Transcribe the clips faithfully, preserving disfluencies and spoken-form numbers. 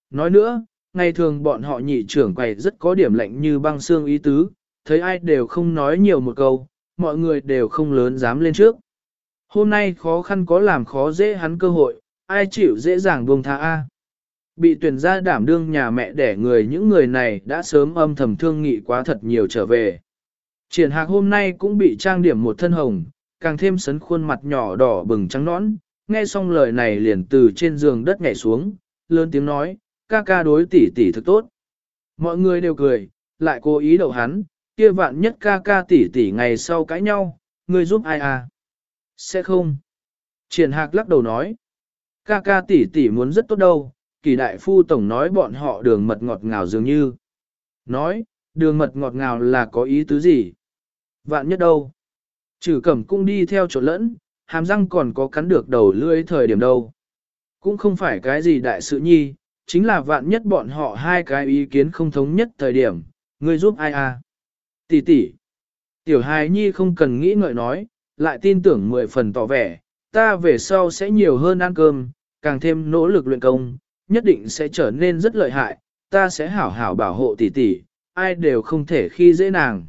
Nói nữa, ngày thường bọn họ nhị trưởng quầy rất có điểm lạnh như băng xương ý tứ, thấy ai đều không nói nhiều một câu, mọi người đều không lớn dám lên trước. Hôm nay khó khăn có làm khó dễ hắn cơ hội, ai chịu dễ dàng buông tha a. Bị tuyển ra đảm đương nhà mẹ đẻ người những người này đã sớm âm thầm thương nghị quá thật nhiều trở về. Triển Hạc hôm nay cũng bị trang điểm một thân hồng, càng thêm sấn khuôn mặt nhỏ đỏ bừng trắng nõn, nghe xong lời này liền từ trên giường đất nhảy xuống, lớn tiếng nói, ca ca đối tỷ tỷ thực tốt. Mọi người đều cười, lại cố ý đậu hắn, kia vạn nhất ca ca tỷ tỷ ngày sau cãi nhau, ngươi giúp ai à? Sẽ không. Triển Hạc lắc đầu nói, ca ca tỷ tỷ muốn rất tốt đâu, Kỳ đại phu tổng nói bọn họ đường mật ngọt ngào dường như. Nói, đường mật ngọt ngào là có ý tứ gì? Vạn nhất đâu? Trừ Cẩm cũng đi theo chỗ lẫn, hàm răng còn có cắn được đầu lưỡi thời điểm đâu. Cũng không phải cái gì đại sự nhi, chính là vạn nhất bọn họ hai cái ý kiến không thống nhất thời điểm, ngươi giúp ai à? Tỷ tỷ. Tiểu hài nhi không cần nghĩ ngợi nói, lại tin tưởng mười phần tỏ vẻ, ta về sau sẽ nhiều hơn ăn cơm, càng thêm nỗ lực luyện công, nhất định sẽ trở nên rất lợi hại, ta sẽ hảo hảo bảo hộ tỷ tỷ, ai đều không thể khi dễ nàng.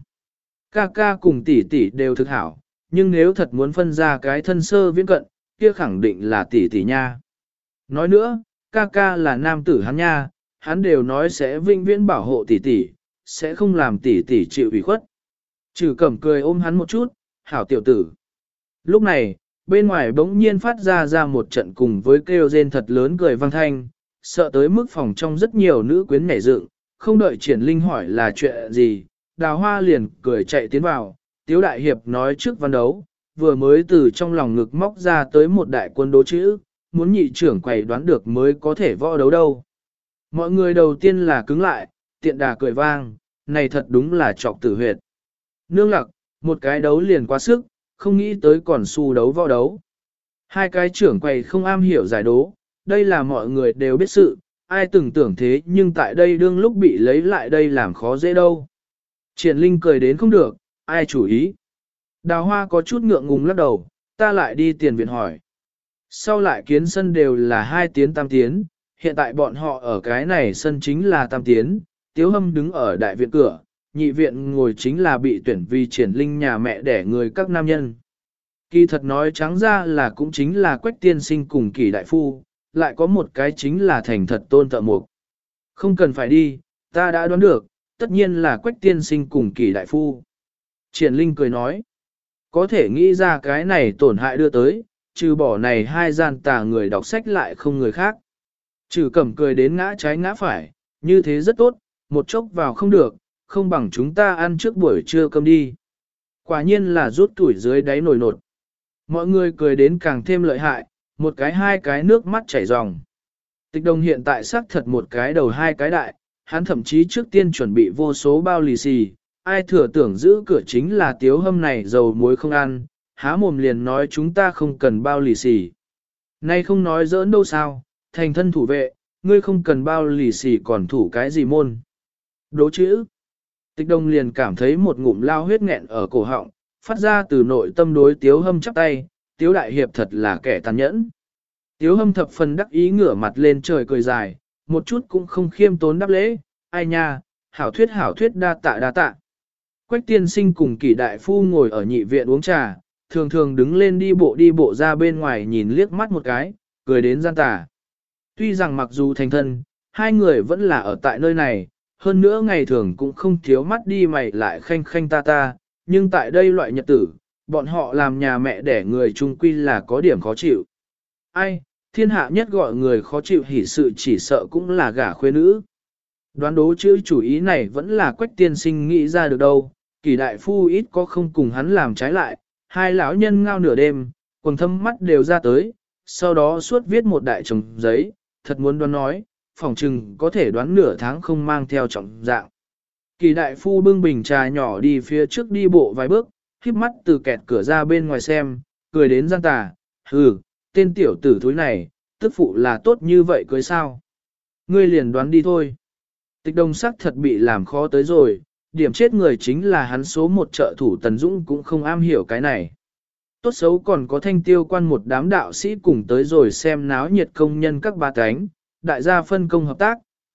Ca ca cùng tỷ tỷ đều thực hảo, nhưng nếu thật muốn phân ra cái thân sơ viễn cận, kia khẳng định là tỷ tỷ nha. Nói nữa, ca ca là nam tử hắn nha, hắn đều nói sẽ vinh viễn bảo hộ tỷ tỷ, sẽ không làm tỷ tỷ chịu ủy khuất. Trừ Cẩm cười ôm hắn một chút, hảo tiểu tử. Lúc này, bên ngoài bỗng nhiên phát ra ra một trận cùng với kêu rên thật lớn cười vang thanh, sợ tới mức phòng trong rất nhiều nữ quyến nhảy dựng, không đợi Triển Linh hỏi là chuyện gì, Đào Hoa liền cười chạy tiến vào, Tiếu Đại Hiệp nói trước văn đấu, vừa mới từ trong lòng ngực móc ra tới một đại quân đố chữ, muốn nhị trưởng quầy đoán được mới có thể võ đấu đâu. Mọi người đầu tiên là cứng lại, tiện đà cười vang, này thật đúng là trọc tử huyệt. Nương lặc, một cái đấu liền quá sức, không nghĩ tới còn xu đấu võ đấu. Hai cái trưởng quầy không am hiểu giải đố, đây là mọi người đều biết sự, ai từng tưởng thế nhưng tại đây đương lúc bị lấy lại đây làm khó dễ đâu. Triển Linh cười đến không được, ai chủ ý. Đào Hoa có chút ngượng ngùng lắc đầu, ta lại đi tiền viện hỏi. Sau lại kiến sân đều là hai tiến tam tiến, hiện tại bọn họ ở cái này sân chính là tam tiến, Tiếu Hâm đứng ở đại viện cửa, nhị viện ngồi chính là bị tuyển vì Triển Linh nhà mẹ đẻ người các nam nhân. Kỳ thật nói trắng ra là cũng chính là Quách tiên sinh cùng Kỳ đại phu, lại có một cái chính là thành thật Tôn Thợ Mục. Không cần phải đi, ta đã đoán được, tất nhiên là Quách tiên sinh cùng Kỳ đại phu. Triển Linh cười nói, có thể nghĩ ra cái này tổn hại đưa tới, trừ bỏ này hai gian tà người đọc sách lại không người khác. Trừ Cẩm cười đến ngã trái ngã phải, như thế rất tốt, một chốc vào không được, không bằng chúng ta ăn trước buổi trưa cơm đi. Quả nhiên là rút tuổi dưới đáy nổi nột. Mọi người cười đến càng thêm lợi hại, một cái hai cái nước mắt chảy ròng. Tịch Đồng hiện tại xác thật một cái đầu hai cái đại, hắn thậm chí trước tiên chuẩn bị vô số bao lì xì, ai thừa tưởng giữ cửa chính là Tiếu Hâm này dầu muối không ăn, há mồm liền nói chúng ta không cần bao lì xì. Nay không nói giỡn đâu sao, thành thân thủ vệ, ngươi không cần bao lì xì còn thủ cái gì môn. Đố chữ. Tịch Đồng liền cảm thấy một ngụm lao huyết nghẹn ở cổ họng, phát ra từ nội tâm đối Tiếu Hâm chắp tay, Tiếu Đại Hiệp thật là kẻ tàn nhẫn. Tiếu Hâm thập phần đắc ý ngửa mặt lên trời cười dài, một chút cũng không khiêm tốn đáp lễ, ai nha, hảo thuyết hảo thuyết đa tạ đa tạ. Quách tiên sinh cùng Kỷ đại phu ngồi ở nhị viện uống trà, thường thường đứng lên đi bộ đi bộ ra bên ngoài nhìn liếc mắt một cái, cười đến gian tà. Tuy rằng mặc dù thành thân, hai người vẫn là ở tại nơi này, hơn nữa ngày thường cũng không thiếu mắt đi mày lại khanh khanh ta ta, nhưng tại đây loại nhật tử, bọn họ làm nhà mẹ đẻ người chung quy là có điểm khó chịu. Ai, thiên hạ nhất gọi người khó chịu hỉ sự chỉ sợ cũng là gả khuê nữ. Đoán đố chữ chủ ý này vẫn là Quách tiên sinh nghĩ ra được đâu, Kỷ đại phu ít có không cùng hắn làm trái lại, hai lão nhân ngao nửa đêm, quầng thâm mắt đều ra tới, sau đó suốt viết một đại chồng giấy, thật muốn đoán nói, phỏng chừng có thể đoán nửa tháng không mang theo trọng dạng. Kỳ đại phu bưng bình trà nhỏ đi phía trước đi bộ vài bước, khép mắt từ kẹt cửa ra bên ngoài xem, cười đến gian tà, hừ, tên tiểu tử thúi này, tức phụ là tốt như vậy cưới sao. Ngươi liền đoán đi thôi. Tịch Đồng sắc thật bị làm khó tới rồi, điểm chết người chính là hắn số một trợ thủ Tần Dũng cũng không am hiểu cái này. Tốt xấu còn có thanh tiêu quan một đám đạo sĩ cùng tới rồi xem náo nhiệt công nhân các ba cánh, đại gia phân công hợp tác,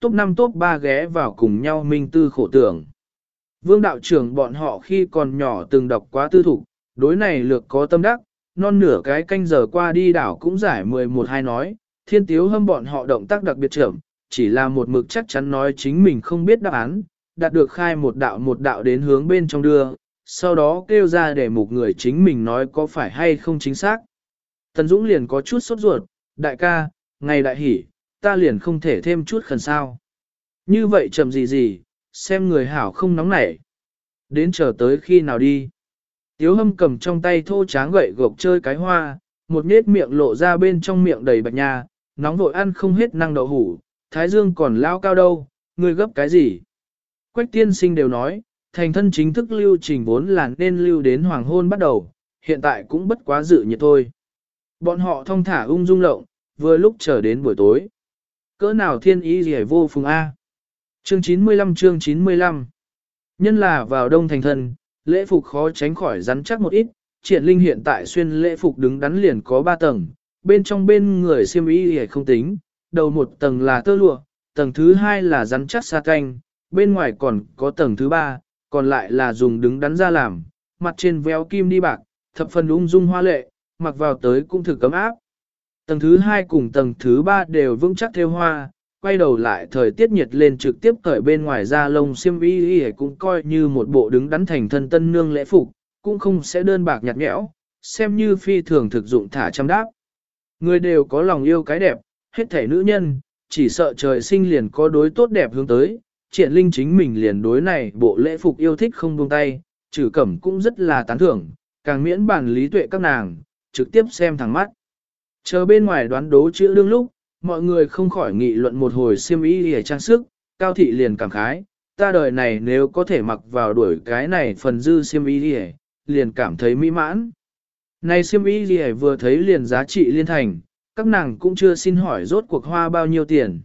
top năm top ba ghé vào cùng nhau minh tư khổ tưởng. Vương đạo trưởng bọn họ khi còn nhỏ từng đọc quá tư thục, đối này lược có tâm đắc, non nửa cái canh giờ qua đi đảo cũng giải mười một hai nói, thiên tiếu hâm bọn họ động tác đặc biệt chậm, chỉ là một mực chắc chắn nói chính mình không biết đáp án, đạt được khai một đạo một đạo đến hướng bên trong đưa, sau đó kêu ra để một người chính mình nói có phải hay không chính xác. Tần Dũng liền có chút sốt ruột, đại ca, ngày đại hỉ, ta liền không thể thêm chút khẩn sao. Như vậy chậm gì gì, xem người hảo không nóng nảy. Đến chờ tới khi nào đi. Tiếu hâm cầm trong tay thô tráng gậy gộc chơi cái hoa, một nết miệng lộ ra bên trong miệng đầy bạch nha, nóng vội ăn không hết năng đậu hủ, thái dương còn lao cao đâu, người gấp cái gì. Quách tiên sinh đều nói, thành thân chính thức lưu trình vốn là nên lưu đến hoàng hôn bắt đầu, hiện tại cũng bất quá dự nhiệt thôi. Bọn họ thong thả ung dung lộng, vừa lúc chờ đến buổi tối. Cỡ nào thiên ý gì vô phùng A. Chương chín mươi lăm chương chín mươi lăm. Nhân là vào đông thành thân, lễ phục khó tránh khỏi rắn chắc một ít, Triển Linh hiện tại xuyên lễ phục đứng đắn liền có ba tầng, bên trong bên người xiêm y thì không tính, đầu một tầng là tơ lụa, tầng thứ hai là rắn chắc sa canh, bên ngoài còn có tầng thứ ba, còn lại là dùng đứng đắn ra làm, mặt trên véo kim đi bạc, thập phần ung dung hoa lệ, mặc vào tới cũng thực cấm áp. Tầng thứ hai cùng tầng thứ ba đều vững chắc theo hoa, quay đầu lại thời tiết nhiệt lên trực tiếp cởi bên ngoài da lông xiêm y y cũng coi như một bộ đứng đắn thành thân tân nương lễ phục, cũng không sẽ đơn bạc nhạt nhẽo, xem như phi thường thực dụng thả chăm đáp. Người đều có lòng yêu cái đẹp, hết thể nữ nhân, chỉ sợ trời sinh liền có đối tốt đẹp hướng tới, Triển Linh chính mình liền đối này bộ lễ phục yêu thích không buông tay, Trử Cẩm cũng rất là tán thưởng, càng miễn bản lý tuệ các nàng, trực tiếp xem thẳng mắt. Chờ bên ngoài đoán đố chữ đương lúc, mọi người không khỏi nghị luận một hồi xiêm y để trang sức, Cao Thị liền cảm khái, ta đời này nếu có thể mặc vào đuổi cái này phần dư xiêm y để, liền cảm thấy mỹ mãn. Này xiêm y để vừa thấy liền giá trị liên thành, các nàng cũng chưa xin hỏi rốt cuộc hoa bao nhiêu tiền.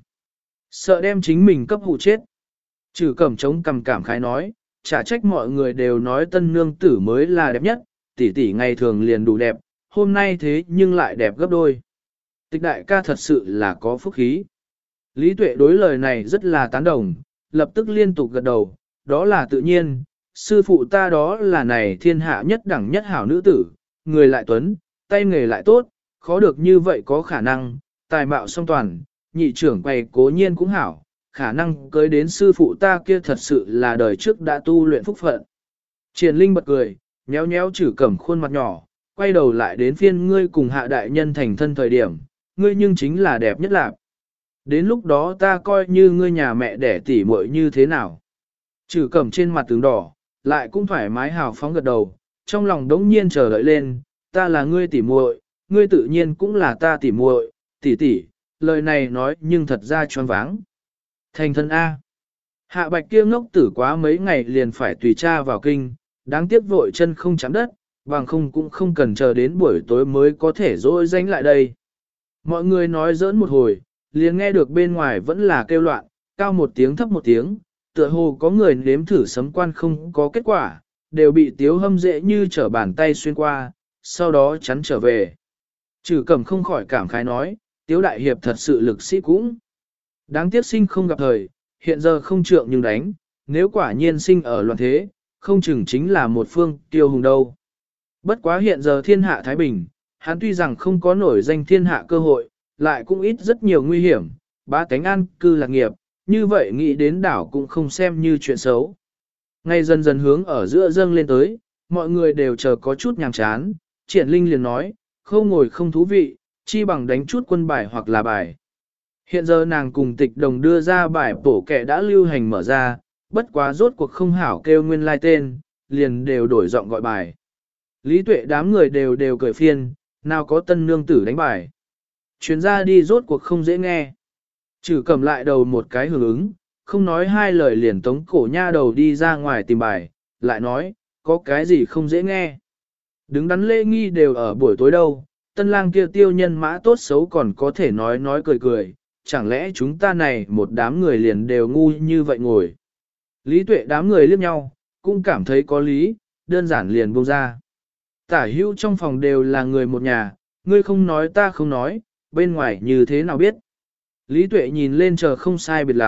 Sợ đem chính mình cấp hụ chết. Trừ Cẩm chống cầm cảm khái nói, chả trách mọi người đều nói tân nương tử mới là đẹp nhất, tỷ tỷ ngày thường liền đủ đẹp, hôm nay thế nhưng lại đẹp gấp đôi. Tịch đại ca thật sự là có phúc khí. Lý Tuệ đối lời này rất là tán đồng, lập tức liên tục gật đầu, đó là tự nhiên, sư phụ ta đó là này thiên hạ nhất đẳng nhất hảo nữ tử, người lại tuấn, tay nghề lại tốt, khó được như vậy có khả năng, tài mạo song toàn, nhị trưởng quầy cố nhiên cũng hảo, khả năng cưới đến sư phụ ta kia thật sự là đời trước đã tu luyện phúc phận. Triển Linh bật cười, nhéo nhéo Trử Cẩm khuôn mặt nhỏ, quay đầu lại đến phiên ngươi cùng hạ đại nhân thành thân thời điểm, ngươi nhưng chính là đẹp nhất lạc. Đến lúc đó ta coi như ngươi nhà mẹ đẻ tỉ muội như thế nào. Trử Cẩm trên mặt tướng đỏ, lại cũng thoải mái hào phóng gật đầu, trong lòng đống nhiên chờ đợi lên, ta là ngươi tỉ muội, ngươi tự nhiên cũng là ta tỉ muội, tỷ tỷ, lời này nói nhưng thật ra choáng váng. Thành thân A. Hạ Bạch kia ngốc tử quá mấy ngày liền phải tùy cha vào kinh, đáng tiếc vội chân không chạm đất, bằng không cũng không cần chờ đến buổi tối mới có thể dỗi danh lại đây. Mọi người nói giỡn một hồi, liền nghe được bên ngoài vẫn là kêu loạn, cao một tiếng thấp một tiếng, tựa hồ có người nếm thử sấm quan không có kết quả, đều bị Tiếu Hâm dễ như trở bàn tay xuyên qua, sau đó chắn trở về. Trừ Cẩm không khỏi cảm khái nói, Tiếu Đại Hiệp thật sự lực sĩ cũng. Đáng tiếc sinh không gặp thời, hiện giờ không trượng nhưng đánh, nếu quả nhiên sinh ở loạn thế, không chừng chính là một phương tiêu hùng đâu. Bất quá hiện giờ thiên hạ Thái Bình, hắn tuy rằng không có nổi danh thiên hạ cơ hội, lại cũng ít rất nhiều nguy hiểm, ba cánh an cư lạc nghiệp, như vậy nghĩ đến đảo cũng không xem như chuyện xấu. Ngay dần dần hướng ở giữa dâng lên tới, mọi người đều chờ có chút nhàm chán, Triển Linh liền nói, không ngồi không thú vị, chi bằng đánh chút quân bài hoặc là bài. Hiện giờ nàng cùng Tịch Đồng đưa ra bài bổ kẻ đã lưu hành mở ra, bất quá rốt cuộc không hảo kêu nguyên lai tên, liền đều đổi giọng gọi bài. Lý Tuệ đám người đều đều cười phiên, nào có tân nương tử đánh bài. Chuyến ra đi rốt cuộc không dễ nghe. Trừ cầm lại đầu một cái hưởng ứng, không nói hai lời liền tống cổ nha đầu đi ra ngoài tìm bài, lại nói, có cái gì không dễ nghe. Đứng đắn lễ nghi đều ở buổi tối đâu, tân lang kia tiêu nhân mã tốt xấu còn có thể nói nói cười cười, chẳng lẽ chúng ta này một đám người liền đều ngu như vậy ngồi. Lý Tuệ đám người liếc nhau, cũng cảm thấy có lý, đơn giản liền buông ra. Tả hữu trong phòng đều là người một nhà, ngươi không nói ta không nói, bên ngoài như thế nào biết. Lý Tuệ nhìn lên chờ không sai biệt lắm,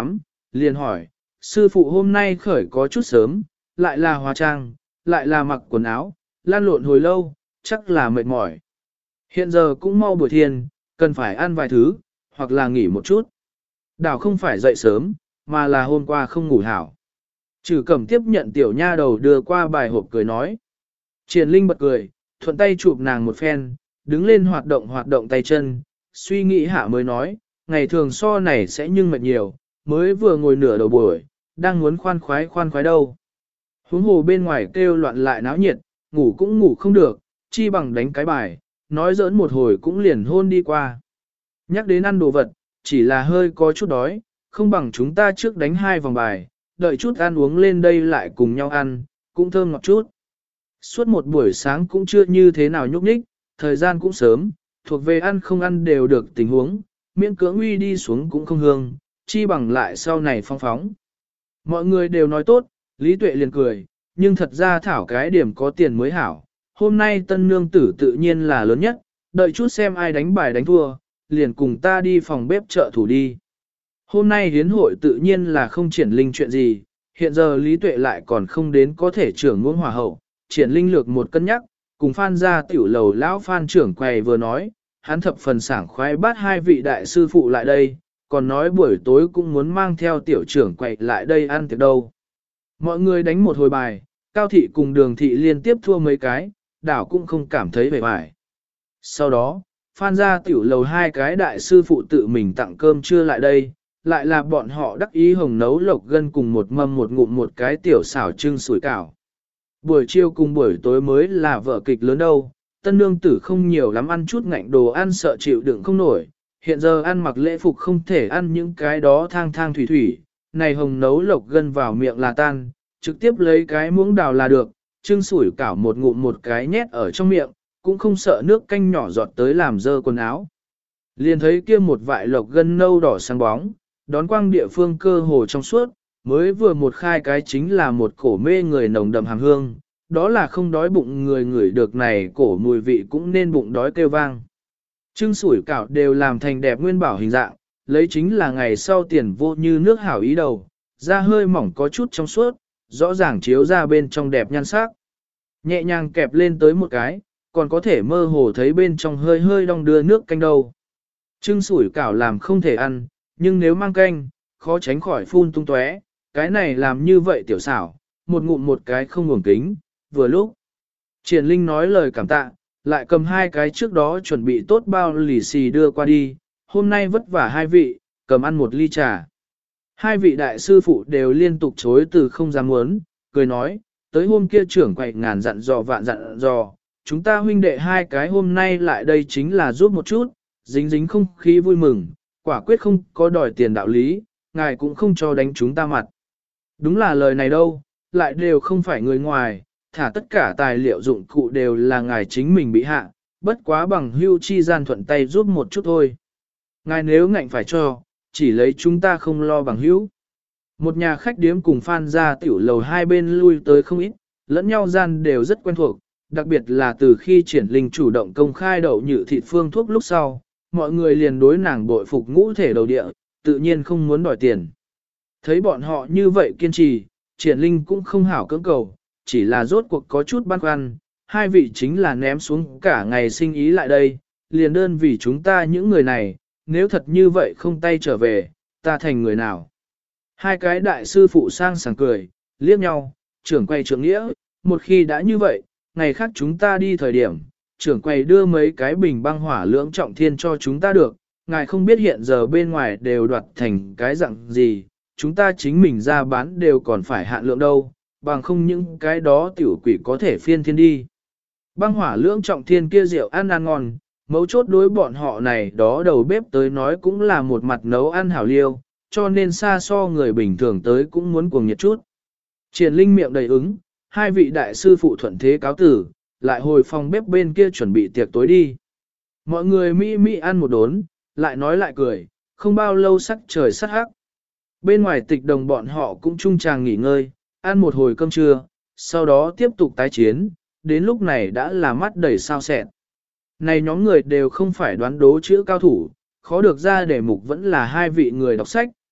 liền hỏi, sư phụ hôm nay khởi có chút sớm, lại là hóa trang, lại là mặc quần áo, lan lộn hồi lâu, chắc là mệt mỏi. Hiện giờ cũng mau buổi thiên, cần phải ăn vài thứ, hoặc là nghỉ một chút. Đảo không phải dậy sớm, mà là hôm qua không ngủ hảo. Trừ Cẩm tiếp nhận tiểu nha đầu đưa qua bài hộp cười nói. Triển Linh bật cười, thuận tay chụp nàng một phen, đứng lên hoạt động hoạt động tay chân, suy nghĩ hạ mới nói, ngày thường so này sẽ nhưng mệt nhiều, mới vừa ngồi nửa đầu buổi, đang muốn khoan khoái khoan khoái đâu. Huống hồ bên ngoài kêu loạn lại náo nhiệt, ngủ cũng ngủ không được, chi bằng đánh cái bài, nói giỡn một hồi cũng liền hôn đi qua. Nhắc đến ăn đồ vật, chỉ là hơi có chút đói, không bằng chúng ta trước đánh hai vòng bài, đợi chút ăn uống lên đây lại cùng nhau ăn, cũng thơm ngọt chút. Suốt một buổi sáng cũng chưa như thế nào nhúc nhích, thời gian cũng sớm, thuộc về ăn không ăn đều được tình huống, miễn cưỡng uy đi xuống cũng không hương, chi bằng lại sau này phong phóng. Mọi người đều nói tốt, Lý Tuệ liền cười, nhưng thật ra thảo cái điểm có tiền mới hảo. Hôm nay tân nương tử tự nhiên là lớn nhất, đợi chút xem ai đánh bài đánh thua, liền cùng ta đi phòng bếp chợ thủ đi. Hôm nay hiến hội tự nhiên là không triển linh chuyện gì, hiện giờ Lý Tuệ lại còn không đến có thể trưởng ngưỡng hòa hậu, triển linh lược một cân nhắc, cùng Phan gia tiểu lầu lão Phan trưởng quầy vừa nói, hắn thập phần sảng khoái bắt hai vị đại sư phụ lại đây, còn nói buổi tối cũng muốn mang theo tiểu trưởng quầy lại đây ăn tiệc đâu. Mọi người đánh một hồi bài, Cao thị cùng Đường thị liên tiếp thua mấy cái, đảo cũng không cảm thấy vẻ vải. Sau đó, Phan gia tiểu lầu hai cái đại sư phụ tự mình tặng cơm trưa lại đây, lại là bọn họ đắc ý hồng nấu lộc gân cùng một mâm một ngụm một cái tiểu xảo trưng sủi cảo. Buổi chiều cùng buổi tối mới là vở kịch lớn đâu, tân nương tử không nhiều lắm ăn chút ngạnh đồ ăn sợ chịu đựng không nổi, hiện giờ ăn mặc lễ phục không thể ăn những cái đó thang thang thủy thủy, này hồng nấu lộc gân vào miệng là tan, trực tiếp lấy cái muỗng đào là được, trưng sủi cảo một ngụm một cái nhét ở trong miệng, cũng không sợ nước canh nhỏ giọt tới làm dơ quần áo. Liền thấy kia một vại lộc gân nâu đỏ sáng bóng, đón quang địa phương cơ hồ trong suốt, mới vừa một khai cái chính là một cổ mê người nồng đậm hàm hương, đó là không đói bụng người ngửi được này cổ mùi vị cũng nên bụng đói kêu vang. Trưng sủi cảo đều làm thành đẹp nguyên bảo hình dạng, lấy chính là ngày sau tiền vô như nước hảo ý đầu, da hơi mỏng có chút trong suốt, rõ ràng chiếu ra bên trong đẹp nhan sắc. Nhẹ nhàng kẹp lên tới một cái, còn có thể mơ hồ thấy bên trong hơi hơi đong đưa nước canh đầu. Trưng sủi cảo làm không thể ăn, nhưng nếu mang canh, khó tránh khỏi phun tung tóe, cái này làm như vậy tiểu xảo, một ngụm một cái không ngủng kính, vừa lúc. Triển Linh nói lời cảm tạ, lại cầm hai cái trước đó chuẩn bị tốt bao lì xì đưa qua đi, hôm nay vất vả hai vị, cầm ăn một ly trà. Hai vị đại sư phụ đều liên tục chối từ không dám muốn, cười nói, tới hôm kia trưởng quậy ngàn dặn dò vạn dặn dò, chúng ta huynh đệ hai cái hôm nay lại đây chính là giúp một chút, dính dính không khí vui mừng, quả quyết không có đòi tiền đạo lý, ngài cũng không cho đánh chúng ta mặt. Đúng là lời này đâu, lại đều không phải người ngoài, thả tất cả tài liệu dụng cụ đều là ngài chính mình bị hạ, bất quá bằng hưu chi gian thuận tay giúp một chút thôi. Ngài nếu ngạnh phải cho, chỉ lấy chúng ta không lo bằng hữu. Một nhà khách điếm cùng Phan gia tiểu lầu hai bên lui tới không ít, lẫn nhau gian đều rất quen thuộc, đặc biệt là từ khi Triển Linh chủ động công khai đậu nhự thịt phương thuốc lúc sau, mọi người liền đối nàng bội phục ngũ thể đầu địa, tự nhiên không muốn đòi tiền. Thấy bọn họ như vậy kiên trì, Triển Linh cũng không hảo cưỡng cầu, chỉ là rốt cuộc có chút băn khoăn, hai vị chính là ném xuống cả ngày sinh ý lại đây, liền đơn vì chúng ta những người này, nếu thật như vậy không tay trở về, ta thành người nào. Hai cái đại sư phụ sang sảng cười, liếc nhau, trưởng quay trưởng nghĩa, một khi đã như vậy, ngày khác chúng ta đi thời điểm, trưởng quầy đưa mấy cái bình băng hỏa lưỡng trọng thiên cho chúng ta được, ngài không biết hiện giờ bên ngoài đều đoạt thành cái dạng gì, chúng ta chính mình ra bán đều còn phải hạn lượng đâu, bằng không những cái đó tiểu quỷ có thể phiên thiên đi. Băng hỏa lưỡng trọng thiên kia rượu ăn ăn ngon, mấu chốt đối bọn họ này đó đầu bếp tới nói cũng là một mặt nấu ăn hảo liêu, cho nên xa so người bình thường tới cũng muốn cuồng nhiệt chút. Triển Linh miệng đầy ứng, hai vị đại sư phụ thuận thế cáo tử, lại hồi phòng bếp bên kia chuẩn bị tiệc tối đi. Mọi người mỹ mỹ ăn một đốn, lại nói lại cười, không bao lâu sắc trời sắt hắc. Bên ngoài tịch đồng bọn họ cũng chung chàng nghỉ ngơi, ăn một hồi cơm trưa, sau đó tiếp tục tái chiến, đến lúc này đã là mắt đầy sao sẹn. Này nhóm người đều không phải đoán đố chữ cao thủ, khó được ra đề mục vẫn là hai vị người đọc sách,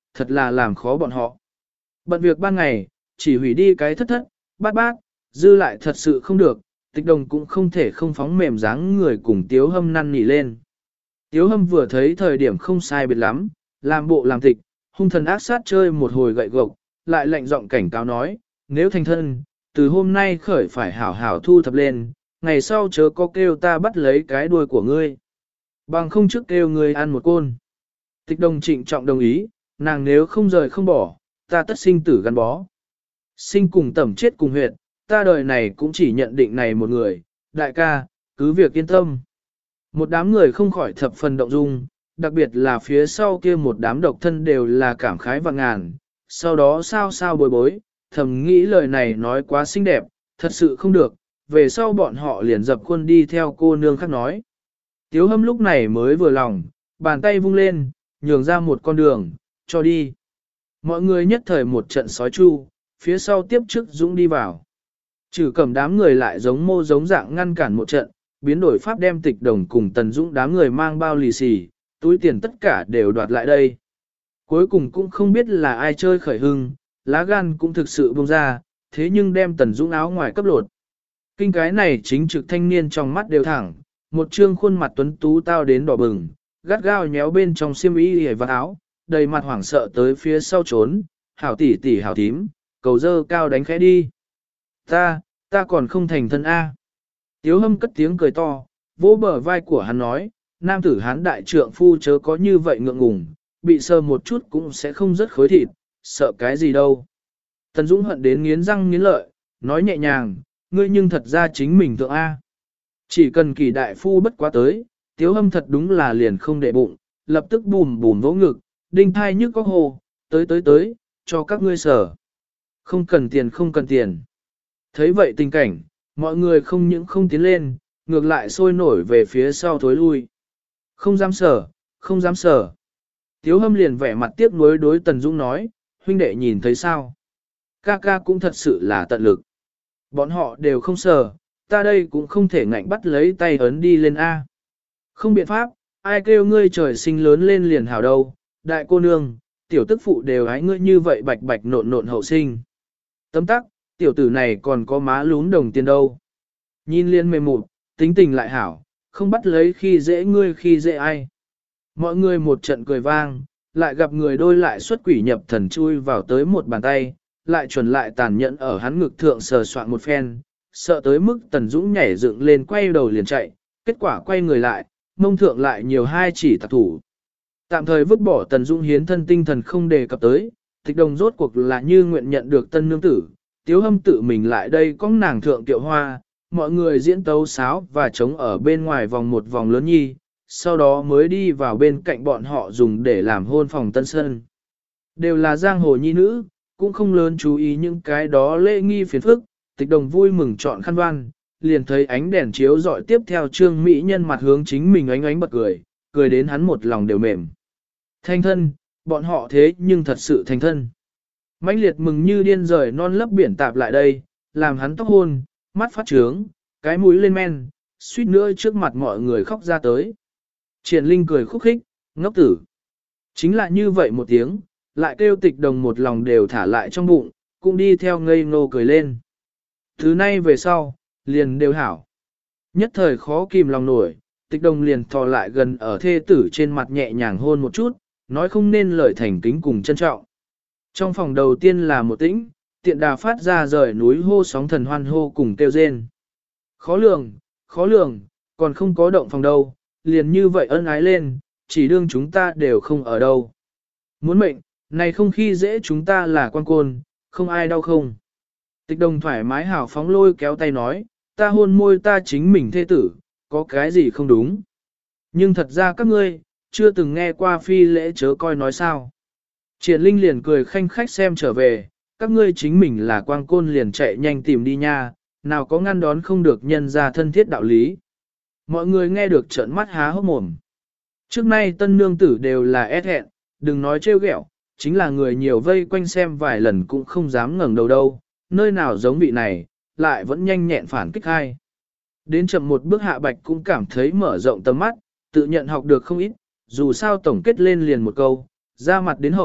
thật là làm khó bọn họ. Bận việc ban ngày, chỉ hủy đi cái thất thất, bát bát, dư lại thật sự không được, tịch đồng cũng không thể không phóng mềm dáng người cùng tiếu hâm năn nỉ lên. Tiếu hâm vừa thấy thời điểm không sai biệt lắm, làm bộ làm tịch, hung thần ác sát chơi một hồi gậy gộc, lại lạnh giọng cảnh cáo nói, nếu thành thân, từ hôm nay khởi phải hảo hảo thu thập lên, ngày sau chớ có kêu ta bắt lấy cái đuôi của ngươi. Bằng không trước kêu ngươi ăn một côn. Tịch đồng trịnh trọng đồng ý, nàng nếu không rời không bỏ, ta tất sinh tử gắn bó. Sinh cùng tẩm chết cùng huyệt, ta đời này cũng chỉ nhận định này một người, đại ca, cứ việc yên tâm. Một đám người không khỏi thập phần động dung, đặc biệt là phía sau kia một đám độc thân đều là cảm khái và ngàn, sau đó sao sao bối bối, thầm nghĩ lời này nói quá xinh đẹp, thật sự không được, về sau bọn họ liền dập khuôn đi theo cô nương khác nói. Tiếu hâm lúc này mới vừa lòng, bàn tay vung lên, nhường ra một con đường, cho đi. Mọi người nhất thời một trận sói chu, phía sau tiếp trước dũng đi vào. Trừ cầm đám người lại giống mô giống dạng ngăn cản một trận, biến đổi pháp đem tịch đồng cùng tần dũng đám người mang bao lì xì, túi tiền tất cả đều đoạt lại đây. Cuối cùng cũng không biết là ai chơi khởi hưng, lá gan cũng thực sự bông ra, thế nhưng đem tần dũng áo ngoài cấp lột. Kinh cái này chính trực thanh niên trong mắt đều thẳng, một trương khuôn mặt tuấn tú tao đến đỏ bừng, gắt gao nhéo bên trong xiêm y hề và áo, đầy mặt hoảng sợ tới phía sau trốn, hảo tỷ tỷ hảo thím, cầu dơ cao đánh khẽ đi. Ta, ta còn không thành thân A. Tiếu hâm cất tiếng cười to, vỗ bờ vai của hắn nói, nam tử hán đại trượng phu chớ có như vậy ngượng ngùng, bị sờ một chút cũng sẽ không rất khối thịt, sợ cái gì đâu. Tần Dũng hận đến nghiến răng nghiến lợi, nói nhẹ nhàng, ngươi nhưng thật ra chính mình thượng A. Chỉ cần kỳ đại phu bất quá tới, tiếu hâm thật đúng là liền không để bụng, lập tức bùm bùm vỗ ngực, đinh thai nhức có hồ, tới tới tới, cho các ngươi sở. Không cần tiền không cần tiền. Thấy vậy tình cảnh, mọi người không những không tiến lên, ngược lại sôi nổi về phía sau thối lui. Không dám sở, không dám sở. Tiếu hâm liền vẻ mặt tiếc nuối đối Tần Dũng nói, huynh đệ nhìn thấy sao? Ca ca cũng thật sự là tận lực. Bọn họ đều không sở, ta đây cũng không thể ngạnh bắt lấy tay ấn đi lên A. Không biện pháp, ai kêu ngươi trời sinh lớn lên liền hảo đâu, đại cô nương, tiểu tức phụ đều hái ngươi như vậy bạch bạch nộn nộn hậu sinh. Tấm tắc, tiểu tử này còn có má lún đồng tiền đâu. Nhìn liên mềm mụt, tính tình lại hảo, không bắt lấy khi dễ ngươi khi dễ ai. Mọi người một trận cười vang, lại gặp người đôi lại xuất quỷ nhập thần chui vào tới một bàn tay, lại chuẩn lại tàn nhẫn ở hắn ngực thượng sờ soạn một phen, sợ tới mức Tần Dũng nhảy dựng lên quay đầu liền chạy, kết quả quay người lại, mông thượng lại nhiều hai chỉ tạc thủ. Tạm thời vứt bỏ Tần Dũng hiến thân tinh thần không đề cập tới, tịch đồng rốt cuộc là như nguyện nhận được tân nương tử, tiếu hâm tự mình lại đây có nàng thượng tiệu hoa, mọi người diễn tấu sáo và trống ở bên ngoài vòng một vòng lớn nhi, sau đó mới đi vào bên cạnh bọn họ dùng để làm hôn phòng tân sơn. Đều là giang hồ nhi nữ, cũng không lớn chú ý những cái đó lễ nghi phiền phức, tịch đồng vui mừng chọn khăn đoan, liền thấy ánh đèn chiếu dọi tiếp theo trương mỹ nhân mặt hướng chính mình ánh ánh bật cười, cười đến hắn một lòng đều mềm. Thanh thân, bọn họ thế nhưng thật sự thành thân. Mãnh liệt mừng như điên rời non lấp biển tạp lại đây, làm hắn tóc hôn, mắt phát trướng, cái mũi lên men, suýt nữa trước mặt mọi người khóc ra tới. Triển Linh cười khúc khích, ngốc tử. Chính là như vậy một tiếng, lại kêu tịch đồng một lòng đều thả lại trong bụng, cũng đi theo ngây ngô cười lên. Thứ nay về sau, liền đều hảo. Nhất thời khó kìm lòng nổi, tịch đồng liền thò lại gần ở thê tử trên mặt nhẹ nhàng hôn một chút, nói không nên lời thành kính cùng trân trọng. Trong phòng đầu tiên là một tĩnh, tiện đà phát ra rời núi hô sóng thần hoan hô cùng kêu rên. Khó lường, khó lường, còn không có động phòng đâu, liền như vậy ân ái lên, chỉ đương chúng ta đều không ở đâu. Muốn mệnh, này không khi dễ chúng ta là quan côn, không ai đau không. Tịch đồng thoải mái hào phóng lôi kéo tay nói, ta hôn môi ta chính mình thê tử, có cái gì không đúng. Nhưng thật ra các ngươi, chưa từng nghe qua phi lễ chớ coi nói sao. Triển Linh liền cười khanh khách xem trở về, các ngươi chính mình là quang côn liền chạy nhanh tìm đi nha, nào có ngăn đón không được nhân ra thân thiết đạo lý. Mọi người nghe được trợn mắt há hốc mồm. Trước nay tân nương tử đều là ép hẹn, đừng nói trêu ghẹo, chính là người nhiều vây quanh xem vài lần cũng không dám ngẩng đầu đâu, nơi nào giống vị này, lại vẫn nhanh nhẹn phản kích hai. Đến chậm một bước Hạ Bạch cũng cảm thấy mở rộng tầm mắt, tự nhận học được không ít, dù sao tổng kết lên liền một câu, ra mặt đến hậu,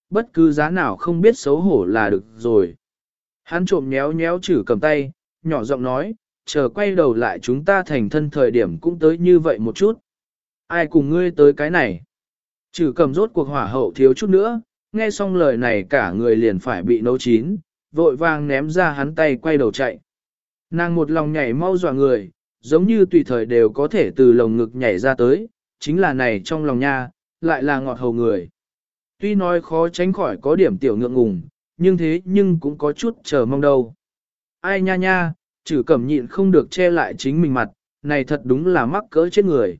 bất cứ giá nào không biết xấu hổ là được rồi. Hắn trộm nhéo nhéo chử cầm tay, nhỏ giọng nói, chờ quay đầu lại chúng ta thành thân thời điểm cũng tới như vậy một chút. Ai cùng ngươi tới cái này? Chử cầm rốt cuộc hỏa hậu thiếu chút nữa, nghe xong lời này cả người liền phải bị nấu chín, vội vàng ném ra hắn tay quay đầu chạy. Nàng một lòng nhảy mau dọa người, giống như tùy thời đều có thể từ lồng ngực nhảy ra tới, chính là này trong lòng nha, lại là ngọt hầu người. Tuy nói khó tránh khỏi có điểm tiểu ngượng ngùng, nhưng thế nhưng cũng có chút chờ mong đâu. Ai nha nha, chử cẩm nhịn không được che lại chính mình mặt, này thật đúng là mắc cỡ chết người.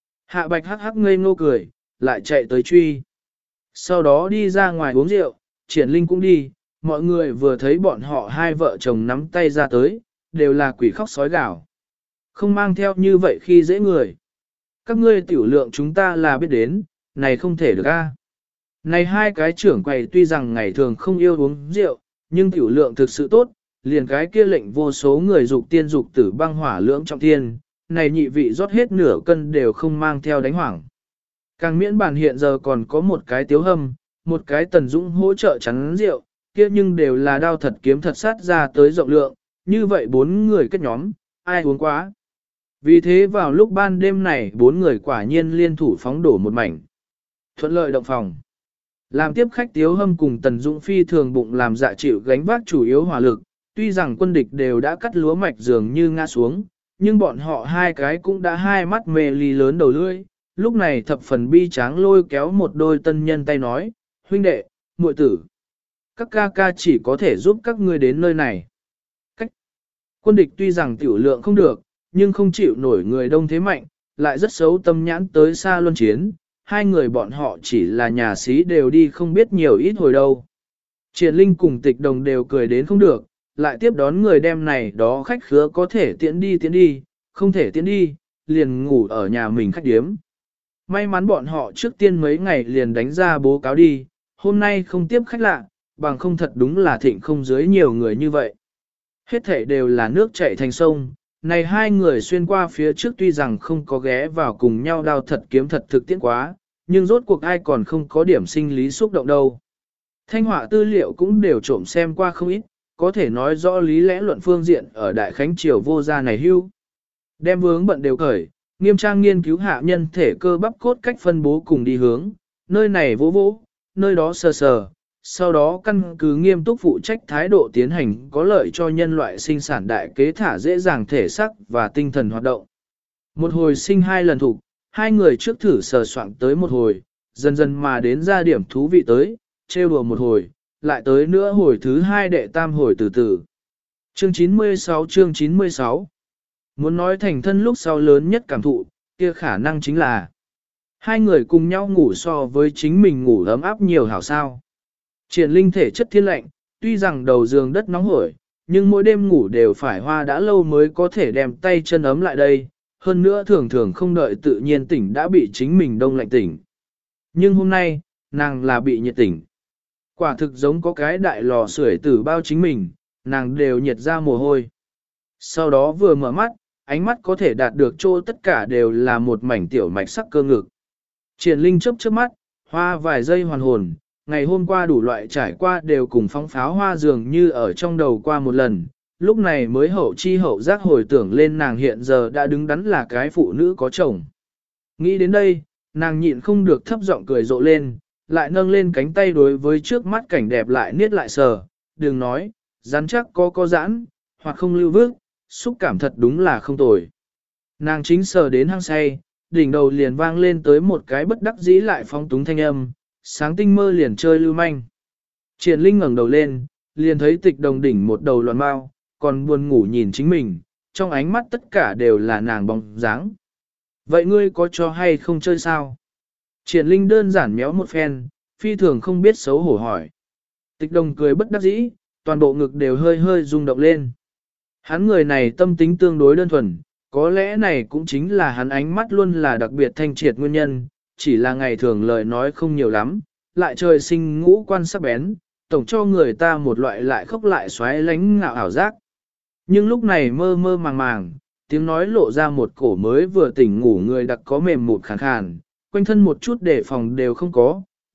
Hạ bạch hắc hắc ngây ngô cười, lại chạy tới truy. Sau đó đi ra ngoài uống rượu, triển linh cũng đi, mọi người vừa thấy bọn họ hai vợ chồng nắm tay ra tới, đều là quỷ khóc sói gào. Không mang theo như vậy khi dễ người. Các ngươi tiểu lượng chúng ta là biết đến, này không thể được a. Này hai cái trưởng quầy tuy rằng ngày thường không yêu uống rượu, nhưng tiểu lượng thực sự tốt, liền cái kia lệnh vô số người dục tiên dục tử băng hỏa lưỡng trọng thiên, này nhị vị rót hết nửa cân đều không mang theo đánh hoảng. Càng miễn bản hiện giờ còn có một cái tiếu hâm, một cái tần dũng hỗ trợ chắn rượu, kia nhưng đều là đao thật kiếm thật sát ra tới rộng lượng, như vậy bốn người kết nhóm, ai uống quá. Vì thế vào lúc ban đêm này bốn người quả nhiên liên thủ phóng đổ một mảnh. Thuận lợi động phòng. Làm tiếp khách tiếu hâm cùng tần dũng phi thường bụng làm dạ chịu gánh vác chủ yếu hỏa lực, tuy rằng quân địch đều đã cắt lúa mạch dường như ngã xuống, nhưng bọn họ hai cái cũng đã hai mắt mê ly lớn đầu lưỡi. Lúc này thập phần bi tráng lôi kéo một đôi tân nhân tay nói, huynh đệ, muội tử, các ca ca chỉ có thể giúp các ngươi đến nơi này. Cách quân địch tuy rằng tiểu lượng không được, nhưng không chịu nổi người đông thế mạnh, lại rất xấu tâm nhãn tới xa luân chiến, hai người bọn họ chỉ là nhà sĩ đều đi không biết nhiều ít hồi đâu. Triển Linh cùng Tịch Đồng đều cười đến không được, lại tiếp đón người đem này đó khách khứa có thể tiễn đi tiễn đi, không thể tiễn đi, liền ngủ ở nhà mình khách điếm. May mắn bọn họ trước tiên mấy ngày liền đánh ra bố cáo đi, hôm nay không tiếp khách lạ, bằng không thật đúng là thịnh không dưới nhiều người như vậy. Hết thể đều là nước chảy thành sông, này hai người xuyên qua phía trước tuy rằng không có ghé vào cùng nhau đao thật kiếm thật thực tiễn quá, nhưng rốt cuộc ai còn không có điểm sinh lý xúc động đâu. Thanh họa tư liệu cũng đều trộm xem qua không ít, có thể nói rõ lý lẽ luận phương diện ở Đại Khánh Triều vô gia này hưu. Đem vướng bận đều khởi, nghiêm trang nghiên cứu hạ nhân thể cơ bắp cốt cách phân bố cùng đi hướng, nơi này vỗ vỗ, nơi đó sờ sờ, sau đó căn cứ nghiêm túc phụ trách thái độ tiến hành có lợi cho nhân loại sinh sản đại kế thả dễ dàng thể sắc và tinh thần hoạt động. Một hồi sinh hai lần thủ, hai người trước thử sờ soạn tới một hồi, dần dần mà đến ra điểm thú vị tới, trêu đùa một hồi, lại tới nữa hồi thứ hai đệ tam hồi từ từ. Chương chín mươi sáu chương chín mươi sáu Muốn nói thành thân lúc sau lớn nhất cảm thụ, kia khả năng chính là hai người cùng nhau ngủ so với chính mình ngủ ấm áp nhiều hảo sao. Triển Linh thể chất thiên lạnh, tuy rằng đầu giường đất nóng hổi, nhưng mỗi đêm ngủ đều phải hoa đã lâu mới có thể đem tay chân ấm lại đây, hơn nữa thường thường không đợi tự nhiên tỉnh đã bị chính mình đông lạnh tỉnh. Nhưng hôm nay, nàng là bị nhiệt tỉnh. Quả thực giống có cái đại lò sưởi tử bao chính mình, nàng đều nhiệt ra mồ hôi. Sau đó vừa mở mắt, ánh mắt có thể đạt được chỗ tất cả đều là một mảnh tiểu mạch sắc cơ ngực. Triển Linh chớp chớp mắt, hoa vài giây hoàn hồn, ngày hôm qua đủ loại trải qua đều cùng phóng pháo hoa dường như ở trong đầu qua một lần, lúc này mới hậu chi hậu giác hồi tưởng lên nàng hiện giờ đã đứng đắn là cái phụ nữ có chồng. Nghĩ đến đây, nàng nhịn không được thấp giọng cười rộ lên, lại nâng lên cánh tay đối với trước mắt cảnh đẹp lại niết lại sờ, đừng nói, rắn chắc có có giãn, hoặc không lưu vước, xúc cảm thật đúng là không tồi. Nàng chính sờ đến hăng say, đỉnh đầu liền vang lên tới một cái bất đắc dĩ lại phóng túng thanh âm, sáng tinh mơ liền chơi lưu manh. Triển Linh ngẩng đầu lên, liền thấy Tịch Đồng đỉnh một đầu loạn bao, còn buồn ngủ nhìn chính mình, trong ánh mắt tất cả đều là nàng bóng dáng. Vậy ngươi có cho hay không chơi sao? Triển Linh đơn giản méo một phen, phi thường không biết xấu hổ hỏi. Tịch Đồng cười bất đắc dĩ, toàn bộ ngực đều hơi hơi rung động lên. Hắn người này tâm tính tương đối đơn thuần, có lẽ này cũng chính là hắn ánh mắt luôn là đặc biệt thanh triệt nguyên nhân, chỉ là ngày thường lời nói không nhiều lắm, lại trời sinh ngũ quan sắc bén, tổng cho người ta một loại lại khóc lại xoáy lánh ngạo ảo giác. Nhưng lúc này mơ mơ màng màng, tiếng nói lộ ra một cổ mới vừa tỉnh ngủ người đặc có mềm mụt khàn khàn, quanh thân một chút đề phòng đều không có,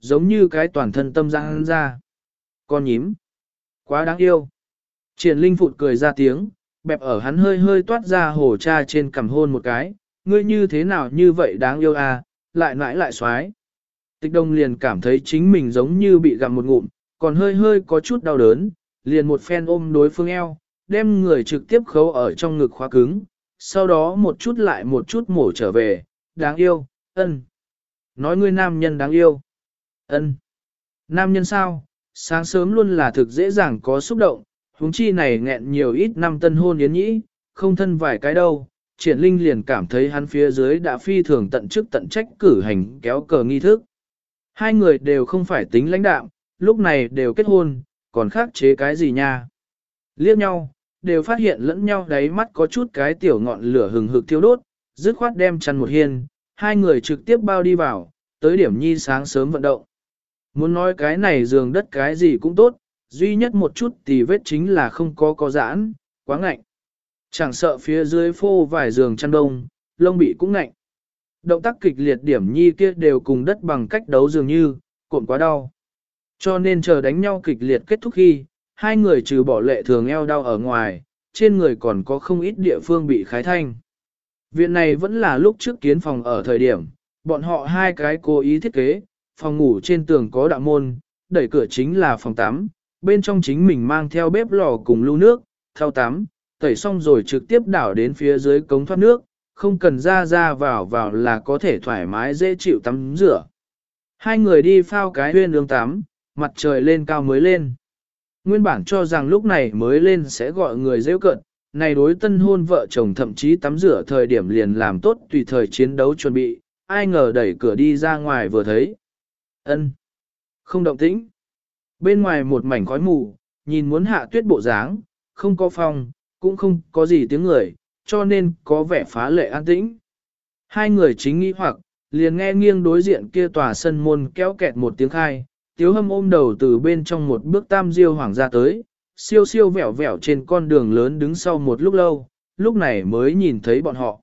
giống như cái toàn thân tâm giãn ra. Con nhím, quá đáng yêu. Triển Linh phụt cười ra tiếng, bẹp ở hắn hơi hơi toát ra hổ cha trên cằm hôn một cái, ngươi như thế nào như vậy đáng yêu à, lại nãi lại xoái. Tịch Đông liền cảm thấy chính mình giống như bị gặm một ngụm, còn hơi hơi có chút đau đớn, liền một phen ôm đối phương eo, đem người trực tiếp khấu ở trong ngực khóa cứng, sau đó một chút lại một chút mổ trở về, đáng yêu, ân. Nói ngươi nam nhân đáng yêu, ân. Nam nhân sao, sáng sớm luôn là thực dễ dàng có xúc động, huống chi này nghẹn nhiều ít năm tân hôn yến nhĩ, không thân vài cái đâu. Triển Linh liền cảm thấy hắn phía dưới đã phi thường tận chức tận trách cử hành kéo cờ nghi thức. Hai người đều không phải tính lãnh đạm, lúc này đều kết hôn, còn khác chế cái gì nha. Liếc nhau, đều phát hiện lẫn nhau đáy mắt có chút cái tiểu ngọn lửa hừng hực thiêu đốt, dứt khoát đem chăn một hiên, hai người trực tiếp bao đi vào, tới điểm nhi sáng sớm vận động. Muốn nói cái này giường đất cái gì cũng tốt, duy nhất một chút thì vết chính là không có có giãn, quá ngạnh. Chẳng sợ phía dưới phô vài giường chăn đông, lông bị cũng ngạnh. Động tác kịch liệt điểm nhi kia đều cùng đất bằng cách đấu dường như, cộn quá đau. Cho nên chờ đánh nhau kịch liệt kết thúc khi, hai người trừ bỏ lệ thường eo đau ở ngoài, trên người còn có không ít địa phương bị khái thanh. Viện này vẫn là lúc trước kiến phòng ở thời điểm, bọn họ hai cái cố ý thiết kế, phòng ngủ trên tường có đạo môn, đẩy cửa chính là phòng tắm, bên trong chính mình mang theo bếp lò cùng lưu nước, thau tắm, tẩy xong rồi trực tiếp đảo đến phía dưới cống thoát nước, không cần ra ra vào vào là có thể thoải mái dễ chịu tắm rửa. Hai người đi phao cái huyên ương tắm, mặt trời lên cao mới lên. Nguyên bản cho rằng lúc này mới lên sẽ gọi người rêu cận, này đối tân hôn vợ chồng thậm chí tắm rửa thời điểm liền làm tốt tùy thời chiến đấu chuẩn bị, ai ngờ đẩy cửa đi ra ngoài vừa thấy. Ân, không động tĩnh. Bên ngoài một mảnh khói mù, nhìn muốn hạ tuyết bộ dáng, không có phong, cũng không có gì tiếng người, cho nên có vẻ phá lệ an tĩnh. Hai người chính nghĩ hoặc, liền nghe nghiêng đối diện kia tòa sân môn kéo kẹt một tiếng khai, Tiếu Hâm ôm đầu từ bên trong một bước tam diêu hoàng ra tới, siêu siêu vẹo vẹo trên con đường lớn đứng sau một lúc lâu, lúc này mới nhìn thấy bọn họ.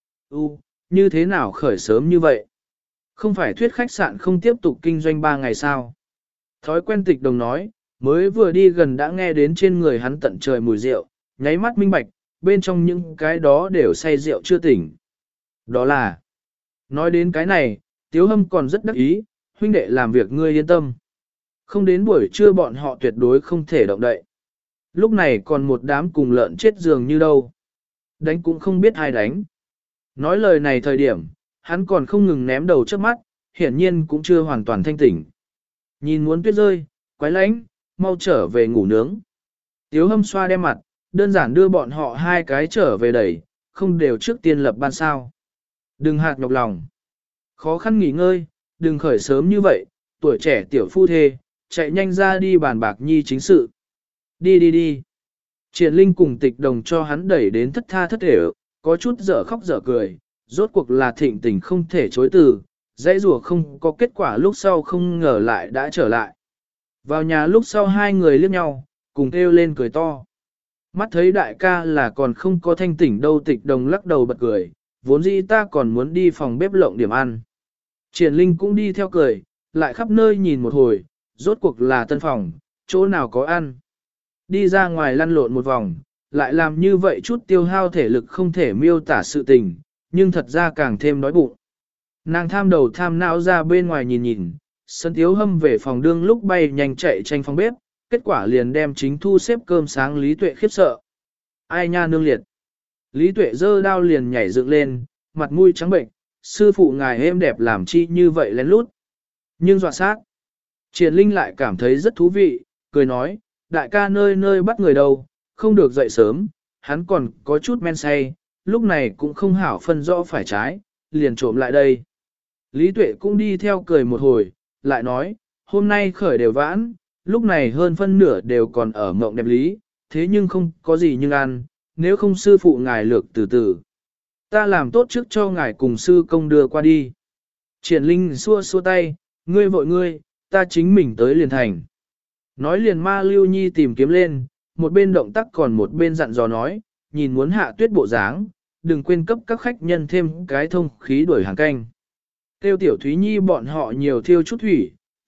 U, như thế nào khởi sớm như vậy? Không phải thuyết khách sạn không tiếp tục kinh doanh ba ngày sao? Thói quen Tịch Đồng nói, mới vừa đi gần đã nghe đến trên người hắn tận trời mùi rượu, nháy mắt minh bạch, bên trong những cái đó đều say rượu chưa tỉnh. Đó là, nói đến cái này, Tiếu Hâm còn rất đắc ý, huynh đệ làm việc ngươi yên tâm. Không đến buổi trưa bọn họ tuyệt đối không thể động đậy. Lúc này còn một đám cùng lợn chết giường như đâu. Đánh cũng không biết ai đánh. Nói lời này thời điểm, hắn còn không ngừng ném đầu trước mắt, hiển nhiên cũng chưa hoàn toàn thanh tỉnh. Nhìn muốn tuyết rơi, quái lánh, mau trở về ngủ nướng. Tiếu Hâm xoa đem mặt, đơn giản đưa bọn họ hai cái trở về đẩy, không đều trước tiên lập ban sao. Đừng hạt nhọc lòng. Khó khăn nghỉ ngơi, đừng khởi sớm như vậy, tuổi trẻ tiểu phu thê, chạy nhanh ra đi bàn bạc nhi chính sự. Đi đi đi. Triển Linh cùng Tịch Đồng cho hắn đẩy đến thất tha thất thể, có chút dở khóc dở cười, rốt cuộc là thịnh tình không thể chối từ, dãy rùa không có kết quả lúc sau không ngờ lại đã trở lại. Vào nhà lúc sau hai người liếc nhau, cùng kêu lên cười to. Mắt thấy đại ca là còn không có thanh tỉnh đâu, Tịch Đồng lắc đầu bật cười, vốn dĩ ta còn muốn đi phòng bếp lộng điểm ăn. Triển Linh cũng đi theo cười, lại khắp nơi nhìn một hồi, rốt cuộc là tân phòng, chỗ nào có ăn. Đi ra ngoài lăn lộn một vòng, lại làm như vậy chút tiêu hao thể lực không thể miêu tả sự tình, nhưng thật ra càng thêm đói bụng. Nàng tham đầu tham não ra bên ngoài nhìn nhìn, Sân Tiếu Hâm về phòng đương lúc bay nhanh chạy tranh phòng bếp, kết quả liền đem chính thu xếp cơm sáng Lý Tuệ khiếp sợ. Ai nha nương liệt. Lý Tuệ giơ đao liền nhảy dựng lên, mặt mũi trắng bệnh, sư phụ ngài êm đẹp làm chi như vậy lén lút. Nhưng dọa sát. Triển Linh lại cảm thấy rất thú vị, cười nói, đại ca nơi nơi bắt người đâu, không được dậy sớm, hắn còn có chút men say, lúc này cũng không hảo phân rõ phải trái, liền trộm lại đây. Lý Tuệ cũng đi theo cười một hồi, lại nói, hôm nay khởi đều vãn, lúc này hơn phân nửa đều còn ở mộng đẹp lý, thế nhưng không có gì nhưng ăn, nếu không sư phụ ngài lược từ từ. Ta làm tốt trước cho ngài cùng sư công đưa qua đi. Triển Linh xua xua tay, ngươi vội ngươi, ta chính mình tới liền thành. Nói liền ma lưu nhi tìm kiếm lên, một bên động tác còn một bên dặn dò nói, nhìn muốn hạ tuyết bộ dáng, đừng quên cấp các khách nhân thêm cái thông khí đuổi hàng canh. Tiêu tiểu Thúy Nhi bọn họ nhiều thiêu chút thủy,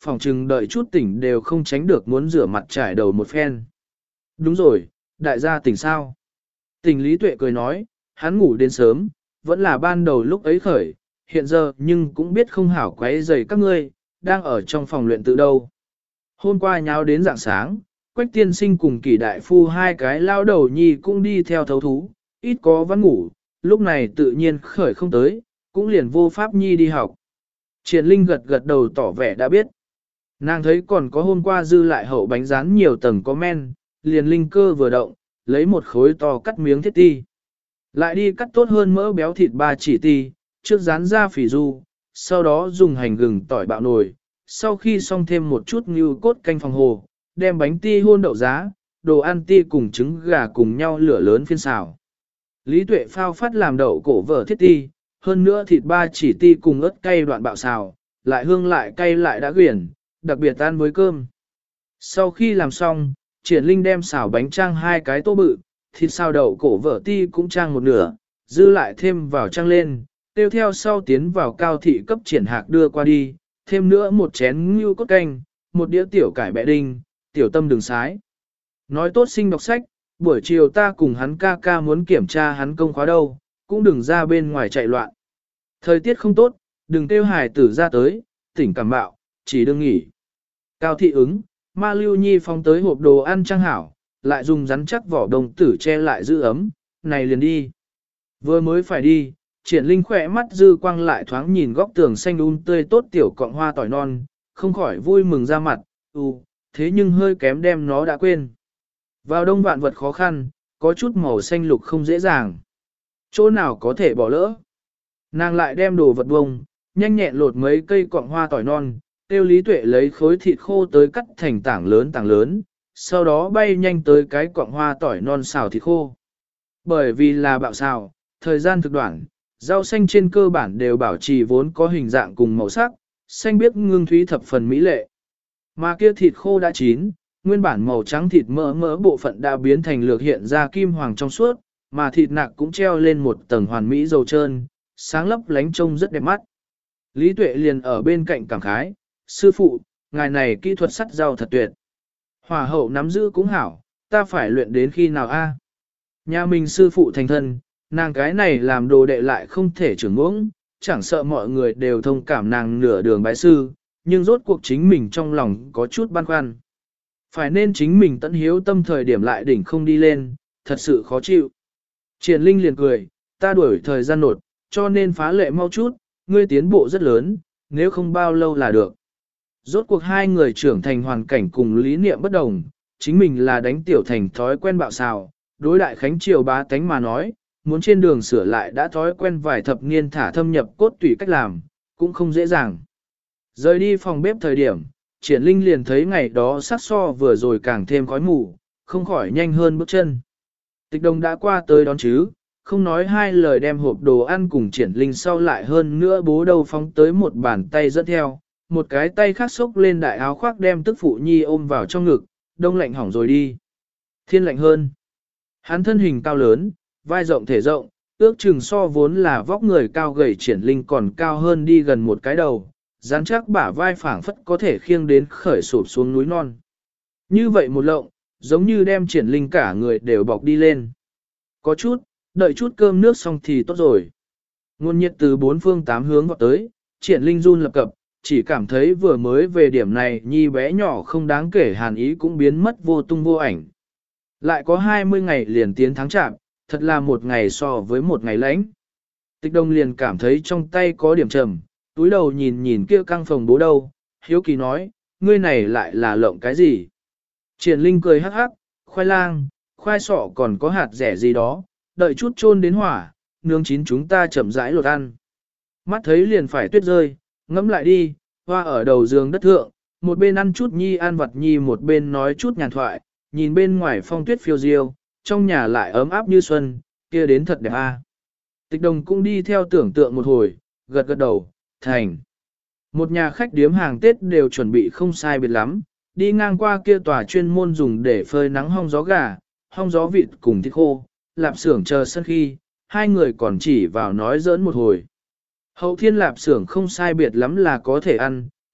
phòng trừng đợi chút tỉnh đều không tránh được muốn rửa mặt trải đầu một phen. Đúng rồi, đại gia tỉnh sao? Tỉnh Lý Tuệ cười nói, hắn ngủ đến sớm, vẫn là ban đầu lúc ấy khởi, hiện giờ nhưng cũng biết không hảo quấy rầy các ngươi, đang ở trong phòng luyện tự đâu. Hôm qua nháo đến rạng sáng, Quách tiên sinh cùng Kỷ đại phu hai cái lao đầu nhi cũng đi theo thấu thú, ít có vẫn ngủ, lúc này tự nhiên khởi không tới, cũng liền vô pháp nhi đi học. Triển Linh gật gật đầu tỏ vẻ đã biết. Nàng thấy còn có hôm qua dư lại hậu bánh rán nhiều tầng có men, liền linh cơ vừa động, lấy một khối to cắt miếng thiết ti. Lại đi cắt tốt hơn mỡ béo thịt ba chỉ ti, trước rán ra phỉ du, sau đó dùng hành gừng tỏi bạo nồi, sau khi xong thêm một chút như cốt canh phòng hồ, đem bánh ti hôn đậu giá, đồ ăn ti cùng trứng gà cùng nhau lửa lớn phiên xào. Lý Tuệ phao phát làm đậu cổ vở thiết ti, hơn nữa thịt ba chỉ ti cùng ớt cay đoạn bạo xào, lại hương lại cay lại đã quyển, đặc biệt ăn với cơm. Sau khi làm xong, Triển Linh đem xào bánh trang hai cái tô bự, thịt xào đậu cổ vở ti cũng trang một nửa, dư lại thêm vào trang lên, tiêu theo sau tiến vào cao thị cấp Triển Hạc đưa qua đi, thêm nữa một chén ngưu cốt canh, một đĩa tiểu cải bẹ đinh, tiểu tâm đừng sái. Nói tốt sinh đọc sách, buổi chiều ta cùng hắn ca ca muốn kiểm tra hắn công khóa đâu, cũng đừng ra bên ngoài chạy loạn. Thời tiết không tốt, đừng kêu hài tử ra tới, tỉnh cảm bạo, chỉ đừng nghỉ. Cao thị ứng, ma lưu nhi phong tới hộp đồ ăn trang hảo, lại dùng rắn chắc vỏ đồng tử che lại giữ ấm, này liền đi. Vừa mới phải đi, Triển Linh khỏe mắt dư quang lại thoáng nhìn góc tường xanh um tươi tốt tiểu cọng hoa tỏi non, không khỏi vui mừng ra mặt, ừ, thế nhưng hơi kém đem nó đã quên. Vào đông vạn vật khó khăn, có chút màu xanh lục không dễ dàng. Chỗ nào có thể bỏ lỡ. Nàng lại đem đồ vật bông, nhanh nhẹn lột mấy cây cọng hoa tỏi non, tiêu Lý Tuệ lấy khối thịt khô tới cắt thành tảng lớn tảng lớn, sau đó bay nhanh tới cái cọng hoa tỏi non xào thịt khô. Bởi vì là bạo xào, thời gian thực đoạn, rau xanh trên cơ bản đều bảo trì vốn có hình dạng cùng màu sắc, xanh biếc ngưng thúy thập phần mỹ lệ. Mà kia thịt khô đã chín, nguyên bản màu trắng thịt mỡ mỡ bộ phận đã biến thành lược hiện ra kim hoàng trong suốt, mà thịt nạc cũng treo lên một tầng hoàn mỹ dầu trơn, sáng lấp lánh trông rất đẹp mắt. Lý Tuệ liền ở bên cạnh cảm khái, sư phụ, ngài này kỹ thuật sắt rau thật tuyệt. Hỏa hậu nắm giữ cũng hảo, ta phải luyện đến khi nào a? Nhà mình sư phụ thành thân, nàng cái này làm đồ đệ lại không thể trưởng ngưỡng, chẳng sợ mọi người đều thông cảm nàng nửa đường bái sư, nhưng rốt cuộc chính mình trong lòng có chút băn khoăn. Phải nên chính mình tận hiếu tâm thời điểm lại đỉnh không đi lên, thật sự khó chịu. Triển Linh liền cười, ta đuổi thời gian nột, cho nên phá lệ mau chút, ngươi tiến bộ rất lớn, nếu không bao lâu là được. Rốt cuộc hai người trưởng thành hoàn cảnh cùng lý niệm bất đồng, chính mình là đánh tiểu thành thói quen bạo xào, đối đại khánh triều bá tánh mà nói, muốn trên đường sửa lại đã thói quen vài thập niên thả thâm nhập cốt tủy cách làm, cũng không dễ dàng. Rời đi phòng bếp thời điểm, Triển Linh liền thấy ngày đó sắc so vừa rồi càng thêm khói mù, không khỏi nhanh hơn bước chân. Tịch Đồng đã qua tới đón chứ, không nói hai lời đem hộp đồ ăn cùng Triển Linh sau lại hơn nữa bố đầu phóng tới một bàn tay dẫn theo, một cái tay khác xốc lên đại áo khoác đem tức phụ nhi ôm vào trong ngực, đông lạnh hỏng rồi đi. Thiên lạnh hơn. Hắn thân hình cao lớn, vai rộng thể rộng, ước chừng so vốn là vóc người cao gầy Triển Linh còn cao hơn đi gần một cái đầu, rắn chắc bả vai phảng phất có thể khiêng đến khởi sụp xuống núi non. Như vậy một lộng, giống như đem Triển Linh cả người đều bọc đi lên. Có chút, đợi chút cơm nước xong thì tốt rồi. Nguồn nhiệt từ bốn phương tám hướng vọt tới, Triển Linh run lập cập, chỉ cảm thấy vừa mới về điểm này nhi bé nhỏ không đáng kể hàn ý cũng biến mất vô tung vô ảnh. Lại có hai mươi ngày liền tiến tháng chạp, thật là một ngày so với một ngày lãnh. Tịch Đông liền cảm thấy trong tay có điểm trầm, túi đầu nhìn nhìn kia căng phòng bố đâu, hiếu kỳ nói, ngươi này lại là lộng cái gì? Triển Linh cười hắc hắc, khoai lang, khoai sọ còn có hạt rẻ gì đó, đợi chút chôn đến hỏa, nướng chín chúng ta chậm rãi lột ăn. Mắt thấy liền phải tuyết rơi, ngẫm lại đi, hoa ở đầu giường đất thượng, một bên ăn chút nhi ăn vặt nhi một bên nói chút nhàn thoại, nhìn bên ngoài phong tuyết phiêu diêu, trong nhà lại ấm áp như xuân, kia đến thật đẹp a. À. Tịch Đồng cũng đi theo tưởng tượng một hồi, gật gật đầu, thành. Một nhà khách điếm hàng Tết đều chuẩn bị không sai biệt lắm, đi ngang qua kia tòa chuyên môn dùng để phơi nắng hong gió gà, hong gió vịt cùng thịt khô, lạp xưởng chờ sân khi, hai người còn chỉ vào nói giỡn một hồi. Hậu thiên lạp xưởng không sai biệt lắm là có thể ăn,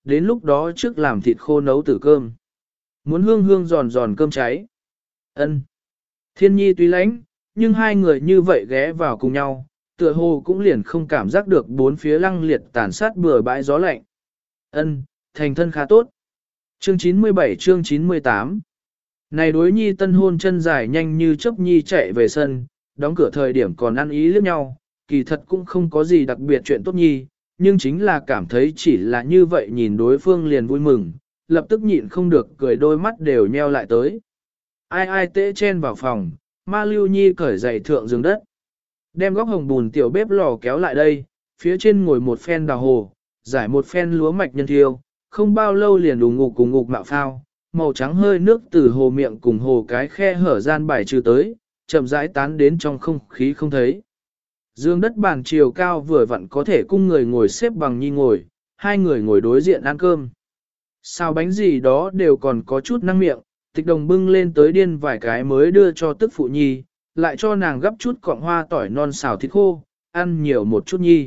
đến lúc đó trước làm thịt khô nấu tử cơm. Muốn hương hương giòn giòn cơm cháy. Ân. Thiên nhi tuy lãnh, nhưng hai người như vậy ghé vào cùng nhau, tựa hồ cũng liền không cảm giác được bốn phía lăng liệt tàn sát bừa bãi gió lạnh. Ân, thành thân khá tốt. Chương chín mươi bảy chương chín mươi tám. Này đối nhi tân hôn chân dài nhanh như chớp nhi chạy về sân, đóng cửa thời điểm còn ăn ý liếc nhau, kỳ thật cũng không có gì đặc biệt chuyện tốt nhi, nhưng chính là cảm thấy chỉ là như vậy nhìn đối phương liền vui mừng, lập tức nhịn không được cười đôi mắt đều nheo lại tới. Ai ai tễ chen vào phòng, ma lưu nhi cởi giày thượng giường đất. Đem góc hồng bùn tiểu bếp lò kéo lại đây, phía trên ngồi một phen đào hồ, giải một phen lúa mạch nhân thiêu, không bao lâu liền đùng ngục cùng ngục mạo phao, màu trắng hơi nước từ hồ miệng cùng hồ cái khe hở gian bài trừ tới, chậm rãi tán đến trong không khí không thấy. Dương đất bàn chiều cao vừa vặn có thể cung người ngồi xếp bằng nhi ngồi, hai người ngồi đối diện ăn cơm. Sao bánh gì đó đều còn có chút năng miệng, tịch đồng bưng lên tới điên vài cái mới đưa cho tức phụ nhi, lại cho nàng gấp chút cọng hoa tỏi non xào thịt khô, ăn nhiều một chút nhi.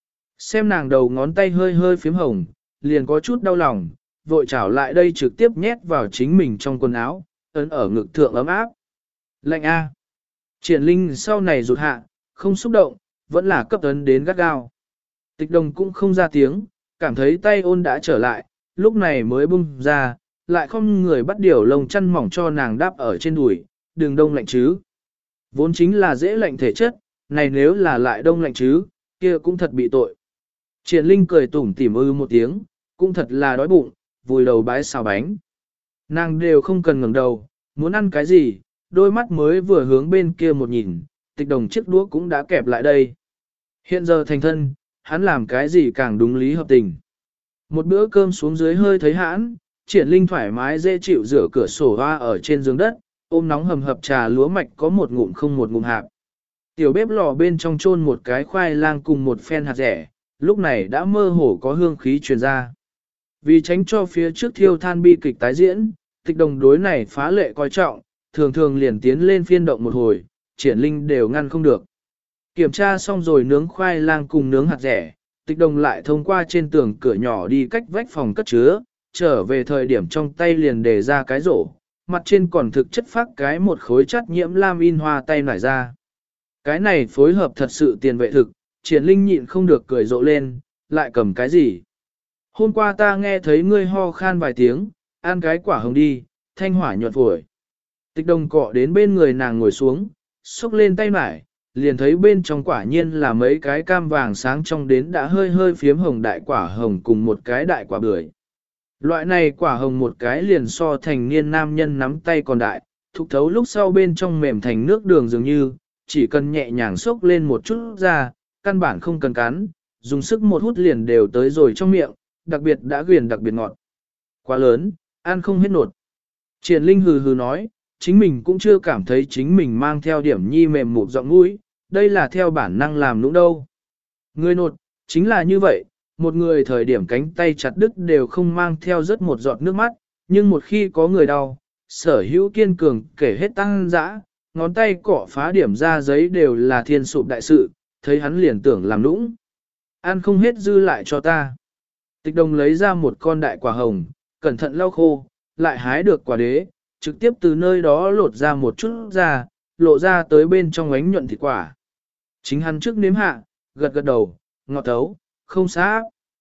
Xem nàng đầu ngón tay hơi hơi phím hồng, liền có chút đau lòng, vội trảo lại đây trực tiếp nhét vào chính mình trong quần áo, ấn ở ngực thượng ấm áp. Lạnh A. Triển Linh sau này rụt hạ, không xúc động, vẫn là cấp ấn đến gắt gao. Tịch đồng cũng không ra tiếng, cảm thấy tay ôn đã trở lại, lúc này mới bung ra, lại không người bắt điều lông chăn mỏng cho nàng đáp ở trên đùi, đừng đông lạnh chứ. Vốn chính là dễ lạnh thể chất, này nếu là lại đông lạnh chứ, kia cũng thật bị tội. Triển Linh cười tủm tỉm ư một tiếng, cũng thật là đói bụng, vùi đầu bái xào bánh. Nàng đều không cần ngẩng đầu, muốn ăn cái gì, đôi mắt mới vừa hướng bên kia một nhìn, tịch đồng chiếc đũa cũng đã kẹp lại đây. Hiện giờ thành thân, hắn làm cái gì càng đúng lý hợp tình. Một bữa cơm xuống dưới hơi thấy hãn, Triển Linh thoải mái dễ chịu rửa cửa sổ hoa ở trên giường đất, ôm nóng hầm hập trà lúa mạch có một ngụm không một ngụm hạp. Tiểu bếp lò bên trong chôn một cái khoai lang cùng một phen hạt rẻ, lúc này đã mơ hồ có hương khí truyền ra. Vì tránh cho phía trước thiêu than bi kịch tái diễn, tịch đồng đối này phá lệ coi trọng, thường thường liền tiến lên phiên động một hồi, Triển Linh đều ngăn không được. Kiểm tra xong rồi nướng khoai lang cùng nướng hạt rẻ, tịch đồng lại thông qua trên tường cửa nhỏ đi cách vách phòng cất chứa, trở về thời điểm trong tay liền để ra cái rổ, mặt trên còn thực chất phát cái một khối chất nhiễm lam in hoa tay nải ra. Cái này phối hợp thật sự tiền vệ thực, Triển Linh nhịn không được cười rộ lên, lại cầm cái gì. Hôm qua ta nghe thấy ngươi ho khan vài tiếng, ăn cái quả hồng đi, thanh hỏa nhuận phổi. Tịch đồng cọ đến bên người nàng ngồi xuống, xúc lên tay nải, liền thấy bên trong quả nhiên là mấy cái cam vàng sáng trong đến đã hơi hơi phiếm hồng đại quả hồng cùng một cái đại quả bưởi. Loại này quả hồng một cái liền so thành niên nam nhân nắm tay còn đại, thúc thấu lúc sau bên trong mềm thành nước đường dường như, chỉ cần nhẹ nhàng xốc lên một chút ra, căn bản không cần cắn, dùng sức một hút liền đều tới rồi trong miệng, đặc biệt đã ghiền đặc biệt ngọt. Quá lớn, ăn không hết nột. Triển Linh hừ hừ nói, chính mình cũng chưa cảm thấy chính mình mang theo điểm nhi mềm mụt giọng mũi, đây là theo bản năng làm nũng đâu. Người nột, chính là như vậy, một người thời điểm cánh tay chặt đứt đều không mang theo rất một giọt nước mắt, nhưng một khi có người đau, sở hữu kiên cường kể hết tăng dã, ngón tay cọ phá điểm ra giấy đều là thiên sụp đại sự, thấy hắn liền tưởng làm nũng. Ăn không hết dư lại cho ta. Tịch đồng lấy ra một con đại quả hồng, cẩn thận lau khô, lại hái được quả đế, trực tiếp từ nơi đó lột ra một chút ra, lộ ra tới bên trong ánh nhuận thịt quả. Chính hắn trước nếm hạ, gật gật đầu, ngọt thấu, không xá.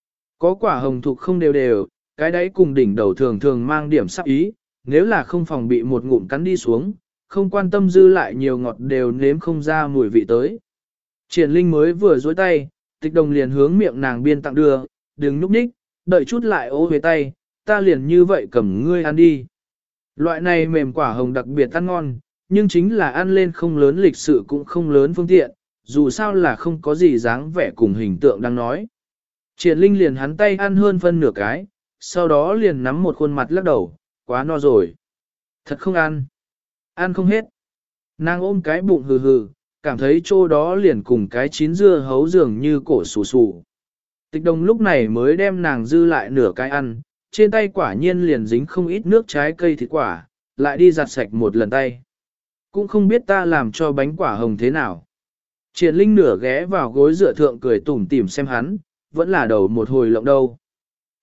Có quả hồng thục không đều đều, cái đáy cùng đỉnh đầu thường thường mang điểm sắc ý, nếu là không phòng bị một ngụm cắn đi xuống, không quan tâm dư lại nhiều ngọt đều nếm không ra mùi vị tới. Triển Linh mới vừa dối tay, tịch đồng liền hướng miệng nàng biên tặng đưa, đừng núp ních, đợi chút lại ô về tay, ta liền như vậy cầm ngươi ăn đi. Loại này mềm quả hồng đặc biệt ăn ngon, nhưng chính là ăn lên không lớn lịch sự cũng không lớn phương tiện, dù sao là không có gì dáng vẻ cùng hình tượng đang nói. Triển Linh liền hắn tay ăn hơn phân nửa cái, sau đó liền nắm một khuôn mặt lắc đầu, quá no rồi. Thật không ăn. Ăn không hết. Nàng ôm cái bụng hừ hừ, cảm thấy chỗ đó liền cùng cái chín dưa hấu dường như cổ sù sù. Tịch đồng lúc này mới đem nàng dư lại nửa cái ăn, trên tay quả nhiên liền dính không ít nước trái cây thịt quả, lại đi giặt sạch một lần tay. Cũng không biết ta làm cho bánh quả hồng thế nào. Triển Linh nửa ghé vào gối dựa thượng cười tủm tỉm xem hắn, vẫn là đầu một hồi lộng đâu.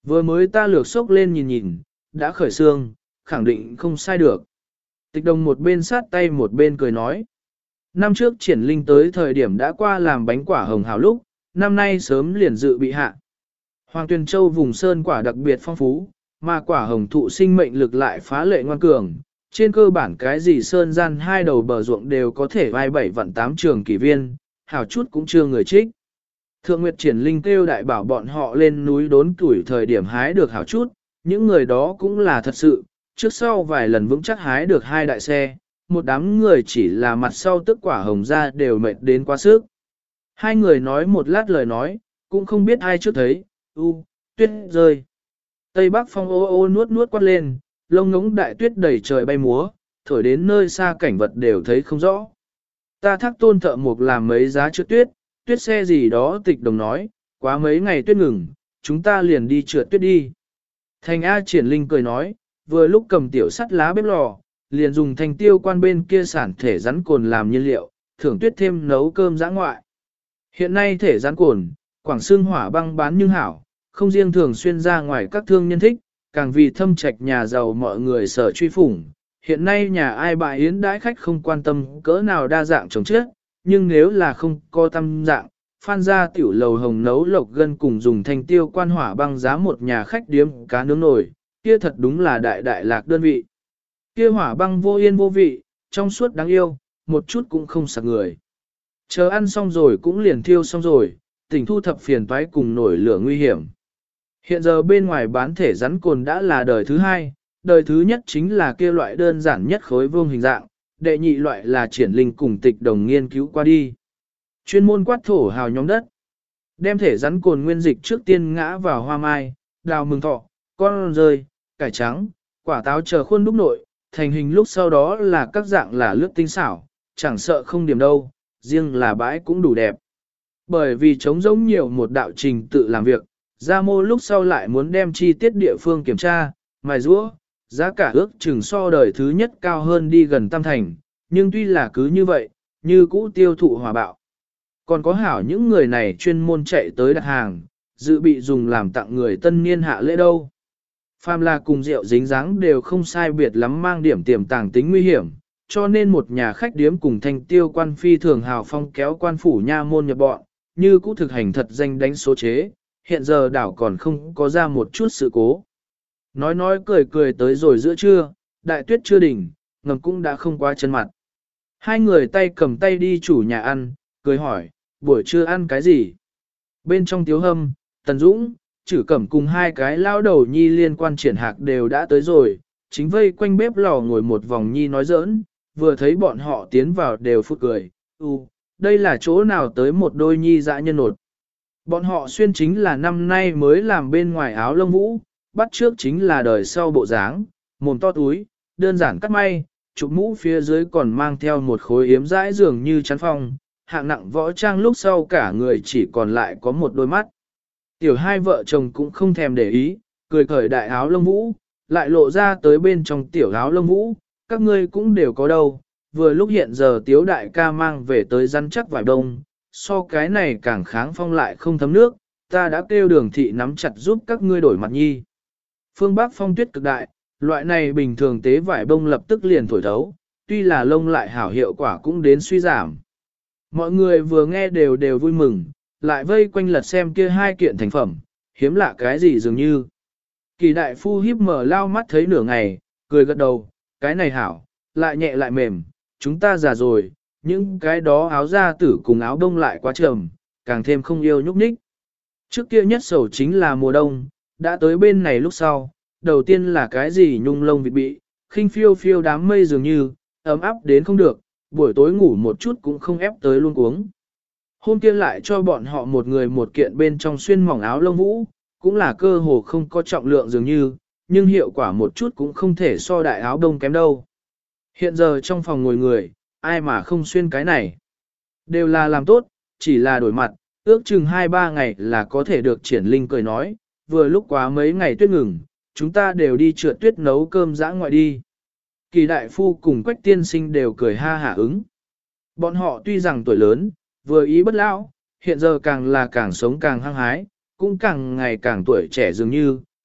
Vừa mới ta lược sốc lên nhìn nhìn, đã khởi xương, khẳng định không sai được. Tịch đồng một bên sát tay một bên cười nói. Năm trước triển linh tới thời điểm đã qua làm bánh quả hồng hào lúc, năm nay sớm liền dự bị hạ. Hoàng Tuyền Châu vùng sơn quả đặc biệt phong phú, mà quả hồng thụ sinh mệnh lực lại phá lệ ngoan cường. Trên cơ bản cái gì sơn gian hai đầu bờ ruộng đều có thể vai bảy vạn tám trường kỷ viên, hào chút cũng chưa người trích. Thượng Nguyệt Triển Linh kêu đại bảo bọn họ lên núi đốn tuổi thời điểm hái được hảo chút, những người đó cũng là thật sự, trước sau vài lần vững chắc hái được hai đại xe, một đám người chỉ là mặt sau tức quả hồng ra đều mệt đến quá sức. Hai người nói một lát lời nói, cũng không biết ai trước thấy, u, tuyết rơi. Tây Bắc phong ô ô nuốt nuốt quát lên, lông ngống đại tuyết đầy trời bay múa, thổi đến nơi xa cảnh vật đều thấy không rõ. Ta thác tôn thợ mục làm mấy giá trượt tuyết, tuyết xe gì đó tịch đồng nói, quá mấy ngày tuyết ngừng, chúng ta liền đi trượt tuyết đi. Thành A Triển Linh cười nói, vừa lúc cầm tiểu sắt lá bếp lò, liền dùng thành tiêu quan bên kia sản thể rắn cồn làm nhiên liệu, thưởng tuyết thêm nấu cơm giã ngoại. Hiện nay thể rắn cồn, Quảng Xương hỏa băng bán nhưng hảo, không riêng thường xuyên ra ngoài các thương nhân thích, càng vì thâm trạch nhà giàu mọi người sở truy phủng. Hiện nay nhà ai bại yến đãi khách không quan tâm cỡ nào đa dạng trồng chết, nhưng nếu là không có tâm dạng, phan ra tiểu lầu hồng nấu lộc gân cùng dùng thanh tiêu quan hỏa băng giá một nhà khách điếm cá nướng nổi, kia thật đúng là đại đại lạc đơn vị. Kia hỏa băng vô yên vô vị, trong suốt đáng yêu, một chút cũng không sặc người. Chờ ăn xong rồi cũng liền thiêu xong rồi, tỉnh thu thập phiền toái cùng nổi lửa nguy hiểm. Hiện giờ bên ngoài bán thể rắn cồn đã là đời thứ hai, đời thứ nhất chính là kia loại đơn giản nhất khối vuông hình dạng, đệ nhị loại là triển linh cùng tịch đồng nghiên cứu qua đi. Chuyên môn quát thổ hào nhóm đất. Đem thể rắn cồn nguyên dịch trước tiên ngã vào hoa mai, đào mừng thọ, con rơi, cải trắng, quả táo chờ khuôn đúc nội, thành hình lúc sau đó là các dạng là lướt tinh xảo, chẳng sợ không điểm đâu, riêng là bãi cũng đủ đẹp. Bởi vì trống giống nhiều một đạo trình tự làm việc, ra mô lúc sau lại muốn đem chi tiết địa phương kiểm tra, mài rũa, giá cả ước chừng so đời thứ nhất cao hơn đi gần tam thành, nhưng tuy là cứ như vậy, như cũ tiêu thụ hòa bạo. Còn có hảo những người này chuyên môn chạy tới đặt hàng, dự bị dùng làm tặng người tân niên hạ lễ đâu. Phàm là cùng rượu dính dáng đều không sai biệt lắm mang điểm tiềm tàng tính nguy hiểm, cho nên một nhà khách điếm cùng thanh tiêu quan phi thường hào phong kéo quan phủ nha môn nhập bọn, như cũ thực hành thật danh đánh số chế, hiện giờ đảo còn không có ra một chút sự cố. Nói nói cười cười tới rồi giữa trưa, đại tuyết chưa đỉnh, ngầm cũng đã không qua chân mặt. Hai người tay cầm tay đi chủ nhà ăn, cười hỏi, buổi trưa ăn cái gì? Bên trong tiếu hâm, Tần Dũng, Chử Cẩm cùng hai cái lao đầu nhi liên quan triển hạc đều đã tới rồi, chính vây quanh bếp lò ngồi một vòng nhi nói giỡn, vừa thấy bọn họ tiến vào đều phút cười, u, đây là chỗ nào tới một đôi nhi dã nhân nột. Bọn họ xuyên chính là năm nay mới làm bên ngoài áo lông vũ, bắt trước chính là đời sau bộ dáng, mồm to túi, đơn giản cắt may, chụp mũ phía dưới còn mang theo một khối yếm dãi dường như chắn phong, hạng nặng võ trang lúc sau cả người chỉ còn lại có một đôi mắt. Tiểu hai vợ chồng cũng không thèm để ý, cười cởi đại áo lông vũ, lại lộ ra tới bên trong tiểu áo lông vũ, các ngươi cũng đều có đâu, vừa lúc hiện giờ tiếu đại ca mang về tới rắn chắc vải đông, so cái này càng kháng phong lại không thấm nước, ta đã kêu đường thị nắm chặt giúp các ngươi đổi mặt nhi. Phương Bắc phong tuyết cực đại, loại này bình thường tế vải bông lập tức liền thổi thấu, tuy là lông lại hảo hiệu quả cũng đến suy giảm. Mọi người vừa nghe đều đều vui mừng, lại vây quanh lật xem kia hai kiện thành phẩm, hiếm lạ cái gì dường như. Kỳ đại phu híp mở lao mắt thấy nửa ngày, cười gật đầu, cái này hảo, lại nhẹ lại mềm, chúng ta già rồi, những cái đó áo da tử cùng áo đông lại quá trầm, càng thêm không yêu nhúc nhích. Trước kia nhất sầu chính là mùa đông, đã tới bên này lúc sau, đầu tiên là cái gì nhung lông vịt bị, khinh phiêu phiêu đám mây dường như, ấm áp đến không được, buổi tối ngủ một chút cũng không ép tới luôn cuống. Hôm kia lại cho bọn họ một người một kiện bên trong xuyên mỏng áo lông vũ, cũng là cơ hồ không có trọng lượng dường như, nhưng hiệu quả một chút cũng không thể so đại áo đông kém đâu. Hiện giờ trong phòng ngồi người, ai mà không xuyên cái này. Đều là làm tốt, chỉ là đổi mặt, ước chừng hai ba ngày là có thể được triển linh cười nói, vừa lúc quá mấy ngày tuyết ngừng, chúng ta đều đi trượt tuyết nấu cơm dã ngoại đi. Kỳ đại phu cùng Quách tiên sinh đều cười ha hả ứng. Bọn họ tuy rằng tuổi lớn, vừa ý bất lão, hiện giờ càng là càng sống càng hăng hái, cũng càng ngày càng tuổi trẻ dường như,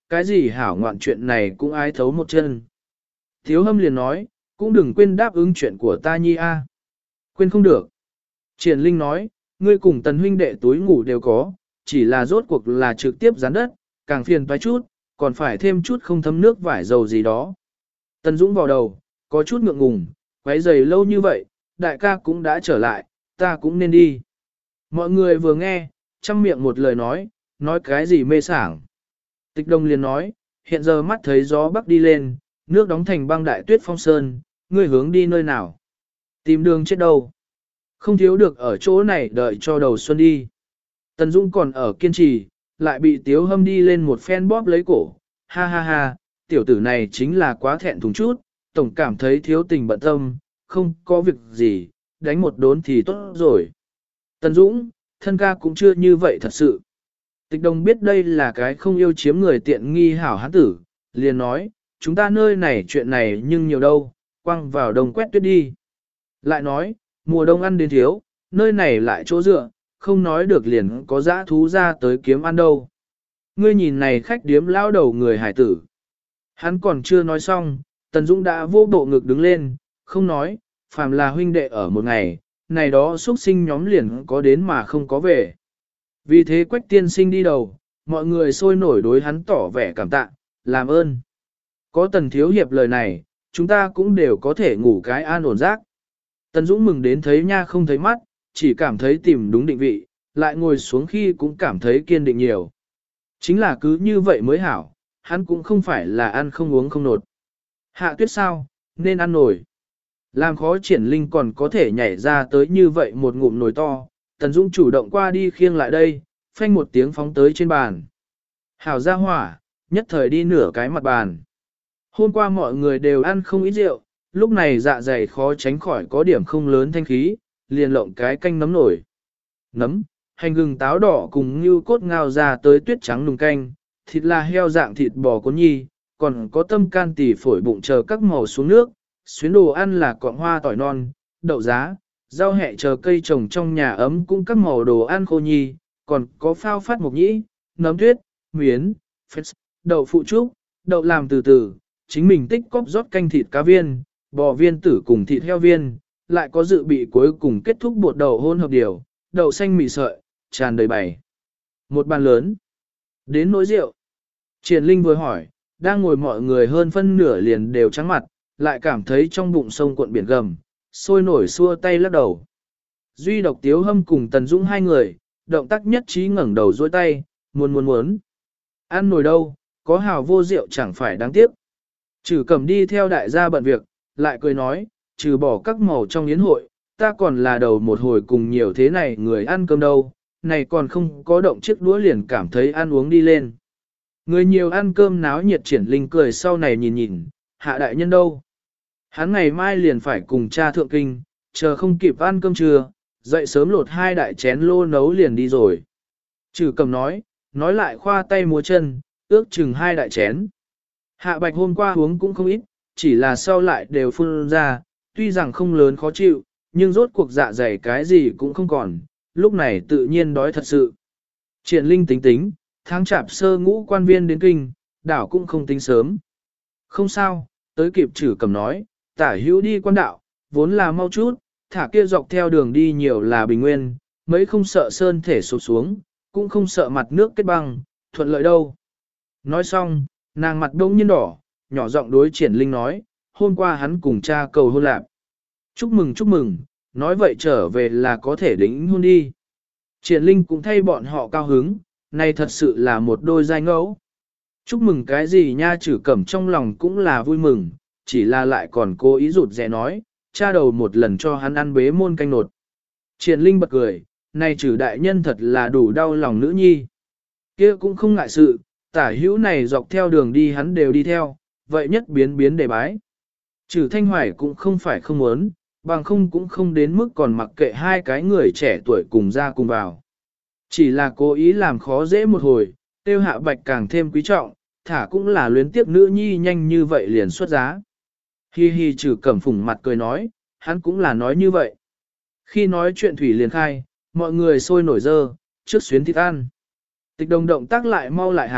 cái gì hảo ngoạn chuyện này cũng ai thấu một chân. Thiếu hâm liền nói, cũng đừng quên đáp ứng chuyện của ta nhi a. Quên không được. Triển Linh nói, ngươi cùng tần huynh đệ túi ngủ đều có, chỉ là rốt cuộc là trực tiếp dán đất, càng phiền toái chút, còn phải thêm chút không thấm nước vải dầu gì đó. Tần Dũng vào đầu, có chút ngượng ngùng, quấy giày lâu như vậy, đại ca cũng đã trở lại, ta cũng nên đi. Mọi người vừa nghe, chăm miệng một lời nói, nói cái gì mê sảng. Tịch Đông liền nói, hiện giờ mắt thấy gió bắc đi lên, nước đóng thành băng đại tuyết phong sơn, ngươi hướng đi nơi nào? Tìm đường chết đâu? Không thiếu được ở chỗ này đợi cho đầu xuân đi. Tần Dũng còn ở kiên trì, lại bị Tiếu Hâm đi lên một phen bóp lấy cổ. Ha ha ha, tiểu tử này chính là quá thẹn thùng chút, tổng cảm thấy thiếu tình bận tâm, không có việc gì, đánh một đốn thì tốt rồi. Tần Dũng, thân ca cũng chưa như vậy thật sự. Tịch Đồng biết đây là cái không yêu chiếm người tiện nghi hảo hán tử, liền nói, chúng ta nơi này chuyện này nhưng nhiều đâu, quăng vào đồng quét tuyết đi. Lại nói, mùa đông ăn đến thiếu, nơi này lại chỗ dựa, không nói được liền có dã thú ra tới kiếm ăn đâu. Ngươi nhìn này khách điếm lao đầu người hải tử. Hắn còn chưa nói xong, Tần Dũng đã vô bộ ngực đứng lên, không nói, phàm là huynh đệ ở một ngày, này đó xuất sinh nhóm liền có đến mà không có về. Vì thế Quách tiên sinh đi đầu, mọi người sôi nổi đối hắn tỏ vẻ cảm tạ, làm ơn. Có Tần thiếu hiệp lời này, chúng ta cũng đều có thể ngủ cái an ổn giấc. Tần Dũng mừng đến thấy nha không thấy mắt, chỉ cảm thấy tìm đúng định vị, lại ngồi xuống khi cũng cảm thấy kiên định nhiều. Chính là cứ như vậy mới hảo, hắn cũng không phải là ăn không uống không nột. Hạ tuyết sao, nên ăn nổi. Làm khó Triển Linh còn có thể nhảy ra tới như vậy một ngụm nồi to, Tần Dũng chủ động qua đi khiêng lại đây, phanh một tiếng phóng tới trên bàn. Hảo ra hỏa, nhất thời đi nửa cái mặt bàn. Hôm qua mọi người đều ăn không ít rượu, lúc này dạ dày khó tránh khỏi có điểm không lớn thanh khí, liền lộng cái canh nấm nổi. Nấm, hành gừng táo đỏ cùng như cốt ngao ra tới tuyết trắng nùng canh, thịt là heo dạng thịt bò cuốn nhi, còn có tâm can tỉ phổi bụng chờ các màu xuống nước, xuyến đồ ăn là cọng hoa tỏi non, đậu giá, rau hẹ chờ cây trồng trong nhà ấm cũng các màu đồ ăn khô nhi, còn có phao phát mộc nhĩ, nấm tuyết, miến, phết, đậu phụ trúc, đậu làm từ từ, chính mình tích cóp rót canh thịt cá viên, bò viên tử cùng thịt heo viên, lại có dự bị cuối cùng kết thúc bột đậu hôn hợp điều, đậu xanh mì sợi, tràn đầy bày. Một bàn lớn. Đến nỗi rượu. Triển Linh vừa hỏi, đang ngồi mọi người hơn phân nửa liền đều trắng mặt, lại cảm thấy trong bụng sông cuộn biển gầm, sôi nổi xua tay lắc đầu. Duy độc Tiếu Hâm cùng Tần Dũng hai người, động tác nhất trí ngẩng đầu dôi tay, muốn muốn muốn. Ăn nồi đâu, có hào vô rượu chẳng phải đáng tiếc. Trừ cầm đi theo đại gia bận việc, lại cười nói, trừ bỏ các màu trong yến hội, ta còn là đầu một hồi cùng nhiều thế này người ăn cơm đâu, này còn không có động chiếc đũa liền cảm thấy ăn uống đi lên. Người nhiều ăn cơm náo nhiệt. Triển Linh cười sau này nhìn nhìn, hạ đại nhân đâu. Hắn ngày mai liền phải cùng cha thượng kinh, chờ không kịp ăn cơm trưa, dậy sớm lột hai đại chén lô nấu liền đi rồi. Trừ cầm nói, nói lại khoa tay múa chân, ước chừng hai đại chén. Hạ bạch hôm qua uống cũng không ít, chỉ là sau lại đều phun ra, tuy rằng không lớn khó chịu, nhưng rốt cuộc dạ dày cái gì cũng không còn, lúc này tự nhiên đói thật sự. Triển Linh tính tính, tháng chạp sơ ngũ quan viên đến kinh, đảo cũng không tính sớm. Không sao, tới kịp Trử Cầm nói, tả hữu đi quan đạo, vốn là mau chút, thả kia dọc theo đường đi nhiều là bình nguyên, mấy không sợ sơn thể sụp xuống, cũng không sợ mặt nước kết băng, thuận lợi đâu. Nói xong, nàng mặt đông nhiên đỏ, nhỏ giọng đối Triển Linh nói, hôm qua hắn cùng cha cầu hôn lạc. Chúc mừng chúc mừng, nói vậy trở về là có thể đính hôn đi. Triển Linh cũng thay bọn họ cao hứng, này thật sự là một đôi giai ngẫu. Chúc mừng cái gì nha, Trử Cẩm trong lòng cũng là vui mừng, chỉ là lại còn cố ý rụt rè nói, cha đầu một lần cho hắn ăn bế môn canh nột. Triển Linh bật cười, này Trử đại nhân thật là đủ đau lòng nữ nhi. Kia cũng không ngại sự, tả hữu này dọc theo đường đi hắn đều đi theo, vậy nhất biến biến đề bái. Trừ Thanh Hoài cũng không phải không muốn, bằng không cũng không đến mức còn mặc kệ hai cái người trẻ tuổi cùng ra cùng vào. Chỉ là cố ý làm khó dễ một hồi, tiêu hạ bạch càng thêm quý trọng, thả cũng là luyến tiếc nữ nhi nhanh như vậy liền xuất giá. Hi hi Trừ Cẩm phủng mặt cười nói, hắn cũng là nói như vậy. Khi nói chuyện thủy liền khai, mọi người sôi nổi dơ, trước xuyến thịt ăn. Tịch đồng động tác lại mau lại hảo,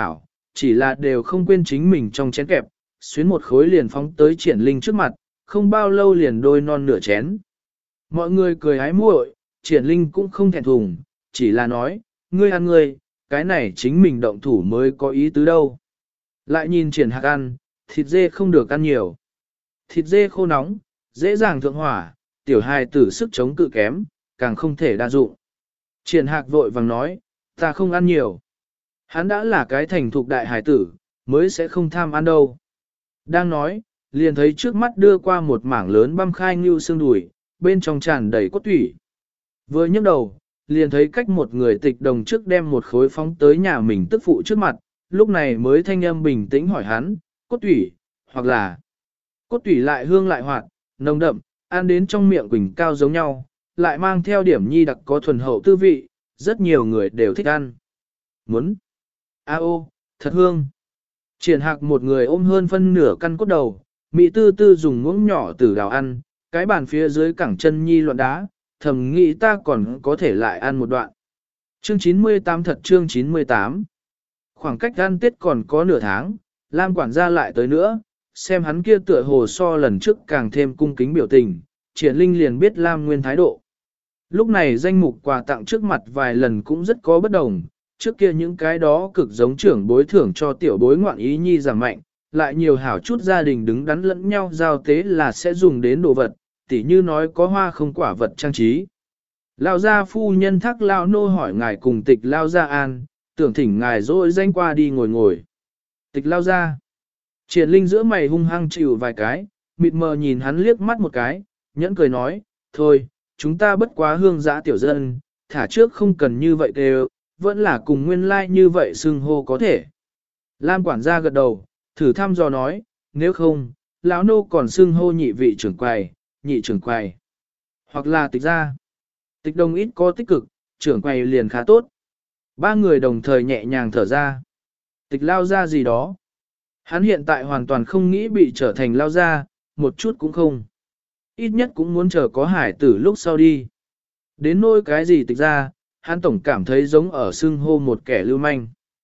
chỉ là đều không quên chính mình trong chén kẹp, xuyến một khối liền phóng tới Triển Linh trước mặt, không bao lâu liền đôi non nửa chén. Mọi người cười hái muội, Triển Linh cũng không thẹn thùng, chỉ là nói, ngươi ăn ngươi, cái này chính mình động thủ mới có ý tứ đâu. Lại nhìn Triển Hạc ăn, thịt dê không được ăn nhiều. Thịt dê khô nóng, dễ dàng thượng hỏa, tiểu hài tử sức chống cự kém, càng không thể đa dụng. Triển Hạc vội vàng nói, ta không ăn nhiều. Hắn đã là cái thành thục đại hài tử, mới sẽ không tham ăn đâu. Đang nói, liền thấy trước mắt đưa qua một mảng lớn băm khai ngưu xương đùi, bên trong tràn đầy cốt thủy. Vừa nhấc đầu, liền thấy cách một người tịch đồng trước đem một khối phóng tới nhà mình tức phụ trước mặt, lúc này mới thanh âm bình tĩnh hỏi hắn, cốt thủy, hoặc là cốt thủy lại hương lại hoạt, nồng đậm, ăn đến trong miệng quỳnh cao giống nhau, lại mang theo điểm nhi đặc có thuần hậu tư vị, rất nhiều người đều thích ăn. Muốn. A ô, thật hương. Triển Hạc một người ôm hơn phân nửa căn cốt đầu, Mỹ tư tư dùng muỗng nhỏ từ đào ăn, cái bàn phía dưới cẳng chân nhi loạn đá, thầm nghĩ ta còn có thể lại ăn một đoạn. Chương chín mươi tám thật chương chín mươi tám. Khoảng cách ăn Tết còn có nửa tháng, Lam quản gia lại tới nữa, xem hắn kia tựa hồ so lần trước càng thêm cung kính biểu tình, Triển Linh liền biết Lam Nguyên thái độ. Lúc này danh mục quà tặng trước mặt vài lần cũng rất có bất đồng, trước kia những cái đó cực giống trưởng bối thưởng cho tiểu bối ngoạn ý nhi giảm mạnh, lại nhiều hảo chút gia đình đứng đắn lẫn nhau giao tế là sẽ dùng đến đồ vật, tỉ như nói có hoa không quả vật trang trí. Lao gia phu nhân thắc Lao nô hỏi ngài cùng tịch Lao gia an, tưởng thỉnh ngài dỗi danh qua đi ngồi ngồi. Tịch Lao gia. Triển Linh giữa mày hung hăng chịu vài cái, mịt mờ nhìn hắn liếc mắt một cái, nhẫn cười nói, thôi, chúng ta bất quá hương giã tiểu dân, thả trước không cần như vậy đều, vẫn là cùng nguyên lai like như vậy xưng hô có thể. Lam quản gia gật đầu, thử thăm dò nói, nếu không, lão nô còn xưng hô nhị vị trưởng quầy, nhị trưởng quầy, hoặc là tịch gia. Tịch đồng ít có tích cực, trưởng quầy liền khá tốt. Ba người đồng thời nhẹ nhàng thở ra. Tịch Lao gia gì đó. Hắn hiện tại hoàn toàn không nghĩ bị trở thành Lao gia, một chút cũng không. Ít nhất cũng muốn chờ có hải tử lúc sau đi. Đến nỗi cái gì tịch gia, hắn tổng cảm thấy giống ở xưng hô một kẻ lưu manh.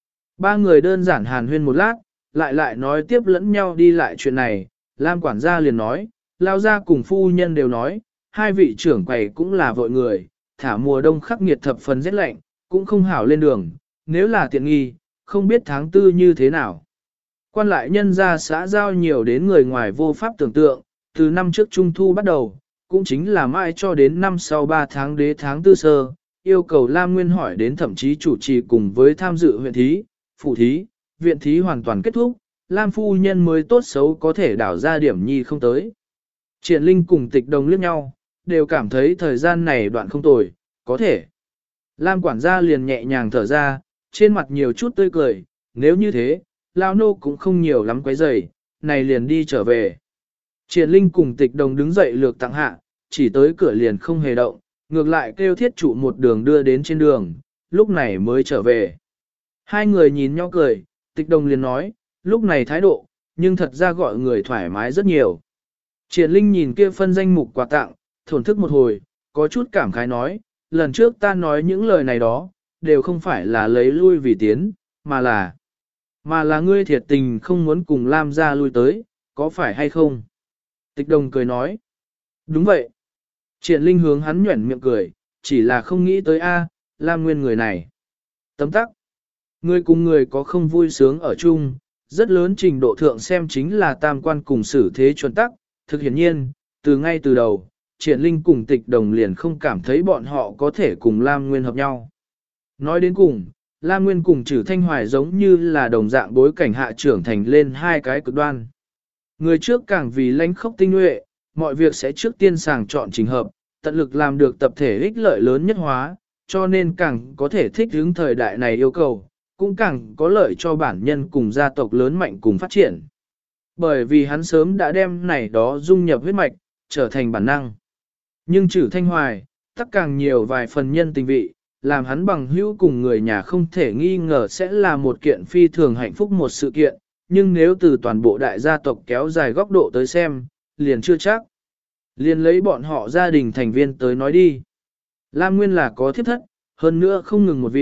Ba người đơn giản hàn huyên một lát, lại lại nói tiếp lẫn nhau đi lại chuyện này, Lam quản gia liền nói, Lao gia cùng phu nhân đều nói, hai vị trưởng quầy cũng là vội người, thả mùa đông khắc nghiệt thập phần rét lạnh, cũng không hảo lên đường, nếu là tiện nghi, không biết tháng tư như thế nào. Quan lại nhân gia xã giao nhiều đến người ngoài vô pháp tưởng tượng, từ năm trước Trung Thu bắt đầu, cũng chính là mãi cho đến năm sau ba tháng đế tháng tư sơ, yêu cầu Lam Nguyên hỏi đến thậm chí chủ trì cùng với tham dự huyện thí, phụ thí, viện thí hoàn toàn kết thúc, Lam phu nhân mới tốt xấu có thể đảo ra điểm nhi không tới. Triển Linh cùng tịch đồng liếc nhau, đều cảm thấy thời gian này đoạn không tồi, có thể. Lam quản gia liền nhẹ nhàng thở ra, trên mặt nhiều chút tươi cười, nếu như thế, Lao nô cũng không nhiều lắm quấy rầy, này liền đi trở về. Triển Linh cùng tịch đồng đứng dậy lược tặng hạ, chỉ tới cửa liền không hề động, ngược lại kêu thiết trụ một đường đưa đến trên đường, lúc này mới trở về. Hai người nhìn nhau cười, tịch đồng liền nói, lúc này thái độ, nhưng thật ra gọi người thoải mái rất nhiều. Triển Linh nhìn kia phân danh mục quà tặng, thổn thức một hồi, có chút cảm khái nói, lần trước ta nói những lời này đó, đều không phải là lấy lui vì tiến, mà là, mà là ngươi thiệt tình không muốn cùng Lam gia lui tới, có phải hay không? Tịch đồng cười nói, đúng vậy. Triển Linh hướng hắn nhuẩn miệng cười, chỉ là không nghĩ tới A, Lam Nguyên người này. Tấm tắc, người cùng người có không vui sướng ở chung, rất lớn trình độ thượng xem chính là tam quan cùng xử thế chuẩn tắc, thực hiển nhiên, từ ngay từ đầu, Triển Linh cùng tịch đồng liền không cảm thấy bọn họ có thể cùng Lam Nguyên hợp nhau. Nói đến cùng, Lam Nguyên cùng Trử Thanh Hoài giống như là đồng dạng bối cảnh hạ trưởng thành lên hai cái cực đoan. Người trước càng vì lãnh khốc tinh nhuệ, mọi việc sẽ trước tiên sàng chọn trình hợp, tận lực làm được tập thể ích lợi lớn nhất hóa, cho nên càng có thể thích ứng thời đại này yêu cầu, cũng càng có lợi cho bản nhân cùng gia tộc lớn mạnh cùng phát triển. Bởi vì hắn sớm đã đem này đó dung nhập huyết mạch, trở thành bản năng. Nhưng Trử Thanh Hoài, tất càng nhiều vài phần nhân tình vị, làm hắn bằng hữu cùng người nhà không thể nghi ngờ sẽ là một kiện phi thường hạnh phúc một sự kiện, nhưng nếu từ toàn bộ đại gia tộc kéo dài góc độ tới xem, liền chưa chắc. Liền lấy bọn họ gia đình thành viên tới nói đi. Lam Nguyên là có thiếp thất, hơn nữa không ngừng một vị,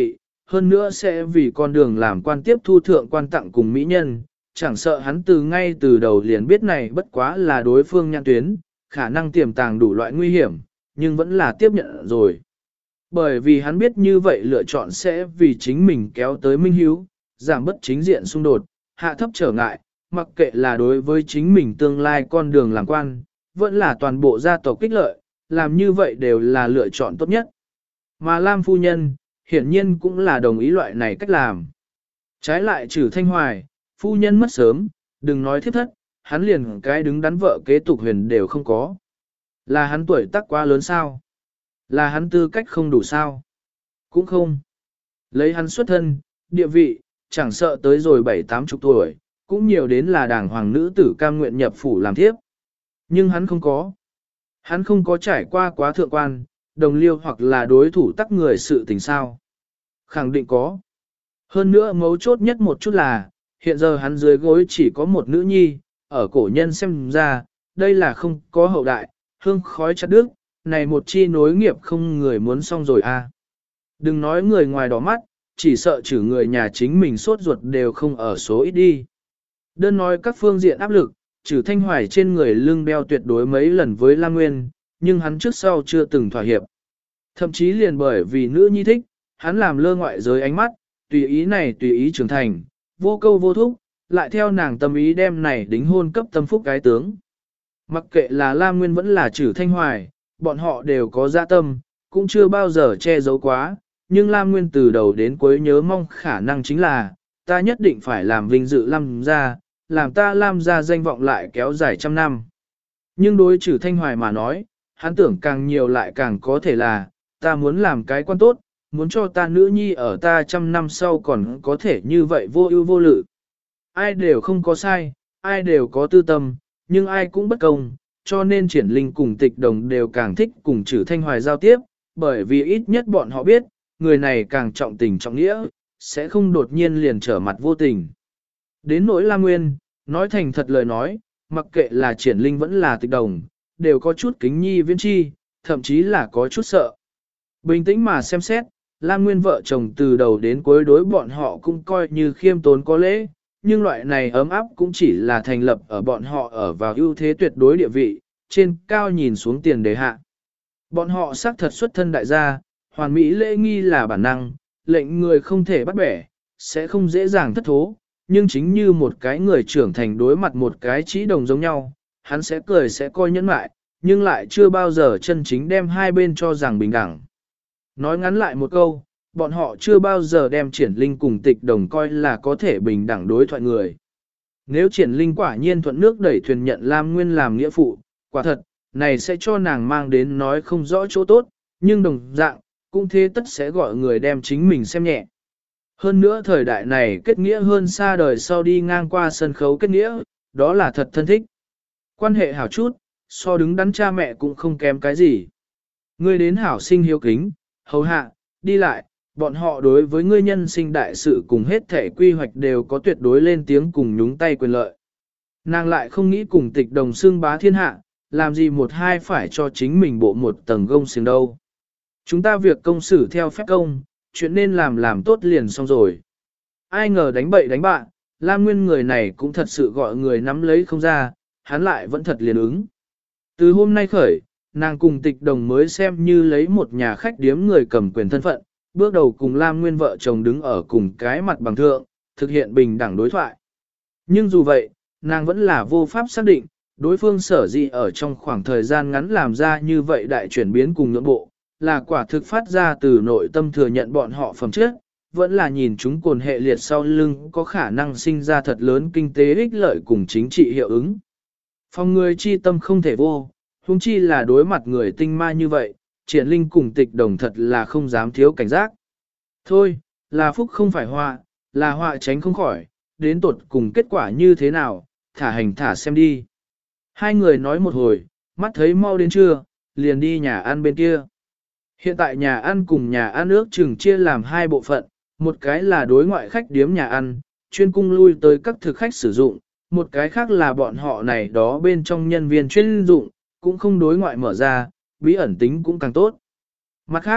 hơn nữa sẽ vì con đường làm quan tiếp thu thượng quan tặng cùng mỹ nhân, chẳng sợ hắn từ ngay từ đầu liền biết này bất quá là đối phương nhãn tuyến, khả năng tiềm tàng đủ loại nguy hiểm, nhưng vẫn là tiếp nhận rồi. Bởi vì hắn biết như vậy lựa chọn sẽ vì chính mình kéo tới minh hiếu, giảm bất chính diện xung đột, hạ thấp trở ngại, mặc kệ là đối với chính mình tương lai con đường làm quan, vẫn là toàn bộ gia tộc kích lợi, làm như vậy đều là lựa chọn tốt nhất. Mà Lam phu nhân, hiển nhiên cũng là đồng ý loại này cách làm. Trái lại trừ Thanh Hoài, phu nhân mất sớm, đừng nói thiếp thất, hắn liền cái đứng đắn vợ kế tục huyền đều không có. Là hắn tuổi tác quá lớn sao? Là hắn tư cách không đủ sao? Cũng không. Lấy hắn xuất thân, địa vị, chẳng sợ tới rồi bảy tám chục tuổi, cũng nhiều đến là đảng hoàng nữ tử cam nguyện nhập phủ làm thiếp. Nhưng hắn không có. Hắn không có trải qua quá thượng quan, đồng liêu hoặc là đối thủ tắc người sự tình sao. Khẳng định có. Hơn nữa mấu chốt nhất một chút là, hiện giờ hắn dưới gối chỉ có một nữ nhi, ở cổ nhân xem ra, đây là không có hậu đại, hương khói chặt đứt, này một chi nối nghiệp không người muốn xong rồi à. Đừng nói người ngoài đỏ mắt, chỉ sợ trừ người nhà chính mình sốt ruột đều không ở số ít đi. Đơn nói các phương diện áp lực, trừ Thanh Hoài trên người lưng đeo tuyệt đối mấy lần với Lam Nguyên, nhưng hắn trước sau chưa từng thỏa hiệp. Thậm chí liền bởi vì nữ nhi thích, hắn làm lơ ngoại giới ánh mắt, tùy ý này tùy ý trưởng thành, vô câu vô thúc, lại theo nàng tâm ý đem này đính hôn cấp tâm phúc cái tướng. Mặc kệ là Lam Nguyên vẫn là trừ Thanh Hoài, bọn họ đều có dạ tâm, cũng chưa bao giờ che giấu quá, nhưng Lam Nguyên từ đầu đến cuối nhớ mong khả năng chính là, ta nhất định phải làm vinh dự Lam gia, làm ta Lam gia danh vọng lại kéo dài trăm năm. Nhưng đối trừ Thanh Hoài mà nói, hắn tưởng càng nhiều lại càng có thể là, ta muốn làm cái quan tốt, muốn cho ta nữ nhi ở ta trăm năm sau còn có thể như vậy vô ưu vô lự. Ai đều không có sai, ai đều có tư tâm, nhưng ai cũng bất công, cho nên triển linh cùng tịch đồng đều càng thích cùng trừ Thanh Hoài giao tiếp, bởi vì ít nhất bọn họ biết, người này càng trọng tình trọng nghĩa, sẽ không đột nhiên liền trở mặt vô tình. Đến nỗi La Nguyên, nói thành thật lời nói, mặc kệ là triển linh vẫn là tịch đồng, đều có chút kính nhi viễn chi, thậm chí là có chút sợ. Bình tĩnh mà xem xét, Lam Nguyên vợ chồng từ đầu đến cuối đối bọn họ cũng coi như khiêm tốn có lễ, nhưng loại này ấm áp cũng chỉ là thành lập ở bọn họ ở vào ưu thế tuyệt đối địa vị, trên cao nhìn xuống tiền đề hạ. Bọn họ xác thật xuất thân đại gia, hoàn mỹ lễ nghi là bản năng, lệnh người không thể bắt bẻ, sẽ không dễ dàng thất thố, nhưng chính như một cái người trưởng thành đối mặt một cái chỉ đồng giống nhau, hắn sẽ cười sẽ coi nhẫn mại, nhưng lại chưa bao giờ chân chính đem hai bên cho rằng bình đẳng. Nói ngắn lại một câu, bọn họ chưa bao giờ đem triển linh cùng tịch đồng coi là có thể bình đẳng đối thoại người. Nếu triển linh quả nhiên thuận nước đẩy thuyền nhận Lam Nguyên làm nghĩa phụ, quả thật, này sẽ cho nàng mang đến nói không rõ chỗ tốt, nhưng đồng dạng, cũng thế tất sẽ gọi người đem chính mình xem nhẹ. Hơn nữa thời đại này kết nghĩa hơn xa đời sau đi ngang qua sân khấu kết nghĩa, đó là thật thân thích. Quan hệ hảo chút, so đứng đắn cha mẹ cũng không kém cái gì. Ngươi đến hảo sinh hiếu kính, hầu hạ, đi lại, bọn họ đối với ngươi nhân sinh đại sự cùng hết thể quy hoạch đều có tuyệt đối lên tiếng cùng nhúng tay quyền lợi. Nàng lại không nghĩ cùng tịch đồng xương bá thiên hạ, làm gì một hai phải cho chính mình bộ một tầng gông xiềng đâu. Chúng ta việc công xử theo phép công, chuyện nên làm làm tốt liền xong rồi. Ai ngờ đánh bậy đánh bạ, Lam Nguyên người này cũng thật sự gọi người nắm lấy không ra, hắn lại vẫn thật liền ứng. Từ hôm nay khởi, nàng cùng tịch đồng mới xem như lấy một nhà khách điếm người cầm quyền thân phận, bước đầu cùng Lam Nguyên vợ chồng đứng ở cùng cái mặt bằng thượng, thực hiện bình đẳng đối thoại. Nhưng dù vậy, nàng vẫn là vô pháp xác định, đối phương sở dĩ ở trong khoảng thời gian ngắn làm ra như vậy đại chuyển biến cùng ngưỡng bộ, là quả thực phát ra từ nội tâm thừa nhận bọn họ phẩm chất, vẫn là nhìn chúng cồn hệ liệt sau lưng có khả năng sinh ra thật lớn kinh tế ích lợi cùng chính trị hiệu ứng. Phòng người chi tâm không thể vô, huống chi là đối mặt người tinh ma như vậy, triển linh cùng tịch đồng thật là không dám thiếu cảnh giác. Thôi, là phúc không phải họa, là họa tránh không khỏi, đến tột cùng kết quả như thế nào, thả hành thả xem đi. Hai người nói một hồi, mắt thấy mau đến trưa, liền đi nhà ăn bên kia. Hiện tại nhà ăn cùng nhà ăn ước chừng chia làm hai bộ phận, một cái là đối ngoại khách điếm nhà ăn, chuyên cung lui tới các thực khách sử dụng, một cái khác là bọn họ này đó bên trong nhân viên chuyên dụng, cũng không đối ngoại mở ra, bí ẩn tính cũng càng tốt. Mặt khác,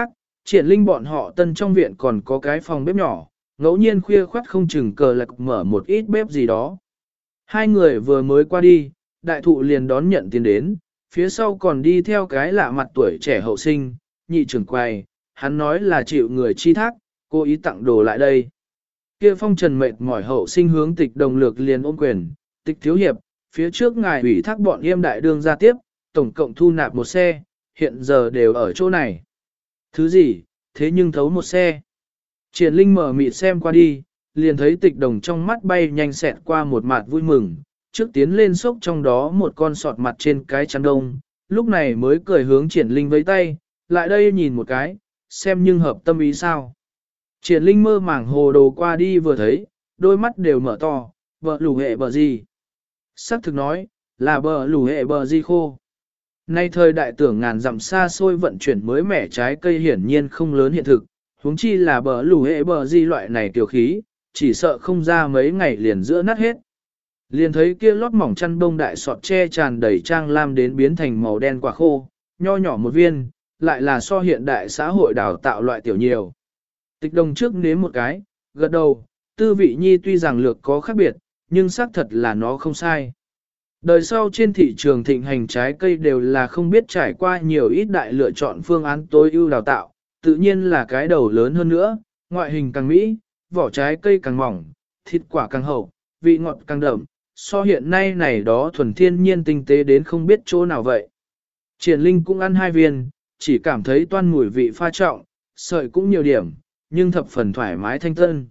Triển Linh bọn họ tân trong viện còn có cái phòng bếp nhỏ, ngẫu nhiên khuya khoắt không chừng cờ lạc mở một ít bếp gì đó. Hai người vừa mới qua đi, đại thụ liền đón nhận tiền đến, phía sau còn đi theo cái lạ mặt tuổi trẻ hậu sinh, nhị trưởng quầy, hắn nói là chịu người chi thác, cố ý tặng đồ lại đây. Kia phong trần mệt mỏi hậu sinh hướng tịch đồng lược liền ôm quyền, tịch thiếu hiệp, phía trước ngài ủy thác bọn yêm đại đương ra tiếp, tổng cộng thu nạp một xe, hiện giờ đều ở chỗ này. Thứ gì, thế nhưng thấu một xe. Triển Linh mở mịt xem qua đi, liền thấy tịch đồng trong mắt bay nhanh xẹt qua một mặt vui mừng, trước tiến lên xốc trong đó một con sọt mặt trên cái chăn đông, lúc này mới cười hướng Triển Linh với tay, lại đây nhìn một cái, xem nhưng hợp tâm ý sao. Triển Linh mơ màng hồ đồ qua đi vừa thấy, đôi mắt đều mở to, bờ lù hệ bờ gì. Sắc thực nói, là bờ lù hệ bờ gì khô. Nay thời đại tưởng ngàn dặm xa xôi vận chuyển mới mẻ trái cây hiển nhiên không lớn hiện thực, huống chi là bờ lù hệ bờ gì loại này tiểu khí, chỉ sợ không ra mấy ngày liền giữa nát hết. Liền thấy kia lót mỏng chăn bông đại sọt che tràn đầy trang lam đến biến thành màu đen quả khô, nho nhỏ một viên, lại là so hiện đại xã hội đào tạo loại tiểu nhiều. Tịch đồng trước nếm một cái, gật đầu, tư vị nhi tuy rằng lược có khác biệt, nhưng xác thật là nó không sai. Đời sau trên thị trường thịnh hành trái cây đều là không biết trải qua nhiều ít đại lựa chọn phương án tối ưu đào tạo, tự nhiên là cái đầu lớn hơn nữa, ngoại hình càng mỹ, vỏ trái cây càng mỏng, thịt quả càng hậu, vị ngọt càng đậm, so hiện nay này đó thuần thiên nhiên tinh tế đến không biết chỗ nào vậy. Triển Linh cũng ăn hai viên, chỉ cảm thấy toan mùi vị pha trọng, sợi cũng nhiều điểm, nhưng thập phần thoải mái thanh tân.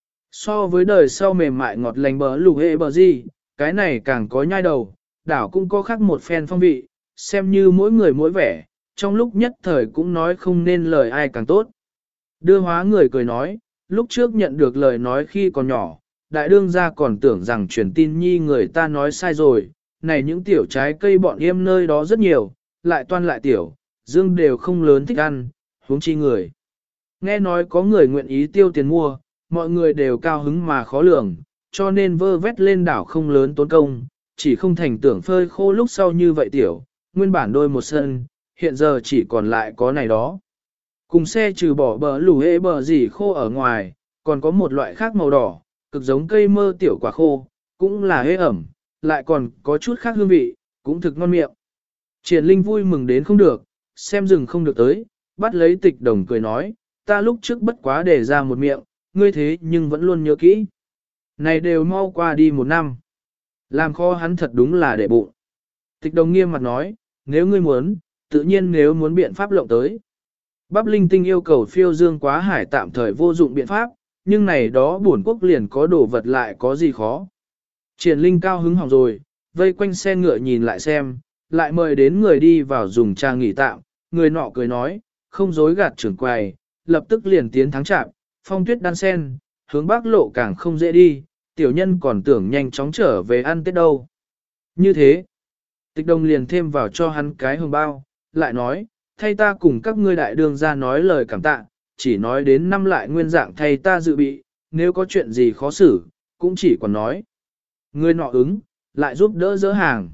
So với đời sau mềm mại ngọt lành bờ lù hệ bờ gì, cái này càng có nhai đầu, đảo cũng có khác một phen phong vị, xem như mỗi người mỗi vẻ, trong lúc nhất thời cũng nói không nên lời ai càng tốt. Đưa hóa người cười nói, lúc trước nhận được lời nói khi còn nhỏ, đại đương gia còn tưởng rằng truyền tin nhi người ta nói sai rồi, này những tiểu trái cây bọn em nơi đó rất nhiều, lại toan lại tiểu, dương đều không lớn thích ăn, huống chi người. Nghe nói có người nguyện ý tiêu tiền mua, mọi người đều cao hứng mà khó lường, cho nên vơ vét lên đảo không lớn tốn công, chỉ không thành tưởng phơi khô lúc sau như vậy tiểu, nguyên bản đôi một sân, hiện giờ chỉ còn lại có này đó. Cùng xe trừ bỏ bờ lù hễ bờ gì khô ở ngoài, còn có một loại khác màu đỏ, cực giống cây mơ tiểu quả khô, cũng là hế ẩm, lại còn có chút khác hương vị, cũng thực ngon miệng. Triển Linh vui mừng đến không được, xem rừng không được tới, bắt lấy tịch đồng cười nói, ta lúc trước bất quá để ra một miệng, ngươi thế nhưng vẫn luôn nhớ kỹ. Này đều mau qua đi một năm. Làm kho hắn thật đúng là để bụng. Tịch đồng nghiêm mặt nói, nếu ngươi muốn, tự nhiên nếu muốn biện pháp lộng tới. Bắp linh tinh yêu cầu phiêu dương quá hải tạm thời vô dụng biện pháp, nhưng này đó bổn quốc liền có đồ vật lại có gì khó. Triển Linh cao hứng hỏng rồi, vây quanh xe ngựa nhìn lại xem, lại mời đến người đi vào dùng trà nghỉ tạm, người nọ cười nói, không dối gạt trưởng quầy, lập tức liền tiến thắng chạm, phong tuyết đan sen, hướng bắc lộ càng không dễ đi, tiểu nhân còn tưởng nhanh chóng trở về ăn Tết đâu. Như thế, tịch đồng liền thêm vào cho hắn cái hồng bao, lại nói, thay ta cùng các ngươi đại đường ra nói lời cảm tạ, chỉ nói đến năm lại nguyên dạng thay ta dự bị, nếu có chuyện gì khó xử, cũng chỉ còn nói. Người nọ ứng, lại giúp đỡ dỡ hàng.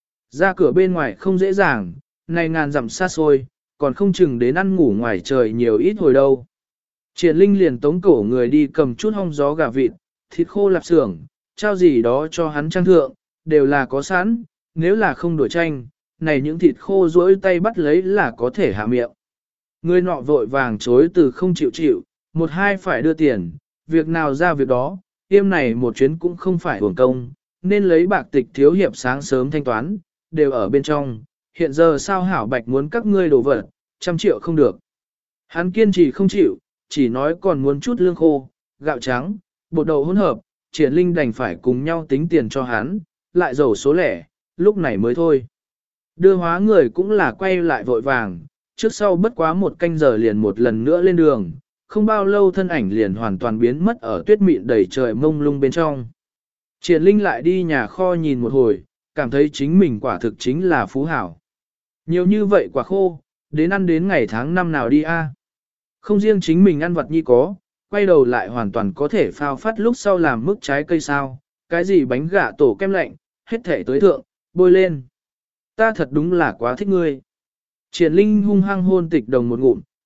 Ra cửa bên ngoài không dễ dàng, này ngàn dặm xa xôi, còn không chừng đến ăn ngủ ngoài trời nhiều ít hồi đâu. Triển Linh liền tống cổ người đi cầm chút hong gió gà vịt, thịt khô lạp xưởng, trao gì đó cho hắn trang thượng, đều là có sẵn, nếu là không đổi tranh, này những thịt khô rỗi tay bắt lấy là có thể hạ miệng. Người nọ vội vàng chối từ không chịu chịu, một hai phải đưa tiền, việc nào ra việc đó, tiêm này một chuyến cũng không phải uổng công, nên lấy bạc tịch thiếu hiệp sáng sớm thanh toán, đều ở bên trong, hiện giờ sao hảo bạch muốn các ngươi đổ vật, trăm triệu không được. Hắn kiên trì không chịu, chỉ nói còn muốn chút lương khô, gạo trắng, bột đậu hỗn hợp, Triển Linh đành phải cùng nhau tính tiền cho hắn, lại dầu số lẻ, lúc này mới thôi. Đưa hóa người cũng là quay lại vội vàng, trước sau bất quá một canh giờ liền một lần nữa lên đường, không bao lâu thân ảnh liền hoàn toàn biến mất ở tuyết mịn đầy trời mông lung bên trong. Triển Linh lại đi nhà kho nhìn một hồi, cảm thấy chính mình quả thực chính là phú hảo. Nhiều như vậy quả khô, đến ăn đến ngày tháng năm nào đi a? Không riêng chính mình ăn vật nhi có, quay đầu lại hoàn toàn có thể phao phát lúc sau làm mức trái cây sao, cái gì bánh gà tổ kem lạnh, hết thể tới thượng, bôi lên. Ta thật đúng là quá thích ngươi. Triển Linh hung hăng hôn tịch đồng một ngụm,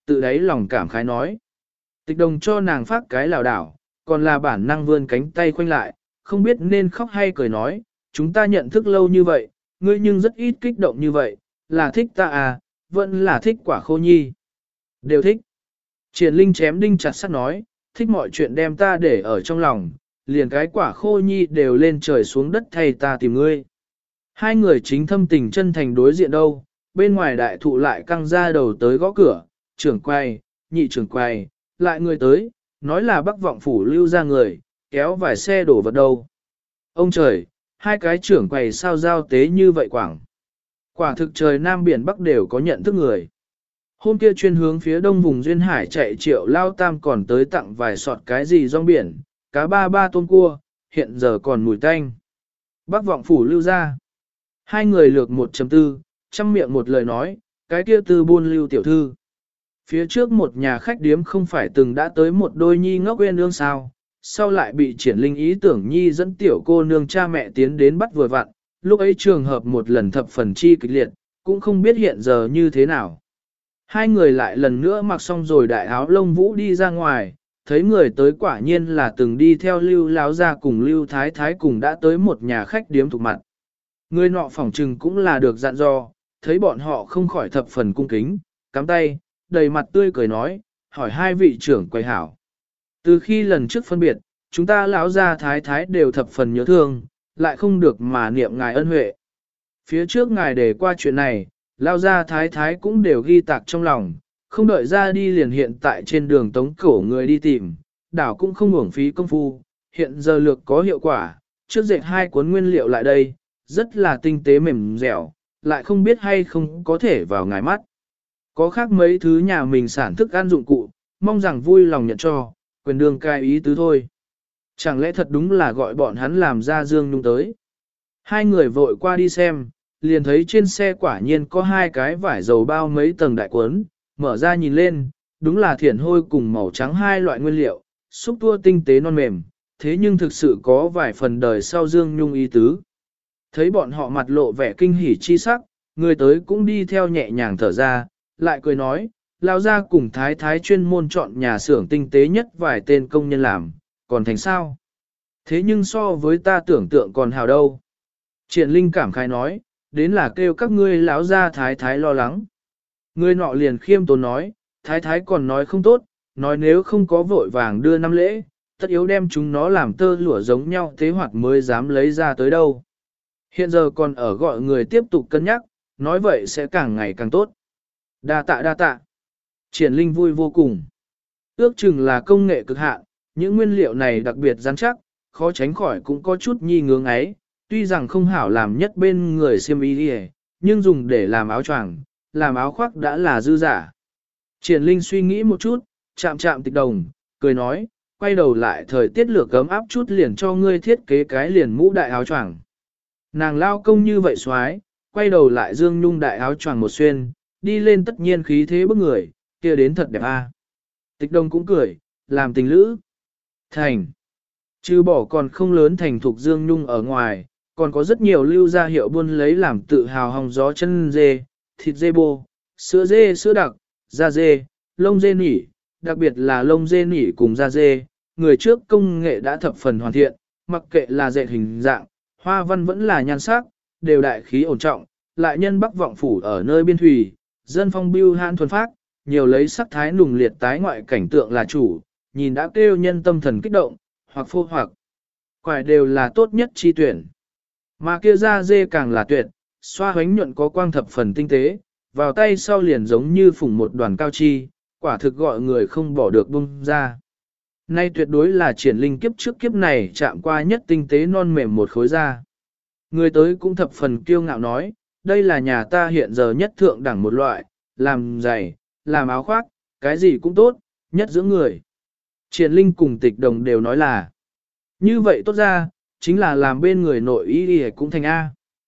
tự đáy lòng cảm khái nói. Tịch đồng cho nàng phát cái lảo đảo, còn là bản năng vươn cánh tay khoanh lại, không biết nên khóc hay cười nói, chúng ta nhận thức lâu như vậy, ngươi nhưng rất ít kích động như vậy, là thích ta à, vẫn là thích quả khô nhi. Đều thích. Triển Linh chém đinh chặt sắt nói, thích mọi chuyện đem ta để ở trong lòng, liền cái quả khô nhi đều lên trời xuống đất thay ta tìm ngươi. Hai người chính thâm tình chân thành đối diện đâu, bên ngoài đại thụ lại căng ra đầu tới gõ cửa, trưởng quay, nhị trưởng quay, lại người tới, nói là Bắc Vọng Phủ lưu ra người, kéo vài xe đổ vật đâu. Ông trời, hai cái trưởng quầy sao giao tế như vậy quảng. Quả thực trời Nam Biển Bắc đều có nhận thức người. Hôm kia chuyên hướng phía đông vùng Duyên Hải chạy triệu lao tam còn tới tặng vài sọt cái gì rong biển, cá ba ba tôm cua, hiện giờ còn mùi tanh. Bắc Vọng Phủ lưu ra. Hai người lược một chấm tư, chăm miệng một lời nói, cái kia tư buôn lưu tiểu thư. Phía trước một nhà khách điếm không phải từng đã tới một đôi nhi ngốc quên nương sao, sau lại bị Triển Linh ý tưởng nhi dẫn tiểu cô nương cha mẹ tiến đến bắt vừa vặn, lúc ấy trường hợp một lần thập phần chi kịch liệt, cũng không biết hiện giờ như thế nào. Hai người lại lần nữa mặc xong rồi đại áo lông vũ đi ra ngoài, thấy người tới quả nhiên là từng đi theo lưu láo ra cùng lưu thái thái cùng đã tới một nhà khách điếm thuộc mặt. Người nọ phỏng trừng cũng là được dặn dò, thấy bọn họ không khỏi thập phần cung kính, cắm tay, đầy mặt tươi cười nói, hỏi hai vị trưởng quầy hảo. Từ khi lần trước phân biệt, chúng ta lão gia thái thái đều thập phần nhớ thương, lại không được mà niệm ngài ân huệ. Phía trước ngài để qua chuyện này, lão gia thái thái cũng đều ghi tạc trong lòng, không đợi ra đi liền hiện tại trên đường tống cổ người đi tìm, đảo cũng không uổng phí công phu, hiện giờ lược có hiệu quả, trước dệt hai cuốn nguyên liệu lại đây, rất là tinh tế mềm dẻo, lại không biết hay không có thể vào ngài mắt. Có khác mấy thứ nhà mình sản thức ăn dụng cụ, mong rằng vui lòng nhận cho, quyền đương cai ý tứ thôi. Chẳng lẽ thật đúng là gọi bọn hắn làm ra Dương Nhung tới. Hai người vội qua đi xem, liền thấy trên xe quả nhiên có hai cái vải dầu bao mấy tầng đại cuốn, mở ra nhìn lên, đúng là thiển hôi cùng màu trắng hai loại nguyên liệu, xúc tua tinh tế non mềm, thế nhưng thực sự có vài phần đời sau Dương Nhung ý tứ. Thấy bọn họ mặt lộ vẻ kinh hỉ chi sắc, người tới cũng đi theo nhẹ nhàng thở ra, lại cười nói, lao ra cùng thái thái chuyên môn chọn nhà xưởng tinh tế nhất vài tên công nhân làm, còn thành sao? Thế nhưng so với ta tưởng tượng còn hào đâu. Triển Linh cảm khai nói, đến là kêu các ngươi lão ra thái thái lo lắng. Người nọ liền khiêm tốn nói, thái thái còn nói không tốt, nói nếu không có vội vàng đưa năm lễ, tất yếu đem chúng nó làm tơ lụa giống nhau thế hoặc mới dám lấy ra tới đâu. Hiện giờ còn ở gọi người tiếp tục cân nhắc, nói vậy sẽ càng ngày càng tốt. Đa tạ đa tạ. Triển Linh vui vô cùng. Ước chừng là công nghệ cực hạn, những nguyên liệu này đặc biệt rắn chắc, khó tránh khỏi cũng có chút nhi ngưỡng ấy, tuy rằng không hảo làm nhất bên người xiêm y đi, nhưng dùng để làm áo choàng, làm áo khoác đã là dư giả. Triển Linh suy nghĩ một chút, chạm chạm Tịch Đồng, cười nói, quay đầu lại thời tiết lửa cấm áp chút liền cho ngươi thiết kế cái liền mũ đại áo choàng. Nàng lao công như vậy xoái, quay đầu lại Dương Nhung đại áo choàng một xuyên, đi lên tất nhiên khí thế bức người, kia đến thật đẹp a. À. Tịch Đồng cũng cười, làm tình lữ. Thành. Chứ bỏ còn không lớn thành thuộc Dương Nhung ở ngoài, còn có rất nhiều lưu gia hiệu buôn lấy làm tự hào hòng gió chân dê, thịt dê bô, sữa dê sữa đặc, da dê, lông dê nỉ, đặc biệt là lông dê nỉ cùng da dê. Người trước công nghệ đã thập phần hoàn thiện, mặc kệ là dệt hình dạng, hoa văn vẫn là nhan sắc, đều đại khí ổn trọng, lại nhân Bắc Vọng Phủ ở nơi biên thủy, dân phong biêu han thuần phát, nhiều lấy sắc thái nùng liệt tái ngoại cảnh tượng là chủ, nhìn đã kêu nhân tâm thần kích động, hoặc phô hoặc quải đều là tốt nhất chi tuyển. Mà kia da dê càng là tuyệt, xoa hoánh nhuận có quang thập phần tinh tế, vào tay sau liền giống như phủng một đoàn cao chi, quả thực gọi người không bỏ được bung ra. Nay tuyệt đối là Triển Linh kiếp trước kiếp này chạm qua nhất tinh tế non mềm một khối da. Người tới cũng thập phần kiêu ngạo nói, đây là nhà ta hiện giờ nhất thượng đẳng một loại, làm giày, làm áo khoác, cái gì cũng tốt, nhất giữa người. Triển Linh cùng Tịch Đồng đều nói là, như vậy tốt ra, chính là làm bên người nội y đi cũng thành A.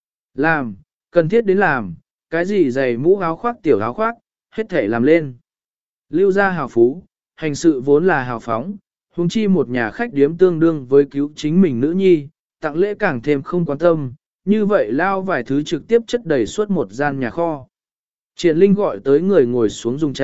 Làm, cần thiết đến làm, cái gì giày mũ áo khoác tiểu áo khoác, hết thể làm lên. Lưu gia hào phú, hành sự vốn là hào phóng, huống chi một nhà khách điếm tương đương với cứu chính mình nữ nhi, tặng lễ càng thêm không quan tâm, như vậy lao vài thứ trực tiếp chất đầy suốt một gian nhà kho. Triển Linh gọi tới người ngồi xuống dùng trà,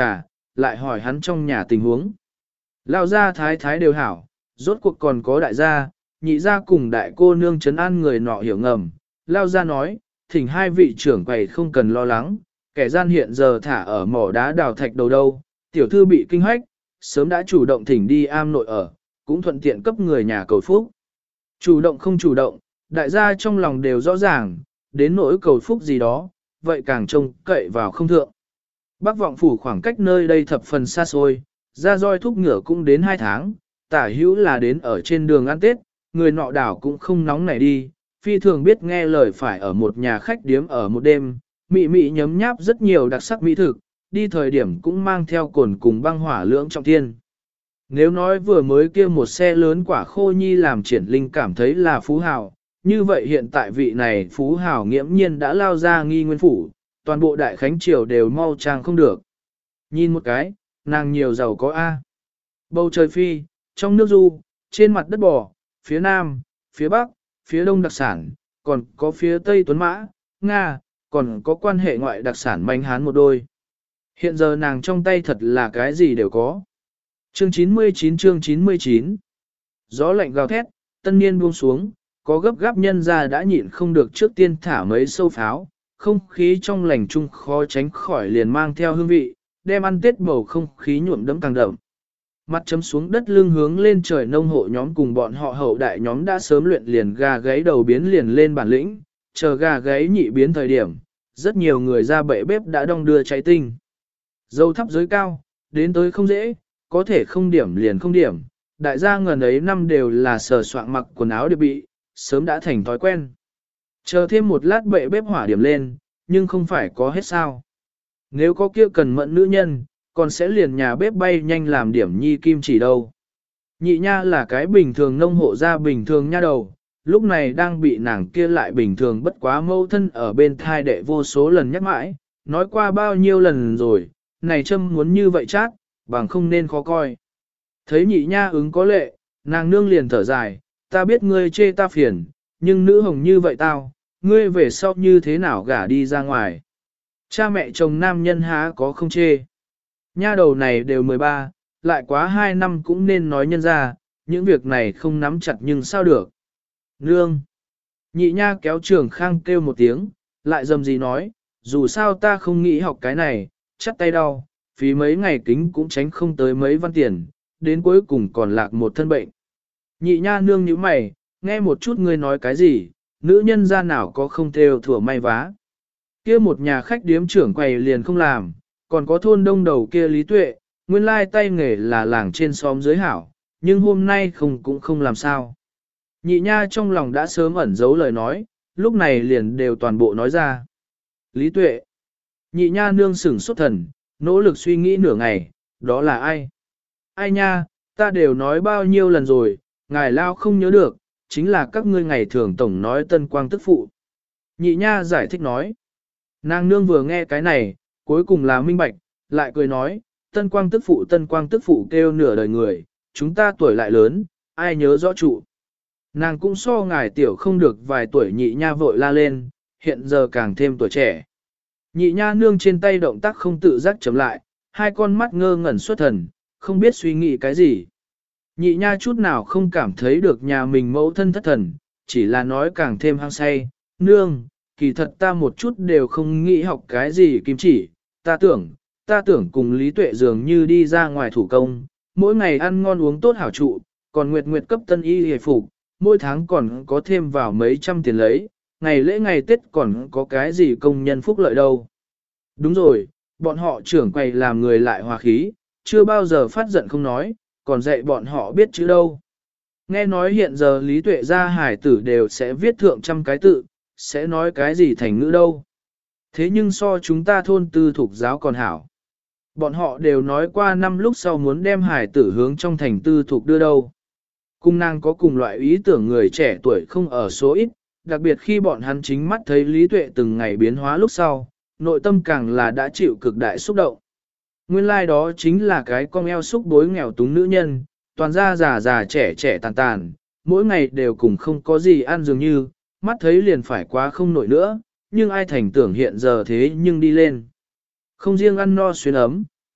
lại hỏi hắn trong nhà tình huống. Lao gia thái thái đều hảo, rốt cuộc còn có đại gia, nhị gia cùng đại cô nương trấn an người nọ hiểu ngầm. Lao gia nói, thỉnh hai vị trưởng quầy không cần lo lắng, kẻ gian hiện giờ thả ở mỏ đá đào thạch đầu đâu, tiểu thư bị kinh hách, sớm đã chủ động thỉnh đi am nội ở, cũng thuận tiện cấp người nhà cầu phúc. Chủ động không chủ động, đại gia trong lòng đều rõ ràng, đến nỗi cầu phúc gì đó, vậy càng trông cậy vào không thượng. Bắc vọng phủ khoảng cách nơi đây thập phần xa xôi, ra roi thúc ngựa cũng đến hai tháng, tả hữu là đến ở trên đường ăn Tết, người nọ đảo cũng không nóng nảy đi, phi thường biết nghe lời phải ở một nhà khách điếm ở một đêm, mị mị nhấm nháp rất nhiều đặc sắc mỹ thực, đi thời điểm cũng mang theo cồn cùng băng hỏa lưỡng trọng thiên. Nếu nói vừa mới kia một xe lớn quả khô nhi làm triển linh cảm thấy là phú hào, như vậy hiện tại vị này phú hào nghiễm nhiên đã lao ra nghi nguyên phủ, toàn bộ đại khánh triều đều mau trang không được. Nhìn một cái, nàng nhiều giàu có A. Bầu trời phi, trong nước du, trên mặt đất bò, phía nam, phía bắc, phía đông đặc sản, còn có phía tây tuấn mã, Nga, còn có quan hệ ngoại đặc sản manh hán một đôi. Hiện giờ nàng trong tay thật là cái gì đều có. Chương chín mươi chín chương chín mươi chín Gió lạnh gào thét, tân niên buông xuống, có gấp gáp nhân ra đã nhịn không được trước tiên thả mấy sâu pháo, không khí trong lành chung khó tránh khỏi liền mang theo hương vị, đem ăn tết bầu không khí nhuộm đẫm càng đậm. Mặt chấm xuống đất lưng hướng lên trời nông hộ nhóm cùng bọn họ hậu đại nhóm đã sớm luyện liền gà gáy đầu biến liền lên bản lĩnh, chờ gà gáy nhị biến thời điểm, rất nhiều người ra bệ bếp đã đong đưa cháy tinh. Dâu thấp giới cao, đến tới không dễ, có thể không điểm liền không điểm, đại gia ngần ấy năm đều là sờ soạn mặc quần áo để bị, sớm đã thành thói quen. Chờ thêm một lát bệ bếp hỏa điểm lên, nhưng không phải có hết sao. Nếu có kia cần mẫn nữ nhân, còn sẽ liền nhà bếp bay nhanh làm điểm nhi kim chỉ đâu. Nhị nha là cái bình thường nông hộ gia bình thường nha đầu, lúc này đang bị nàng kia lại bình thường bất quá mâu thân ở bên thai đệ vô số lần nhắc mãi, nói qua bao nhiêu lần rồi, này châm muốn như vậy chát, bằng không nên khó coi. Thấy nhị nha ứng có lệ, nàng nương liền thở dài, ta biết ngươi chê ta phiền, nhưng nữ hồng như vậy tao, ngươi về sau như thế nào gả đi ra ngoài. Cha mẹ chồng nam nhân há có không chê. Nha đầu này đều mười ba, lại quá hai năm cũng nên nói nhân ra, những việc này không nắm chặt nhưng sao được. Nương! Nhị nha kéo trường khang kêu một tiếng, lại dầm gì nói, dù sao ta không nghĩ học cái này, chắt tay đau, phí mấy ngày kính cũng tránh không tới mấy văn tiền, đến cuối cùng còn lạc một thân bệnh. Nhị nha nương như mày, nghe một chút ngươi nói cái gì, nữ nhân ra nào có không theo thừa may vá. Kia một nhà khách điếm trưởng quầy liền không làm, còn có thôn đông đầu kia Lý Tuệ, nguyên lai tay nghề là làng trên xóm dưới hảo, nhưng hôm nay không cũng không làm sao. Nhị nha trong lòng đã sớm ẩn giấu lời nói, lúc này liền đều toàn bộ nói ra. Lý Tuệ. Nhị nha nương sửng sốt thần, nỗ lực suy nghĩ nửa ngày, đó là ai? Ai nha, ta đều nói bao nhiêu lần rồi, ngài lao không nhớ được, chính là các ngươi ngày thường tổng nói tân quang tức phụ. Nhị nha giải thích nói. Nàng nương vừa nghe cái này, cuối cùng là minh bạch, lại cười nói, tân quang tức phụ tân quang tức phụ kêu nửa đời người, chúng ta tuổi lại lớn, ai nhớ rõ trụ. Nàng cũng so ngài tiểu không được vài tuổi nhị nha vội la lên, hiện giờ càng thêm tuổi trẻ. Nhị nha nương trên tay động tác không tự giác chấm lại, hai con mắt ngơ ngẩn xuất thần, không biết suy nghĩ cái gì. Nhị nha chút nào không cảm thấy được nhà mình mẫu thân thất thần, chỉ là nói càng thêm hăng say, nương, kỳ thật ta một chút đều không nghĩ học cái gì kim chỉ, ta tưởng, ta tưởng cùng Lý Tuệ dường như đi ra ngoài thủ công, mỗi ngày ăn ngon uống tốt hảo trụ, còn nguyệt nguyệt cấp tân y hề phục, mỗi tháng còn có thêm vào mấy trăm tiền lấy, ngày lễ ngày Tết còn có cái gì công nhân phúc lợi đâu. Đúng rồi, bọn họ trưởng quầy làm người lại hòa khí, chưa bao giờ phát giận không nói, còn dạy bọn họ biết chữ đâu. Nghe nói hiện giờ Lý Tuệ gia hải tử đều sẽ viết thượng trăm cái tự, sẽ nói cái gì thành ngữ đâu. Thế nhưng so chúng ta thôn tư thuộc giáo còn hảo. Bọn họ đều nói qua năm lúc sau muốn đem hải tử hướng trong thành tư thuộc đưa đâu. Cung nàng có cùng loại ý tưởng người trẻ tuổi không ở số ít, đặc biệt khi bọn hắn chính mắt thấy Lý Tuệ từng ngày biến hóa lúc sau, nội tâm càng là đã chịu cực đại xúc động. Nguyên lai like đó chính là cái con eo xúc bối nghèo túng nữ nhân, toàn ra già già trẻ trẻ tàn tàn, mỗi ngày đều cùng không có gì ăn dường như, mắt thấy liền phải quá không nổi nữa, nhưng ai thành tưởng hiện giờ thế nhưng đi lên. Không riêng ăn no xuyên ấm,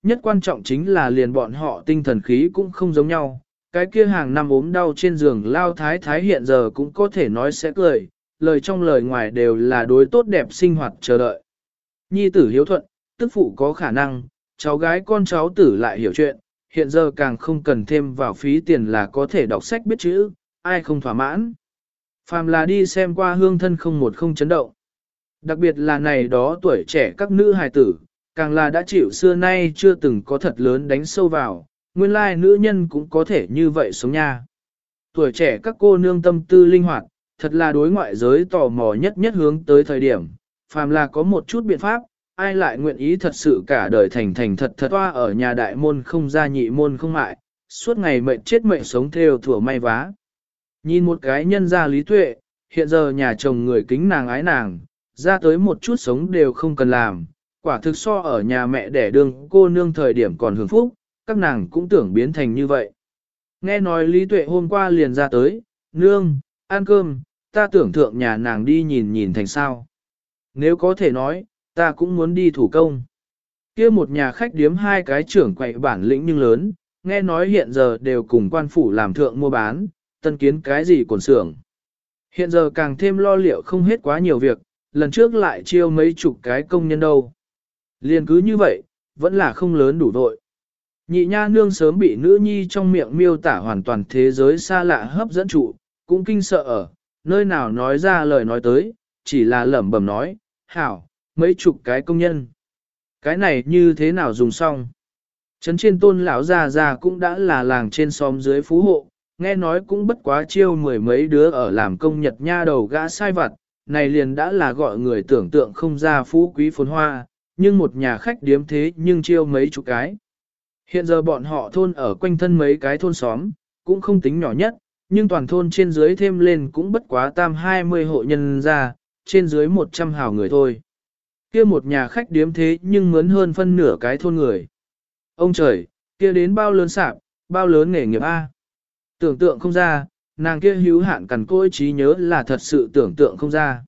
nhất quan trọng chính là liền bọn họ tinh thần khí cũng không giống nhau. Cái kia hàng năm ốm đau trên giường lao thái thái hiện giờ cũng có thể nói sẽ cười, lời trong lời ngoài đều là đối tốt đẹp sinh hoạt chờ đợi. Nhi tử hiếu thuận, tức phụ có khả năng, cháu gái con cháu tử lại hiểu chuyện, hiện giờ càng không cần thêm vào phí tiền là có thể đọc sách biết chữ, ai không thỏa mãn. Phàm là đi xem qua hương thân không một không chấn động. Đặc biệt là này đó tuổi trẻ các nữ hài tử, càng là đã chịu xưa nay chưa từng có thật lớn đánh sâu vào, nguyên lai nữ nhân cũng có thể như vậy sống nha. Tuổi trẻ các cô nương tâm tư linh hoạt, thật là đối ngoại giới tò mò nhất nhất hướng tới thời điểm, phàm là có một chút biện pháp, ai lại nguyện ý thật sự cả đời thành thành thật thật toa ở nhà đại môn không ra nhị môn không mại, suốt ngày mệnh chết mệnh sống theo thủa may vá. Nhìn một cái nhân gia lý tuệ, hiện giờ nhà chồng người kính nàng ái nàng, ra tới một chút sống đều không cần làm, quả thực so ở nhà mẹ đẻ đương cô nương thời điểm còn hưởng phúc, các nàng cũng tưởng biến thành như vậy. Nghe nói lý tuệ hôm qua liền ra tới, nương, ăn cơm, ta tưởng thượng nhà nàng đi nhìn nhìn thành sao. Nếu có thể nói, ta cũng muốn đi thủ công. Kia một nhà khách điếm hai cái trưởng quậy bản lĩnh nhưng lớn, nghe nói hiện giờ đều cùng quan phủ làm thượng mua bán, tân kiến cái gì còn xưởng. Hiện giờ càng thêm lo liệu không hết quá nhiều việc, lần trước lại chiêu mấy chục cái công nhân đâu. Liền cứ như vậy, vẫn là không lớn đủ vội. Nhị nha nương sớm bị nữ nhi trong miệng miêu tả hoàn toàn thế giới xa lạ hấp dẫn trụ, cũng kinh sợ ở, nơi nào nói ra lời nói tới, chỉ là lẩm bẩm nói, hảo, mấy chục cái công nhân. Cái này như thế nào dùng xong? Trấn trên tôn lão già già cũng đã là làng trên xóm dưới phú hộ, nghe nói cũng bất quá chiêu mười mấy đứa ở làm công nhật nha đầu gã sai vặt, này liền đã là gọi người tưởng tượng không ra phú quý phồn hoa, nhưng một nhà khách điếm thế nhưng chiêu mấy chục cái. Hiện giờ bọn họ thôn ở quanh thân mấy cái thôn xóm, cũng không tính nhỏ nhất, nhưng toàn thôn trên dưới thêm lên cũng bất quá tam hai mươi hộ nhân ra, trên dưới một trăm hào người thôi. Kia một nhà khách điếm thế nhưng mướn hơn phân nửa cái thôn người. Ông trời, kia đến bao lớn sạp, bao lớn nghề nghiệp A. Tưởng tượng không ra, nàng kia hữu hạn cằn cỗi trí nhớ là thật sự tưởng tượng không ra.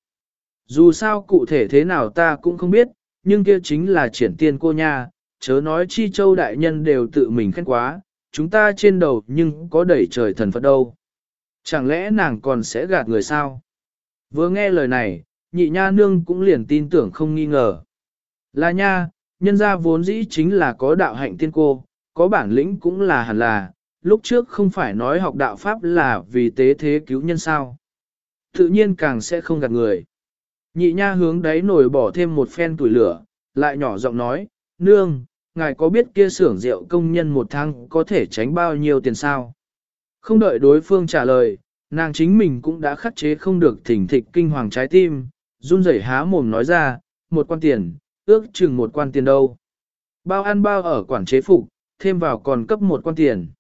Dù sao cụ thể thế nào ta cũng không biết, nhưng kia chính là triển tiên cô nha, chớ nói chi châu đại nhân đều tự mình khen quá, chúng ta trên đầu nhưng có đẩy trời thần Phật đâu. Chẳng lẽ nàng còn sẽ gạt người sao? Vừa nghe lời này, nhị nha nương cũng liền tin tưởng không nghi ngờ. Là nha, nhân gia vốn dĩ chính là có đạo hạnh tiên cô, có bản lĩnh cũng là hẳn là, lúc trước không phải nói học đạo Pháp là vì tế thế cứu nhân sao. Tự nhiên càng sẽ không gạt người. Nhị nha hướng đáy nổi bỏ thêm một phen tuổi lửa, lại nhỏ giọng nói, nương, ngài có biết kia xưởng rượu công nhân một tháng có thể tránh bao nhiêu tiền sao? Không đợi đối phương trả lời, nàng chính mình cũng đã khắc chế không được thỉnh thịch kinh hoàng trái tim, run rẩy há mồm nói ra, một quan tiền, ước chừng một quan tiền đâu. Bao ăn bao ở quản chế phục, thêm vào còn cấp một quan tiền.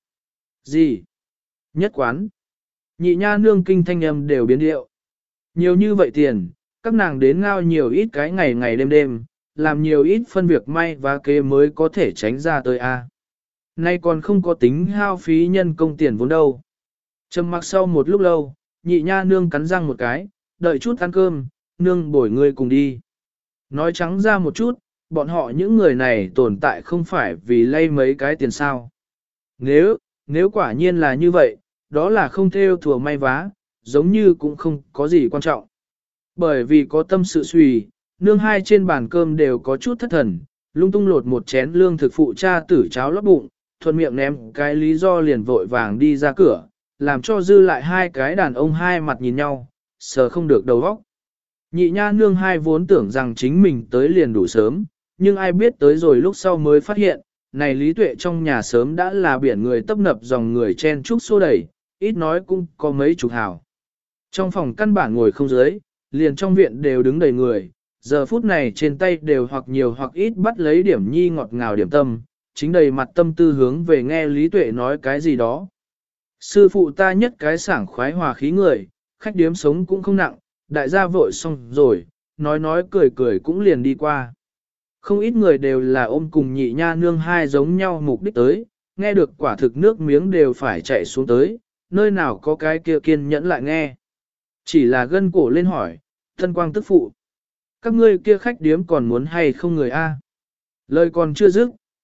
Gì? Nhất quán. Nhị nha nương kinh thanh âm đều biến điệu. Nhiều như vậy tiền, các nàng đến ngao nhiều ít cái ngày ngày đêm đêm, làm nhiều ít phân việc may và kế mới có thể tránh ra tới A. Nay còn không có tính hao phí nhân công tiền vốn đâu. Trầm mặc sau một lúc lâu, nhị nha nương cắn răng một cái, đợi chút ăn cơm, nương bổi ngươi cùng đi. Nói trắng ra một chút, bọn họ những người này tồn tại không phải vì lay mấy cái tiền sao. Nếu, nếu quả nhiên là như vậy, đó là không theo thừa may vá, giống như cũng không có gì quan trọng. Bởi vì có tâm sự suy, nương hai trên bàn cơm đều có chút thất thần, lung tung lột một chén lương thực phụ cha tử cháo lót bụng, thuận miệng ném cái lý do liền vội vàng đi ra cửa, làm cho dư lại hai cái đàn ông hai mặt nhìn nhau, sờ không được đầu óc. Nhị nha nương hai vốn tưởng rằng chính mình tới liền đủ sớm, nhưng ai biết tới rồi lúc sau mới phát hiện, này lý tuệ trong nhà sớm đã là biển người tấp nập dòng người chen chúc xô đẩy, ít nói cũng có mấy chục hào. Trong phòng căn bản ngồi không dưới, liền trong viện đều đứng đầy người, giờ phút này trên tay đều hoặc nhiều hoặc ít bắt lấy điểm nhi ngọt ngào điểm tâm, chính đầy mặt tâm tư hướng về nghe lý tuệ nói cái gì đó. Sư phụ ta nhất cái sảng khoái hòa khí người, khách điếm sống cũng không nặng, đại gia vội xong rồi, nói nói cười cười cũng liền đi qua. Không ít người đều là ôm cùng nhị nha nương hai giống nhau mục đích tới, nghe được quả thực nước miếng đều phải chạy xuống tới, nơi nào có cái kia kiên nhẫn lại nghe. Chỉ là gân cổ lên hỏi, thân quang tức phụ. Các ngươi kia khách điếm còn muốn hay không người a? Lời còn chưa dứt,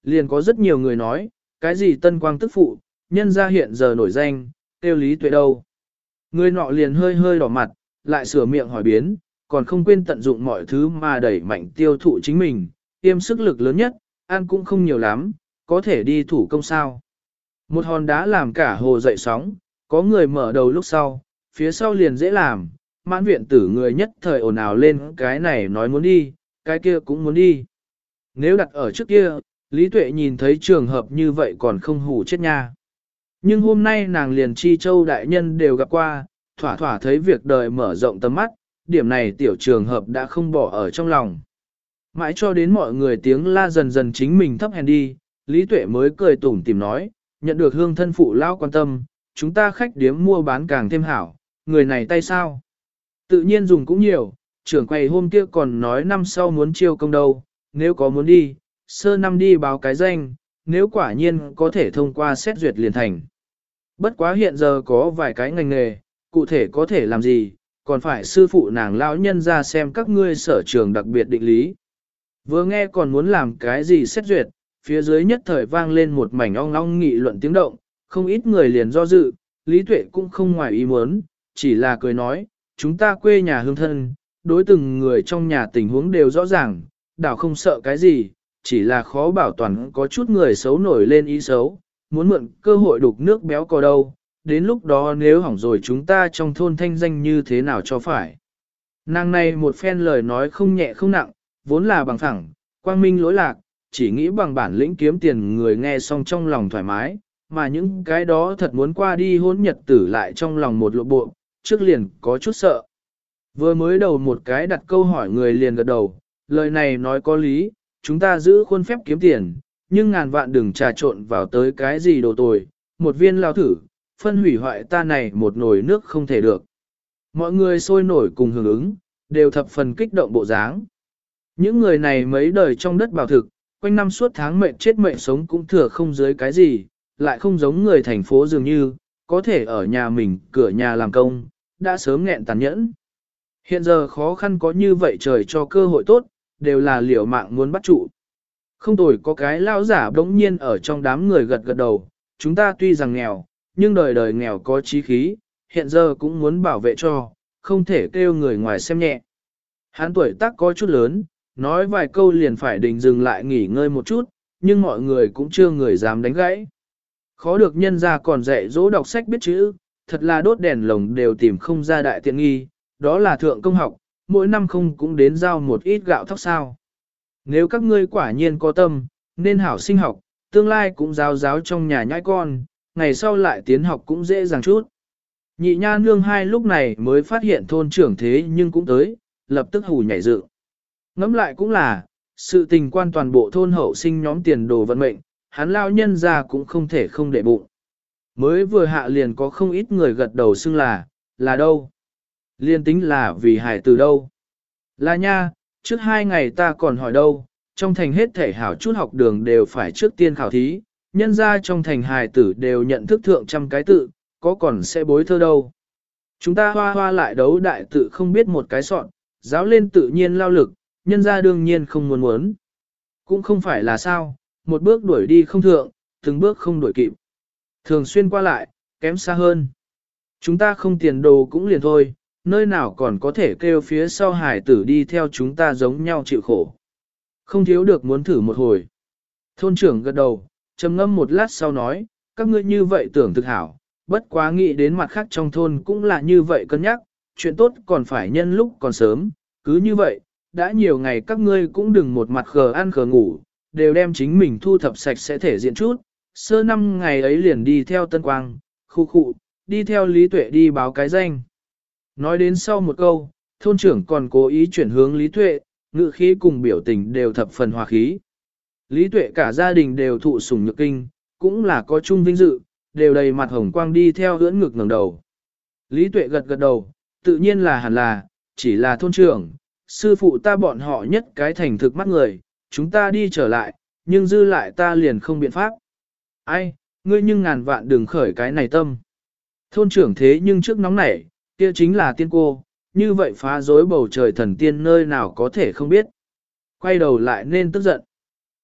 liền có rất nhiều người nói, cái gì tân quang tức phụ, nhân ra hiện giờ nổi danh, tiêu Lý Tuệ đâu. Người nọ liền hơi hơi đỏ mặt, lại sửa miệng hỏi biến, còn không quên tận dụng mọi thứ mà đẩy mạnh tiêu thụ chính mình, tiêm sức lực lớn nhất, ăn cũng không nhiều lắm, có thể đi thủ công sao. Một hòn đá làm cả hồ dậy sóng, có người mở đầu lúc sau, phía sau liền dễ làm, mãn viện tử người nhất thời ồn ào lên cái này nói muốn đi, cái kia cũng muốn đi. Nếu đặt ở trước kia, Lý Tuệ nhìn thấy trường hợp như vậy còn không hủ chết nha. Nhưng hôm nay nàng liền Chi Châu đại nhân đều gặp qua, thỏa thỏa thấy việc đời mở rộng tầm mắt, điểm này tiểu trường hợp đã không bỏ ở trong lòng. Mãi cho đến mọi người tiếng la dần dần chính mình thấp hèn đi, Lý Tuệ mới cười tủm tỉm nói, nhận được hương thân phụ lao quan tâm, chúng ta khách điếm mua bán càng thêm hảo, người này tay sao? Tự nhiên dùng cũng nhiều, trưởng quầy hôm kia còn nói năm sau muốn chiêu công đâu, nếu có muốn đi, sơ năm đi báo cái danh, nếu quả nhiên có thể thông qua xét duyệt liền thành. Bất quá hiện giờ có vài cái ngành nghề, cụ thể có thể làm gì, còn phải sư phụ nàng lão nhân ra xem các ngươi sở trường đặc biệt định lý. Vừa nghe còn muốn làm cái gì xét duyệt, phía dưới nhất thời vang lên một mảnh ong ong nghị luận tiếng động, không ít người liền do dự, Lý Tuệ cũng không ngoài ý muốn, chỉ là cười nói, chúng ta quê nhà hương thân, đối từng người trong nhà tình huống đều rõ ràng, đảo không sợ cái gì, chỉ là khó bảo toàn có chút người xấu nổi lên ý xấu, muốn mượn cơ hội đục nước béo cò đâu, đến lúc đó nếu hỏng rồi chúng ta trong thôn thanh danh như thế nào cho phải. Nàng này một phen lời nói không nhẹ không nặng, vốn là bằng phẳng, quang minh lỗi lạc, chỉ nghĩ bằng bản lĩnh kiếm tiền người nghe xong trong lòng thoải mái, mà những cái đó thật muốn qua đi hôn nhật tử lại trong lòng một lộ bộ, trước liền có chút sợ. Vừa mới đầu một cái đặt câu hỏi người liền gật đầu, lời này nói có lý, chúng ta giữ khuôn phép kiếm tiền, nhưng ngàn vạn đừng trà trộn vào tới cái gì đồ tồi, một viên lao thử, phân hủy hoại ta này một nồi nước không thể được. Mọi người sôi nổi cùng hưởng ứng, đều thập phần kích động bộ dáng. Những người này mấy đời trong đất bảo thực, quanh năm suốt tháng mệnh chết mệnh sống cũng thừa không dưới cái gì, lại không giống người thành phố dường như, có thể ở nhà mình, cửa nhà làm công, đã sớm nghẹn tàn nhẫn. Hiện giờ khó khăn có như vậy trời cho cơ hội tốt, đều là liều mạng muốn bắt trụ. Không tồi có cái lao giả bỗng nhiên ở trong đám người gật gật đầu, chúng ta tuy rằng nghèo, nhưng đời đời nghèo có chí khí, hiện giờ cũng muốn bảo vệ cho, không thể kêu người ngoài xem nhẹ. Hắn tuổi tác có chút lớn, nói vài câu liền phải định dừng lại nghỉ ngơi một chút, nhưng mọi người cũng chưa người dám đánh gãy. Khó được nhân ra còn dạy dỗ đọc sách biết chữ, thật là đốt đèn lồng đều tìm không ra đại tiện nghi, đó là thượng công học, mỗi năm không cũng đến giao một ít gạo thóc sao. Nếu các ngươi quả nhiên có tâm, nên hảo sinh học, tương lai cũng giáo giáo trong nhà nhãi con, ngày sau lại tiến học cũng dễ dàng chút. Nhị nha nương hai lúc này mới phát hiện thôn trưởng thế nhưng cũng tới, lập tức hù nhảy dựng. Ngẫm lại cũng là, sự tình quan toàn bộ thôn hậu sinh nhóm tiền đồ vận mệnh, hắn lao nhân ra cũng không thể không để bụng. Mới vừa hạ liền có không ít người gật đầu xưng là, là đâu? Liên tính là vì hải từ đâu? Là nha, trước hai ngày ta còn hỏi đâu, trong thành hết thể hảo chút học đường đều phải trước tiên khảo thí, nhân ra trong thành hài tử đều nhận thức thượng trăm cái tự, có còn sẽ bối thơ đâu. Chúng ta hoa hoa lại đấu đại tự không biết một cái soạn, giáo lên tự nhiên lao lực, nhân ra đương nhiên không muốn muốn. Cũng không phải là sao, một bước đuổi đi không thượng, từng bước không đuổi kịp. Thường xuyên qua lại, kém xa hơn. Chúng ta không tiền đồ cũng liền thôi, nơi nào còn có thể kêu phía sau hải tử đi theo chúng ta giống nhau chịu khổ. Không thiếu được muốn thử một hồi. Thôn trưởng gật đầu, trầm ngâm một lát sau nói, các ngươi như vậy tưởng thực hảo, bất quá nghĩ đến mặt khác trong thôn cũng là như vậy cân nhắc, chuyện tốt còn phải nhân lúc còn sớm, cứ như vậy, đã nhiều ngày các ngươi cũng đừng một mặt khờ ăn khờ ngủ, đều đem chính mình thu thập sạch sẽ thể diện chút, sơ năm ngày ấy liền đi theo Tân Quang, khu khu, đi theo Lý Tuệ đi báo cái danh. Nói đến sau một câu, thôn trưởng còn cố ý chuyển hướng Lý Tuệ, ngữ khí cùng biểu tình đều thập phần hòa khí. Lý Tuệ cả gia đình đều thụ sủng nhược kinh, cũng là có chung vinh dự, đều đầy mặt hồng quang đi theo ưỡn ngực ngẩng đầu. Lý Tuệ gật gật đầu, tự nhiên là hẳn là, chỉ là thôn trưởng, sư phụ ta bọn họ nhất cái thành thực mắt người, chúng ta đi trở lại, nhưng dư lại ta liền không biện pháp. Ai, ngươi nhưng ngàn vạn đừng khởi cái này tâm. Thôn trưởng thế nhưng trước nóng nảy, kia chính là tiên cô, như vậy phá rối bầu trời thần tiên nơi nào có thể không biết. Quay đầu lại nên tức giận.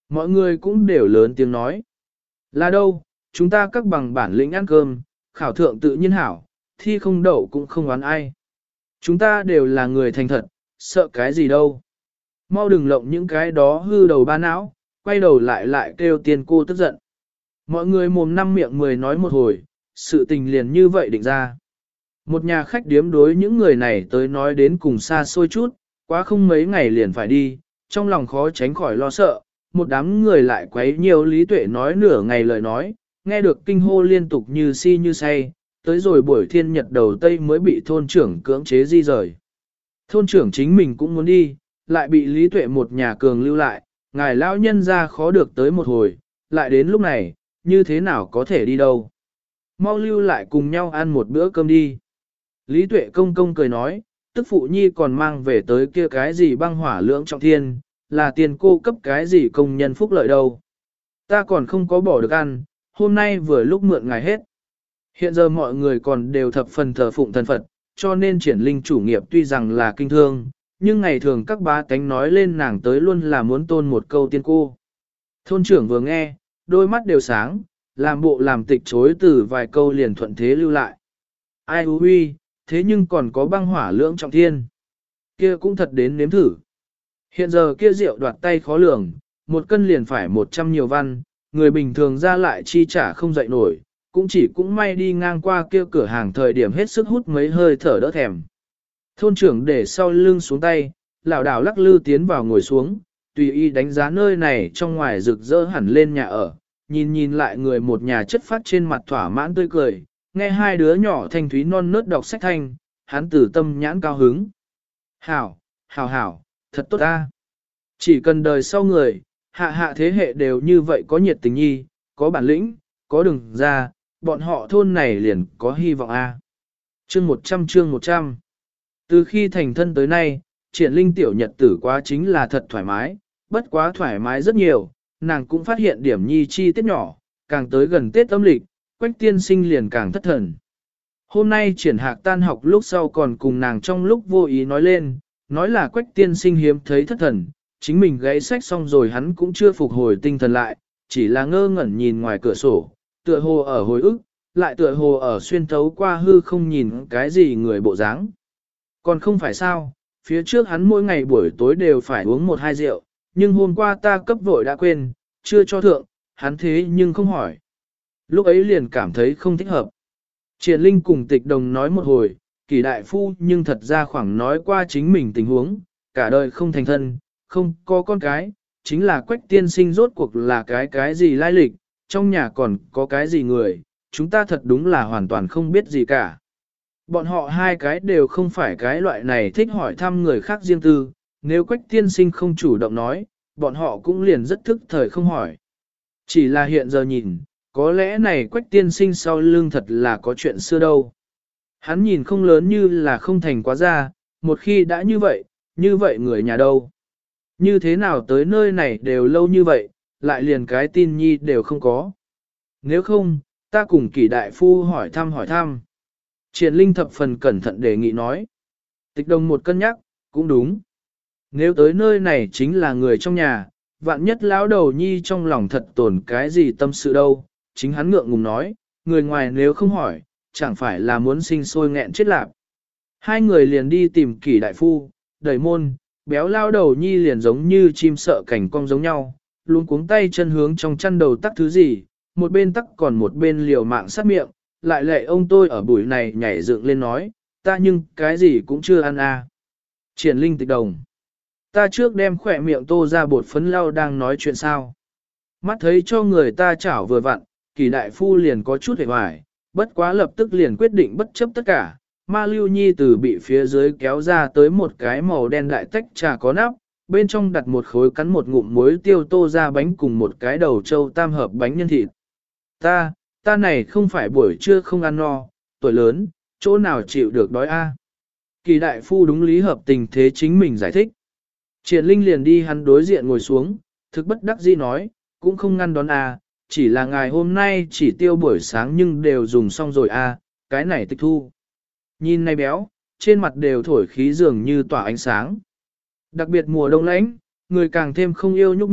Mọi người cũng đều lớn tiếng nói. Là đâu, chúng ta các bằng bản lĩnh ăn cơm, khảo thượng tự nhiên hảo, thi không đậu cũng không oán ai. Chúng ta đều là người thành thật, sợ cái gì đâu. Mau đừng lộng những cái đó hư đầu ba não, quay đầu lại lại kêu tiền cô tức giận. Mọi người mồm năm miệng mười nói một hồi, sự tình liền như vậy định ra. Một nhà khách điếm đối những người này tới nói đến cùng xa xôi chút, quá không mấy ngày liền phải đi, trong lòng khó tránh khỏi lo sợ, một đám người lại quấy nhiều Lý Tuệ nói nửa ngày lời nói, nghe được kinh hô liên tục như si như say, tới rồi buổi thiên nhật đầu tây mới bị thôn trưởng cưỡng chế di rời. Thôn trưởng chính mình cũng muốn đi, lại bị Lý Tuệ một nhà cường lưu lại, ngài lão nhân ra khó được tới một hồi, lại đến lúc này, như thế nào có thể đi đâu. Mau lưu lại cùng nhau ăn một bữa cơm đi. Lý Tuệ công công cười nói, tức phụ nhi còn mang về tới kia cái gì băng hỏa lưỡng trọng thiên, là tiền cô cấp cái gì công nhân phúc lợi đâu. Ta còn không có bỏ được ăn, hôm nay vừa lúc mượn ngài hết. Hiện giờ mọi người còn đều thập phần thờ phụng thần Phật, cho nên triển linh chủ nghiệp tuy rằng là kinh thương, nhưng ngày thường các bá tánh nói lên nàng tới luôn là muốn tôn một câu tiên cô. Thôn trưởng vừa nghe, đôi mắt đều sáng, làm bộ làm tịch chối từ vài câu liền thuận thế lưu lại. Ai hú huy, thế nhưng còn có băng hỏa lưỡng trọng thiên. Kia cũng thật đến nếm thử. Hiện giờ kia rượu đoạt tay khó lường, một cân liền phải một trăm nhiều văn, người bình thường ra lại chi trả không dậy nổi, cũng chỉ cũng may đi ngang qua kia cửa hàng thời điểm hết sức hút mấy hơi thở đỡ thèm. Thôn trưởng để sau lưng xuống tay, lảo đảo lắc lư tiến vào ngồi xuống, tùy y đánh giá nơi này trong ngoài rực rỡ hẳn lên nhà ở, nhìn nhìn lại người một nhà chất phát trên mặt thỏa mãn tươi cười, nghe hai đứa nhỏ thanh thúy non nớt đọc sách thanh, hắn tử tâm nhãn cao hứng. Hảo, hảo hảo, thật tốt ta. Chỉ cần đời sau người, hạ hạ thế hệ đều như vậy có nhiệt tình nhi, có bản lĩnh, có đường ra, bọn họ thôn này liền có hy vọng a. Chương một trăm chương một trăm. Từ khi thành thân tới nay, triển linh tiểu nhật tử quá chính là thật thoải mái, bất quá thoải mái rất nhiều, nàng cũng phát hiện điểm nhi chi tiết nhỏ, càng tới gần Tết âm lịch, Quách tiên sinh liền càng thất thần. Hôm nay triển hạc tan học lúc sau còn cùng nàng trong lúc vô ý nói lên, nói là Quách tiên sinh hiếm thấy thất thần, chính mình gãy sách xong rồi hắn cũng chưa phục hồi tinh thần lại, chỉ là ngơ ngẩn nhìn ngoài cửa sổ, tựa hồ ở hồi ức, lại tựa hồ ở xuyên thấu qua hư không nhìn cái gì người bộ dáng. Còn không phải sao, phía trước hắn mỗi ngày buổi tối đều phải uống một hai rượu, nhưng hôm qua ta cấp vội đã quên, chưa cho thượng, hắn thế nhưng không hỏi. Lúc ấy liền cảm thấy không thích hợp. Triển Linh cùng Tịch Đồng nói một hồi, Kỳ đại phu nhưng thật ra khoảng nói qua chính mình tình huống, cả đời không thành thân, không có con cái, chính là Quách tiên sinh rốt cuộc là cái cái gì lai lịch, trong nhà còn có cái gì người, chúng ta thật đúng là hoàn toàn không biết gì cả. Bọn họ hai cái đều không phải cái loại này thích hỏi thăm người khác riêng tư, nếu Quách tiên sinh không chủ động nói, bọn họ cũng liền rất thức thời không hỏi. Chỉ là hiện giờ nhìn, có lẽ này Quách tiên sinh sau lưng thật là có chuyện xưa đâu. Hắn nhìn không lớn như là không thành quá ra, một khi đã như vậy, như vậy người nhà đâu. Như thế nào tới nơi này đều lâu như vậy, lại liền cái tin nhi đều không có. Nếu không, ta cùng Kỷ đại phu hỏi thăm hỏi thăm. Triển Linh thập phần cẩn thận đề nghị nói. Tịch Đồng một cân nhắc, cũng đúng. Nếu tới nơi này chính là người trong nhà, vạn nhất lão đầu nhi trong lòng thật tổn cái gì tâm sự đâu, chính hắn ngượng ngùng nói, người ngoài nếu không hỏi, chẳng phải là muốn sinh sôi nghẹn chết lạp. Hai người liền đi tìm Kỷ đại phu, đẩy môn, béo lao đầu nhi liền giống như chim sợ cảnh cong giống nhau, luôn cuống tay chân hướng trong chăn đầu tắc thứ gì, một bên tắc còn một bên liều mạng sát miệng, lại lệ ông tôi ở buổi này nhảy dựng lên nói, ta nhưng cái gì cũng chưa ăn à. Triển Linh Tịch Đồng. Ta trước đem khỏe miệng tô ra bột phấn lau đang nói chuyện sao. Mắt thấy cho người ta chảo vừa vặn, Kỳ đại phu liền có chút hề hoài, bất quá lập tức liền quyết định bất chấp tất cả. Ma Lưu Nhi từ bị phía dưới kéo ra tới một cái màu đen đại tách trà có nắp, bên trong đặt một khối cắn một ngụm muối tiêu tô ra bánh cùng một cái đầu trâu tam hợp bánh nhân thịt. Ta, ta này không phải buổi trưa không ăn no, tuổi lớn, chỗ nào chịu được đói a? Kỳ đại phu đúng lý hợp tình thế chính mình giải thích. Triển Linh liền đi hắn đối diện ngồi xuống, thực bất đắc dĩ nói, cũng không ngăn đón a, chỉ là ngày hôm nay chỉ tiêu buổi sáng nhưng đều dùng xong rồi a, cái này tịch thu. Nhìn này béo, trên mặt đều thổi khí dường như tỏa ánh sáng. Đặc biệt mùa đông lạnh, người càng thêm không yêu nhúc nhích,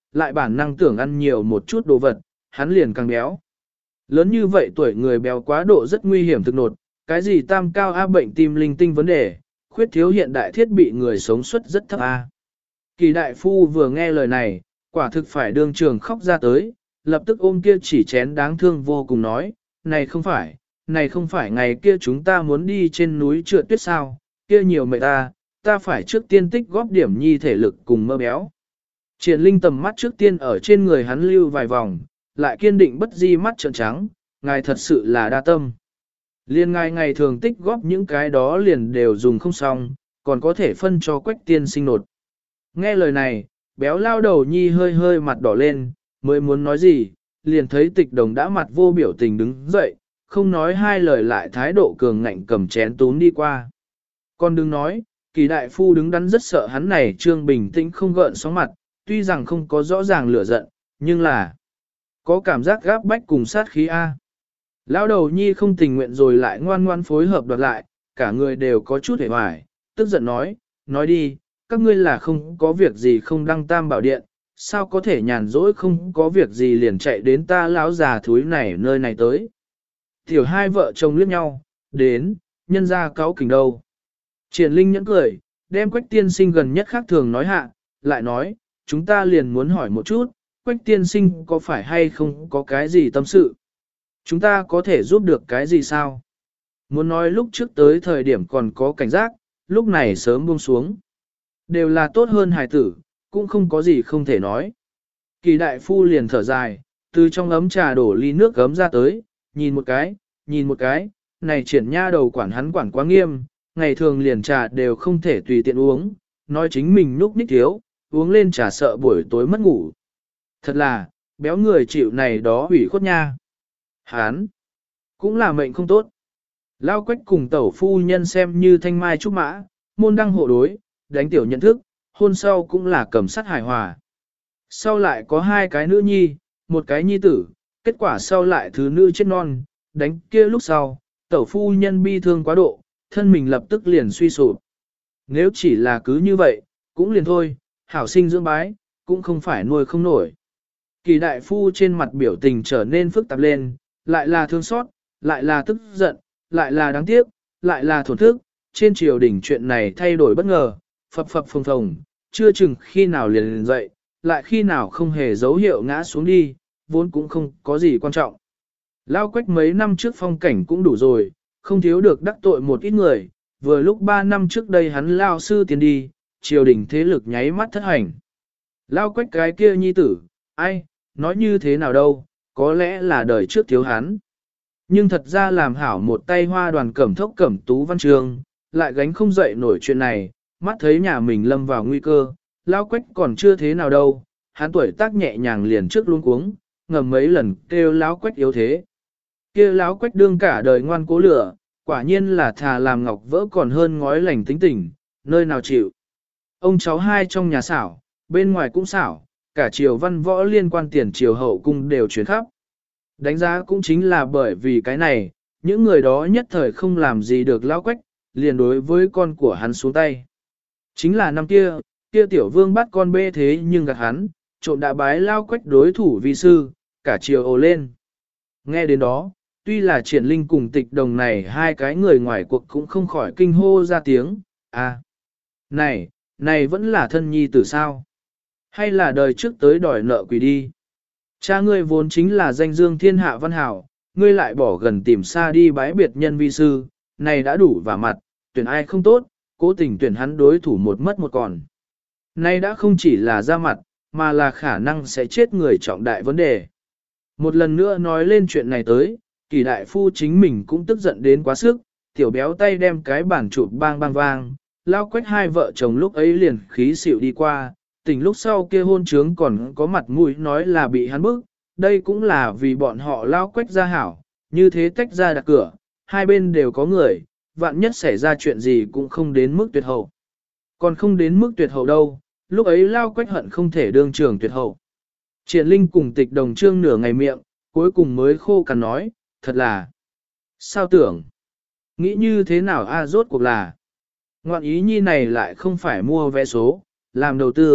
lại bản năng tưởng ăn nhiều một chút đồ vật, hắn liền càng béo. Lớn như vậy tuổi người béo quá độ rất nguy hiểm thực nột, cái gì tam cao A bệnh tim linh tinh vấn đề, khuyết thiếu hiện đại thiết bị người sống suất rất thấp A. Kỳ đại phu vừa nghe lời này, quả thực phải đương trường khóc ra tới, lập tức ôm kia chỉ chén đáng thương vô cùng nói, này không phải, này không phải ngày kia chúng ta muốn đi trên núi trượt tuyết sao, kia nhiều mệt ta, ta phải trước tiên tích góp điểm nhi thể lực cùng mơ béo. Triển Linh tầm mắt trước tiên ở trên người hắn lưu vài vòng, lại kiên định bất di mắt trợn trắng, ngài thật sự là đa tâm. Liên ngài ngày thường tích góp những cái đó liền đều dùng không xong, còn có thể phân cho quách tiên sinh nột. Nghe lời này, béo lao đầu nhi hơi hơi mặt đỏ lên, mới muốn nói gì, liền thấy tịch đồng đã mặt vô biểu tình đứng dậy, không nói hai lời lại thái độ cường ngạnh cầm chén túm đi qua. Còn đừng nói, kỳ đại phu đứng đắn rất sợ hắn này trương bình tĩnh không gợn sóng mặt, tuy rằng không có rõ ràng lửa giận, nhưng là có cảm giác gáp bách cùng sát khí A. Lão đầu nhi không tình nguyện rồi lại ngoan ngoan phối hợp đoạt lại, cả người đều có chút hề hoài, tức giận nói, nói đi, các ngươi là không có việc gì không đăng tam bảo điện, sao có thể nhàn rỗi không có việc gì liền chạy đến ta lão già thúi này nơi này tới. Tiểu hai vợ chồng liếc nhau, đến, nhân ra cáo kình đâu. Triển Linh nhẫn cười, đem quách tiên sinh gần nhất khác thường nói hạ, lại nói, chúng ta liền muốn hỏi một chút, quách tiên sinh có phải hay không có cái gì tâm sự? Chúng ta có thể giúp được cái gì sao? Muốn nói lúc trước tới thời điểm còn có cảnh giác, lúc này sớm buông xuống. Đều là tốt hơn hài tử, cũng không có gì không thể nói. Kỳ đại phu liền thở dài, từ trong ấm trà đổ ly nước gấm ra tới, nhìn một cái, nhìn một cái, này triển nha đầu quản hắn quản quá nghiêm, ngày thường liền trà đều không thể tùy tiện uống, nói chính mình núp ních thiếu, uống lên trà sợ buổi tối mất ngủ. Thật là, béo người chịu này đó hủy khuất nha. Hán, cũng là mệnh không tốt. Lao quách cùng tẩu phu nhân xem như thanh mai trúc mã, môn đăng hộ đối, đánh tiểu nhận thức, hôn sau cũng là cầm sắt hài hòa. Sau lại có hai cái nữ nhi, một cái nhi tử, kết quả sau lại thứ nữ chết non, đánh kia lúc sau, tẩu phu nhân bi thương quá độ, thân mình lập tức liền suy sụp. Nếu chỉ là cứ như vậy, cũng liền thôi, hảo sinh dưỡng bái, cũng không phải nuôi không nổi. Kỳ đại phu trên mặt biểu tình trở nên phức tạp lên, lại là thương xót, lại là tức giận, lại là đáng tiếc, lại là thổn thức, trên triều đỉnh chuyện này thay đổi bất ngờ, phập phập phồng phồng, chưa chừng khi nào liền liền dậy, lại khi nào không hề dấu hiệu ngã xuống đi, vốn cũng không có gì quan trọng. Lao quách mấy năm trước phong cảnh cũng đủ rồi, không thiếu được đắc tội một ít người, vừa lúc ba năm trước đây hắn lao sư tiến đi, triều đình thế lực nháy mắt thất hành. Lao quách cái kia nhi tử, ai, nói như thế nào đâu, có lẽ là đời trước thiếu hắn. Nhưng thật ra làm hảo một tay hoa đoàn cẩm thốc cẩm tú văn trường, lại gánh không dậy nổi chuyện này, mắt thấy nhà mình lâm vào nguy cơ, Lao quách còn chưa thế nào đâu, hắn tuổi tác nhẹ nhàng liền trước luôn cuống, ngầm mấy lần kêu Lão quách yếu thế. Kia Lão quách đương cả đời ngoan cố lửa, quả nhiên là thà làm ngọc vỡ còn hơn ngói lành tính tình, nơi nào chịu. Ông cháu hai trong nhà xảo, bên ngoài cũng xảo, cả triều văn võ liên quan tiền triều hậu cung đều chuyển khắp. Đánh giá cũng chính là bởi vì cái này, những người đó nhất thời không làm gì được Lão quách, liền đối với con của hắn xuống tay. Chính là năm kia, kia tiểu vương bắt con bê thế nhưng gạt hắn, trộm đã bái Lao quách đối thủ vi sư, cả triều ồ lên. Nghe đến đó, tuy là triển linh cùng tịch đồng này hai cái người ngoài cuộc cũng không khỏi kinh hô ra tiếng, à, này, này vẫn là thân nhi tử sao? Hay là đời trước tới đòi nợ quỷ đi? Cha ngươi vốn chính là danh dương thiên hạ văn hảo, ngươi lại bỏ gần tìm xa đi bái biệt nhân vi sư, này đã đủ vả mặt, tuyển ai không tốt, cố tình tuyển hắn đối thủ một mất một còn. Này đã không chỉ là ra mặt, mà là khả năng sẽ chết người trọng đại vấn đề. Một lần nữa nói lên chuyện này tới, kỳ đại phu chính mình cũng tức giận đến quá sức, tiểu béo tay đem cái bản chụp bang bang vang, Lao quách hai vợ chồng lúc ấy liền khí xỉu đi qua, tỉnh lúc sau kia hôn trướng còn có mặt mũi nói là bị hắn bức, đây cũng là vì bọn họ Lao quách ra hảo, như thế tách ra đặt cửa, hai bên đều có người, vạn nhất xảy ra chuyện gì cũng không đến mức tuyệt hậu. Còn không đến mức tuyệt hậu đâu, lúc ấy Lao quách hận không thể đương trường tuyệt hậu. Triển Linh cùng tịch đồng trương nửa ngày miệng, cuối cùng mới khô cằn nói, thật là, sao tưởng, nghĩ như thế nào a rốt cuộc là, ngoạn ý nhi này lại không phải mua vé số, làm đầu tư,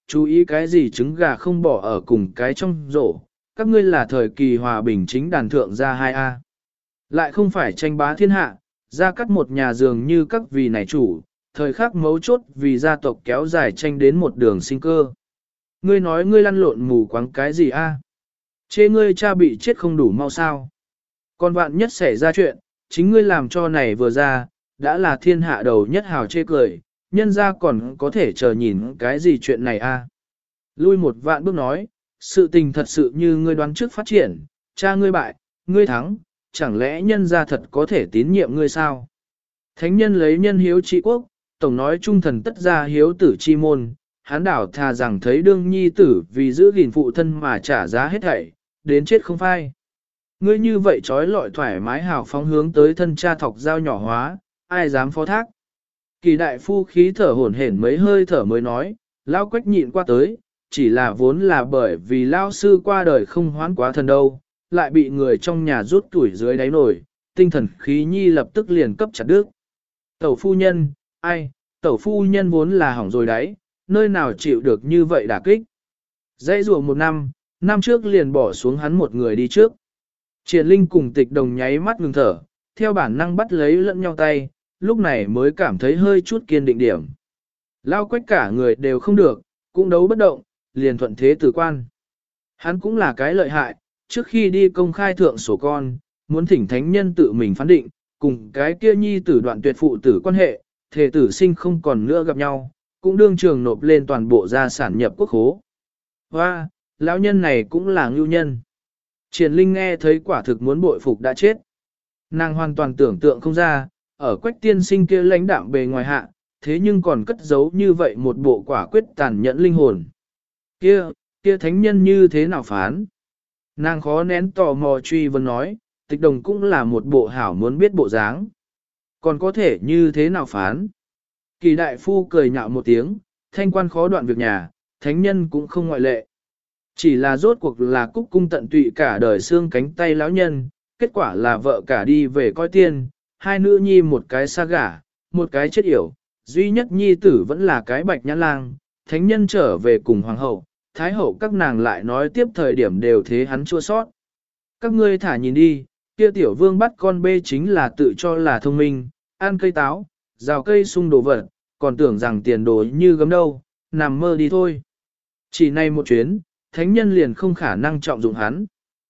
chú ý cái gì trứng gà không bỏ ở cùng cái trong rổ, các ngươi là thời kỳ hòa bình chính đàn thượng gia hai a Lại không phải tranh bá thiên hạ, ra cắt một nhà dường như các vị này chủ, thời khắc mấu chốt vì gia tộc kéo dài tranh đến một đường sinh cơ. Ngươi nói ngươi lăn lộn mù quáng cái gì a? Chê ngươi cha bị chết không đủ mau sao? Còn vạn nhất xảy ra chuyện, chính ngươi làm cho này vừa ra, đã là thiên hạ đầu nhất hào chê cười, nhân ra còn có thể chờ nhìn cái gì chuyện này a? Lui một vạn bước nói, sự tình thật sự như ngươi đoán trước phát triển, cha ngươi bại, ngươi thắng, chẳng lẽ nhân ra thật có thể tín nhiệm ngươi sao? Thánh nhân lấy nhân hiếu trị quốc, tổng nói trung thần tất ra hiếu tử chi môn, hán đảo thà rằng thấy đương nhi tử vì giữ gìn phụ thân mà trả giá hết thảy, đến chết không phai. Ngươi như vậy trói lọi thoải mái hào phóng hướng tới thân cha thọc dao nhỏ hóa, ai dám phó thác. Kỳ đại phu khí thở hổn hển mấy hơi thở mới nói, lao quách nhịn qua tới, chỉ là vốn là bởi vì lao sư qua đời không hoán quá thần đâu, lại bị người trong nhà rút tuổi dưới đáy nổi, tinh thần khí nhi lập tức liền cấp chặt đứt. Tẩu phu nhân, ai, tẩu phu nhân vốn là hỏng rồi đấy, nơi nào chịu được như vậy đả kích. Dãy rùa một năm, năm trước liền bỏ xuống hắn một người đi trước. Triển Linh cùng Tịch Đồng nháy mắt ngừng thở, theo bản năng bắt lấy lẫn nhau tay, lúc này mới cảm thấy hơi chút kiên định điểm. Lao quách cả người đều không được, cũng đấu bất động, liền thuận thế tử quan. Hắn cũng là cái lợi hại, trước khi đi công khai thượng sổ con, muốn thỉnh thánh nhân tự mình phán định, cùng cái kia nhi tử đoạn tuyệt phụ tử quan hệ, thể tử sinh không còn nữa gặp nhau, cũng đương trường nộp lên toàn bộ gia sản nhập quốc khố. Hoa, lão nhân này cũng là ngưu nhân. Triển Linh nghe thấy quả thực muốn bội phục đã chết. Nàng hoàn toàn tưởng tượng không ra, ở quách tiên sinh kia lãnh đạm bề ngoài hạ, thế nhưng còn cất giấu như vậy một bộ quả quyết tàn nhẫn linh hồn. Kia, kia thánh nhân như thế nào phán? Nàng khó nén tò mò truy vấn nói, Tịch Đồng cũng là một bộ hảo muốn biết bộ dáng. Còn có thể như thế nào phán? Kỳ đại phu cười nhạo một tiếng, thanh quan khó đoạn việc nhà, thánh nhân cũng không ngoại lệ. Chỉ là rốt cuộc là cúc cung tận tụy cả đời xương cánh tay lão nhân, kết quả là vợ cả đi về coi tiên, hai nữ nhi một cái xa gả, một cái chết yểu, duy nhất nhi tử vẫn là cái bạch nhãn lang, thánh nhân trở về cùng hoàng hậu, thái hậu các nàng lại nói tiếp thời điểm đều thế hắn chua sót. Các ngươi thả nhìn đi, kia tiểu vương bắt con bê chính là tự cho là thông minh, ăn cây táo, rào cây sung đồ vật, còn tưởng rằng tiền đồ như gấm đâu, nằm mơ đi thôi. Chỉ này một chuyến, thánh nhân liền không khả năng trọng dụng hắn.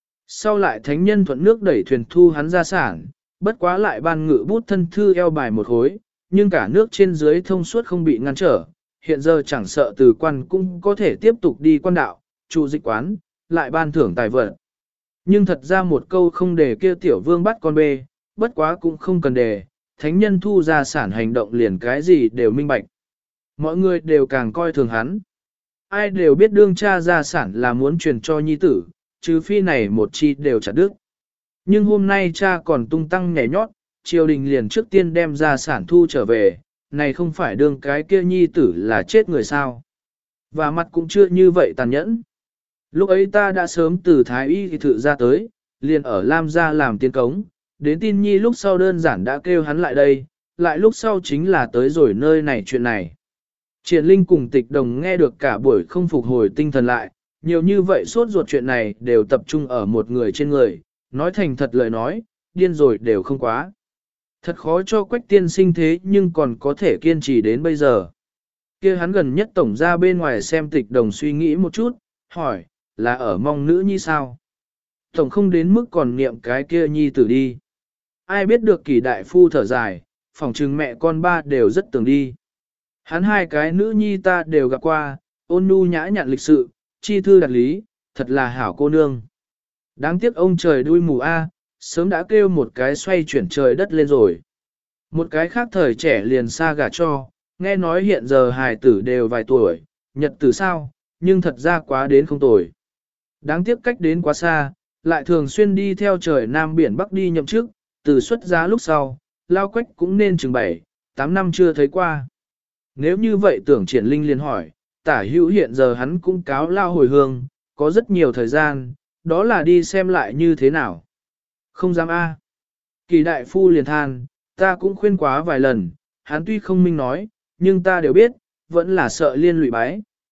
Sau lại thánh nhân thuận nước đẩy thuyền thu hắn ra sản, bất quá lại ban ngự bút thân thư eo bài một khối, nhưng cả nước trên dưới thông suốt không bị ngăn trở, hiện giờ chẳng sợ từ quan cũng có thể tiếp tục đi quan đạo, trụ dịch quán, lại ban thưởng tài vật. Nhưng thật ra một câu không để kia tiểu vương bắt con bê, bất quá cũng không cần đề, thánh nhân thu ra sản hành động liền cái gì đều minh bạch. Mọi người đều càng coi thường hắn. Ai đều biết đương cha gia sản là muốn truyền cho nhi tử, trừ phi này một chi đều chặt đứt. Nhưng hôm nay cha còn tung tăng nhảy nhót, triều đình liền trước tiên đem gia sản thu trở về, này không phải đương cái kia nhi tử là chết người sao. Và mặt cũng chưa như vậy tàn nhẫn. Lúc ấy ta đã sớm từ Thái Y thì thự ra tới, liền ở Lam gia làm tiên cống, đến tin nhi lúc sau đơn giản đã kêu hắn lại đây, lại lúc sau chính là tới rồi nơi này chuyện này. Triển Linh cùng Tịch Đồng nghe được cả buổi không phục hồi tinh thần lại, nhiều như vậy suốt ruột chuyện này đều tập trung ở một người trên người, nói thành thật lời nói, điên rồi đều không quá. Thật khó cho Quách tiên sinh thế nhưng còn có thể kiên trì đến bây giờ. Kia hắn gần nhất tổng ra bên ngoài xem Tịch Đồng suy nghĩ một chút, hỏi, là ở mong nữ nhi sao? Tổng không đến mức còn niệm cái kia nhi tử đi. Ai biết được Kỳ đại phu thở dài, phỏng chừng mẹ con ba đều rất tưởng đi. Hắn hai cái nữ nhi ta đều gặp qua, ôn nhu nhã nhặn lịch sự, chi thư đạt lý, thật là hảo cô nương. Đáng tiếc ông trời đuôi mù A, sớm đã kêu một cái xoay chuyển trời đất lên rồi. Một cái khác thời trẻ liền xa gả cho, nghe nói hiện giờ hài tử đều vài tuổi, nhật tử sao, nhưng thật ra quá đến không tuổi. Đáng tiếc cách đến quá xa, lại thường xuyên đi theo trời Nam Biển Bắc đi nhậm chức, từ xuất giá lúc sau, Lao Quách cũng nên chừng bảy, tám năm chưa thấy qua. Nếu như vậy tưởng Triển Linh liền hỏi, tả hữu hiện giờ hắn cũng cáo lao hồi hương, có rất nhiều thời gian, đó là đi xem lại như thế nào. Không dám a. Kỳ đại phu liền than, ta cũng khuyên quá vài lần, hắn tuy không minh nói, nhưng ta đều biết, vẫn là sợ liên lụy bái.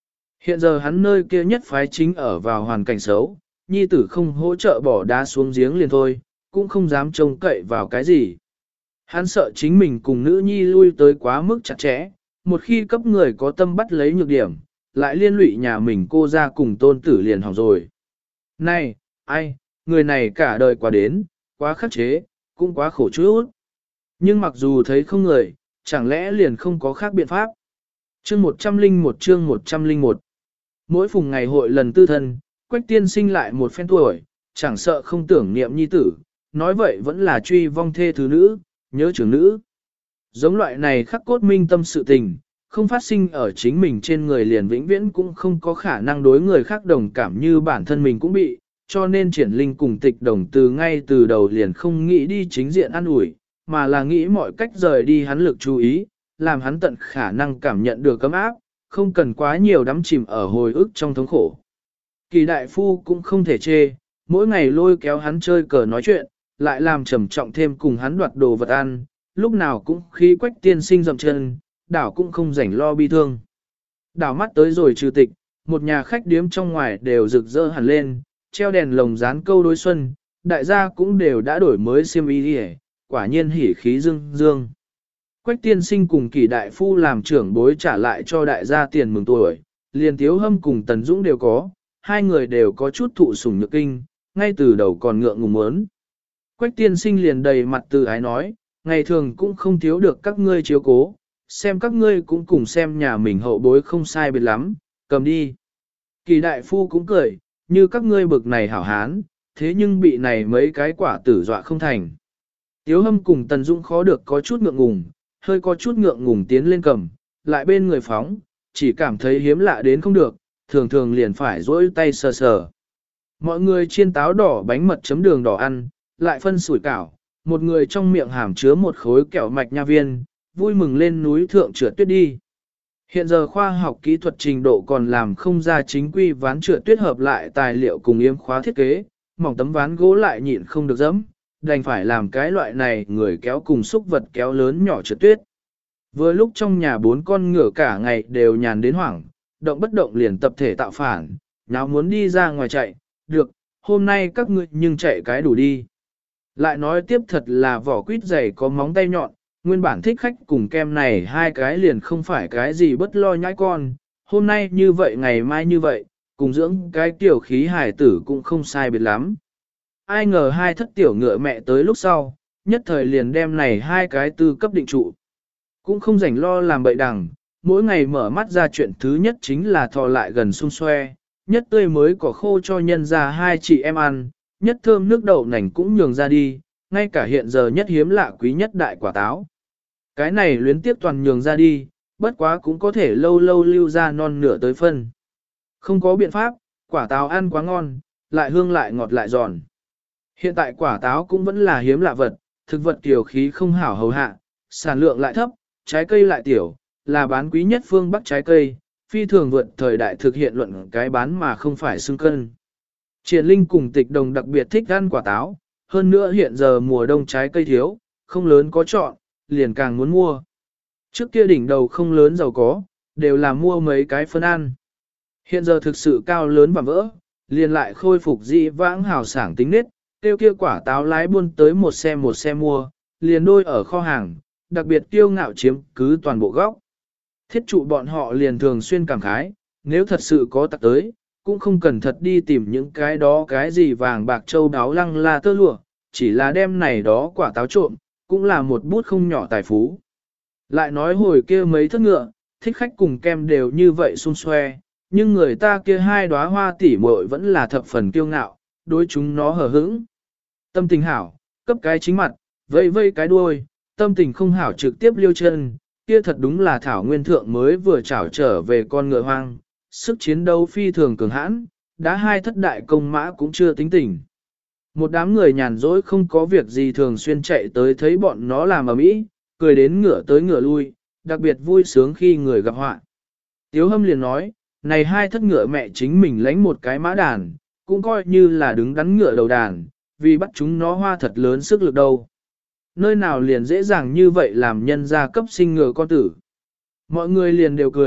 Hiện giờ hắn nơi kia nhất phái chính ở vào hoàn cảnh xấu, nhi tử không hỗ trợ bỏ đá xuống giếng liền thôi, cũng không dám trông cậy vào cái gì. Hắn sợ chính mình cùng nữ nhi lui tới quá mức chặt chẽ, một khi cấp người có tâm bắt lấy nhược điểm, lại liên lụy nhà mình cô ra cùng tôn tử liền hỏng rồi. Này, ai, người này cả đời quá đến, quá khắc chế, cũng quá khổ chút. Nhưng mặc dù thấy không người, chẳng lẽ liền không có khác biện pháp. Chương một trăm linh một chương một trăm linh một Mỗi phùng ngày hội lần tư thân, Quách tiên sinh lại một phen tuổi, chẳng sợ không tưởng niệm nhi tử, nói vậy vẫn là truy vong thê thứ nữ, nhớ trưởng nữ. Giống loại này khắc cốt minh tâm sự tình, không phát sinh ở chính mình trên người liền vĩnh viễn cũng không có khả năng đối người khác đồng cảm như bản thân mình cũng bị, cho nên triển linh cùng tịch đồng từ ngay từ đầu liền không nghĩ đi chính diện ăn ủi, mà là nghĩ mọi cách rời đi hắn lực chú ý, làm hắn tận khả năng cảm nhận được cấm áp, không cần quá nhiều đắm chìm ở hồi ức trong thống khổ. Kỳ đại phu cũng không thể chê, mỗi ngày lôi kéo hắn chơi cờ nói chuyện, lại làm trầm trọng thêm cùng hắn đoạt đồ vật ăn, lúc nào cũng khí Quách tiên sinh dậm chân, đảo cũng không rảnh lo bi thương. Đảo mắt tới rồi trừ tịch, một nhà khách điếm trong ngoài đều rực rỡ hẳn lên, treo đèn lồng dán câu đối xuân, đại gia cũng đều đã đổi mới xiêm y đi, quả nhiên hỉ khí dương dương. Quách tiên sinh cùng Kỳ đại phu làm trưởng bối trả lại cho đại gia tiền mừng tuổi, liền Tiếu Hâm cùng Tần Dũng đều có, hai người đều có chút thụ sủng nhược kinh, ngay từ đầu còn ngượng ngùng muốn. Quách tiên sinh liền đầy mặt từ ái nói, ngày thường cũng không thiếu được các ngươi chiếu cố, xem các ngươi cũng cùng xem nhà mình hậu bối không sai biệt lắm, cầm đi. Kỳ đại phu cũng cười, như các ngươi bực này hảo hán, thế nhưng bị này mấy cái quả tử dọa không thành. Tiếu Hâm cùng Tần Dũng khó được có chút ngượng ngùng, hơi có chút ngượng ngùng tiến lên cầm, lại bên người phóng, chỉ cảm thấy hiếm lạ đến không được, thường thường liền phải dỗi tay sờ sờ. Mọi người chiên táo đỏ bánh mật chấm đường đỏ ăn, lại phân sủi cảo, một người trong miệng hàm chứa một khối kẹo mạch nha viên, vui mừng lên núi thượng trượt tuyết đi. Hiện giờ khoa học kỹ thuật trình độ còn làm không ra chính quy ván trượt tuyết hợp lại tài liệu cùng yếm khóa thiết kế, mỏng tấm ván gỗ lại nhịn không được dẫm, đành phải làm cái loại này người kéo cùng xúc vật kéo lớn nhỏ trượt tuyết. Vừa lúc trong nhà bốn con ngựa cả ngày đều nhàn đến hoảng, động bất động liền tập thể tạo phản, nào muốn đi ra ngoài chạy, được, hôm nay các ngươi nhưng chạy cái đủ đi. Lại nói tiếp thật là vỏ quýt dày có móng tay nhọn, nguyên bản thích khách cùng kem này hai cái liền không phải cái gì bất lo nhãi con, hôm nay như vậy ngày mai như vậy, cùng dưỡng cái tiểu khí hải tử cũng không sai biệt lắm. Ai ngờ hai thất tiểu ngựa mẹ tới lúc sau, nhất thời liền đem này hai cái tư cấp định trụ. Cũng không rảnh lo làm bậy đằng, mỗi ngày mở mắt ra chuyện thứ nhất chính là thò lại gần xung xoe, nhất tươi mới cỏ khô cho nhân ra hai chị em ăn, nhất thơm nước đậu nành cũng nhường ra đi, ngay cả hiện giờ nhất hiếm lạ quý nhất đại quả táo. Cái này luyến tiếp toàn nhường ra đi, bất quá cũng có thể lâu lâu lưu ra non nửa tới phân. Không có biện pháp, quả táo ăn quá ngon, lại hương lại ngọt lại giòn. Hiện tại quả táo cũng vẫn là hiếm lạ vật, thực vật tiểu khí không hảo hầu hạ, sản lượng lại thấp, trái cây lại tiểu, là bán quý nhất phương Bắc trái cây, phi thường vượt thời đại thực hiện luận cái bán mà không phải xưng cân. Triển Linh cùng Tịch Đồng đặc biệt thích ăn quả táo, hơn nữa hiện giờ mùa đông trái cây thiếu, không lớn có chọn, liền càng muốn mua. Trước kia đỉnh đầu không lớn giàu có, đều là mua mấy cái phân ăn. Hiện giờ thực sự cao lớn và vỡ, liền lại khôi phục dị vãng hào sảng tính nết, tiêu kia quả táo lái buôn tới một xe một xe mua, liền đôi ở kho hàng, đặc biệt kiêu ngạo chiếm cứ toàn bộ góc. Thiết trụ bọn họ liền thường xuyên cảm khái, nếu thật sự có tặc tới, cũng không cần thật đi tìm những cái đó cái gì vàng bạc châu đáo lăng la tơ lụa, chỉ là đem này đó quả táo trộm, cũng là một bút không nhỏ tài phú. Lại nói hồi kia mấy thất ngựa, thích khách cùng kem đều như vậy xung xoe, nhưng người ta kia hai đóa hoa tỉ muội vẫn là thập phần kiêu ngạo, đối chúng nó hờ hững. Tâm tình hảo, cấp cái chính mặt, vây vây cái đuôi, tâm tình không hảo trực tiếp liêu chân, kia thật đúng là thảo nguyên thượng mới vừa trảo trở về con ngựa hoang, sức chiến đấu phi thường cường hãn, đã hai thất đại công mã cũng chưa tính tỉnh. Một đám người nhàn rỗi không có việc gì thường xuyên chạy tới thấy bọn nó làm ở mỹ, cười đến ngựa tới ngựa lui, đặc biệt vui sướng khi người gặp họa. Tiếu Hâm liền nói, này hai thất ngựa mẹ chính mình lãnh một cái mã đàn, cũng coi như là đứng đắn ngựa đầu đàn, vì bắt chúng nó hoa thật lớn sức lực đâu. Nơi nào liền dễ dàng như vậy làm nhân gia cấp sinh ngựa con tử. Mọi người liền đều cười,